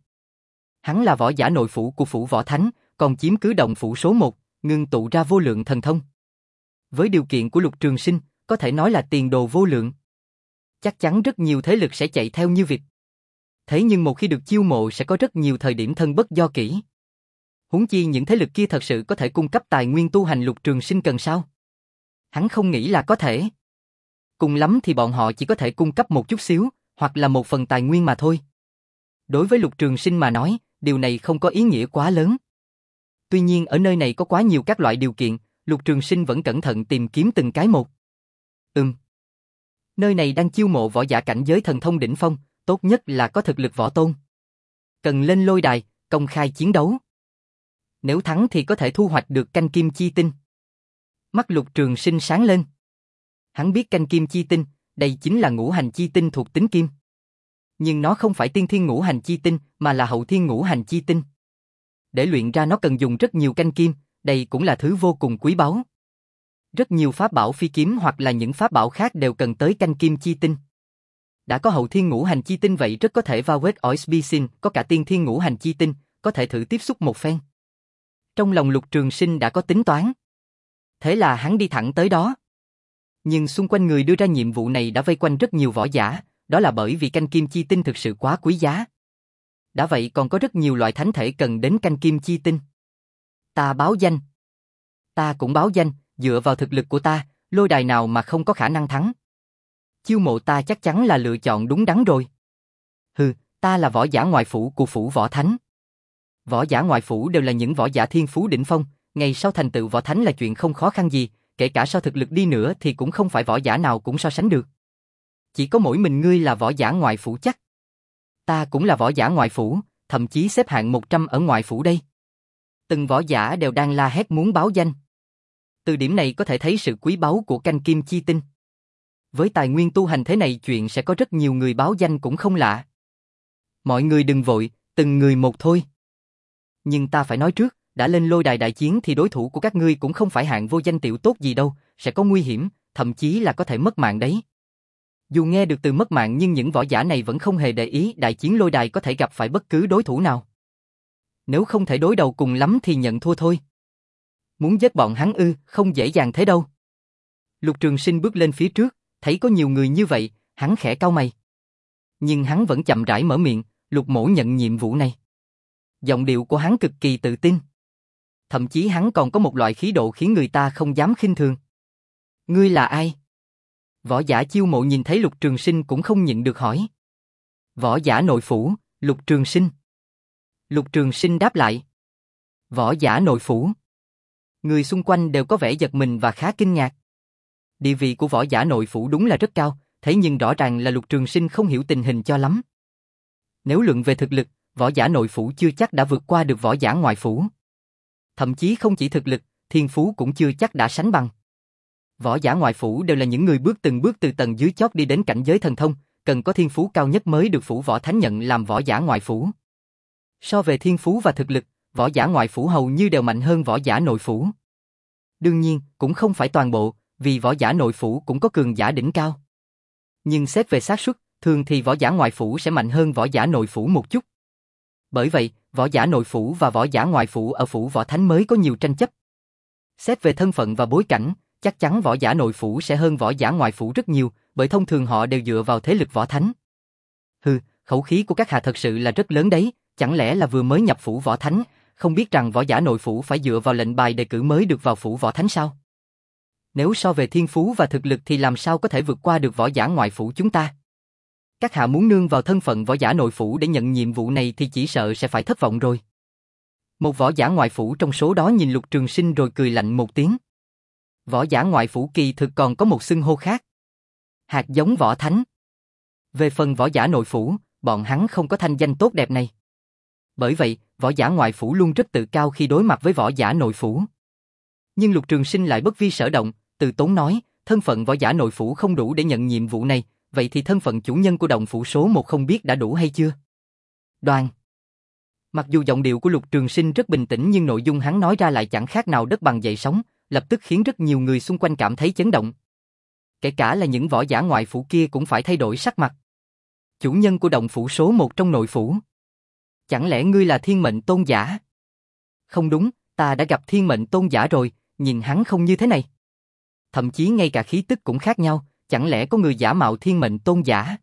Hắn là võ giả nội phủ của phủ Võ Thánh, còn chiếm cứ động phủ số một, ngưng tụ ra vô lượng thần thông. Với điều kiện của Lục Trường Sinh, có thể nói là tiền đồ vô lượng. Chắc chắn rất nhiều thế lực sẽ chạy theo như vịt. Thế nhưng một khi được chiêu mộ sẽ có rất nhiều thời điểm thân bất do kỷ. Huống chi những thế lực kia thật sự có thể cung cấp tài nguyên tu hành Lục Trường Sinh cần sao? Hắn không nghĩ là có thể. Cùng lắm thì bọn họ chỉ có thể cung cấp một chút xíu, hoặc là một phần tài nguyên mà thôi. Đối với Lục Trường Sinh mà nói, điều này không có ý nghĩa quá lớn. Tuy nhiên ở nơi này có quá nhiều các loại điều kiện, Lục Trường Sinh vẫn cẩn thận tìm kiếm từng cái một. Ừm. Nơi này đang chiêu mộ võ giả cảnh giới thần thông đỉnh phong, tốt nhất là có thực lực võ tôn. Cần lên lôi đài, công khai chiến đấu. Nếu thắng thì có thể thu hoạch được canh kim chi tinh. Mắt Lục Trường Sinh sáng lên. Hắn biết canh kim chi tinh, đây chính là ngũ hành chi tinh thuộc tính kim. Nhưng nó không phải tiên thiên ngũ hành chi tinh, mà là hậu thiên ngũ hành chi tinh. Để luyện ra nó cần dùng rất nhiều canh kim, đây cũng là thứ vô cùng quý báu. Rất nhiều pháp bảo phi kiếm hoặc là những pháp bảo khác đều cần tới canh kim chi tinh. Đã có hậu thiên ngũ hành chi tinh vậy rất có thể vào West Oisbicin có cả tiên thiên ngũ hành chi tinh, có thể thử tiếp xúc một phen. Trong lòng Lục Trường Sinh đã có tính toán. Thế là hắn đi thẳng tới đó. Nhưng xung quanh người đưa ra nhiệm vụ này đã vây quanh rất nhiều võ giả, đó là bởi vì canh kim chi tinh thực sự quá quý giá. Đã vậy còn có rất nhiều loại thánh thể cần đến canh kim chi tinh. Ta báo danh. Ta cũng báo danh, dựa vào thực lực của ta, lôi đài nào mà không có khả năng thắng. Chiêu mộ ta chắc chắn là lựa chọn đúng đắn rồi. Hừ, ta là võ giả ngoại phủ của phủ võ thánh. Võ giả ngoại phủ đều là những võ giả thiên phú đỉnh phong, ngày sau thành tựu võ thánh là chuyện không khó khăn gì, kể cả so thực lực đi nữa thì cũng không phải võ giả nào cũng so sánh được. Chỉ có mỗi mình ngươi là võ giả ngoại phủ chắc. Ta cũng là võ giả ngoại phủ, thậm chí xếp hạng một trăm ở ngoại phủ đây. Từng võ giả đều đang la hét muốn báo danh. Từ điểm này có thể thấy sự quý báu của canh kim chi tinh. Với tài nguyên tu hành thế này chuyện sẽ có rất nhiều người báo danh cũng không lạ. Mọi người đừng vội, từng người một thôi. Nhưng ta phải nói trước, đã lên lôi đài đại chiến thì đối thủ của các ngươi cũng không phải hạng vô danh tiểu tốt gì đâu, sẽ có nguy hiểm, thậm chí là có thể mất mạng đấy. Dù nghe được từ mất mạng nhưng những võ giả này vẫn không hề để ý đại chiến lôi đài có thể gặp phải bất cứ đối thủ nào. Nếu không thể đối đầu cùng lắm thì nhận thua thôi. Muốn giết bọn hắn ư, không dễ dàng thế đâu. Lục Trường Sinh bước lên phía trước, thấy có nhiều người như vậy, hắn khẽ cau mày. Nhưng hắn vẫn chậm rãi mở miệng, Lục mỗ nhận nhiệm vụ này. Giọng điệu của hắn cực kỳ tự tin. Thậm chí hắn còn có một loại khí độ khiến người ta không dám khinh thường. Ngươi là ai? Võ giả chiêu mộ nhìn thấy Lục Trường Sinh cũng không nhịn được hỏi. Võ giả nội phủ, Lục Trường Sinh. Lục Trường Sinh đáp lại. Võ giả nội phủ. Người xung quanh đều có vẻ giật mình và khá kinh ngạc. Địa vị của võ giả nội phủ đúng là rất cao, thế nhưng rõ ràng là Lục Trường Sinh không hiểu tình hình cho lắm. Nếu luận về thực lực, võ giả nội phủ chưa chắc đã vượt qua được võ giả ngoại phủ. Thậm chí không chỉ thực lực, thiên phú cũng chưa chắc đã sánh bằng. Võ giả ngoại phủ đều là những người bước từng bước từ tầng dưới chót đi đến cảnh giới thần thông, cần có thiên phú cao nhất mới được phủ võ thánh nhận làm võ giả ngoại phủ. So về thiên phú và thực lực, võ giả ngoại phủ hầu như đều mạnh hơn võ giả nội phủ. Đương nhiên, cũng không phải toàn bộ, vì võ giả nội phủ cũng có cường giả đỉnh cao. Nhưng xét về xác suất, thường thì võ giả ngoại phủ sẽ mạnh hơn võ giả nội phủ một chút. Bởi vậy, võ giả nội phủ và võ giả ngoại phủ ở phủ võ thánh mới có nhiều tranh chấp. Xét về thân phận và bối cảnh, chắc chắn võ giả nội phủ sẽ hơn võ giả ngoại phủ rất nhiều, bởi thông thường họ đều dựa vào thế lực võ thánh. Hừ, khẩu khí của các hạ thật sự là rất lớn đấy, chẳng lẽ là vừa mới nhập phủ võ thánh, không biết rằng võ giả nội phủ phải dựa vào lệnh bài đề cử mới được vào phủ võ thánh sao? Nếu so về thiên phú và thực lực thì làm sao có thể vượt qua được võ giả ngoại phủ chúng ta? Các hạ muốn nương vào thân phận võ giả nội phủ để nhận nhiệm vụ này thì chỉ sợ sẽ phải thất vọng rồi. Một võ giả ngoại phủ trong số đó nhìn Lục Trường Sinh rồi cười lạnh một tiếng. Võ giả ngoại phủ kỳ thực còn có một xưng hô khác. Hạt giống võ thánh. Về phần võ giả nội phủ, bọn hắn không có thanh danh tốt đẹp này. Bởi vậy, võ giả ngoại phủ luôn rất tự cao khi đối mặt với võ giả nội phủ. Nhưng Lục Trường Sinh lại bất vi sở động, từ tốn nói, thân phận võ giả nội phủ không đủ để nhận nhiệm vụ này, vậy thì thân phận chủ nhân của động phủ số một không biết đã đủ hay chưa? Đoan. Mặc dù giọng điệu của Lục Trường Sinh rất bình tĩnh nhưng nội dung hắn nói ra lại chẳng khác nào đất bằng dậy sóng, lập tức khiến rất nhiều người xung quanh cảm thấy chấn động. Kể cả là những võ giả ngoại phủ kia cũng phải thay đổi sắc mặt. Chủ nhân của động phủ số một trong nội phủ. Chẳng lẽ ngươi là thiên mệnh tôn giả? Không đúng, ta đã gặp thiên mệnh tôn giả rồi, nhìn hắn không như thế này. Thậm chí ngay cả khí tức cũng khác nhau, chẳng lẽ có người giả mạo thiên mệnh tôn giả?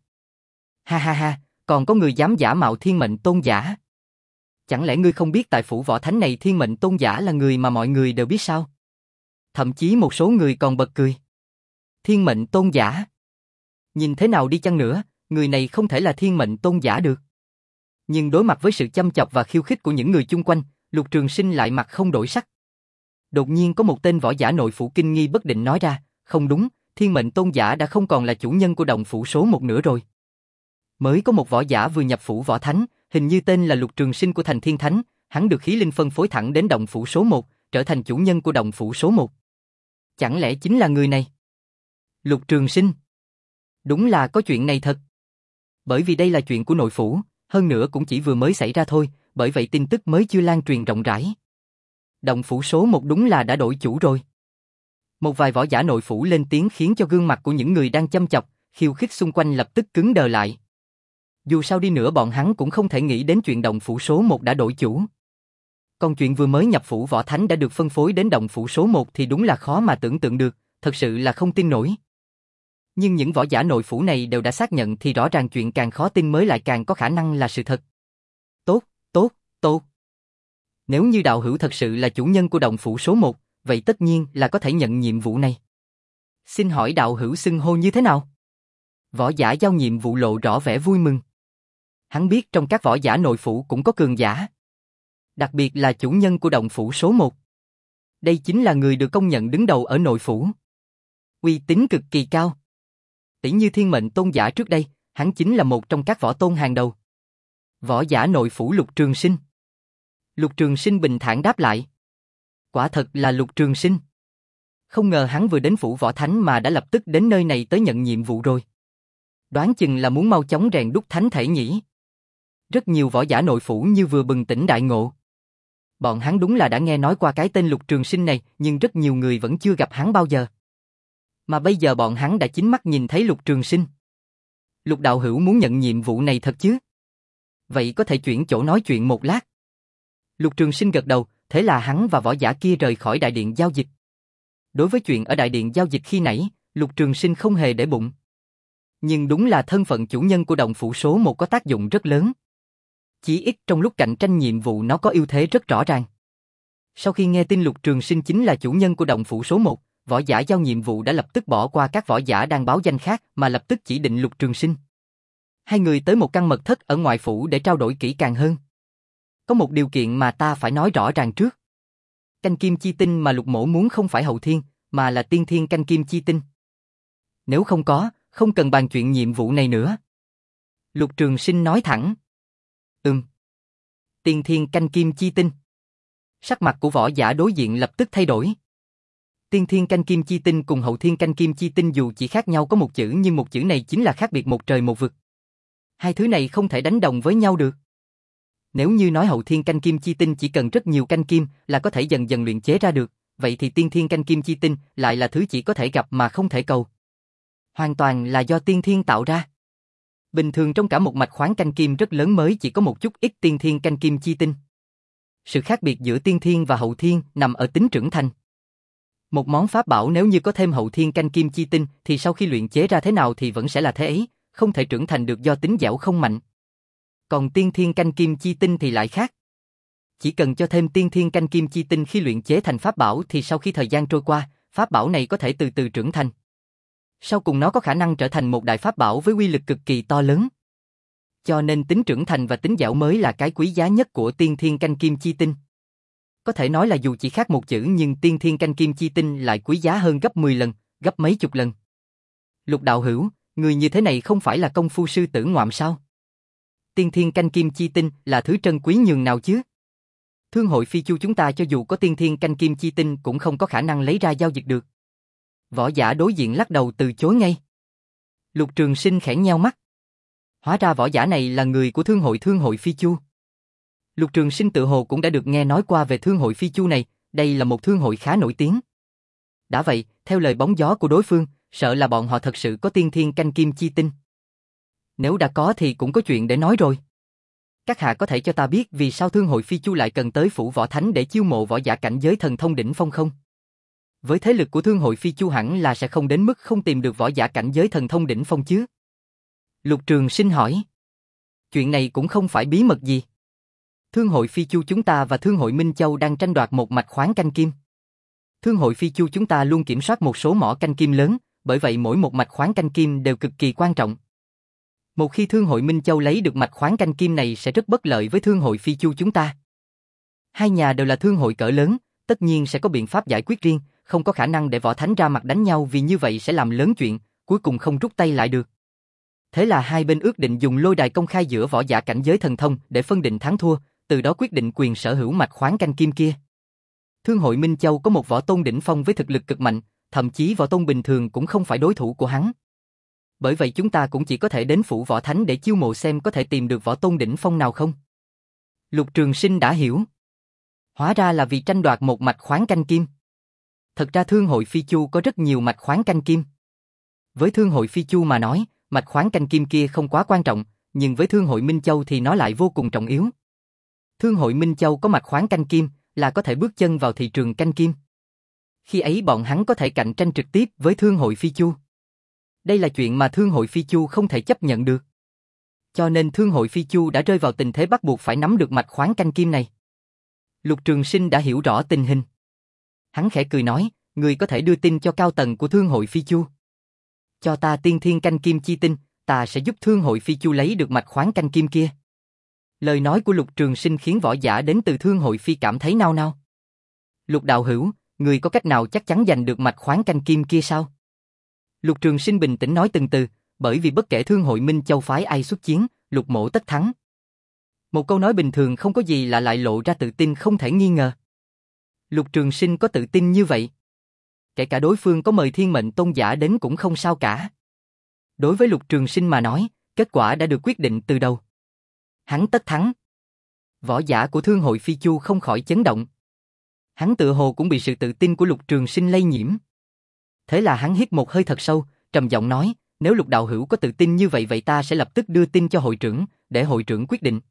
Ha ha ha, còn có người dám giả mạo thiên mệnh tôn giả? Chẳng lẽ ngươi không biết tại phủ võ thánh này thiên mệnh tôn giả là người mà mọi người đều biết sao? Thậm chí một số người còn bật cười. Thiên mệnh tôn giả? Nhìn thế nào đi chăng nữa, người này không thể là thiên mệnh tôn giả được. Nhưng đối mặt với sự châm chọc và khiêu khích của những người chung quanh, Lục Trường Sinh lại mặt không đổi sắc. Đột nhiên có một tên võ giả nội phủ kinh nghi bất định nói ra, không đúng, thiên mệnh tôn giả đã không còn là chủ nhân của động phủ số một nữa rồi. Mới có một võ giả vừa nhập phủ võ thánh, hình như tên là Lục Trường Sinh của thành Thiên Thánh, hắn được khí linh phân phối thẳng đến động phủ số một, trở thành chủ nhân của động phủ số một. Chẳng lẽ chính là người này? Lục Trường Sinh. Đúng là có chuyện này thật. Bởi vì đây là chuyện của nội phủ, hơn nữa cũng chỉ vừa mới xảy ra thôi, bởi vậy tin tức mới chưa lan truyền rộng rãi. Động phủ số một đúng là đã đổi chủ rồi. Một vài võ giả nội phủ lên tiếng khiến cho gương mặt của những người đang châm chọc, khiêu khích xung quanh lập tức cứng đờ lại. Dù sao đi nữa bọn hắn cũng không thể nghĩ đến chuyện động phủ số một đã đổi chủ. Còn chuyện vừa mới nhập phủ võ thánh đã được phân phối đến động phủ số một thì đúng là khó mà tưởng tượng được, thật sự là không tin nổi. Nhưng những võ giả nội phủ này đều đã xác nhận thì rõ ràng chuyện càng khó tin mới lại càng có khả năng là sự thật. Tốt, tốt, tốt. Nếu như đạo hữu thật sự là chủ nhân của động phủ số một, vậy tất nhiên là có thể nhận nhiệm vụ này. Xin hỏi đạo hữu xưng hô như thế nào? Võ giả giao nhiệm vụ lộ rõ vẻ vui mừng. Hắn biết trong các võ giả nội phủ cũng có cường giả. Đặc biệt là chủ nhân của động phủ số một. Đây chính là người được công nhận đứng đầu ở nội phủ. Uy tín cực kỳ cao. Tỷ như thiên mệnh tôn giả trước đây, hắn chính là một trong các võ tôn hàng đầu. Võ giả nội phủ Lục Trường Sinh. Lục Trường Sinh bình thản đáp lại. Quả thật là Lục Trường Sinh. Không ngờ hắn vừa đến phủ võ thánh mà đã lập tức đến nơi này tới nhận nhiệm vụ rồi. Đoán chừng là muốn mau chóng rèn đúc thánh thể nhỉ. Rất nhiều võ giả nội phủ như vừa bừng tỉnh đại ngộ. Bọn hắn đúng là đã nghe nói qua cái tên Lục Trường Sinh này, nhưng rất nhiều người vẫn chưa gặp hắn bao giờ. Mà bây giờ bọn hắn đã chính mắt nhìn thấy Lục Trường Sinh. Lục đạo hữu muốn nhận nhiệm vụ này thật chứ? Vậy có thể chuyển chỗ nói chuyện một lát. Lục Trường Sinh gật đầu, thế là hắn và võ giả kia rời khỏi đại điện giao dịch. Đối với chuyện ở đại điện giao dịch khi nãy, Lục Trường Sinh không hề để bụng. Nhưng đúng là thân phận chủ nhân của động phủ số một có tác dụng rất lớn. Chỉ ít trong lúc cạnh tranh nhiệm vụ nó có ưu thế rất rõ ràng. Sau khi nghe tin Lục Trường Sinh chính là chủ nhân của động phủ số một, võ giả giao nhiệm vụ đã lập tức bỏ qua các võ giả đang báo danh khác mà lập tức chỉ định Lục Trường Sinh. Hai người tới một căn mật thất ở ngoài phủ để trao đổi kỹ càng hơn. Có một điều kiện mà ta phải nói rõ ràng trước. Canh kim chi tinh mà Lục mỗ muốn không phải hậu thiên, mà là tiên thiên canh kim chi tinh. Nếu không có, không cần bàn chuyện nhiệm vụ này nữa. Lục Trường Sinh nói thẳng. Ừm. Tiên thiên canh kim chi tinh. Sắc mặt của võ giả đối diện lập tức thay đổi. Tiên thiên canh kim chi tinh cùng hậu thiên canh kim chi tinh dù chỉ khác nhau có một chữ nhưng một chữ này chính là khác biệt một trời một vực. Hai thứ này không thể đánh đồng với nhau được. Nếu như nói hậu thiên canh kim chi tinh chỉ cần rất nhiều canh kim là có thể dần dần luyện chế ra được, vậy thì tiên thiên canh kim chi tinh lại là thứ chỉ có thể gặp mà không thể cầu. Hoàn toàn là do tiên thiên tạo ra. Bình thường trong cả một mạch khoáng canh kim rất lớn mới chỉ có một chút ít tiên thiên canh kim chi tinh. Sự khác biệt giữa tiên thiên và hậu thiên nằm ở tính trưởng thành. Một món pháp bảo nếu như có thêm hậu thiên canh kim chi tinh thì sau khi luyện chế ra thế nào thì vẫn sẽ là thế ấy, không thể trưởng thành được do tính dẻo không mạnh. Còn tiên thiên canh kim chi tinh thì lại khác. Chỉ cần cho thêm tiên thiên canh kim chi tinh khi luyện chế thành pháp bảo thì sau khi thời gian trôi qua, pháp bảo này có thể từ từ trưởng thành. Sau cùng nó có khả năng trở thành một đại pháp bảo với uy lực cực kỳ to lớn. Cho nên tính trưởng thành và tính dẻo mới là cái quý giá nhất của tiên thiên canh kim chi tinh. Có thể nói là dù chỉ khác một chữ nhưng tiên thiên canh kim chi tinh lại quý giá hơn gấp mười lần, gấp mấy chục lần. Lục đạo hữu, người như thế này không phải là công phu sư tử ngoạm sao? Tiên thiên canh kim chi tinh là thứ trân quý nhường nào chứ? Thương hội phi chu chúng ta cho dù có tiên thiên canh kim chi tinh cũng không có khả năng lấy ra giao dịch được. Võ giả đối diện lắc đầu từ chối ngay. Lục Trường Sinh khẽ nheo mắt. Hóa ra võ giả này là người của thương hội thương hội phi chu. Lục Trường Sinh tự hồ cũng đã được nghe nói qua về thương hội phi chu này, đây là một thương hội khá nổi tiếng. Đã vậy, theo lời bóng gió của đối phương, sợ là bọn họ thật sự có tiên thiên canh kim chi tinh. Nếu đã có thì cũng có chuyện để nói rồi. Các hạ có thể cho ta biết vì sao thương hội phi chu lại cần tới phủ võ thánh để chiêu mộ võ giả cảnh giới thần thông đỉnh phong không? Với thế lực của thương hội phi chu hẳn là sẽ không đến mức không tìm được võ giả cảnh giới thần thông đỉnh phong chứ? Lục Trường Sinh hỏi. Chuyện này cũng không phải bí mật gì. Thương hội phi chu chúng ta và thương hội Minh Châu đang tranh đoạt một mạch khoáng canh kim. Thương hội phi chu chúng ta luôn kiểm soát một số mỏ canh kim lớn, bởi vậy mỗi một mạch khoáng canh kim đều cực kỳ quan trọng. Một khi thương hội Minh Châu lấy được mạch khoáng canh kim này sẽ rất bất lợi với thương hội phi chu chúng ta. Hai nhà đều là thương hội cỡ lớn, tất nhiên sẽ có biện pháp giải quyết riêng, không có khả năng để võ thánh ra mặt đánh nhau vì như vậy sẽ làm lớn chuyện, cuối cùng không rút tay lại được. Thế là hai bên ước định dùng lôi đài công khai giữa võ giả cảnh giới thần thông để phân định thắng thua, từ đó quyết định quyền sở hữu mạch khoáng canh kim kia. Thương hội Minh Châu có một võ tôn đỉnh phong với thực lực cực mạnh, thậm chí võ tôn bình thường cũng không phải đối thủ của hắn. Bởi vậy chúng ta cũng chỉ có thể đến phủ võ thánh để chiêu mộ xem có thể tìm được võ tôn đỉnh phong nào không. Lục Trường Sinh đã hiểu. Hóa ra là vì tranh đoạt một mạch khoáng canh kim. Thật ra thương hội phi chu có rất nhiều mạch khoáng canh kim. Với thương hội phi chu mà nói, mạch khoáng canh kim kia không quá quan trọng, nhưng với thương hội Minh Châu thì nó lại vô cùng trọng yếu. Thương hội Minh Châu có mạch khoáng canh kim, là có thể bước chân vào thị trường canh kim. Khi ấy bọn hắn có thể cạnh tranh trực tiếp với Thương hội Phi Chu. Đây là chuyện mà Thương hội Phi Chu không thể chấp nhận được. Cho nên Thương hội Phi Chu đã rơi vào tình thế bắt buộc phải nắm được mạch khoáng canh kim này. Lục Trường Sinh đã hiểu rõ tình hình. Hắn khẽ cười nói, người có thể đưa tin cho cao tầng của Thương hội Phi Chu. Cho ta tiên thiên canh kim chi tinh, ta sẽ giúp Thương hội Phi Chu lấy được mạch khoáng canh kim kia. Lời nói của Lục Trường Sinh khiến võ giả đến từ Thương hội Phi cảm thấy nao nao. Lục đạo hữu, người có cách nào chắc chắn giành được mạch khoáng canh kim kia sao? Lục Trường Sinh bình tĩnh nói từng từ, bởi vì bất kể Thương hội Minh Châu phái ai xuất chiến, Lục mỗ tất thắng. Một câu nói bình thường không có gì lạ lại lộ ra tự tin không thể nghi ngờ. Lục Trường Sinh có tự tin như vậy. Kể cả đối phương có mời thiên mệnh tôn giả đến cũng không sao cả. Đối với Lục Trường Sinh mà nói, kết quả đã được quyết định từ đầu. Hắn tất thắng. Võ giả của Thương hội Phi Chu không khỏi chấn động. Hắn tự hồ cũng bị sự tự tin của Lục Trường Sinh lây nhiễm. Thế là hắn hít một hơi thật sâu, trầm giọng nói, nếu Lục đạo hữu có tự tin như vậy vậy ta sẽ lập tức đưa tin cho hội trưởng, để hội trưởng quyết định.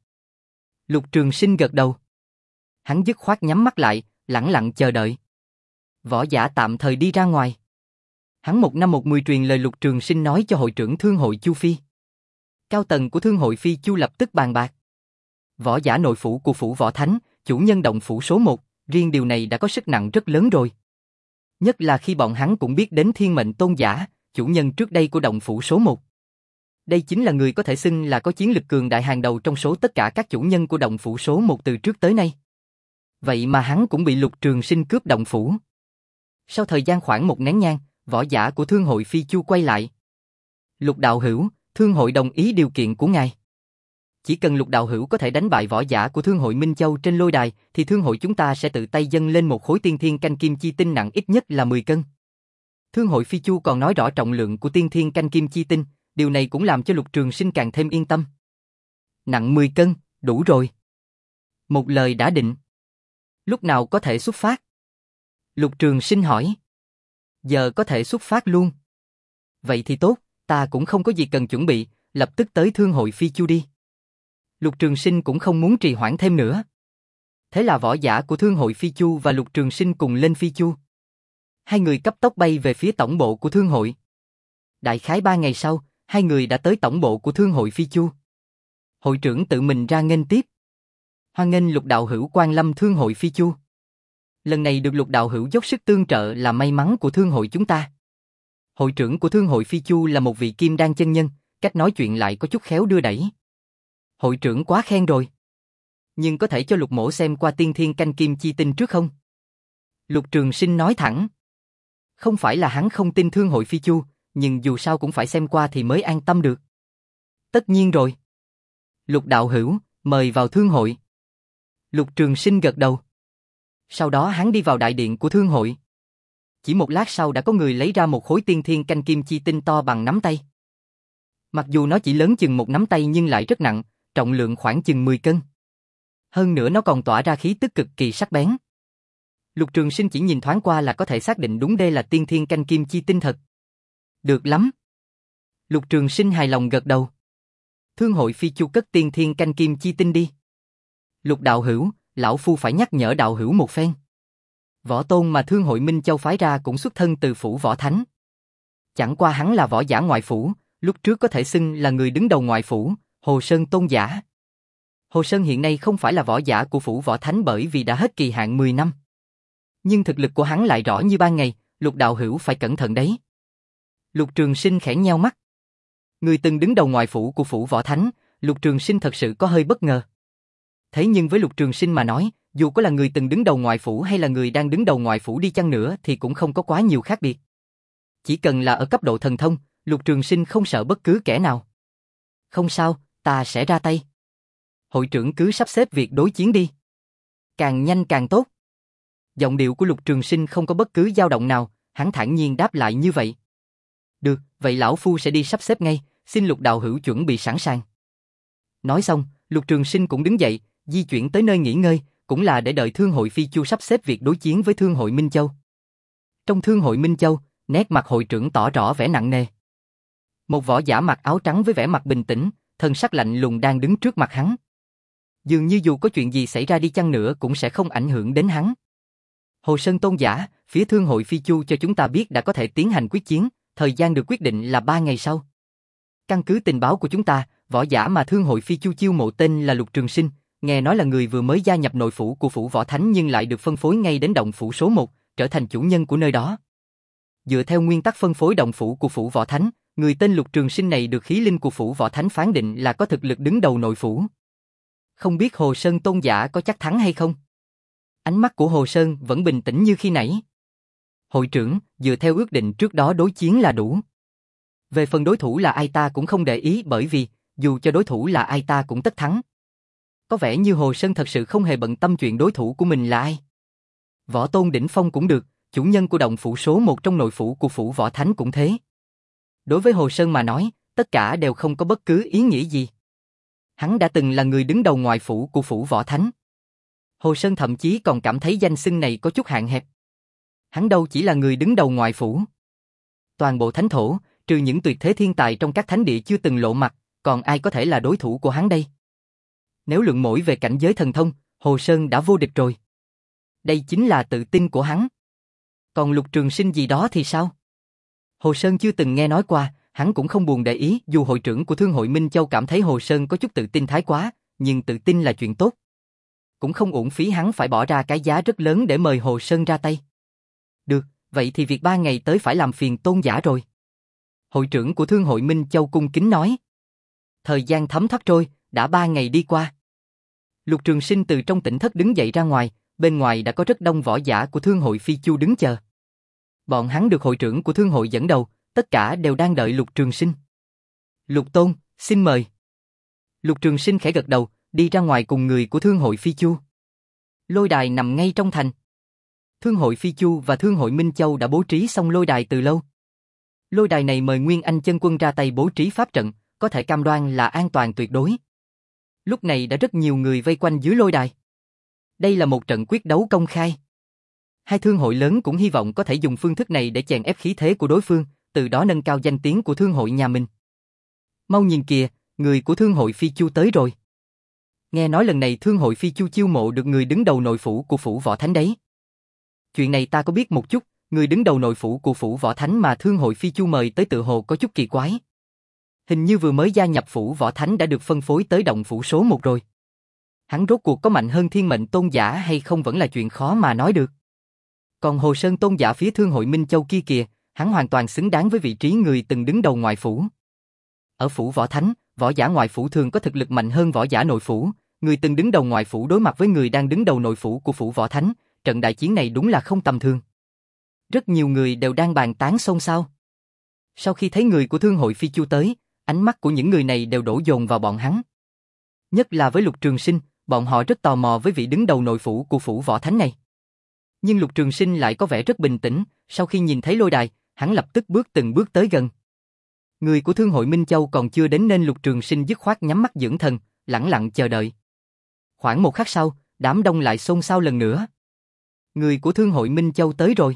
Lục Trường Sinh gật đầu. Hắn dứt khoát nhắm mắt lại, lẳng lặng chờ đợi. Võ giả tạm thời đi ra ngoài. Hắn một năm một mười truyền lời Lục Trường Sinh nói cho hội trưởng Thương hội Chu Phi. Cao tầng của Thương hội Phi Chu lập tức bàn bạc. Võ giả nội phủ của phủ Võ Thánh, chủ nhân động phủ số một, riêng điều này đã có sức nặng rất lớn rồi. Nhất là khi bọn hắn cũng biết đến thiên mệnh tôn giả, chủ nhân trước đây của động phủ số một. Đây chính là người có thể xưng là có chiến lực cường đại hàng đầu trong số tất cả các chủ nhân của động phủ số một từ trước tới nay. Vậy mà hắn cũng bị Lục Trường Sinh cướp động phủ. Sau thời gian khoảng một nén nhang, võ giả của Thương hội Phi Chu quay lại. Lục đạo hữu, Thương hội đồng ý điều kiện của ngài. Chỉ cần Lục đạo hữu có thể đánh bại võ giả của Thương hội Minh Châu trên lôi đài, thì Thương hội chúng ta sẽ tự tay dâng lên một khối tiên thiên canh kim chi tinh nặng ít nhất là mười cân. Thương hội Phi Chu còn nói rõ trọng lượng của tiên thiên canh kim chi tinh, điều này cũng làm cho Lục Trường Sinh càng thêm yên tâm. Nặng mười cân, đủ rồi. Một lời đã định. Lúc nào có thể xuất phát? Lục Trường Sinh hỏi. Giờ có thể xuất phát luôn. Vậy thì tốt, ta cũng không có gì cần chuẩn bị, lập tức tới Thương hội Phi Chu đi. Lục Trường Sinh cũng không muốn trì hoãn thêm nữa. Thế là võ giả của Thương hội Phi Chu và Lục Trường Sinh cùng lên Phi Chu. Hai người cấp tốc bay về phía tổng bộ của Thương hội. Đại khái ba ngày sau, hai người đã tới tổng bộ của Thương hội Phi Chu. Hội trưởng tự mình ra nghênh tiếp. Hoan nghênh Lục đạo hữu quan lâm Thương hội Phi Chu. Lần này được Lục đạo hữu dốc sức tương trợ là may mắn của Thương hội chúng ta. Hội trưởng của Thương hội Phi Chu là một vị kim đan chân nhân, cách nói chuyện lại có chút khéo đưa đẩy. Hội trưởng quá khen rồi. Nhưng có thể cho Lục mỗ xem qua tiên thiên canh kim chi tinh trước không? Lục Trường Sinh nói thẳng. Không phải là hắn không tin Thương hội Phi Chu, nhưng dù sao cũng phải xem qua thì mới an tâm được. Tất nhiên rồi. Lục đạo hữu, mời vào Thương hội. Lục Trường Sinh gật đầu. Sau đó hắn đi vào đại điện của Thương hội. Chỉ một lát sau đã có người lấy ra một khối tiên thiên canh kim chi tinh to bằng nắm tay. Mặc dù nó chỉ lớn chừng một nắm tay nhưng lại rất nặng, trọng lượng khoảng chừng mười cân. Hơn nữa nó còn tỏa ra khí tức cực kỳ sắc bén. Lục Trường Sinh chỉ nhìn thoáng qua là có thể xác định đúng đây là tiên thiên canh kim chi tinh thật. Được lắm. Lục Trường Sinh hài lòng gật đầu. Thương hội Phi Chu cất tiên thiên canh kim chi tinh đi. Lục đạo hữu, lão phu phải nhắc nhở đạo hữu một phen. Võ tôn mà Thương hội Minh Châu phái ra cũng xuất thân từ phủ Võ Thánh. Chẳng qua hắn là võ giả ngoại phủ, lúc trước có thể xưng là người đứng đầu ngoại phủ, Hồ Sơn tôn giả. Hồ Sơn hiện nay không phải là võ giả của phủ Võ Thánh bởi vì đã hết kỳ hạn mười năm. Nhưng thực lực của hắn lại rõ như ban ngày, Lục đạo hữu phải cẩn thận đấy. Lục Trường Sinh khẽ nheo mắt. Người từng đứng đầu ngoại phủ của phủ Võ Thánh, Lục Trường Sinh thật sự có hơi bất ngờ. Thế nhưng với Lục Trường Sinh mà nói, dù có là người từng đứng đầu ngoại phủ hay là người đang đứng đầu ngoại phủ đi chăng nữa thì cũng không có quá nhiều khác biệt. Chỉ cần là ở cấp độ thần thông, Lục Trường Sinh không sợ bất cứ kẻ nào. Không sao, ta sẽ ra tay. Hội trưởng cứ sắp xếp việc đối chiến đi. Càng nhanh càng tốt. Giọng điệu của Lục Trường Sinh không có bất cứ dao động nào, hắn thản nhiên đáp lại như vậy. Được, vậy lão phu sẽ đi sắp xếp ngay, xin Lục đạo hữu chuẩn bị sẵn sàng. Nói xong, Lục Trường Sinh cũng đứng dậy, di chuyển tới nơi nghỉ ngơi, cũng là để đợi Thương hội Phi Chu sắp xếp việc đối chiến với Thương hội Minh Châu. Trong Thương hội Minh Châu, nét mặt hội trưởng tỏ rõ vẻ nặng nề. Một võ giả mặc áo trắng với vẻ mặt bình tĩnh, thân sắc lạnh lùng đang đứng trước mặt hắn. Dường như dù có chuyện gì xảy ra đi chăng nữa cũng sẽ không ảnh hưởng đến hắn. Hồ Sơn Tôn giả, phía Thương hội Phi Chu cho chúng ta biết đã có thể tiến hành quyết chiến, thời gian được quyết định là ba ngày sau. Căn cứ tình báo của chúng ta, võ giả mà Thương hội Phi Chu chiêu mộ tên là Lục Trường Sinh, nghe nói là người vừa mới gia nhập nội phủ của phủ Võ Thánh nhưng lại được phân phối ngay đến động phủ số một, trở thành chủ nhân của nơi đó. Dựa theo nguyên tắc phân phối động phủ của phủ Võ Thánh, người tên Lục Trường Sinh này được khí linh của phủ Võ Thánh phán định là có thực lực đứng đầu nội phủ. Không biết Hồ Sơn Tôn giả có chắc thắng hay không? Ánh mắt của Hồ Sơn vẫn bình tĩnh như khi nãy. Hội trưởng, dựa theo ước định trước đó đối chiến là đủ. Về phần đối thủ là ai ta cũng không để ý bởi vì, dù cho đối thủ là ai ta cũng tất thắng. Có vẻ như Hồ Sơn thật sự không hề bận tâm chuyện đối thủ của mình là ai. Võ Tôn đỉnh phong cũng được, chủ nhân của động phủ số một trong nội phủ của phủ Võ Thánh cũng thế. Đối với Hồ Sơn mà nói, tất cả đều không có bất cứ ý nghĩa gì. Hắn đã từng là người đứng đầu ngoại phủ của phủ Võ Thánh. Hồ Sơn thậm chí còn cảm thấy danh xưng này có chút hạn hẹp. Hắn đâu chỉ là người đứng đầu ngoại phủ. Toàn bộ thánh thổ, trừ những tuyệt thế thiên tài trong các thánh địa chưa từng lộ mặt, còn ai có thể là đối thủ của hắn đây? Nếu luận mỗi về cảnh giới thần thông, Hồ Sơn đã vô địch rồi. Đây chính là tự tin của hắn. Còn Lục Trường Sinh gì đó thì sao? Hồ Sơn chưa từng nghe nói qua, hắn cũng không buồn để ý dù hội trưởng của Thương hội Minh Châu cảm thấy Hồ Sơn có chút tự tin thái quá, nhưng tự tin là chuyện tốt. Cũng không uổng phí hắn phải bỏ ra cái giá rất lớn để mời Hồ Sơn ra tay. Được, vậy thì việc ba ngày tới phải làm phiền Tôn giả rồi. Hội trưởng của Thương hội Minh Châu cung kính nói. Thời gian thấm thoát trôi, đã ba ngày đi qua. Lục Trường Sinh từ trong tỉnh thất đứng dậy ra ngoài, bên ngoài đã có rất đông võ giả của Thương hội Phi Chu đứng chờ. Bọn hắn được hội trưởng của Thương hội dẫn đầu, tất cả đều đang đợi Lục Trường Sinh. Lục Tôn, xin mời. Lục Trường Sinh khẽ gật đầu, đi ra ngoài cùng người của Thương hội Phi Chu. Lôi đài nằm ngay trong thành. Thương hội Phi Chu và Thương hội Minh Châu đã bố trí xong lôi đài từ lâu. Lôi đài này mời Nguyên Anh chân quân ra tay bố trí pháp trận, có thể cam đoan là an toàn tuyệt đối. Lúc này đã rất nhiều người vây quanh dưới lôi đài. Đây là một trận quyết đấu công khai. Hai thương hội lớn cũng hy vọng có thể dùng phương thức này để chèn ép khí thế của đối phương, từ đó nâng cao danh tiếng của thương hội nhà mình. Mau nhìn kìa, người của Thương hội Phi Chu tới rồi. Nghe nói lần này Thương hội Phi Chu chiêu mộ được người đứng đầu nội phủ của phủ Võ Thánh đấy. Chuyện này ta có biết một chút, người đứng đầu nội phủ của phủ Võ Thánh mà Thương hội Phi Chu mời tới tự hồ có chút kỳ quái. Hình như vừa mới gia nhập phủ Võ Thánh đã được phân phối tới động phủ số một rồi. Hắn rốt cuộc có mạnh hơn Thiên Mệnh Tôn giả hay không vẫn là chuyện khó mà nói được. Còn Hồ Sơn Tôn giả phía Thương hội Minh Châu kia kìa, hắn hoàn toàn xứng đáng với vị trí người từng đứng đầu ngoại phủ. Ở phủ Võ Thánh, võ giả ngoại phủ thường có thực lực mạnh hơn võ giả nội phủ, người từng đứng đầu ngoại phủ đối mặt với người đang đứng đầu nội phủ của phủ Võ Thánh, trận đại chiến này đúng là không tầm thường. Rất nhiều người đều đang bàn tán xôn xao. Sau khi thấy người của Thương hội Phi Chu tới, ánh mắt của những người này đều đổ dồn vào bọn hắn. Nhất là với Lục Trường Sinh, bọn họ rất tò mò với vị đứng đầu nội phủ của phủ Võ Thánh này. Nhưng Lục Trường Sinh lại có vẻ rất bình tĩnh, sau khi nhìn thấy lôi đài, hắn lập tức bước từng bước tới gần. Người của Thương hội Minh Châu còn chưa đến nên Lục Trường Sinh dứt khoát nhắm mắt dưỡng thần, lẳng lặng chờ đợi. Khoảng một khắc sau, đám đông lại xôn xao lần nữa. Người của Thương hội Minh Châu tới rồi.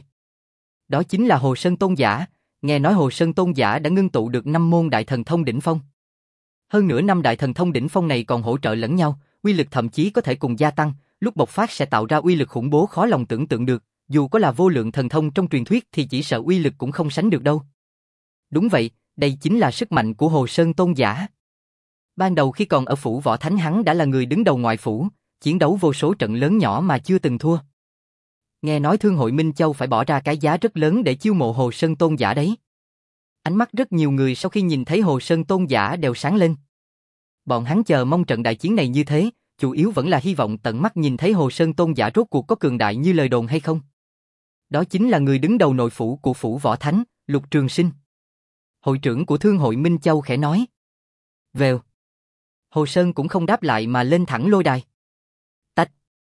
Đó chính là Hồ Sơn Tôn giả, nghe nói Hồ Sơn Tôn giả đã ngưng tụ được năm môn đại thần thông đỉnh phong. Hơn nữa năm đại thần thông đỉnh phong này còn hỗ trợ lẫn nhau, uy lực thậm chí có thể cùng gia tăng, lúc bộc phát sẽ tạo ra uy lực khủng bố khó lòng tưởng tượng được, dù có là vô lượng thần thông trong truyền thuyết thì chỉ sợ uy lực cũng không sánh được đâu. Đúng vậy, đây chính là sức mạnh của Hồ Sơn Tôn giả. Ban đầu khi còn ở phủ Võ Thánh hắn đã là người đứng đầu ngoại phủ, chiến đấu vô số trận lớn nhỏ mà chưa từng thua. Nghe nói Thương hội Minh Châu phải bỏ ra cái giá rất lớn để chiêu mộ Hồ Sơn Tôn giả đấy. Ánh mắt rất nhiều người sau khi nhìn thấy Hồ Sơn Tôn giả đều sáng lên. Bọn hắn chờ mong trận đại chiến này như thế, chủ yếu vẫn là hy vọng tận mắt nhìn thấy Hồ Sơn Tôn giả rốt cuộc có cường đại như lời đồn hay không. Đó chính là người đứng đầu nội phủ của phủ Võ Thánh, Lục Trường Sinh. Hội trưởng của Thương hội Minh Châu khẽ nói. Vèo. Hồ Sơn cũng không đáp lại mà lên thẳng lôi đài. Tách.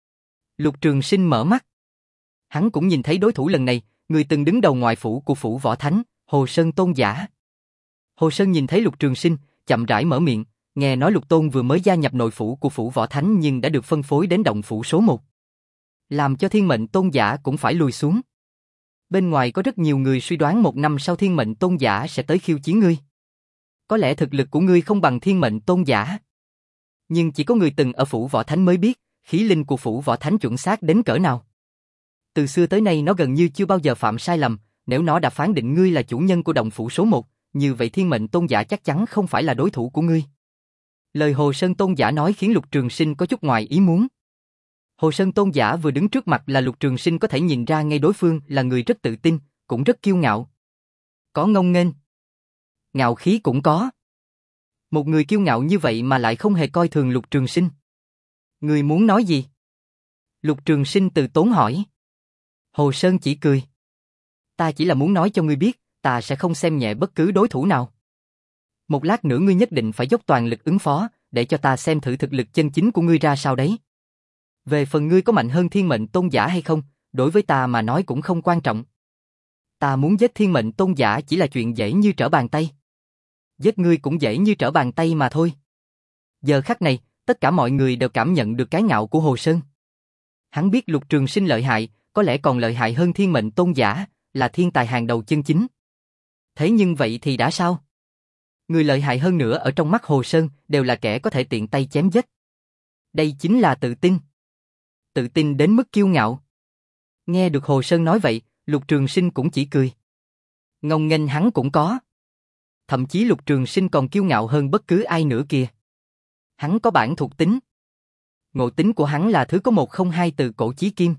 Lục Trường Sinh mở mắt. Hắn cũng nhìn thấy đối thủ lần này, người từng đứng đầu ngoại phủ của phủ Võ Thánh, Hồ Sơn Tôn giả. Hồ Sơn nhìn thấy Lục Trường Sinh, chậm rãi mở miệng, nghe nói Lục Tôn vừa mới gia nhập nội phủ của phủ Võ Thánh nhưng đã được phân phối đến động phủ số một. Làm cho Thiên Mệnh Tôn giả cũng phải lùi xuống. Bên ngoài có rất nhiều người suy đoán một năm sau Thiên Mệnh Tôn giả sẽ tới khiêu chiến ngươi. Có lẽ thực lực của ngươi không bằng Thiên Mệnh Tôn giả. Nhưng chỉ có người từng ở phủ võ thánh mới biết, khí linh của phủ võ thánh chuẩn xác đến cỡ nào. Từ xưa tới nay nó gần như chưa bao giờ phạm sai lầm, nếu nó đã phán định ngươi là chủ nhân của động phủ số một, như vậy thiên mệnh tôn giả chắc chắn không phải là đối thủ của ngươi. Lời Hồ Sơn tôn giả nói khiến Lục Trường Sinh có chút ngoài ý muốn. Hồ Sơn tôn giả vừa đứng trước mặt là Lục Trường Sinh có thể nhìn ra ngay đối phương là người rất tự tin, cũng rất kiêu ngạo. Có ngông nghênh, ngạo khí cũng có. Một người kiêu ngạo như vậy mà lại không hề coi thường Lục Trường Sinh. Ngươi muốn nói gì? Lục Trường Sinh từ tốn hỏi. Hồ Sơn chỉ cười. Ta chỉ là muốn nói cho ngươi biết, ta sẽ không xem nhẹ bất cứ đối thủ nào. Một lát nữa ngươi nhất định phải dốc toàn lực ứng phó, để cho ta xem thử thực lực chân chính của ngươi ra sao đấy. Về phần ngươi có mạnh hơn thiên mệnh tôn giả hay không, đối với ta mà nói cũng không quan trọng. Ta muốn giết thiên mệnh tôn giả chỉ là chuyện dễ như trở bàn tay. Giết ngươi cũng dễ như trở bàn tay mà thôi. Giờ khắc này, tất cả mọi người đều cảm nhận được cái ngạo của Hồ Sơn. Hắn biết Lục Trường Sinh lợi hại, có lẽ còn lợi hại hơn thiên mệnh tôn giả, là thiên tài hàng đầu chân chính. Thế nhưng vậy thì đã sao? Người lợi hại hơn nữa ở trong mắt Hồ Sơn đều là kẻ có thể tiện tay chém giết. Đây chính là tự tin. Tự tin đến mức kiêu ngạo. Nghe được Hồ Sơn nói vậy, Lục Trường Sinh cũng chỉ cười. Ngông nghênh hắn cũng có. Thậm chí Lục Trường Sinh còn kiêu ngạo hơn bất cứ ai nữa kìa. Hắn có bản thuộc tính. Ngộ tính của hắn là thứ có một không hai từ cổ chí kim.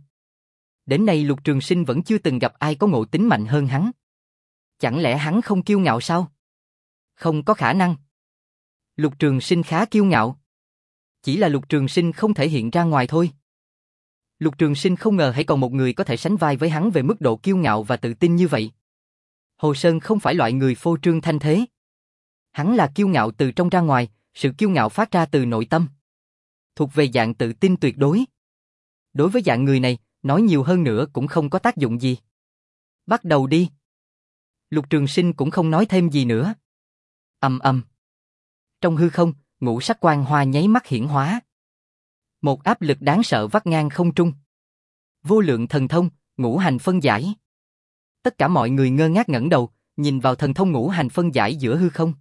Đến nay Lục Trường Sinh vẫn chưa từng gặp ai có ngộ tính mạnh hơn hắn. Chẳng lẽ hắn không kiêu ngạo sao? Không có khả năng. Lục Trường Sinh khá kiêu ngạo. Chỉ là Lục Trường Sinh không thể hiện ra ngoài thôi. Lục Trường Sinh không ngờ hãy còn một người có thể sánh vai với hắn về mức độ kiêu ngạo và tự tin như vậy. Hồ Sơn không phải loại người phô trương thanh thế. Hắn là kiêu ngạo từ trong ra ngoài, sự kiêu ngạo phát ra từ nội tâm. Thuộc về dạng tự tin tuyệt đối. Đối với dạng người này, nói nhiều hơn nữa cũng không có tác dụng gì. Bắt đầu đi. Lục Trường Sinh cũng không nói thêm gì nữa. Ầm ầm. Trong hư không, ngũ sắc quang hoa nháy mắt hiển hóa. Một áp lực đáng sợ vắt ngang không trung. Vô lượng thần thông, ngũ hành phân giải. Tất cả mọi người ngơ ngác ngẩng đầu, nhìn vào thần thông ngũ hành phân giải giữa hư không.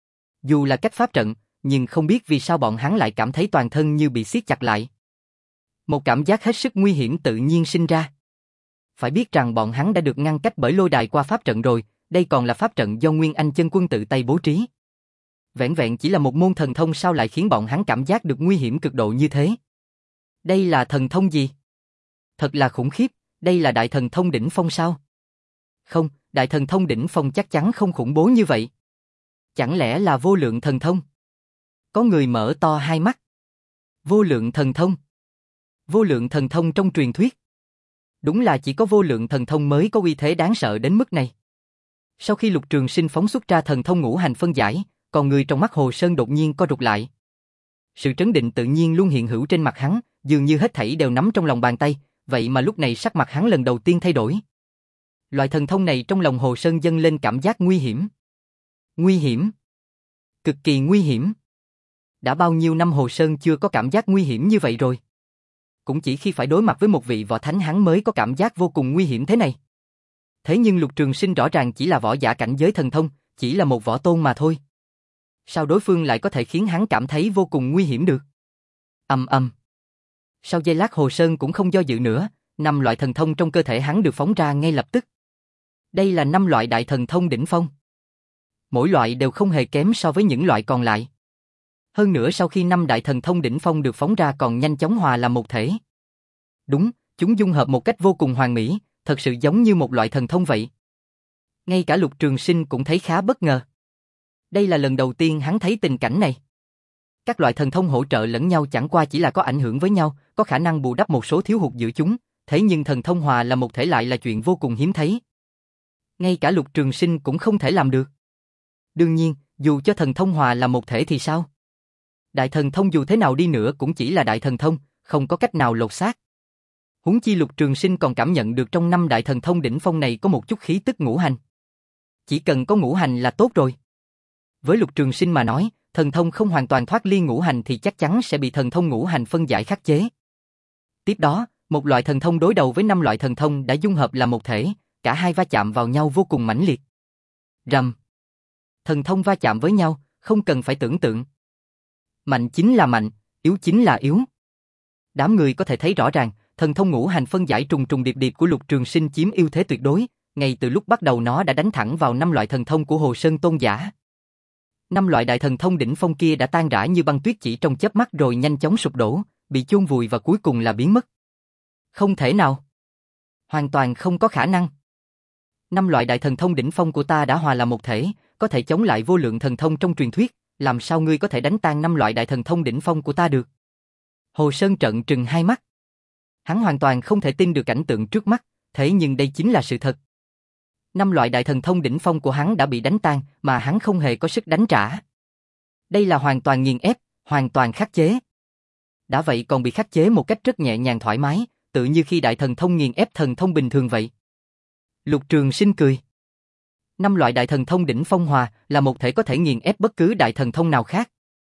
Dù là cách pháp trận, nhưng không biết vì sao bọn hắn lại cảm thấy toàn thân như bị siết chặt lại. Một cảm giác hết sức nguy hiểm tự nhiên sinh ra. Phải biết rằng bọn hắn đã được ngăn cách bởi lôi đài qua pháp trận rồi, đây còn là pháp trận do Nguyên Anh chân quân tự tay bố trí. Vẹn vẹn chỉ là một môn thần thông sao lại khiến bọn hắn cảm giác được nguy hiểm cực độ như thế? Đây là thần thông gì? Thật là khủng khiếp, đây là đại thần thông đỉnh phong sao? Không, đại thần thông đỉnh phong chắc chắn không khủng bố như vậy. Chẳng lẽ là vô lượng thần thông? Có người mở to hai mắt. Vô lượng thần thông? Vô lượng thần thông trong truyền thuyết. Đúng là chỉ có vô lượng thần thông mới có uy thế đáng sợ đến mức này. Sau khi Lục Trường Sinh phóng xuất ra thần thông ngũ hành phân giải, còn người trong mắt Hồ Sơn đột nhiên co rụt lại. Sự trấn định tự nhiên luôn hiện hữu trên mặt hắn, dường như hết thảy đều nắm trong lòng bàn tay, vậy mà lúc này sắc mặt hắn lần đầu tiên thay đổi. Loại thần thông này trong lòng Hồ Sơn dâng lên cảm giác nguy hiểm. Nguy hiểm? Cực kỳ nguy hiểm. Đã bao nhiêu năm Hồ Sơn chưa có cảm giác nguy hiểm như vậy rồi. Cũng chỉ khi phải đối mặt với một vị võ thánh hắn mới có cảm giác vô cùng nguy hiểm thế này. Thế nhưng Lục Trường Sinh rõ ràng chỉ là võ giả cảnh giới thần thông, chỉ là một võ tôn mà thôi. Sao đối phương lại có thể khiến hắn cảm thấy vô cùng nguy hiểm được? Ầm ầm. Sau giây lát Hồ Sơn cũng không do dự nữa, năm loại thần thông trong cơ thể hắn được phóng ra ngay lập tức. Đây là năm loại đại thần thông đỉnh phong. Mỗi loại đều không hề kém so với những loại còn lại. Hơn nữa sau khi năm đại thần thông đỉnh phong được phóng ra còn nhanh chóng hòa làm một thể. Đúng, chúng dung hợp một cách vô cùng hoàn mỹ, thật sự giống như một loại thần thông vậy. Ngay cả Lục Trường Sinh cũng thấy khá bất ngờ. Đây là lần đầu tiên hắn thấy tình cảnh này. Các loại thần thông hỗ trợ lẫn nhau chẳng qua chỉ là có ảnh hưởng với nhau, có khả năng bù đắp một số thiếu hụt giữa chúng, thế nhưng thần thông hòa là một thể lại là chuyện vô cùng hiếm thấy. Ngay cả Lục Trường Sinh cũng không thể làm được. Đương nhiên, dù cho thần thông hòa là một thể thì sao? Đại thần thông dù thế nào đi nữa cũng chỉ là đại thần thông, không có cách nào lột xác. Huống chi Lục Trường Sinh còn cảm nhận được trong năm đại thần thông đỉnh phong này có một chút khí tức ngũ hành. Chỉ cần có ngũ hành là tốt rồi. Với Lục Trường Sinh mà nói, thần thông không hoàn toàn thoát ly ngũ hành thì chắc chắn sẽ bị thần thông ngũ hành phân giải khắc chế. Tiếp đó, một loại thần thông đối đầu với năm loại thần thông đã dung hợp là một thể, cả hai va chạm vào nhau vô cùng mãnh liệt. Rầm. Thần thông va chạm với nhau, không cần phải tưởng tượng. Mạnh chính là mạnh, Yếu chính là yếu. Đám người có thể thấy rõ ràng, thần thông ngũ hành phân giải trùng trùng điệp điệp của Lục Trường Sinh chiếm ưu thế tuyệt đối, ngay từ lúc bắt đầu nó đã đánh thẳng vào năm loại thần thông của Hồ Sơn Tôn giả. Năm loại đại thần thông đỉnh phong kia đã tan rã như băng tuyết chỉ trong chớp mắt rồi nhanh chóng sụp đổ, bị chôn vùi và cuối cùng là biến mất. Không thể nào. Hoàn toàn không có khả năng. Năm loại đại thần thông đỉnh phong của ta đã hòa là một thể, có thể chống lại vô lượng thần thông trong truyền thuyết, làm sao ngươi có thể đánh tan năm loại đại thần thông đỉnh phong của ta được? Hồ Sơn trợn trừng hai mắt. Hắn hoàn toàn không thể tin được cảnh tượng trước mắt, thế nhưng đây chính là sự thật. Năm loại đại thần thông đỉnh phong của hắn đã bị đánh tan, mà hắn không hề có sức đánh trả. Đây là hoàn toàn nghiền ép, hoàn toàn khắc chế. Đã vậy còn bị khắc chế một cách rất nhẹ nhàng thoải mái, tự như khi đại thần thông nghiền ép thần thông bình thường vậy. Lục Trường Sinh cười. Năm loại đại thần thông đỉnh phong hòa là một thể có thể nghiền ép bất cứ đại thần thông nào khác.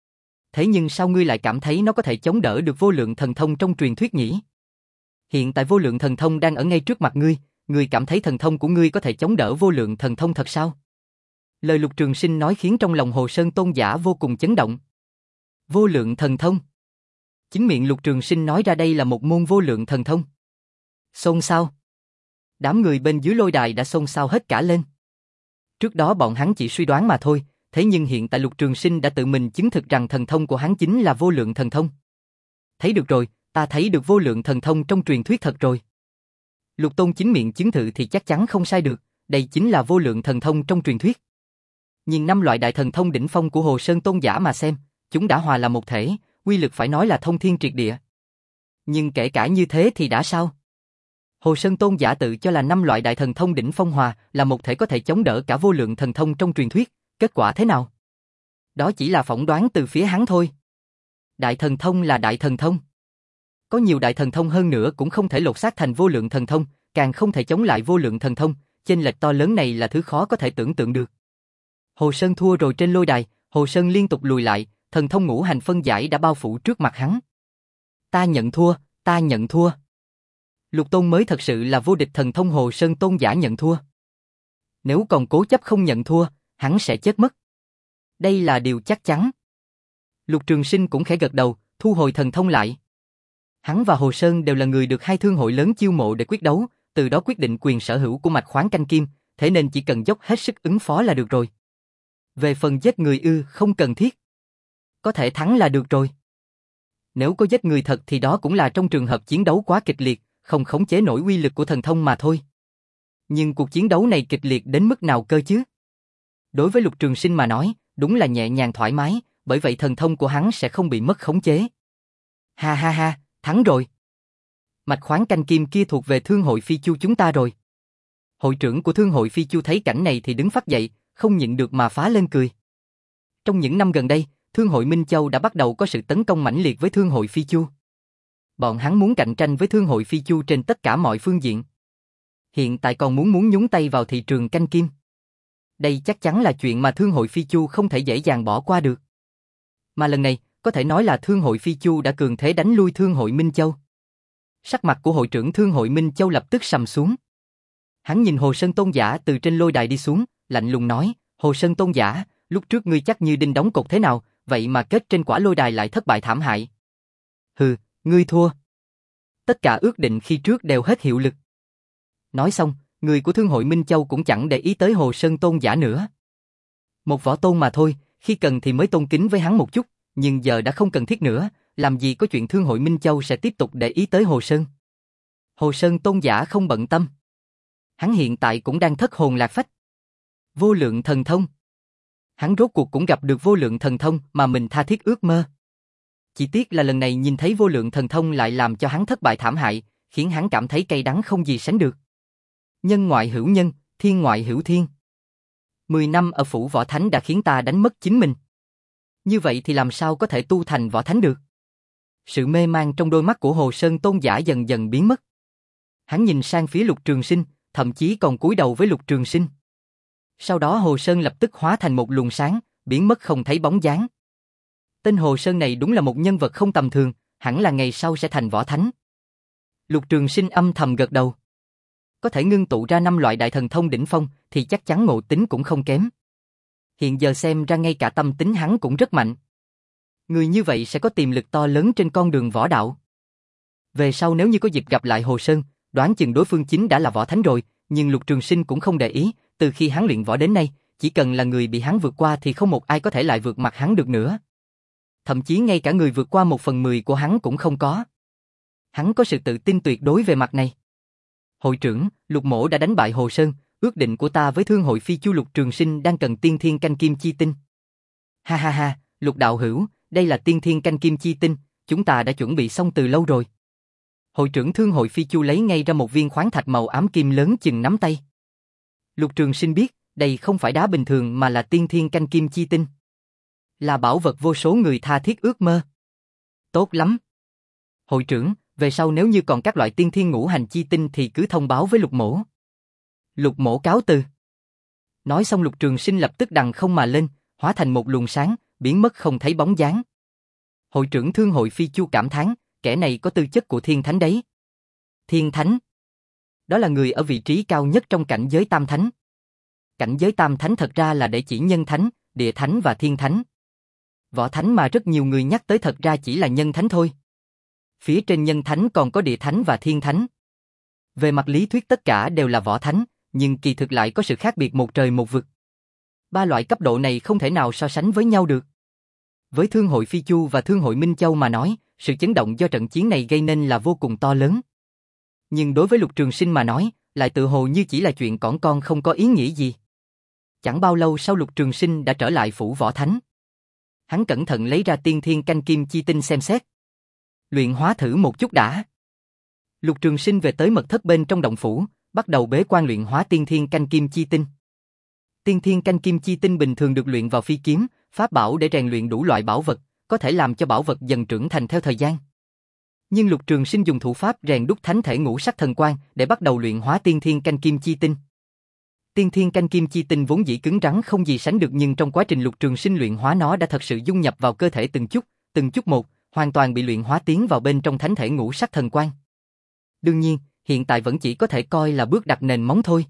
Thế nhưng sao ngươi lại cảm thấy nó có thể chống đỡ được vô lượng thần thông trong truyền thuyết nhỉ? Hiện tại vô lượng thần thông đang ở ngay trước mặt ngươi, ngươi cảm thấy thần thông của ngươi có thể chống đỡ vô lượng thần thông thật sao? Lời Lục Trường Sinh nói khiến trong lòng Hồ Sơn Tôn giả vô cùng chấn động. Vô lượng thần thông. Chính miệng Lục Trường Sinh nói ra đây là một môn vô lượng thần thông. Xôn xao. Đám người bên dưới lôi đài đã xôn xao hết cả lên. Trước đó bọn hắn chỉ suy đoán mà thôi, thế nhưng hiện tại Lục Trường Sinh đã tự mình chứng thực rằng thần thông của hắn chính là vô lượng thần thông. Thấy được rồi, ta thấy được vô lượng thần thông trong truyền thuyết thật rồi. Lục Tôn chính miệng chứng thử thì chắc chắn không sai được, đây chính là vô lượng thần thông trong truyền thuyết. Nhìn năm loại đại thần thông đỉnh phong của Hồ Sơn Tôn giả mà xem, chúng đã hòa là một thể, uy lực phải nói là thông thiên triệt địa. Nhưng kể cả như thế thì đã sao? Hồ Sơn Tôn giả tự cho là năm loại đại thần thông đỉnh phong hòa là một thể có thể chống đỡ cả vô lượng thần thông trong truyền thuyết, kết quả thế nào? Đó chỉ là phỏng đoán từ phía hắn thôi. Đại thần thông là đại thần thông. Có nhiều đại thần thông hơn nữa cũng không thể lột xác thành vô lượng thần thông, càng không thể chống lại vô lượng thần thông, chênh lệch to lớn này là thứ khó có thể tưởng tượng được. Hồ Sơn thua rồi trên lôi đài, Hồ Sơn liên tục lùi lại, thần thông ngũ hành phân giải đã bao phủ trước mặt hắn. Ta nhận thua, ta nhận thua. Lục Tôn mới thật sự là vô địch thần thông Hồ Sơn Tôn giả nhận thua. Nếu còn cố chấp không nhận thua, hắn sẽ chết mất. Đây là điều chắc chắn. Lục Trường Sinh cũng khẽ gật đầu, thu hồi thần thông lại. Hắn và Hồ Sơn đều là người được hai thương hội lớn chiêu mộ để quyết đấu, từ đó quyết định quyền sở hữu của mạch khoáng canh kim, thế nên chỉ cần dốc hết sức ứng phó là được rồi. Về phần giết người ư, không cần thiết. Có thể thắng là được rồi. Nếu có giết người thật thì đó cũng là trong trường hợp chiến đấu quá kịch liệt, không khống chế nổi uy lực của thần thông mà thôi. Nhưng cuộc chiến đấu này kịch liệt đến mức nào cơ chứ? Đối với Lục Trường Sinh mà nói, đúng là nhẹ nhàng thoải mái, bởi vậy thần thông của hắn sẽ không bị mất khống chế. Ha ha ha, thắng rồi. Mạch khoáng canh kim kia thuộc về Thương hội Phi Chu chúng ta rồi. Hội trưởng của Thương hội Phi Chu thấy cảnh này thì đứng phắt dậy, không nhịn được mà phá lên cười. Trong những năm gần đây, Thương hội Minh Châu đã bắt đầu có sự tấn công mãnh liệt với Thương hội Phi Chu. Bọn hắn muốn cạnh tranh với Thương hội Phi Chu trên tất cả mọi phương diện. Hiện tại còn muốn muốn nhúng tay vào thị trường canh kim. Đây chắc chắn là chuyện mà Thương hội Phi Chu không thể dễ dàng bỏ qua được. Mà lần này, có thể nói là Thương hội Phi Chu đã cường thế đánh lui Thương hội Minh Châu. Sắc mặt của hội trưởng Thương hội Minh Châu lập tức sầm xuống. Hắn nhìn Hồ Sơn Tôn giả từ trên lôi đài đi xuống, lạnh lùng nói, Hồ Sơn Tôn giả, lúc trước ngươi chắc như đinh đóng cột thế nào, vậy mà kết trên quả lôi đài lại thất bại thảm hại. Hừ, ngươi thua. Tất cả ước định khi trước đều hết hiệu lực. Nói xong, người của Thương hội Minh Châu cũng chẳng để ý tới Hồ Sơn Tôn giả nữa. Một võ tôn mà thôi, khi cần thì mới tôn kính với hắn một chút, nhưng giờ đã không cần thiết nữa, làm gì có chuyện Thương hội Minh Châu sẽ tiếp tục để ý tới Hồ Sơn. Hồ Sơn Tôn giả không bận tâm. Hắn hiện tại cũng đang thất hồn lạc phách. Vô lượng thần thông. Hắn rốt cuộc cũng gặp được vô lượng thần thông mà mình tha thiết ước mơ. Chỉ tiếc là lần này nhìn thấy vô lượng thần thông lại làm cho hắn thất bại thảm hại, khiến hắn cảm thấy cay đắng không gì sánh được. Nhân ngoại hữu nhân, thiên ngoại hữu thiên. Mười năm ở phủ võ thánh đã khiến ta đánh mất chính mình. Như vậy thì làm sao có thể tu thành võ thánh được? Sự mê man trong đôi mắt của Hồ Sơn Tôn giả dần dần biến mất. Hắn nhìn sang phía Lục Trường Sinh, thậm chí còn cúi đầu với Lục Trường Sinh. Sau đó Hồ Sơn lập tức hóa thành một luồng sáng, biến mất không thấy bóng dáng. Tên Hồ Sơn này đúng là một nhân vật không tầm thường, hẳn là ngày sau sẽ thành võ thánh. Lục Trường Sinh âm thầm gật đầu. Có thể ngưng tụ ra năm loại đại thần thông đỉnh phong thì chắc chắn ngộ tính cũng không kém. Hiện giờ xem ra ngay cả tâm tính hắn cũng rất mạnh. Người như vậy sẽ có tiềm lực to lớn trên con đường võ đạo. Về sau nếu như có dịp gặp lại Hồ Sơn, đoán chừng đối phương chính đã là võ thánh rồi, nhưng Lục Trường Sinh cũng không để ý, từ khi hắn luyện võ đến nay, chỉ cần là người bị hắn vượt qua thì không một ai có thể lại vượt mặt hắn được nữa. Thậm chí ngay cả người vượt qua một phần mười của hắn cũng không có. Hắn có sự tự tin tuyệt đối về mặt này. Hội trưởng, Lục Mỗ đã đánh bại Hồ Sơn, ước định của ta với Thương hội Phi Chu Lục Trường Sinh đang cần tiên thiên canh kim chi tinh. Ha ha ha, Lục đạo hữu, đây là tiên thiên canh kim chi tinh, chúng ta đã chuẩn bị xong từ lâu rồi. Hội trưởng Thương hội Phi Chu lấy ngay ra một viên khoáng thạch màu ám kim lớn chừng nắm tay. Lục Trường Sinh biết, đây không phải đá bình thường mà là tiên thiên canh kim chi tinh. Là bảo vật vô số người tha thiết ước mơ. Tốt lắm. Hội trưởng, về sau nếu như còn các loại tiên thiên ngũ hành chi tinh thì cứ thông báo với Lục Mỗ. Lục Mỗ cáo từ. Nói xong Lục Trường Sinh lập tức đằng không mà lên, hóa thành một luồng sáng, biến mất không thấy bóng dáng. Hội trưởng Thương hội Phi Chu cảm thán, kẻ này có tư chất của thiên thánh đấy. Thiên thánh. Đó là người ở vị trí cao nhất trong cảnh giới tam thánh. Cảnh giới tam thánh thật ra là để chỉ nhân thánh, địa thánh và thiên thánh. Võ thánh mà rất nhiều người nhắc tới thật ra chỉ là nhân thánh thôi. Phía trên nhân thánh còn có địa thánh và thiên thánh. Về mặt lý thuyết tất cả đều là võ thánh, nhưng kỳ thực lại có sự khác biệt một trời một vực. Ba loại cấp độ này không thể nào so sánh với nhau được. Với Thương hội Phi Chu và Thương hội Minh Châu mà nói, sự chấn động do trận chiến này gây nên là vô cùng to lớn. Nhưng đối với Lục Trường Sinh mà nói, lại tự hồ như chỉ là chuyện cỏn con không có ý nghĩa gì. Chẳng bao lâu sau Lục Trường Sinh đã trở lại phủ võ thánh. Hắn cẩn thận lấy ra tiên thiên canh kim chi tinh xem xét. Luyện hóa thử một chút đã. Lục Trường Sinh về tới mật thất bên trong động phủ, bắt đầu bế quan luyện hóa tiên thiên canh kim chi tinh. Tiên thiên canh kim chi tinh bình thường được luyện vào phi kiếm, pháp bảo để rèn luyện đủ loại bảo vật, có thể làm cho bảo vật dần trưởng thành theo thời gian. Nhưng Lục Trường Sinh dùng thủ pháp rèn đúc thánh thể ngũ sắc thần quang để bắt đầu luyện hóa tiên thiên canh kim chi tinh. Tiên thiên canh kim chi tinh vốn dĩ cứng rắn không gì sánh được, nhưng trong quá trình Lục Trường Sinh luyện hóa nó đã thật sự dung nhập vào cơ thể từng chút, từng chút một, hoàn toàn bị luyện hóa tiến vào bên trong thánh thể ngũ sắc thần quang. Đương nhiên, hiện tại vẫn chỉ có thể coi là bước đặt nền móng thôi.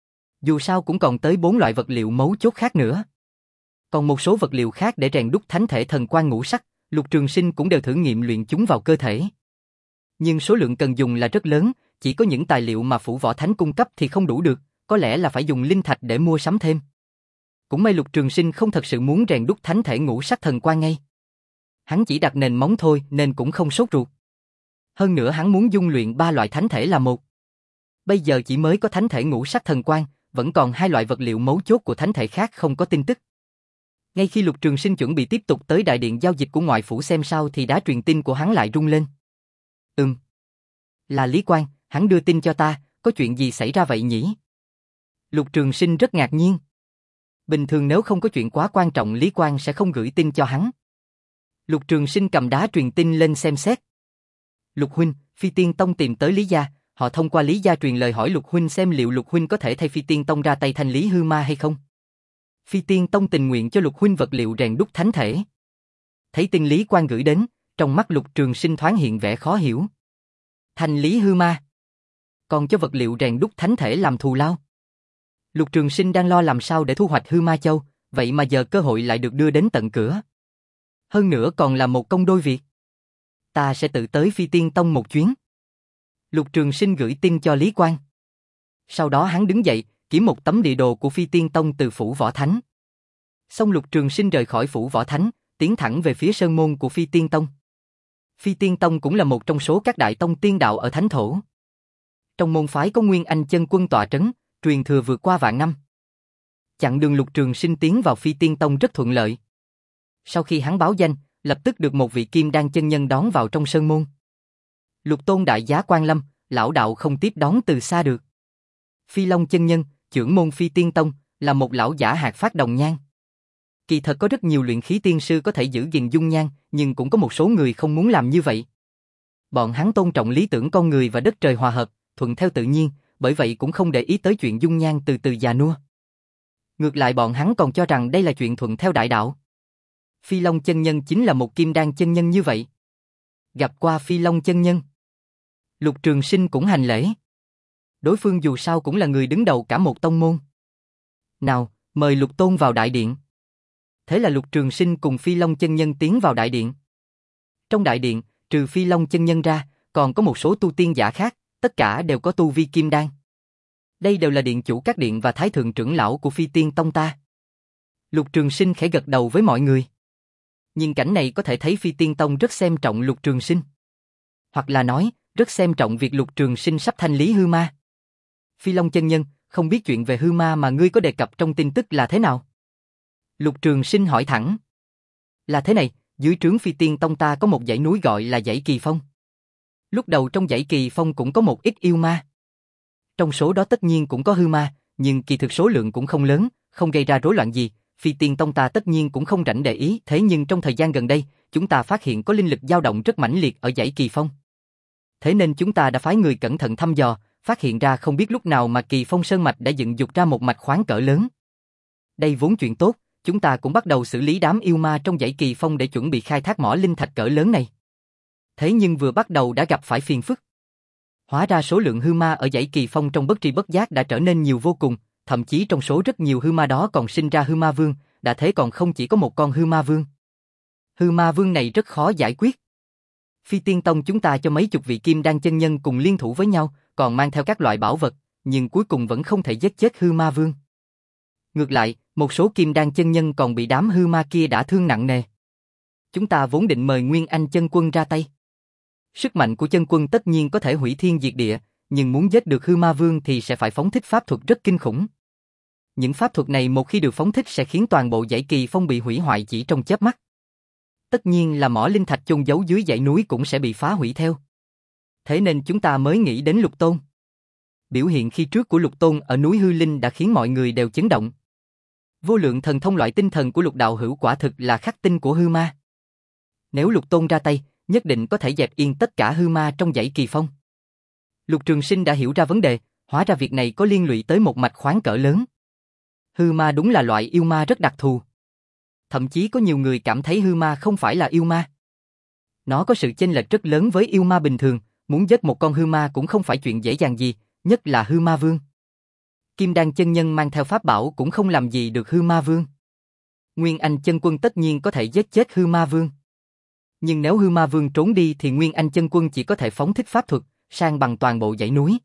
Dù sao cũng còn tới bốn loại vật liệu mấu chốt khác nữa. Còn một số vật liệu khác để rèn đúc thánh thể thần quang ngũ sắc, Lục Trường Sinh cũng đều thử nghiệm luyện chúng vào cơ thể. Nhưng số lượng cần dùng là rất lớn, chỉ có những tài liệu mà phủ võ thánh cung cấp thì không đủ được, có lẽ là phải dùng linh thạch để mua sắm thêm. Cũng may Lục Trường Sinh không thật sự muốn rèn đúc thánh thể ngũ sắc thần quang ngay. Hắn chỉ đặt nền móng thôi nên cũng không sốt ruột. Hơn nữa hắn muốn dung luyện ba loại thánh thể là một. Bây giờ chỉ mới có thánh thể ngũ sắc thần quang, vẫn còn hai loại vật liệu mấu chốt của thánh thể khác không có tin tức. Ngay khi Lục Trường Sinh chuẩn bị tiếp tục tới đại điện giao dịch của ngoại phủ xem sao thì đá truyền tin của hắn lại rung lên. Ừm. Là Lý Quang, hắn đưa tin cho ta, có chuyện gì xảy ra vậy nhỉ? Lục Trường Sinh rất ngạc nhiên. Bình thường nếu không có chuyện quá quan trọng Lý Quang sẽ không gửi tin cho hắn. Lục Trường Sinh cầm đá truyền tin lên xem xét. Lục huynh, Phi Tiên Tông tìm tới Lý gia, họ thông qua Lý gia truyền lời hỏi Lục huynh xem liệu Lục huynh có thể thay Phi Tiên Tông ra tay thanh lý hư ma hay không. Phi Tiên Tông tình nguyện cho Lục huynh vật liệu rèn đúc thánh thể. Thấy tin Lý Quang gửi đến, trong mắt Lục Trường Sinh thoáng hiện vẻ khó hiểu. Thanh lý hư ma, còn cho vật liệu rèn đúc thánh thể làm thù lao. Lục Trường Sinh đang lo làm sao để thu hoạch hư ma châu, vậy mà giờ cơ hội lại được đưa đến tận cửa. Hơn nữa còn là một công đôi việc. Ta sẽ tự tới Phi Tiên Tông một chuyến. Lục Trường Sinh gửi tin cho Lý Quang. Sau đó hắn đứng dậy, kiếm một tấm địa đồ của Phi Tiên Tông từ phủ võ thánh. Xong Lục Trường Sinh rời khỏi phủ võ thánh, tiến thẳng về phía sơn môn của Phi Tiên Tông. Phi Tiên Tông cũng là một trong số các đại tông tiên đạo ở thánh thổ. Trong môn phái có Nguyên Anh chân quân tọa trấn, truyền thừa vượt qua vạn năm. Chặng đường Lục Trường Sinh tiến vào Phi Tiên Tông rất thuận lợi. Sau khi hắn báo danh, lập tức được một vị kim đan chân nhân đón vào trong sơn môn. Lục Tôn đại giá quan lâm, lão đạo không tiếp đón từ xa được. Phi Long chân nhân, trưởng môn Phi Tiên Tông, là một lão giả hạt phát đồng nhan. Kỳ thật có rất nhiều luyện khí tiên sư có thể giữ gìn dung nhan, nhưng cũng có một số người không muốn làm như vậy. Bọn hắn tôn trọng lý tưởng con người và đất trời hòa hợp, thuận theo tự nhiên, bởi vậy cũng không để ý tới chuyện dung nhan từ từ già nua. Ngược lại bọn hắn còn cho rằng đây là chuyện thuận theo đại đạo. Phi Long chân nhân chính là một kim đan chân nhân như vậy. Gặp qua Phi Long chân nhân, Lục Trường Sinh cũng hành lễ. Đối phương dù sao cũng là người đứng đầu cả một tông môn. Nào, mời Lục Tôn vào đại điện. Thế là Lục Trường Sinh cùng Phi Long chân nhân tiến vào đại điện. Trong đại điện, trừ Phi Long chân nhân ra, còn có một số tu tiên giả khác, tất cả đều có tu vi kim đan. Đây đều là điện chủ các điện và thái thượng trưởng lão của Phi Tiên Tông ta. Lục Trường Sinh khẽ gật đầu với mọi người. Nhìn cảnh này có thể thấy Phi Tiên Tông rất xem trọng Lục Trường Sinh. Hoặc là nói, rất xem trọng việc Lục Trường Sinh sắp thanh lý hư ma. Phi Long chân nhân, không biết chuyện về hư ma mà ngươi có đề cập trong tin tức là thế nào? Lục Trường Sinh hỏi thẳng. Là thế này, dưới trướng Phi Tiên Tông ta có một dãy núi gọi là dãy Kỳ Phong. Lúc đầu trong dãy Kỳ Phong cũng có một ít yêu ma. Trong số đó tất nhiên cũng có hư ma, nhưng kỳ thực số lượng cũng không lớn, không gây ra rối loạn gì. Phi Tiên Tông ta tất nhiên cũng không rảnh để ý, thế nhưng trong thời gian gần đây, chúng ta phát hiện có linh lực dao động rất mãnh liệt ở dãy Kỳ Phong. Thế nên chúng ta đã phái người cẩn thận thăm dò, phát hiện ra không biết lúc nào mà Kỳ Phong Sơn Mạch đã dựng dục ra một mạch khoáng cỡ lớn. Đây vốn chuyện tốt, chúng ta cũng bắt đầu xử lý đám yêu ma trong dãy Kỳ Phong để chuẩn bị khai thác mỏ linh thạch cỡ lớn này. Thế nhưng vừa bắt đầu đã gặp phải phiền phức. Hóa ra số lượng hư ma ở dãy Kỳ Phong trong bất tri bất giác đã trở nên nhiều vô cùng, thậm chí trong số rất nhiều hư ma đó còn sinh ra hư ma vương, đã thế còn không chỉ có một con hư ma vương. Hư ma vương này rất khó giải quyết. Phi Tiên Tông chúng ta cho mấy chục vị kim đan chân nhân cùng liên thủ với nhau, còn mang theo các loại bảo vật, nhưng cuối cùng vẫn không thể giết chết hư ma vương. Ngược lại, một số kim đan chân nhân còn bị đám hư ma kia đả thương nặng nề. Chúng ta vốn định mời Nguyên Anh chân quân ra tay. Sức mạnh của chân quân tất nhiên có thể hủy thiên diệt địa, nhưng muốn giết được hư ma vương thì sẽ phải phóng thích pháp thuật rất kinh khủng. Những pháp thuật này một khi được phóng thích sẽ khiến toàn bộ dãy Kỳ Phong bị hủy hoại chỉ trong chớp mắt. Tất nhiên là mỏ linh thạch chôn giấu dưới dãy núi cũng sẽ bị phá hủy theo. Thế nên chúng ta mới nghĩ đến Lục Tôn. Biểu hiện khi trước của Lục Tôn ở núi Hư Linh đã khiến mọi người đều chấn động. Vô lượng thần thông loại tinh thần của Lục đạo hữu quả thực là khắc tinh của hư ma. Nếu Lục Tôn ra tay, nhất định có thể dẹp yên tất cả hư ma trong dãy Kỳ Phong. Lục Trường Sinh đã hiểu ra vấn đề, hóa ra việc này có liên lụy tới một mạch khoáng cỡ lớn. Hư ma đúng là loại yêu ma rất đặc thù. Thậm chí có nhiều người cảm thấy hư ma không phải là yêu ma. Nó có sự chênh lệch rất lớn với yêu ma bình thường, muốn giết một con hư ma cũng không phải chuyện dễ dàng gì, nhất là hư ma vương. Kim đan chân nhân mang theo pháp bảo cũng không làm gì được hư ma vương. Nguyên Anh chân quân tất nhiên có thể giết chết hư ma vương. Nhưng nếu hư ma vương trốn đi thì Nguyên Anh chân quân chỉ có thể phóng thích pháp thuật, sang bằng toàn bộ dãy núi.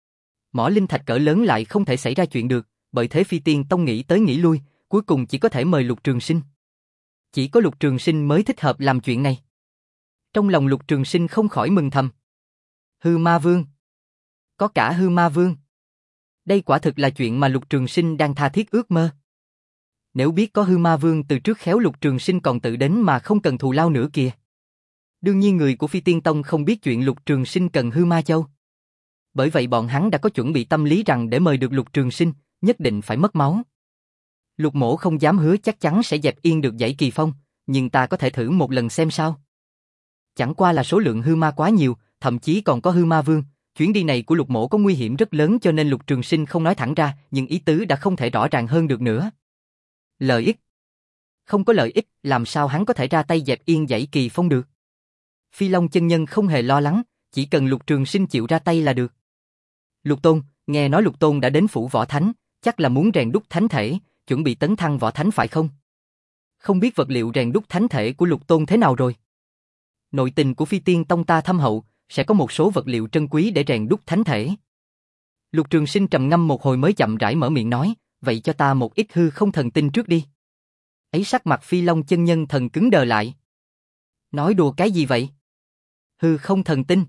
Mỏ linh thạch cỡ lớn lại không thể xảy ra chuyện được, bởi thế Phi Tiên Tông nghĩ tới nghĩ lui, cuối cùng chỉ có thể mời Lục Trường Sinh. Chỉ có Lục Trường Sinh mới thích hợp làm chuyện này. Trong lòng Lục Trường Sinh không khỏi mừng thầm. Hư ma vương. Có cả hư ma vương. Đây quả thực là chuyện mà Lục Trường Sinh đang tha thiết ước mơ. Nếu biết có hư ma vương từ trước khéo Lục Trường Sinh còn tự đến mà không cần thù lao nữa kìa. Đương nhiên người của Phi Tiên Tông không biết chuyện Lục Trường Sinh cần hư ma châu. Bởi vậy bọn hắn đã có chuẩn bị tâm lý rằng để mời được Lục Trường Sinh, nhất định phải mất máu. Lục Mỗ không dám hứa chắc chắn sẽ dẹp yên được dãy Kỳ Phong, nhưng ta có thể thử một lần xem sao. Chẳng qua là số lượng hư ma quá nhiều, thậm chí còn có hư ma vương. Chuyến đi này của Lục Mỗ có nguy hiểm rất lớn cho nên Lục Trường Sinh không nói thẳng ra, nhưng ý tứ đã không thể rõ ràng hơn được nữa. Lợi ích. Không có lợi ích, làm sao hắn có thể ra tay dẹp yên dãy Kỳ Phong được? Phi Long chân nhân không hề lo lắng, chỉ cần Lục Trường Sinh chịu ra tay là được. Lục Tôn, nghe nói Lục Tôn đã đến phủ võ thánh, chắc là muốn rèn đúc thánh thể, chuẩn bị tấn thăng võ thánh phải không? Không biết vật liệu rèn đúc thánh thể của Lục Tôn thế nào rồi? Nội tình của Phi Tiên Tông ta thâm hậu, sẽ có một số vật liệu trân quý để rèn đúc thánh thể. Lục Trường Sinh trầm ngâm một hồi mới chậm rãi mở miệng nói, vậy cho ta một ít hư không thần tinh trước đi. Ấy sắc mặt Phi Long chân nhân thần cứng đờ lại. Nói đùa cái gì vậy? Hư không thần tinh?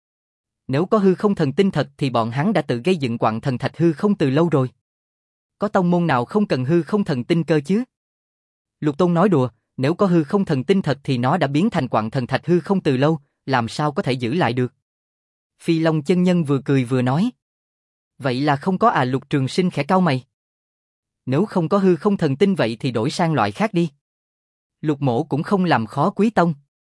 Nếu có hư không thần tinh thật thì bọn hắn đã tự gây dựng quặng thần thạch hư không từ lâu rồi. Có tông môn nào không cần hư không thần tinh cơ chứ? Lục Tôn nói đùa, nếu có hư không thần tinh thật thì nó đã biến thành quặng thần thạch hư không từ lâu, làm sao có thể giữ lại được? Phi Long chân nhân vừa cười vừa nói. Vậy là không có à? Lục Trường Sinh khẽ cau mày. Nếu không có hư không thần tinh vậy thì đổi sang loại khác đi. Lục Mỗ cũng không làm khó Quý Tông.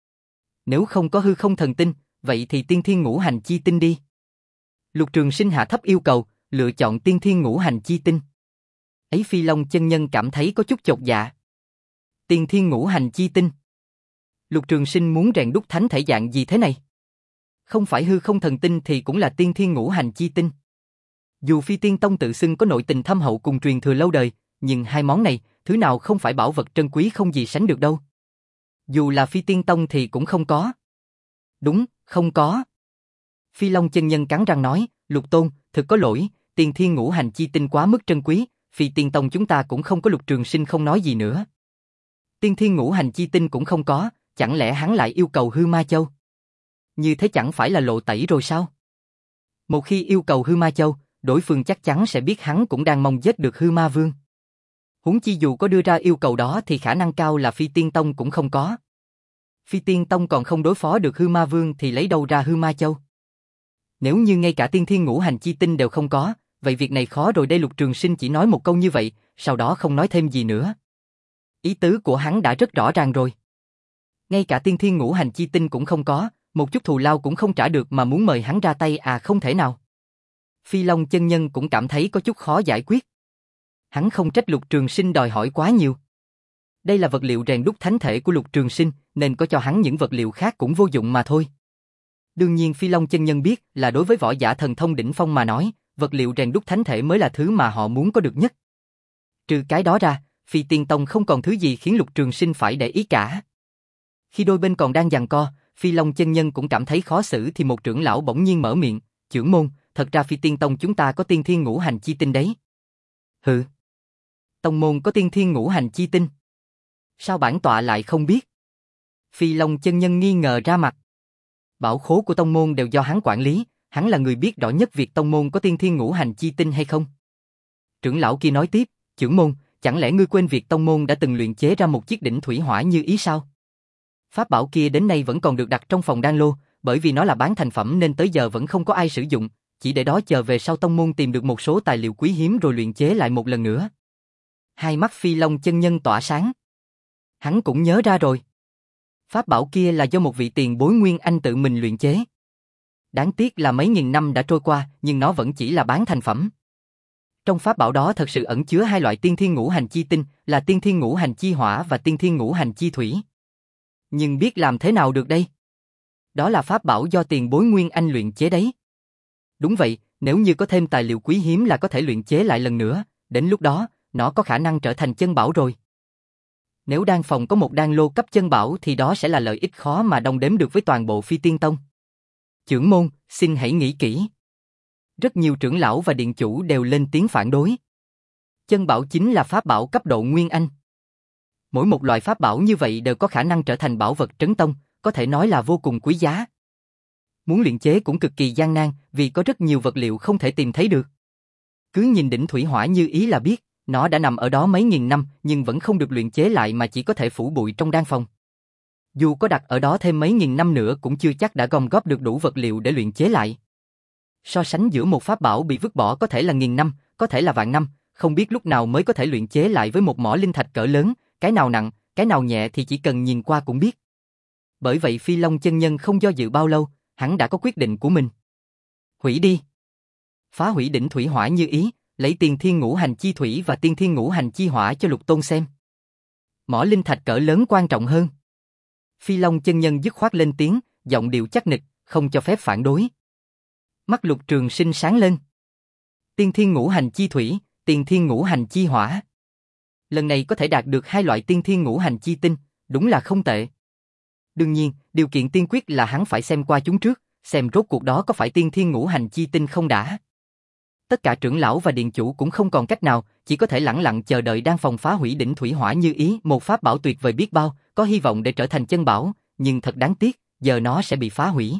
Nếu không có hư không thần tinh, vậy thì tiên thiên ngũ hành chi tinh đi. Lục Trường Sinh hạ thấp yêu cầu, lựa chọn tiên thiên ngũ hành chi tinh. Ấy Phi Long chân nhân cảm thấy có chút chột dạ. Tiên thiên ngũ hành chi tinh. Lục Trường Sinh muốn rèn đúc thánh thể dạng gì thế này? Không phải hư không thần tinh thì cũng là tiên thiên ngũ hành chi tinh. Dù Phi Tiên Tông tự xưng có nội tình thâm hậu cùng truyền thừa lâu đời, nhưng hai món này, thứ nào không phải bảo vật trân quý không gì sánh được đâu. Dù là Phi Tiên Tông thì cũng không có. Đúng, không có. Phi Long chân nhân cắn răng nói, Lục Tôn, thực có lỗi, tiên thiên ngũ hành chi tinh quá mức trân quý, Phi Tiên Tông chúng ta cũng không có. Lục Trường Sinh không nói gì nữa. Tiên thiên ngũ hành chi tinh cũng không có, chẳng lẽ hắn lại yêu cầu Hư Ma Châu? Như thế chẳng phải là lộ tẩy rồi sao? Một khi yêu cầu Hư Ma Châu, đối phương chắc chắn sẽ biết hắn cũng đang mong giết được Hư Ma Vương. Huống chi dù có đưa ra yêu cầu đó thì khả năng cao là Phi Tiên Tông cũng không có. Phi Tiên Tông còn không đối phó được Hư Ma Vương thì lấy đâu ra Hư Ma Châu? Nếu như ngay cả tiên thiên ngũ hành chi tinh đều không có, vậy việc này khó rồi đây. Lục Trường Sinh chỉ nói một câu như vậy, sau đó không nói thêm gì nữa. Ý tứ của hắn đã rất rõ ràng rồi. Ngay cả tiên thiên ngũ hành chi tinh cũng không có, một chút thù lao cũng không trả được mà muốn mời hắn ra tay à, không thể nào. Phi Long chân nhân cũng cảm thấy có chút khó giải quyết. Hắn không trách Lục Trường Sinh đòi hỏi quá nhiều. Đây là vật liệu rèn đúc thánh thể của Lục Trường Sinh, nên có cho hắn những vật liệu khác cũng vô dụng mà thôi. Đương nhiên Phi Long chân nhân biết là đối với võ giả thần thông đỉnh phong mà nói, vật liệu rèn đúc thánh thể mới là thứ mà họ muốn có được nhất. Trừ cái đó ra, Phi Tiên Tông không còn thứ gì khiến Lục Trường Sinh phải để ý cả. Khi đôi bên còn đang giằng co, Phi Long chân nhân cũng cảm thấy khó xử thì một trưởng lão bỗng nhiên mở miệng, "Trưởng môn, thật ra Phi Tiên Tông chúng ta có tiên thiên ngũ hành chi tinh đấy." "Hừ? Tông môn có tiên thiên ngũ hành chi tinh? Sao bản tọa lại không biết?" Phi Long chân nhân nghi ngờ ra mặt. Bảo khố của tông môn đều do hắn quản lý, hắn là người biết rõ nhất việc tông môn có tiên thiên ngũ hành chi tinh hay không. Trưởng lão kia nói tiếp, "Trưởng môn, chẳng lẽ ngươi quên việc tông môn đã từng luyện chế ra một chiếc đỉnh thủy hỏa như ý sao? Pháp bảo kia đến nay vẫn còn được đặt trong phòng đan lô, bởi vì nó là bán thành phẩm nên tới giờ vẫn không có ai sử dụng, chỉ để đó chờ về sau tông môn tìm được một số tài liệu quý hiếm rồi luyện chế lại một lần nữa." Hai mắt Phi Long chân nhân tỏa sáng. Hắn cũng nhớ ra rồi. Pháp bảo kia là do một vị tiền bối Nguyên Anh tự mình luyện chế. Đáng tiếc là mấy nghìn năm đã trôi qua, nhưng nó vẫn chỉ là bán thành phẩm. Trong pháp bảo đó thật sự ẩn chứa hai loại tiên thiên ngũ hành chi tinh, là tiên thiên ngũ hành chi hỏa và tiên thiên ngũ hành chi thủy. Nhưng biết làm thế nào được đây? Đó là pháp bảo do tiền bối Nguyên Anh luyện chế đấy. Đúng vậy, nếu như có thêm tài liệu quý hiếm là có thể luyện chế lại lần nữa, đến lúc đó, nó có khả năng trở thành chân bảo rồi. Nếu đan phòng có một đan lô cấp chân bảo thì đó sẽ là lợi ích khó mà đong đếm được với toàn bộ Phi Tiên Tông. Trưởng môn, xin hãy nghĩ kỹ. Rất nhiều trưởng lão và điện chủ đều lên tiếng phản đối. Chân bảo chính là pháp bảo cấp độ Nguyên Anh. Mỗi một loại pháp bảo như vậy đều có khả năng trở thành bảo vật trấn tông, có thể nói là vô cùng quý giá. Muốn luyện chế cũng cực kỳ gian nan vì có rất nhiều vật liệu không thể tìm thấy được. Cứ nhìn đỉnh thủy hỏa như ý là biết, nó đã nằm ở đó mấy nghìn năm nhưng vẫn không được luyện chế lại mà chỉ có thể phủ bụi trong đan phòng. Dù có đặt ở đó thêm mấy nghìn năm nữa cũng chưa chắc đã gom góp được đủ vật liệu để luyện chế lại. So sánh giữa một pháp bảo bị vứt bỏ có thể là nghìn năm, có thể là vạn năm, không biết lúc nào mới có thể luyện chế lại với một mỏ linh thạch cỡ lớn, cái nào nặng, cái nào nhẹ thì chỉ cần nhìn qua cũng biết. Bởi vậy Phi Long chân nhân không do dự bao lâu, hắn đã có quyết định của mình. Hủy đi. Phá hủy đỉnh thủy hỏa như ý, lấy tiên thiên ngũ hành chi thủy và tiên thiên ngũ hành chi hỏa cho Lục Tôn xem. Mỏ linh thạch cỡ lớn quan trọng hơn. Phi Long chân nhân dứt khoát lên tiếng, giọng điệu chắc nịch, không cho phép phản đối. Mắt Lục Trường Sinh sáng lên. Tiên thiên ngũ hành chi thủy, tiên thiên ngũ hành chi hỏa. Lần này có thể đạt được hai loại tiên thiên ngũ hành chi tinh, đúng là không tệ. Đương nhiên, điều kiện tiên quyết là hắn phải xem qua chúng trước, xem rốt cuộc đó có phải tiên thiên ngũ hành chi tinh không đã. Tất cả trưởng lão và điện chủ cũng không còn cách nào, chỉ có thể lẳng lặng chờ đợi đan phòng phá hủy đỉnh thủy hỏa như ý, một pháp bảo tuyệt vời biết bao, có hy vọng để trở thành chân bảo, nhưng thật đáng tiếc, giờ nó sẽ bị phá hủy.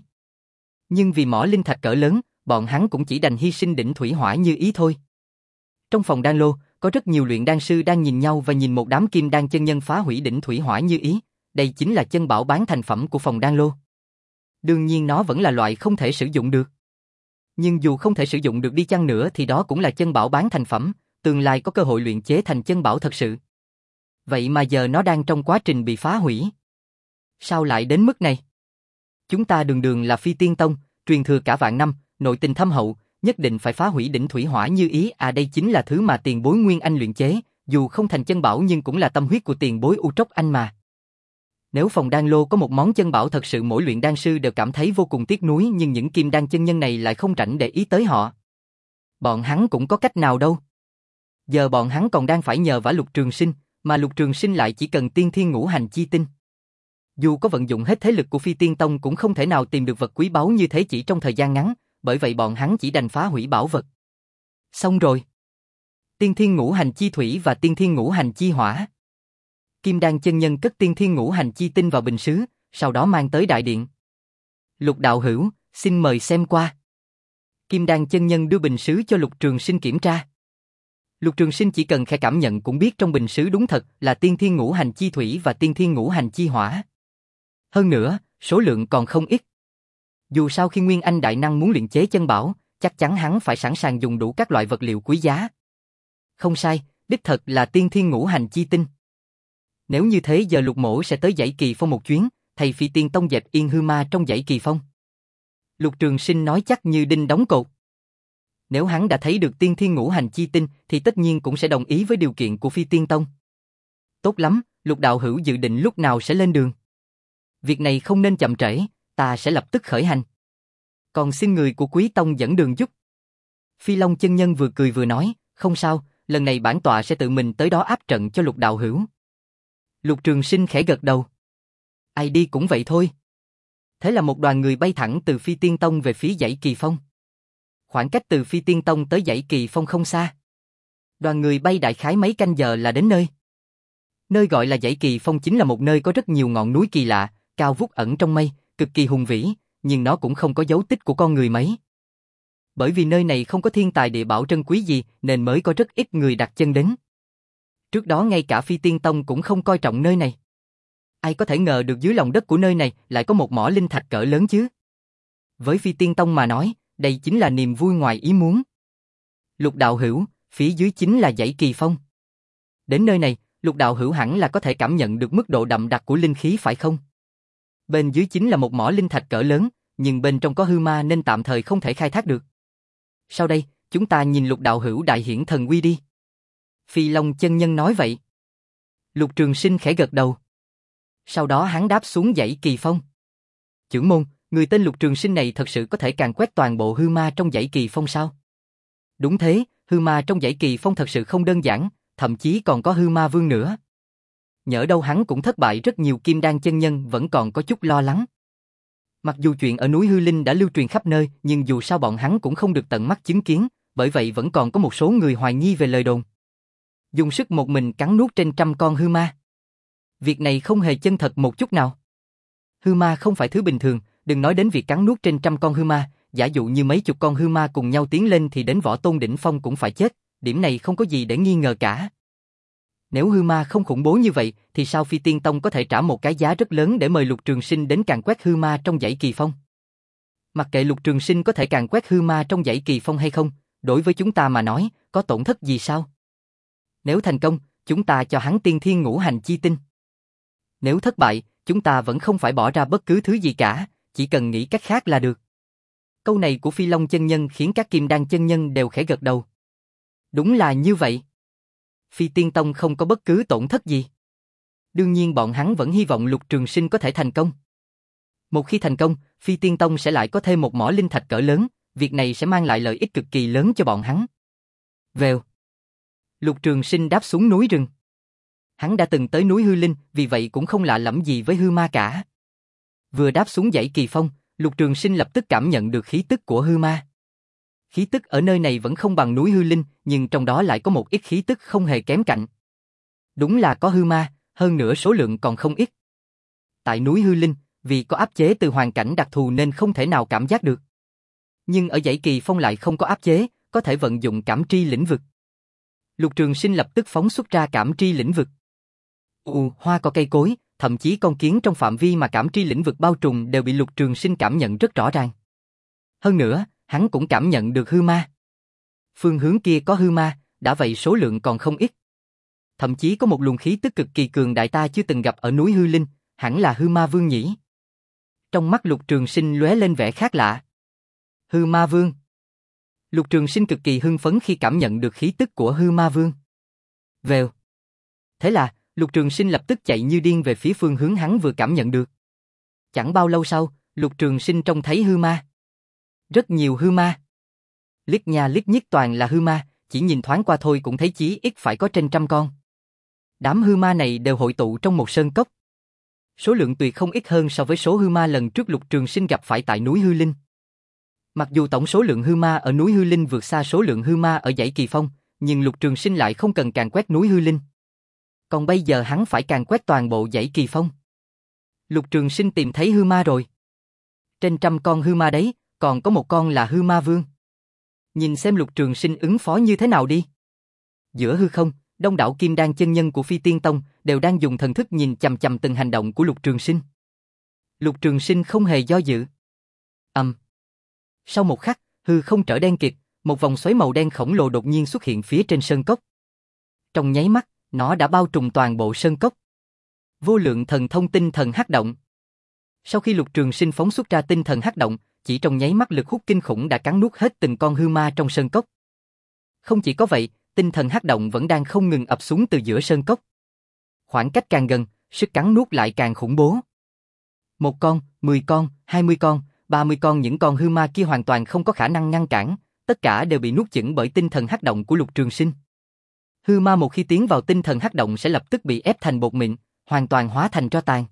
Nhưng vì mỏ linh thạch cỡ lớn, bọn hắn cũng chỉ đành hy sinh đỉnh thủy hỏa như ý thôi. Trong phòng đan lô, có rất nhiều luyện đan sư đang nhìn nhau và nhìn một đám kim đan chân nhân phá hủy đỉnh thủy hỏa như ý, đây chính là chân bảo bán thành phẩm của phòng đan lô. Đương nhiên nó vẫn là loại không thể sử dụng được. Nhưng dù không thể sử dụng được đi chăng nữa thì đó cũng là chân bảo bán thành phẩm, tương lai có cơ hội luyện chế thành chân bảo thật sự. Vậy mà giờ nó đang trong quá trình bị phá hủy. Sao lại đến mức này? Chúng ta đường đường là Phi Tiên Tông, truyền thừa cả vạn năm, nội tình thâm hậu, nhất định phải phá hủy đỉnh thủy hỏa như ý à, đây chính là thứ mà tiền bối Nguyên Anh luyện chế, dù không thành chân bảo nhưng cũng là tâm huyết của tiền bối U Trốc Anh mà. Nếu phòng đan lô có một món chân bảo thật sự mỗi luyện đan sư đều cảm thấy vô cùng tiếc nuối, nhưng những kim đan chân nhân này lại không rảnh để ý tới họ. Bọn hắn cũng có cách nào đâu. Giờ bọn hắn còn đang phải nhờ vả Lục Trường Sinh, Mà Lục Trường Sinh lại chỉ cần tiên thiên ngũ hành chi tinh. Dù có vận dụng hết thế lực của Phi Tiên Tông cũng không thể nào tìm được vật quý báu như thế chỉ trong thời gian ngắn, bởi vậy bọn hắn chỉ đành phá hủy bảo vật. Xong rồi. Tiên thiên ngũ hành chi thủy và tiên thiên ngũ hành chi hỏa. Kim Đan chân nhân cất tiên thiên ngũ hành chi tinh vào bình sứ, sau đó mang tới đại điện. Lục đạo hữu, xin mời xem qua. Kim Đan chân nhân đưa bình sứ cho Lục Trường Sinh kiểm tra. Lục Trường Sinh chỉ cần khẽ cảm nhận cũng biết trong bình sứ đúng thật là tiên thiên ngũ hành chi thủy và tiên thiên ngũ hành chi hỏa. Hơn nữa, số lượng còn không ít. Dù sao khi Nguyên Anh đại năng muốn luyện chế chân bảo, chắc chắn hắn phải sẵn sàng dùng đủ các loại vật liệu quý giá. Không sai, đích thật là tiên thiên ngũ hành chi tinh. Nếu như thế giờ Lục Mỗ sẽ tới dãy Kỳ Phong một chuyến, thầy Phi Tiên Tông dẹp yên hư ma trong dãy Kỳ Phong. Lục Trường Sinh nói chắc như đinh đóng cột. Nếu hắn đã thấy được tiên thiên ngũ hành chi tinh thì tất nhiên cũng sẽ đồng ý với điều kiện của Phi Tiên Tông. Tốt lắm, Lục đạo hữu dự định lúc nào sẽ lên đường? Việc này không nên chậm trễ, ta sẽ lập tức khởi hành. Còn xin người của Quý Tông dẫn đường giúp. Phi Long chân nhân vừa cười vừa nói, không sao, lần này bản tọa sẽ tự mình tới đó áp trận cho Lục đạo hữu. Lục Trường Sinh khẽ gật đầu. Ai đi cũng vậy thôi. Thế là một đoàn người bay thẳng từ Phi Tiên Tông về phía dãy Kỳ Phong. Khoảng cách từ Phi Tiên Tông tới dãy Kỳ Phong không xa. Đoàn người bay đại khái mấy canh giờ là đến nơi. Nơi gọi là dãy Kỳ Phong chính là một nơi có rất nhiều ngọn núi kỳ lạ, cao vút ẩn trong mây, cực kỳ hùng vĩ, nhưng nó cũng không có dấu tích của con người mấy. Bởi vì nơi này không có thiên tài địa bảo trân quý gì nên mới có rất ít người đặt chân đến. Trước đó ngay cả Phi Tiên Tông cũng không coi trọng nơi này. Ai có thể ngờ được dưới lòng đất của nơi này lại có một mỏ linh thạch cỡ lớn chứ? Với Phi Tiên Tông mà nói, đây chính là niềm vui ngoài ý muốn. Lục đạo hữu, phía dưới chính là dãy Kỳ Phong. Đến nơi này, Lục đạo hữu hẳn là có thể cảm nhận được mức độ đậm đặc của linh khí phải không? Bên dưới chính là một mỏ linh thạch cỡ lớn, nhưng bên trong có hư ma nên tạm thời không thể khai thác được. Sau đây, chúng ta nhìn Lục đạo hữu đại hiển thần uy đi. Phi Long chân nhân nói vậy. Lục Trường Sinh khẽ gật đầu. Sau đó hắn đáp xuống dãy Kỳ Phong. Chưởng môn, người tên Lục Trường Sinh này thật sự có thể càn quét toàn bộ hư ma trong dãy Kỳ Phong sao? Đúng thế, hư ma trong dãy Kỳ Phong thật sự không đơn giản, thậm chí còn có hư ma vương nữa. Nhỡ đâu hắn cũng thất bại rất nhiều kim đan chân nhân vẫn còn có chút lo lắng. Mặc dù chuyện ở núi Hư Linh đã lưu truyền khắp nơi, nhưng dù sao bọn hắn cũng không được tận mắt chứng kiến, bởi vậy vẫn còn có một số người hoài nghi về lời đồn. Dùng sức một mình cắn nuốt trên trăm con hư ma. Việc này không hề chân thật một chút nào. Hư ma không phải thứ bình thường, đừng nói đến việc cắn nuốt trên trăm con hư ma, giả dụ như mấy chục con hư ma cùng nhau tiến lên thì đến võ tôn đỉnh phong cũng phải chết, điểm này không có gì để nghi ngờ cả. Nếu hư ma không khủng bố như vậy, thì sao Phi Tiên Tông có thể trả một cái giá rất lớn để mời Lục Trường Sinh đến càn quét hư ma trong dãy Kỳ Phong? Mặc kệ Lục Trường Sinh có thể càn quét hư ma trong dãy Kỳ Phong hay không, đối với chúng ta mà nói, có tổn thất gì sao? Nếu thành công, chúng ta cho hắn tiên thiên ngũ hành chi tinh. Nếu thất bại, chúng ta vẫn không phải bỏ ra bất cứ thứ gì cả, chỉ cần nghĩ cách khác là được. Câu này của Phi Long chân nhân khiến các kim đan chân nhân đều khẽ gật đầu. Đúng là như vậy. Phi Tiên Tông không có bất cứ tổn thất gì. Đương nhiên bọn hắn vẫn hy vọng Lục Trường Sinh có thể thành công. Một khi thành công, Phi Tiên Tông sẽ lại có thêm một mỏ linh thạch cỡ lớn, việc này sẽ mang lại lợi ích cực kỳ lớn cho bọn hắn. Vèo. Lục Trường Sinh đáp xuống núi rừng. Hắn đã từng tới núi Hư Linh, vì vậy cũng không lạ lẫm gì với hư ma cả. Vừa đáp xuống dãy Kỳ Phong, Lục Trường Sinh lập tức cảm nhận được khí tức của hư ma. Khí tức ở nơi này vẫn không bằng núi Hư Linh, nhưng trong đó lại có một ít khí tức không hề kém cạnh. Đúng là có hư ma, hơn nữa số lượng còn không ít. Tại núi Hư Linh, vì có áp chế từ hoàn cảnh đặc thù nên không thể nào cảm giác được. Nhưng ở dãy Kỳ Phong lại không có áp chế, có thể vận dụng cảm tri lĩnh vực. Lục Trường Sinh lập tức phóng xuất ra cảm tri lĩnh vực. U, hoa cỏ cây cối, thậm chí con kiến trong phạm vi mà cảm tri lĩnh vực bao trùm đều bị Lục Trường Sinh cảm nhận rất rõ ràng. Hơn nữa, hắn cũng cảm nhận được hư ma. Phương hướng kia có hư ma, đã vậy số lượng còn không ít. Thậm chí có một luồng khí tức cực kỳ cường đại ta chưa từng gặp ở núi Hư Linh, hẳn là hư ma vương nhỉ. Trong mắt Lục Trường Sinh lóe lên vẻ khác lạ. Hư ma vương. Lục Trường Sinh cực kỳ hưng phấn khi cảm nhận được khí tức của hư ma vương. Vèo. Thế là, Lục Trường Sinh lập tức chạy như điên về phía phương hướng hắn vừa cảm nhận được. Chẳng bao lâu sau, Lục Trường Sinh trông thấy hư ma. Rất nhiều hư ma. Liếc nha liếc nhích toàn là hư ma, chỉ nhìn thoáng qua thôi cũng thấy chí ít phải có trên trăm con. Đám hư ma này đều hội tụ trong một sơn cốc. Số lượng tuyệt không ít hơn so với số hư ma lần trước Lục Trường Sinh gặp phải tại núi Hư Linh. Mặc dù tổng số lượng hư ma ở núi Hư Linh vượt xa số lượng hư ma ở dãy Kỳ Phong, nhưng Lục Trường Sinh lại không cần càn quét núi Hư Linh. Còn bây giờ hắn phải càn quét toàn bộ dãy Kỳ Phong. Lục Trường Sinh tìm thấy hư ma rồi. Trên trăm con hư ma đấy, còn có một con là hư ma vương. Nhìn xem Lục Trường Sinh ứng phó như thế nào đi. Giữa hư không, đông đảo kim đan chân nhân của Phi Tiên Tông đều đang dùng thần thức nhìn chằm chằm từng hành động của Lục Trường Sinh. Lục Trường Sinh không hề do dự. Ầm. Um. Sau một khắc, hư không trở đen kịt, một vòng xoáy màu đen khổng lồ đột nhiên xuất hiện phía trên sơn cốc. Trong nháy mắt, nó đã bao trùm toàn bộ sơn cốc. Vô lượng thần thông tinh thần hắc động. Sau khi Lục Trường Sinh phóng xuất ra tinh thần hắc động, chỉ trong nháy mắt lực hút kinh khủng đã cắn nuốt hết từng con hư ma trong sơn cốc. Không chỉ có vậy, tinh thần hắc động vẫn đang không ngừng ập xuống từ giữa sơn cốc. Khoảng cách càng gần, sức cắn nuốt lại càng khủng bố. Một con, mười con, hai mươi con, ba mươi con những con hư ma kia hoàn toàn không có khả năng ngăn cản, tất cả đều bị nuốt chửng bởi tinh thần hắc động của Lục Trường Sinh. Hư ma một khi tiến vào tinh thần hắc động sẽ lập tức bị ép thành bột mịn, hoàn toàn hóa thành tro tàn.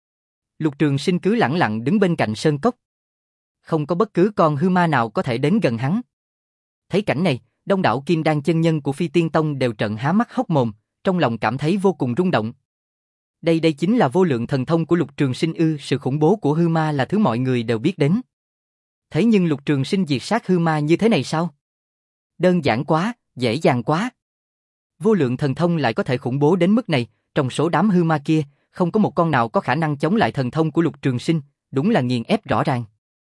Lục Trường Sinh cứ lẳng lặng đứng bên cạnh sơn cốc. Không có bất cứ con hư ma nào có thể đến gần hắn. Thấy cảnh này, đông đảo kim đan chân nhân của Phi Tiên Tông đều trợn há mắt hốc mồm, trong lòng cảm thấy vô cùng rung động. Đây đây chính là vô lượng thần thông của Lục Trường Sinh ư? Sự khủng bố của hư ma là thứ mọi người đều biết đến. Thế nhưng Lục Trường Sinh diệt sát hư ma như thế này sao? Đơn giản quá, dễ dàng quá. Vô lượng thần thông lại có thể khủng bố đến mức này, trong số đám hư ma kia, không có một con nào có khả năng chống lại thần thông của Lục Trường Sinh, đúng là nghiền ép rõ ràng.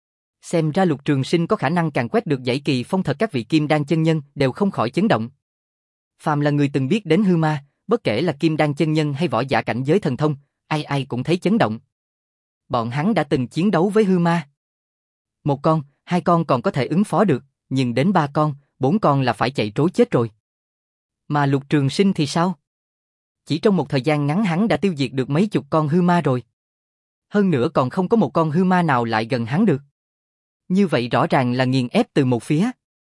Xem ra Lục Trường Sinh có khả năng càn quét được dãy Kỳ Phong thật, các vị kim đan chân nhân đều không khỏi chấn động. Phàm là người từng biết đến hư ma, bất kể là kim đan chân nhân hay võ giả cảnh giới thần thông, ai ai cũng thấy chấn động. Bọn hắn đã từng chiến đấu với hư ma. Một con, hai con còn có thể ứng phó được, nhưng đến ba con, bốn con là phải chạy trối chết rồi. Mà Lục Trường Sinh thì sao? Chỉ trong một thời gian ngắn hắn đã tiêu diệt được mấy chục con hư ma rồi. Hơn nữa còn không có một con hư ma nào lại gần hắn được. Như vậy rõ ràng là nghiền ép từ một phía.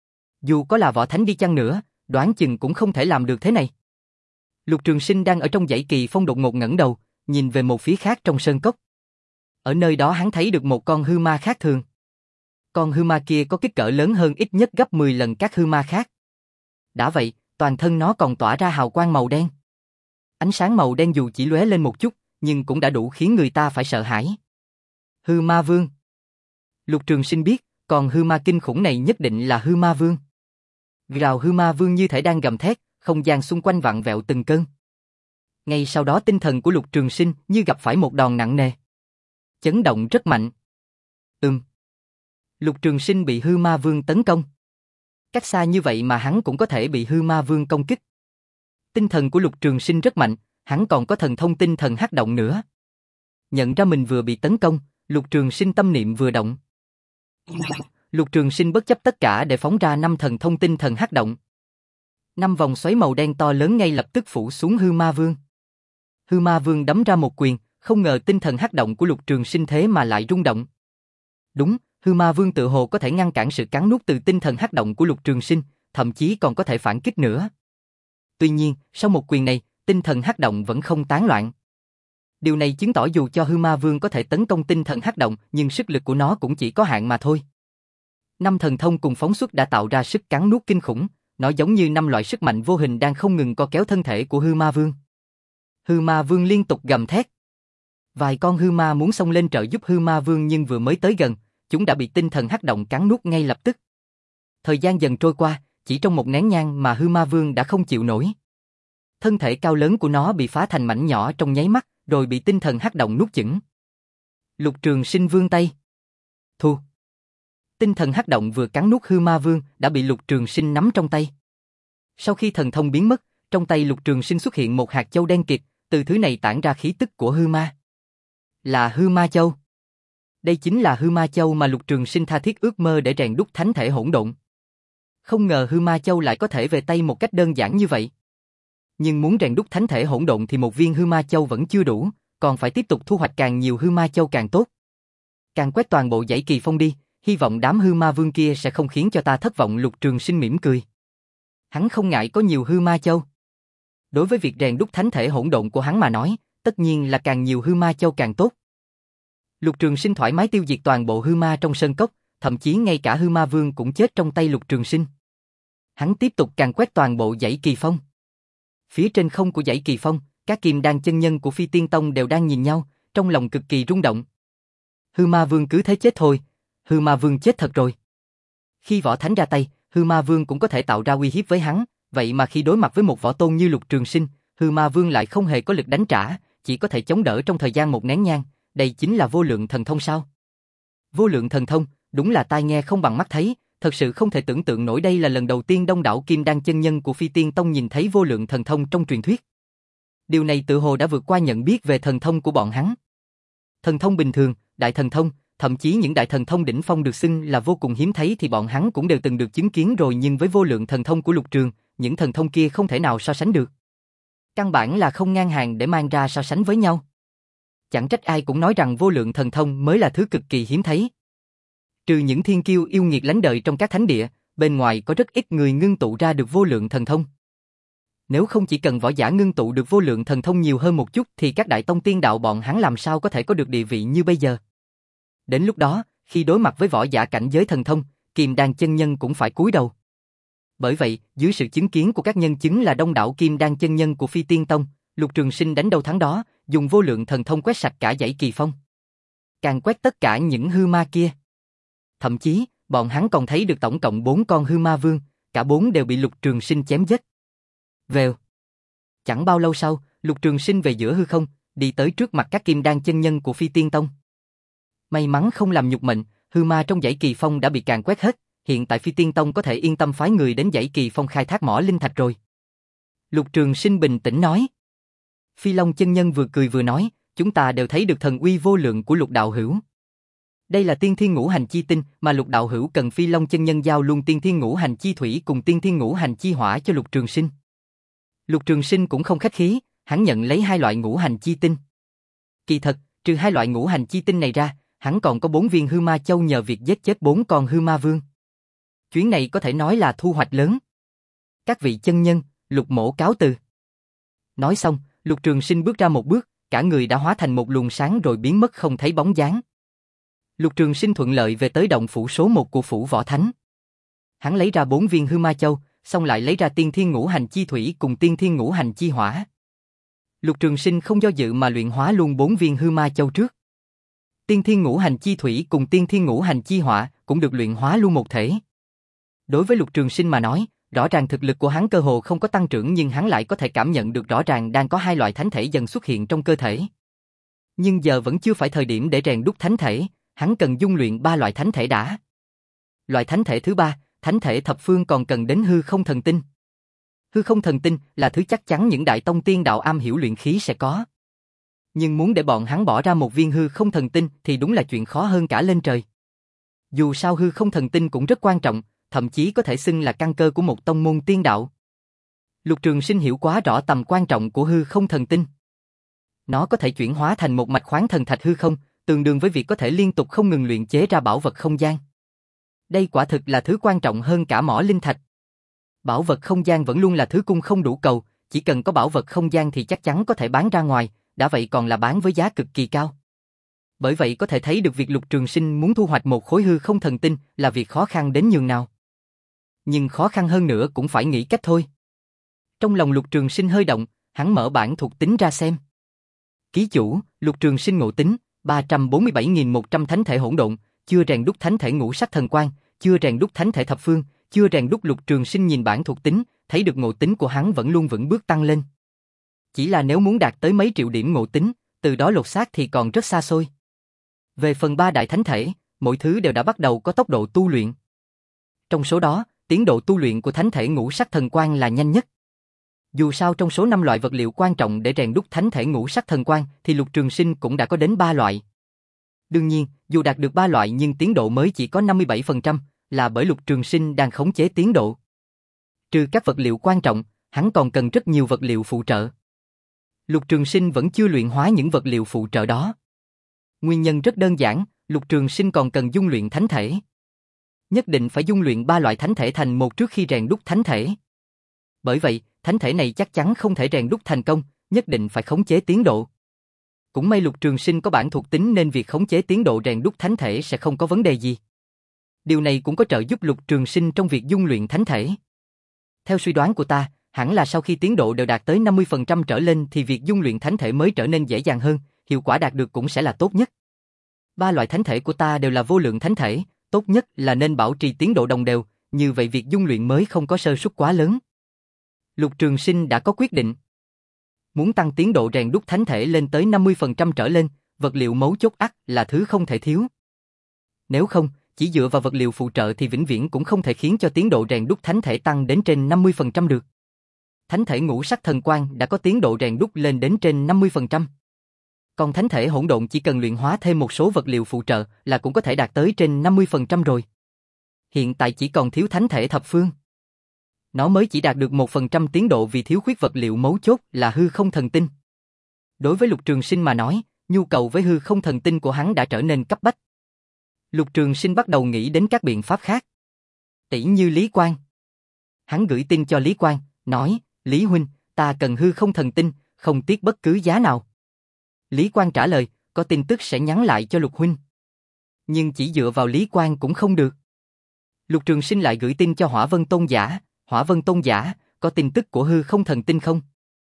Dù có là võ thánh đi chăng nữa, đoán chừng cũng không thể làm được thế này. Lục Trường Sinh đang ở trong dãy Kỳ Phong đột ngột ngẩng đầu, nhìn về một phía khác trong sơn cốc. Ở nơi đó hắn thấy được một con hư ma khác thường. Con hư ma kia có kích cỡ lớn hơn ít nhất gấp mười lần các hư ma khác. Đã vậy, toàn thân nó còn tỏa ra hào quang màu đen. Ánh sáng màu đen dù chỉ lóe lên một chút, nhưng cũng đã đủ khiến người ta phải sợ hãi. Hư ma vương. Lục Trường Sinh biết, còn hư ma kinh khủng này nhất định là hư ma vương. Gào hư ma vương như thể đang gầm thét, không gian xung quanh vặn vẹo từng cơn. Ngay sau đó tinh thần của Lục Trường Sinh như gặp phải một đòn nặng nề. Chấn động rất mạnh. Ừm. Lục Trường Sinh bị hư ma vương tấn công. Cách xa như vậy mà hắn cũng có thể bị hư ma vương công kích. Tinh thần của Lục Trường Sinh rất mạnh, hắn còn có thần thông tinh thần hắc động nữa. Nhận ra mình vừa bị tấn công, Lục Trường Sinh tâm niệm vừa động. Lục Trường Sinh bất chấp tất cả để phóng ra năm thần thông tinh thần hắc động. Năm vòng xoáy màu đen to lớn ngay lập tức phủ xuống hư ma vương. Hư ma vương đấm ra một quyền, không ngờ tinh thần hắc động của Lục Trường Sinh thế mà lại rung động. Đúng, hư ma vương tự hồ có thể ngăn cản sự cắn nuốt từ tinh thần hắc động của Lục Trường Sinh, thậm chí còn có thể phản kích nữa. Tuy nhiên, sau một quyền này, tinh thần hắc động vẫn không tán loạn. Điều này chứng tỏ dù cho hư ma vương có thể tấn công tinh thần hắc động, nhưng sức lực của nó cũng chỉ có hạn mà thôi. Năm thần thông cùng phóng xuất đã tạo ra sức cắn nuốt kinh khủng, nó giống như năm loại sức mạnh vô hình đang không ngừng co kéo thân thể của hư ma vương. Hư ma vương liên tục gầm thét. Vài con hư ma muốn xông lên trợ giúp hư ma vương nhưng vừa mới tới gần, chúng đã bị tinh thần hắc động cắn nuốt ngay lập tức. Thời gian dần trôi qua, chỉ trong một nén nhang mà hư ma vương đã không chịu nổi. Thân thể cao lớn của nó bị phá thành mảnh nhỏ trong nháy mắt, rồi bị tinh thần hắc động nuốt chửng. Lục Trường Sinh vươn tay. Thu. Tinh thần hắc động vừa cắn nuốt hư ma vương đã bị Lục Trường Sinh nắm trong tay. Sau khi thần thông biến mất, trong tay Lục Trường Sinh xuất hiện một hạt châu đen kịt, từ thứ này tản ra khí tức của hư ma. Là hư ma châu. Đây chính là hư ma châu mà Lục Trường Sinh tha thiết ước mơ để rèn đúc thánh thể hỗn độn. Không ngờ hư ma châu lại có thể về tay một cách đơn giản như vậy. Nhưng muốn rèn đúc thánh thể hỗn độn thì một viên hư ma châu vẫn chưa đủ, còn phải tiếp tục thu hoạch càng nhiều hư ma châu càng tốt. Càng quét toàn bộ dãy Kỳ Phong đi, hy vọng đám hư ma vương kia sẽ không khiến cho ta thất vọng. Lục Trường Sinh mỉm cười. Hắn không ngại có nhiều hư ma châu. Đối với việc rèn đúc thánh thể hỗn độn của hắn mà nói, tất nhiên là càng nhiều hư ma châu càng tốt. Lục Trường Sinh thoải mái tiêu diệt toàn bộ hư ma trong sơn cốc, thậm chí ngay cả hư ma vương cũng chết trong tay Lục Trường Sinh. Hắn tiếp tục càn quét toàn bộ dãy Kỳ Phong. Phía trên không của dãy Kỳ Phong, các kim đan chân nhân của Phi Tiên Tông đều đang nhìn nhau, trong lòng cực kỳ rung động. Hư ma vương cứ thế chết thôi, hư ma vương chết thật rồi. Khi võ thánh ra tay, hư ma vương cũng có thể tạo ra uy hiếp với hắn, vậy mà khi đối mặt với một võ tôn như Lục Trường Sinh, hư ma vương lại không hề có lực đánh trả, chỉ có thể chống đỡ trong thời gian một nén nhang, đây chính là vô lượng thần thông sao? Vô lượng thần thông, đúng là tai nghe không bằng mắt thấy, thật sự không thể tưởng tượng nổi đây là lần đầu tiên đông đảo kim đan chân nhân của Phi Tiên Tông nhìn thấy vô lượng thần thông trong truyền thuyết. Điều này tự hồ đã vượt qua nhận biết về thần thông của bọn hắn. Thần thông bình thường, đại thần thông, thậm chí những đại thần thông đỉnh phong được xưng là vô cùng hiếm thấy thì bọn hắn cũng đều từng được chứng kiến rồi, nhưng với vô lượng thần thông của Lục Trường, những thần thông kia không thể nào so sánh được. Căn bản là không ngang hàng để mang ra so sánh với nhau. Chẳng trách ai cũng nói rằng vô lượng thần thông mới là thứ cực kỳ hiếm thấy. Trừ những thiên kiêu yêu nghiệt lánh đời trong các thánh địa, bên ngoài có rất ít người ngưng tụ ra được vô lượng thần thông. Nếu không chỉ cần võ giả ngưng tụ được vô lượng thần thông nhiều hơn một chút thì các đại tông tiên đạo bọn hắn làm sao có thể có được địa vị như bây giờ. Đến lúc đó, khi đối mặt với võ giả cảnh giới thần thông, kim đan chân nhân cũng phải cúi đầu. Bởi vậy, dưới sự chứng kiến của các nhân chứng là đông đảo kim đan chân nhân của Phi Tiên Tông, Lục Trường Sinh đánh đâu thắng đó, dùng vô lượng thần thông quét sạch cả dãy Kỳ Phong. Càng quét tất cả những hư ma kia. Thậm chí, bọn hắn còn thấy được tổng cộng bốn con hư ma vương, cả bốn đều bị Lục Trường Sinh chém giết. Vèo. Chẳng bao lâu sau, Lục Trường Sinh về giữa hư không, đi tới trước mặt các kim đan chân nhân của Phi Tiên Tông. May mắn không làm nhục mệnh, hư ma trong dãy Kỳ Phong đã bị càn quét hết, hiện tại Phi Tiên Tông có thể yên tâm phái người đến dãy Kỳ Phong khai thác mỏ linh thạch rồi. Lục Trường Sinh bình tĩnh nói. Phi Long chân nhân vừa cười vừa nói, chúng ta đều thấy được thần uy vô lượng của Lục đạo hữu. Đây là tiên thiên ngũ hành chi tinh mà Lục đạo hữu cần Phi Long chân nhân giao luôn tiên thiên ngũ hành chi thủy cùng tiên thiên ngũ hành chi hỏa cho Lục Trường Sinh. Lục Trường Sinh cũng không khách khí, hắn nhận lấy hai loại ngũ hành chi tinh. Kỳ thật, trừ hai loại ngũ hành chi tinh này ra, hắn còn có bốn viên hư ma châu nhờ việc giết chết bốn con hư ma vương. Chuyến này có thể nói là thu hoạch lớn. Các vị chân nhân, Lục mỗ cáo từ. Nói xong, Lục Trường Sinh bước ra một bước, cả người đã hóa thành một luồng sáng rồi biến mất không thấy bóng dáng. Lục Trường Sinh thuận lợi về tới động phủ số một của phủ võ thánh. Hắn lấy ra bốn viên hư ma châu, xong lại lấy ra tiên thiên ngũ hành chi thủy cùng tiên thiên ngũ hành chi hỏa. Lục Trường Sinh không do dự mà luyện hóa luôn bốn viên hư ma châu trước. Tiên thiên ngũ hành chi thủy cùng tiên thiên ngũ hành chi hỏa cũng được luyện hóa luôn một thể. Đối với Lục Trường Sinh mà nói, rõ ràng thực lực của hắn cơ hồ không có tăng trưởng nhưng hắn lại có thể cảm nhận được rõ ràng đang có hai loại thánh thể dần xuất hiện trong cơ thể. Nhưng giờ vẫn chưa phải thời điểm để rèn đúc thánh thể, hắn cần dung luyện ba loại thánh thể đã. Loại thánh thể thứ ba, thánh thể thập phương còn cần đến hư không thần tinh. Hư không thần tinh là thứ chắc chắn những đại tông tiên đạo am hiểu luyện khí sẽ có. Nhưng muốn để bọn hắn bỏ ra một viên hư không thần tinh thì đúng là chuyện khó hơn cả lên trời. Dù sao hư không thần tinh cũng rất quan trọng, thậm chí có thể xưng là căn cơ của một tông môn tiên đạo. Lục Trường Sinh hiểu quá rõ tầm quan trọng của hư không thần tinh. Nó có thể chuyển hóa thành một mạch khoáng thần thạch hư không, tương đương với việc có thể liên tục không ngừng luyện chế ra bảo vật không gian. Đây quả thực là thứ quan trọng hơn cả mỏ linh thạch. Bảo vật không gian vẫn luôn là thứ cung không đủ cầu, chỉ cần có bảo vật không gian thì chắc chắn có thể bán ra ngoài, đã vậy còn là bán với giá cực kỳ cao. Bởi vậy có thể thấy được việc Lục Trường Sinh muốn thu hoạch một khối hư không thần tinh là việc khó khăn đến nhường nào. Nhưng khó khăn hơn nữa cũng phải nghĩ cách thôi. Trong lòng Lục Trường Sinh hơi động, hắn mở bản thuộc tính ra xem. Ký chủ, Lục Trường Sinh ngộ tính, ba trăm bốn mươi bảy nghìn một trăm thánh thể hỗn độn, chưa rèn đúc thánh thể ngũ sắc thần quang, chưa rèn đúc thánh thể thập phương, chưa rèn đúc. Lục Trường Sinh nhìn bản thuộc tính, thấy được ngộ tính của hắn vẫn luôn vững bước tăng lên. Chỉ là nếu muốn đạt tới mấy triệu điểm ngộ tính, từ đó lột xác thì còn rất xa xôi. Về phần ba đại thánh thể, mỗi thứ đều đã bắt đầu có tốc độ tu luyện. Trong số đó, tiến độ tu luyện của thánh thể ngũ sắc thần quang là nhanh nhất. Dù sao trong số năm loại vật liệu quan trọng để rèn đúc thánh thể ngũ sắc thần quang thì Lục Trường Sinh cũng đã có đến ba loại. Đương nhiên, dù đạt được ba loại nhưng tiến độ mới chỉ có năm mươi bảy phần trăm, là bởi Lục Trường Sinh đang khống chế tiến độ. Trừ các vật liệu quan trọng, hắn còn cần rất nhiều vật liệu phụ trợ. Lục Trường Sinh vẫn chưa luyện hóa những vật liệu phụ trợ đó. Nguyên nhân rất đơn giản, Lục Trường Sinh còn cần dung luyện thánh thể. Nhất định phải dung luyện ba loại thánh thể thành một trước khi rèn đúc thánh thể. Bởi vậy, thánh thể này chắc chắn không thể rèn đúc thành công, nhất định phải khống chế tiến độ. Cũng may Lục Trường Sinh có bản thuộc tính nên việc khống chế tiến độ rèn đúc thánh thể sẽ không có vấn đề gì. Điều này cũng có trợ giúp Lục Trường Sinh trong việc dung luyện thánh thể. Theo suy đoán của ta, hẳn là sau khi tiến độ đều đạt tới năm mươi phần trăm trở lên thì việc dung luyện thánh thể mới trở nên dễ dàng hơn, hiệu quả đạt được cũng sẽ là tốt nhất. Ba loại thánh thể của ta đều là vô lượng thánh thể, tốt nhất là nên bảo trì tiến độ đồng đều, như vậy việc dung luyện mới không có sơ suất quá lớn. Lục Trường Sinh đã có quyết định. Muốn tăng tiến độ rèn đúc thánh thể lên tới năm mươi phần trăm trở lên, vật liệu mấu chốt ắt là thứ không thể thiếu. Nếu không, chỉ dựa vào vật liệu phụ trợ thì vĩnh viễn cũng không thể khiến cho tiến độ rèn đúc thánh thể tăng đến trên năm mươi phần trăm được. Thánh thể ngũ sắc thần quang đã có tiến độ rèn đúc lên đến trên năm mươi phần trăm. Còn thánh thể hỗn độn chỉ cần luyện hóa thêm một số vật liệu phụ trợ là cũng có thể đạt tới trên năm mươi phần trăm rồi. Hiện tại chỉ còn thiếu thánh thể thập phương. Nó mới chỉ đạt được một phần trăm tiến độ vì thiếu khuyết vật liệu mấu chốt là hư không thần tinh. Đối với Lục Trường Sinh mà nói, nhu cầu với hư không thần tinh của hắn đã trở nên cấp bách. Lục Trường Sinh bắt đầu nghĩ đến các biện pháp khác. Tỷ như Lý Quang. Hắn gửi tin cho Lý Quang, nói, Lý huynh, ta cần hư không thần tinh, không tiếc bất cứ giá nào. Lý Quang trả lời, có tin tức sẽ nhắn lại cho Lục huynh. Nhưng chỉ dựa vào Lý Quang cũng không được. Lục Trường Sinh lại gửi tin cho Hỏa Vân Tôn Giả, Hỏa Vân Tôn Giả, có tin tức của hư không thần tinh không?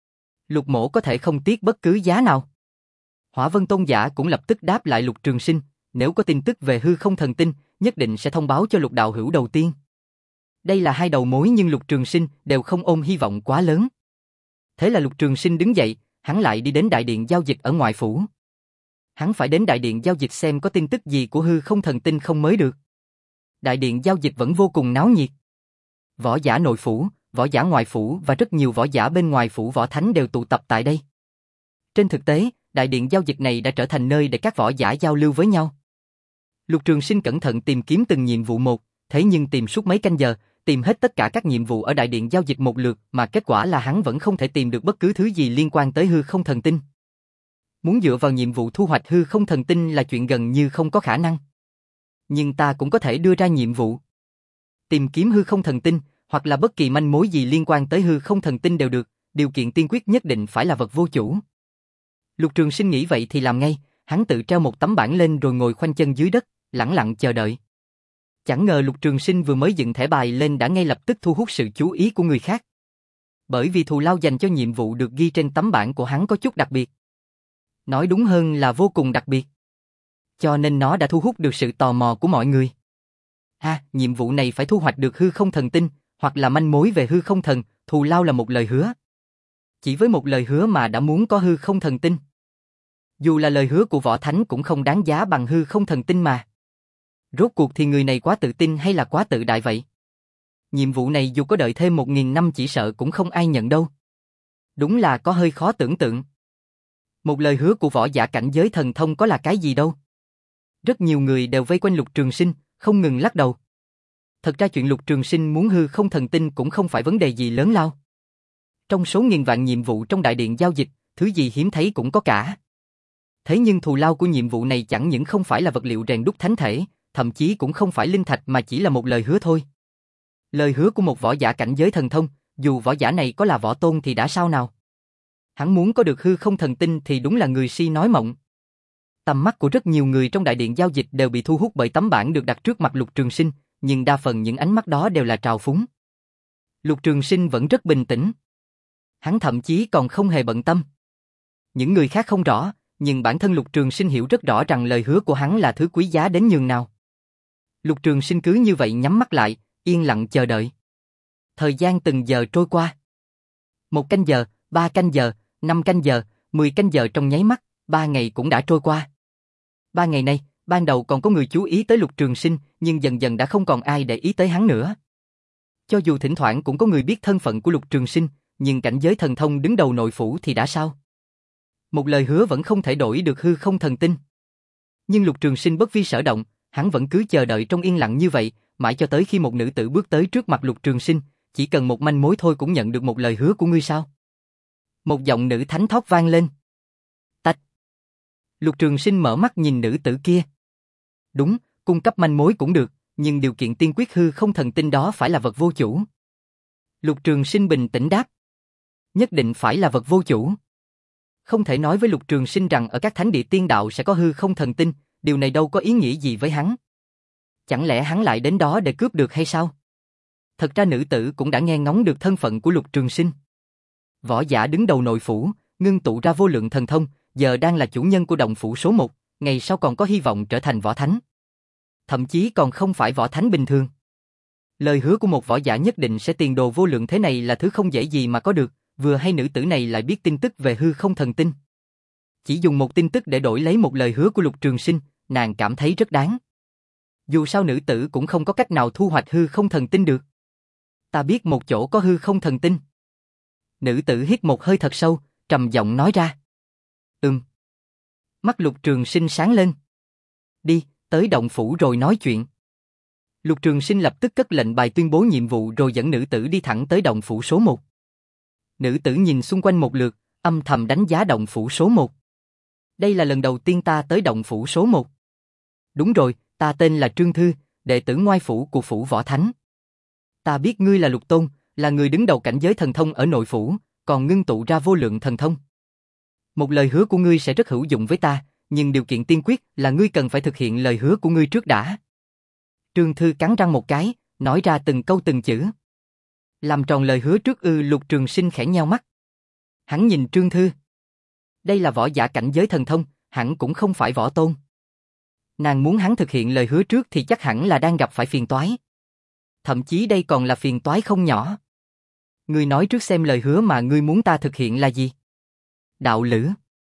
Lục mỗ có thể không tiếc bất cứ giá nào. Hỏa Vân Tôn Giả cũng lập tức đáp lại Lục Trường Sinh, nếu có tin tức về hư không thần tinh, nhất định sẽ thông báo cho Lục đạo hữu đầu tiên. Đây là hai đầu mối nhưng Lục Trường Sinh đều không ôm hy vọng quá lớn. Thế là Lục Trường Sinh đứng dậy, hắn lại đi đến đại điện giao dịch ở ngoại phủ. Hắn phải đến đại điện giao dịch xem có tin tức gì của hư không thần tinh không mới được. Đại điện giao dịch vẫn vô cùng náo nhiệt. Võ giả nội phủ, võ giả ngoại phủ và rất nhiều võ giả bên ngoài phủ võ thánh đều tụ tập tại đây. Trên thực tế, đại điện giao dịch này đã trở thành nơi để các võ giả giao lưu với nhau. Lục Trường Sinh cẩn thận tìm kiếm từng nhiệm vụ một, thế nhưng tìm suốt mấy canh giờ, tìm hết tất cả các nhiệm vụ ở đại điện giao dịch một lượt mà kết quả là hắn vẫn không thể tìm được bất cứ thứ gì liên quan tới hư không thần tinh. Muốn dựa vào nhiệm vụ thu hoạch hư không thần tinh là chuyện gần như không có khả năng. Nhưng ta cũng có thể đưa ra nhiệm vụ. Tìm kiếm hư không thần tinh, hoặc là bất kỳ manh mối gì liên quan tới hư không thần tinh đều được, điều kiện tiên quyết nhất định phải là vật vô chủ. Lục Trường Sinh nghĩ vậy thì làm ngay, hắn tự treo một tấm bảng lên rồi ngồi khoanh chân dưới đất, lẳng lặng chờ đợi. Chẳng ngờ Lục Trường Sinh vừa mới dựng thẻ bài lên đã ngay lập tức thu hút sự chú ý của người khác. Bởi vì thù lao dành cho nhiệm vụ được ghi trên tấm bảng của hắn có chút đặc biệt. Nói đúng hơn là vô cùng đặc biệt. Cho nên nó đã thu hút được sự tò mò của mọi người. Ha, nhiệm vụ này phải thu hoạch được hư không thần tinh, hoặc là manh mối về hư không thần, thù lao là một lời hứa. Chỉ với một lời hứa mà đã muốn có hư không thần tinh. Dù là lời hứa của võ thánh cũng không đáng giá bằng hư không thần tinh mà. Rốt cuộc thì người này quá tự tin hay là quá tự đại vậy? Nhiệm vụ này dù có đợi thêm một nghìn năm chỉ sợ cũng không ai nhận đâu. Đúng là có hơi khó tưởng tượng. Một lời hứa của võ giả cảnh giới thần thông có là cái gì đâu. Rất nhiều người đều vây quanh Lục Trường Sinh, không ngừng lắc đầu. Thật ra chuyện Lục Trường Sinh muốn hư không thần tinh cũng không phải vấn đề gì lớn lao. Trong số nghìn vạn nhiệm vụ trong đại điện giao dịch, thứ gì hiếm thấy cũng có cả. Thế nhưng thù lao của nhiệm vụ này chẳng những không phải là vật liệu rèn đúc thánh thể, thậm chí cũng không phải linh thạch mà chỉ là một lời hứa thôi. Lời hứa của một võ giả cảnh giới thần thông, dù võ giả này có là võ tôn thì đã sao nào. Hắn muốn có được hư không thần tinh thì đúng là người si nói mộng. Tầm mắt của rất nhiều người trong đại điện giao dịch đều bị thu hút bởi tấm bảng được đặt trước mặt Lục Trường Sinh, nhưng đa phần những ánh mắt đó đều là trào phúng. Lục Trường Sinh vẫn rất bình tĩnh. Hắn thậm chí còn không hề bận tâm. Những người khác không rõ, nhưng bản thân Lục Trường Sinh hiểu rất rõ rằng lời hứa của hắn là thứ quý giá đến nhường nào. Lục Trường Sinh cứ như vậy nhắm mắt lại, yên lặng chờ đợi. Thời gian từng giờ trôi qua. Một canh giờ, ba canh giờ, năm canh giờ, mười canh giờ trong nháy mắt, ba ngày cũng đã trôi qua. Ba ngày nay, ban đầu còn có người chú ý tới Lục Trường Sinh, nhưng dần dần đã không còn ai để ý tới hắn nữa. Cho dù thỉnh thoảng cũng có người biết thân phận của Lục Trường Sinh, nhưng cảnh giới thần thông đứng đầu nội phủ thì đã sao? Một lời hứa vẫn không thể đổi được hư không thần tinh. Nhưng Lục Trường Sinh bất vi sở động, hắn vẫn cứ chờ đợi trong yên lặng như vậy, mãi cho tới khi một nữ tử bước tới trước mặt Lục Trường Sinh, chỉ cần một manh mối thôi cũng nhận được một lời hứa của ngươi sao? Một giọng nữ thánh thót vang lên. Tạch. Lục Trường Sinh mở mắt nhìn nữ tử kia. Đúng, cung cấp manh mối cũng được, nhưng điều kiện tiên quyết hư không thần tinh đó phải là vật vô chủ. Lục Trường Sinh bình tĩnh đáp. Nhất định phải là vật vô chủ. Không thể nói với Lục Trường Sinh rằng ở các thánh địa tiên đạo sẽ có hư không thần tinh, điều này đâu có ý nghĩa gì với hắn. Chẳng lẽ hắn lại đến đó để cướp được hay sao? Thật ra nữ tử cũng đã nghe ngóng được thân phận của Lục Trường Sinh. Võ giả đứng đầu nội phủ, ngưng tụ ra vô lượng thần thông, giờ đang là chủ nhân của động phủ số một, ngày sau còn có hy vọng trở thành võ thánh. Thậm chí còn không phải võ thánh bình thường. Lời hứa của một võ giả nhất định sẽ tiền đồ vô lượng thế này là thứ không dễ gì mà có được, vừa hay nữ tử này lại biết tin tức về hư không thần tinh. Chỉ dùng một tin tức để đổi lấy một lời hứa của Lục Trường Sinh, nàng cảm thấy rất đáng. Dù sao nữ tử cũng không có cách nào thu hoạch hư không thần tinh được. Ta biết một chỗ có hư không thần tinh. Nữ tử hít một hơi thật sâu, trầm giọng nói ra. Ừm. Mắt Lục Trường Sinh sáng lên. Đi, tới động phủ rồi nói chuyện. Lục Trường Sinh lập tức cất lệnh bài tuyên bố nhiệm vụ rồi dẫn nữ tử đi thẳng tới động phủ số một. Nữ tử nhìn xung quanh một lượt, âm thầm đánh giá động phủ số một. Đây là lần đầu tiên ta tới động phủ số một. Đúng rồi, ta tên là Trương Thư, đệ tử ngoại phủ của phủ Võ Thánh. Ta biết ngươi là Lục Tôn, là người đứng đầu cảnh giới thần thông ở nội phủ, còn ngưng tụ ra vô lượng thần thông. Một lời hứa của ngươi sẽ rất hữu dụng với ta, nhưng điều kiện tiên quyết là ngươi cần phải thực hiện lời hứa của ngươi trước đã. Trương Thư cắn răng một cái, nói ra từng câu từng chữ. Làm tròn lời hứa trước ư? Lục Trường Sinh khẽ nheo mắt. Hắn nhìn Trương Thư. Đây là võ giả cảnh giới thần thông, hẳn cũng không phải võ tôn. Nàng muốn hắn thực hiện lời hứa trước thì chắc hẳn là đang gặp phải phiền toái. Thậm chí đây còn là phiền toái không nhỏ. Ngươi nói trước xem lời hứa mà ngươi muốn ta thực hiện là gì? Đạo lữ.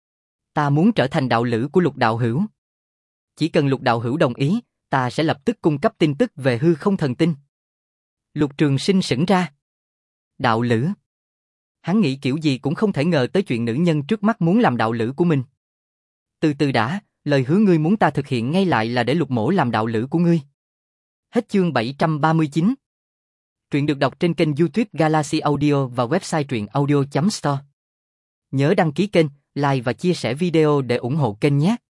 Ta muốn trở thành đạo lữ của Lục đạo hữu. Chỉ cần Lục đạo hữu đồng ý, ta sẽ lập tức cung cấp tin tức về hư không thần tinh. Lục Trường Sinh sững ra. Đạo lữ. Hắn nghĩ kiểu gì cũng không thể ngờ tới chuyện nữ nhân trước mắt muốn làm đạo lữ của mình. Từ từ đã, lời hứa ngươi muốn ta thực hiện ngay lại là để Lục mỗ làm đạo lữ của ngươi. Hết chương bảy trăm ba mươi chín. Truyện được đọc trên kênh YouTube Galaxy Audio và website truyện audio chấm store. Nhớ đăng ký kênh, like và chia sẻ video để ủng hộ kênh nhé.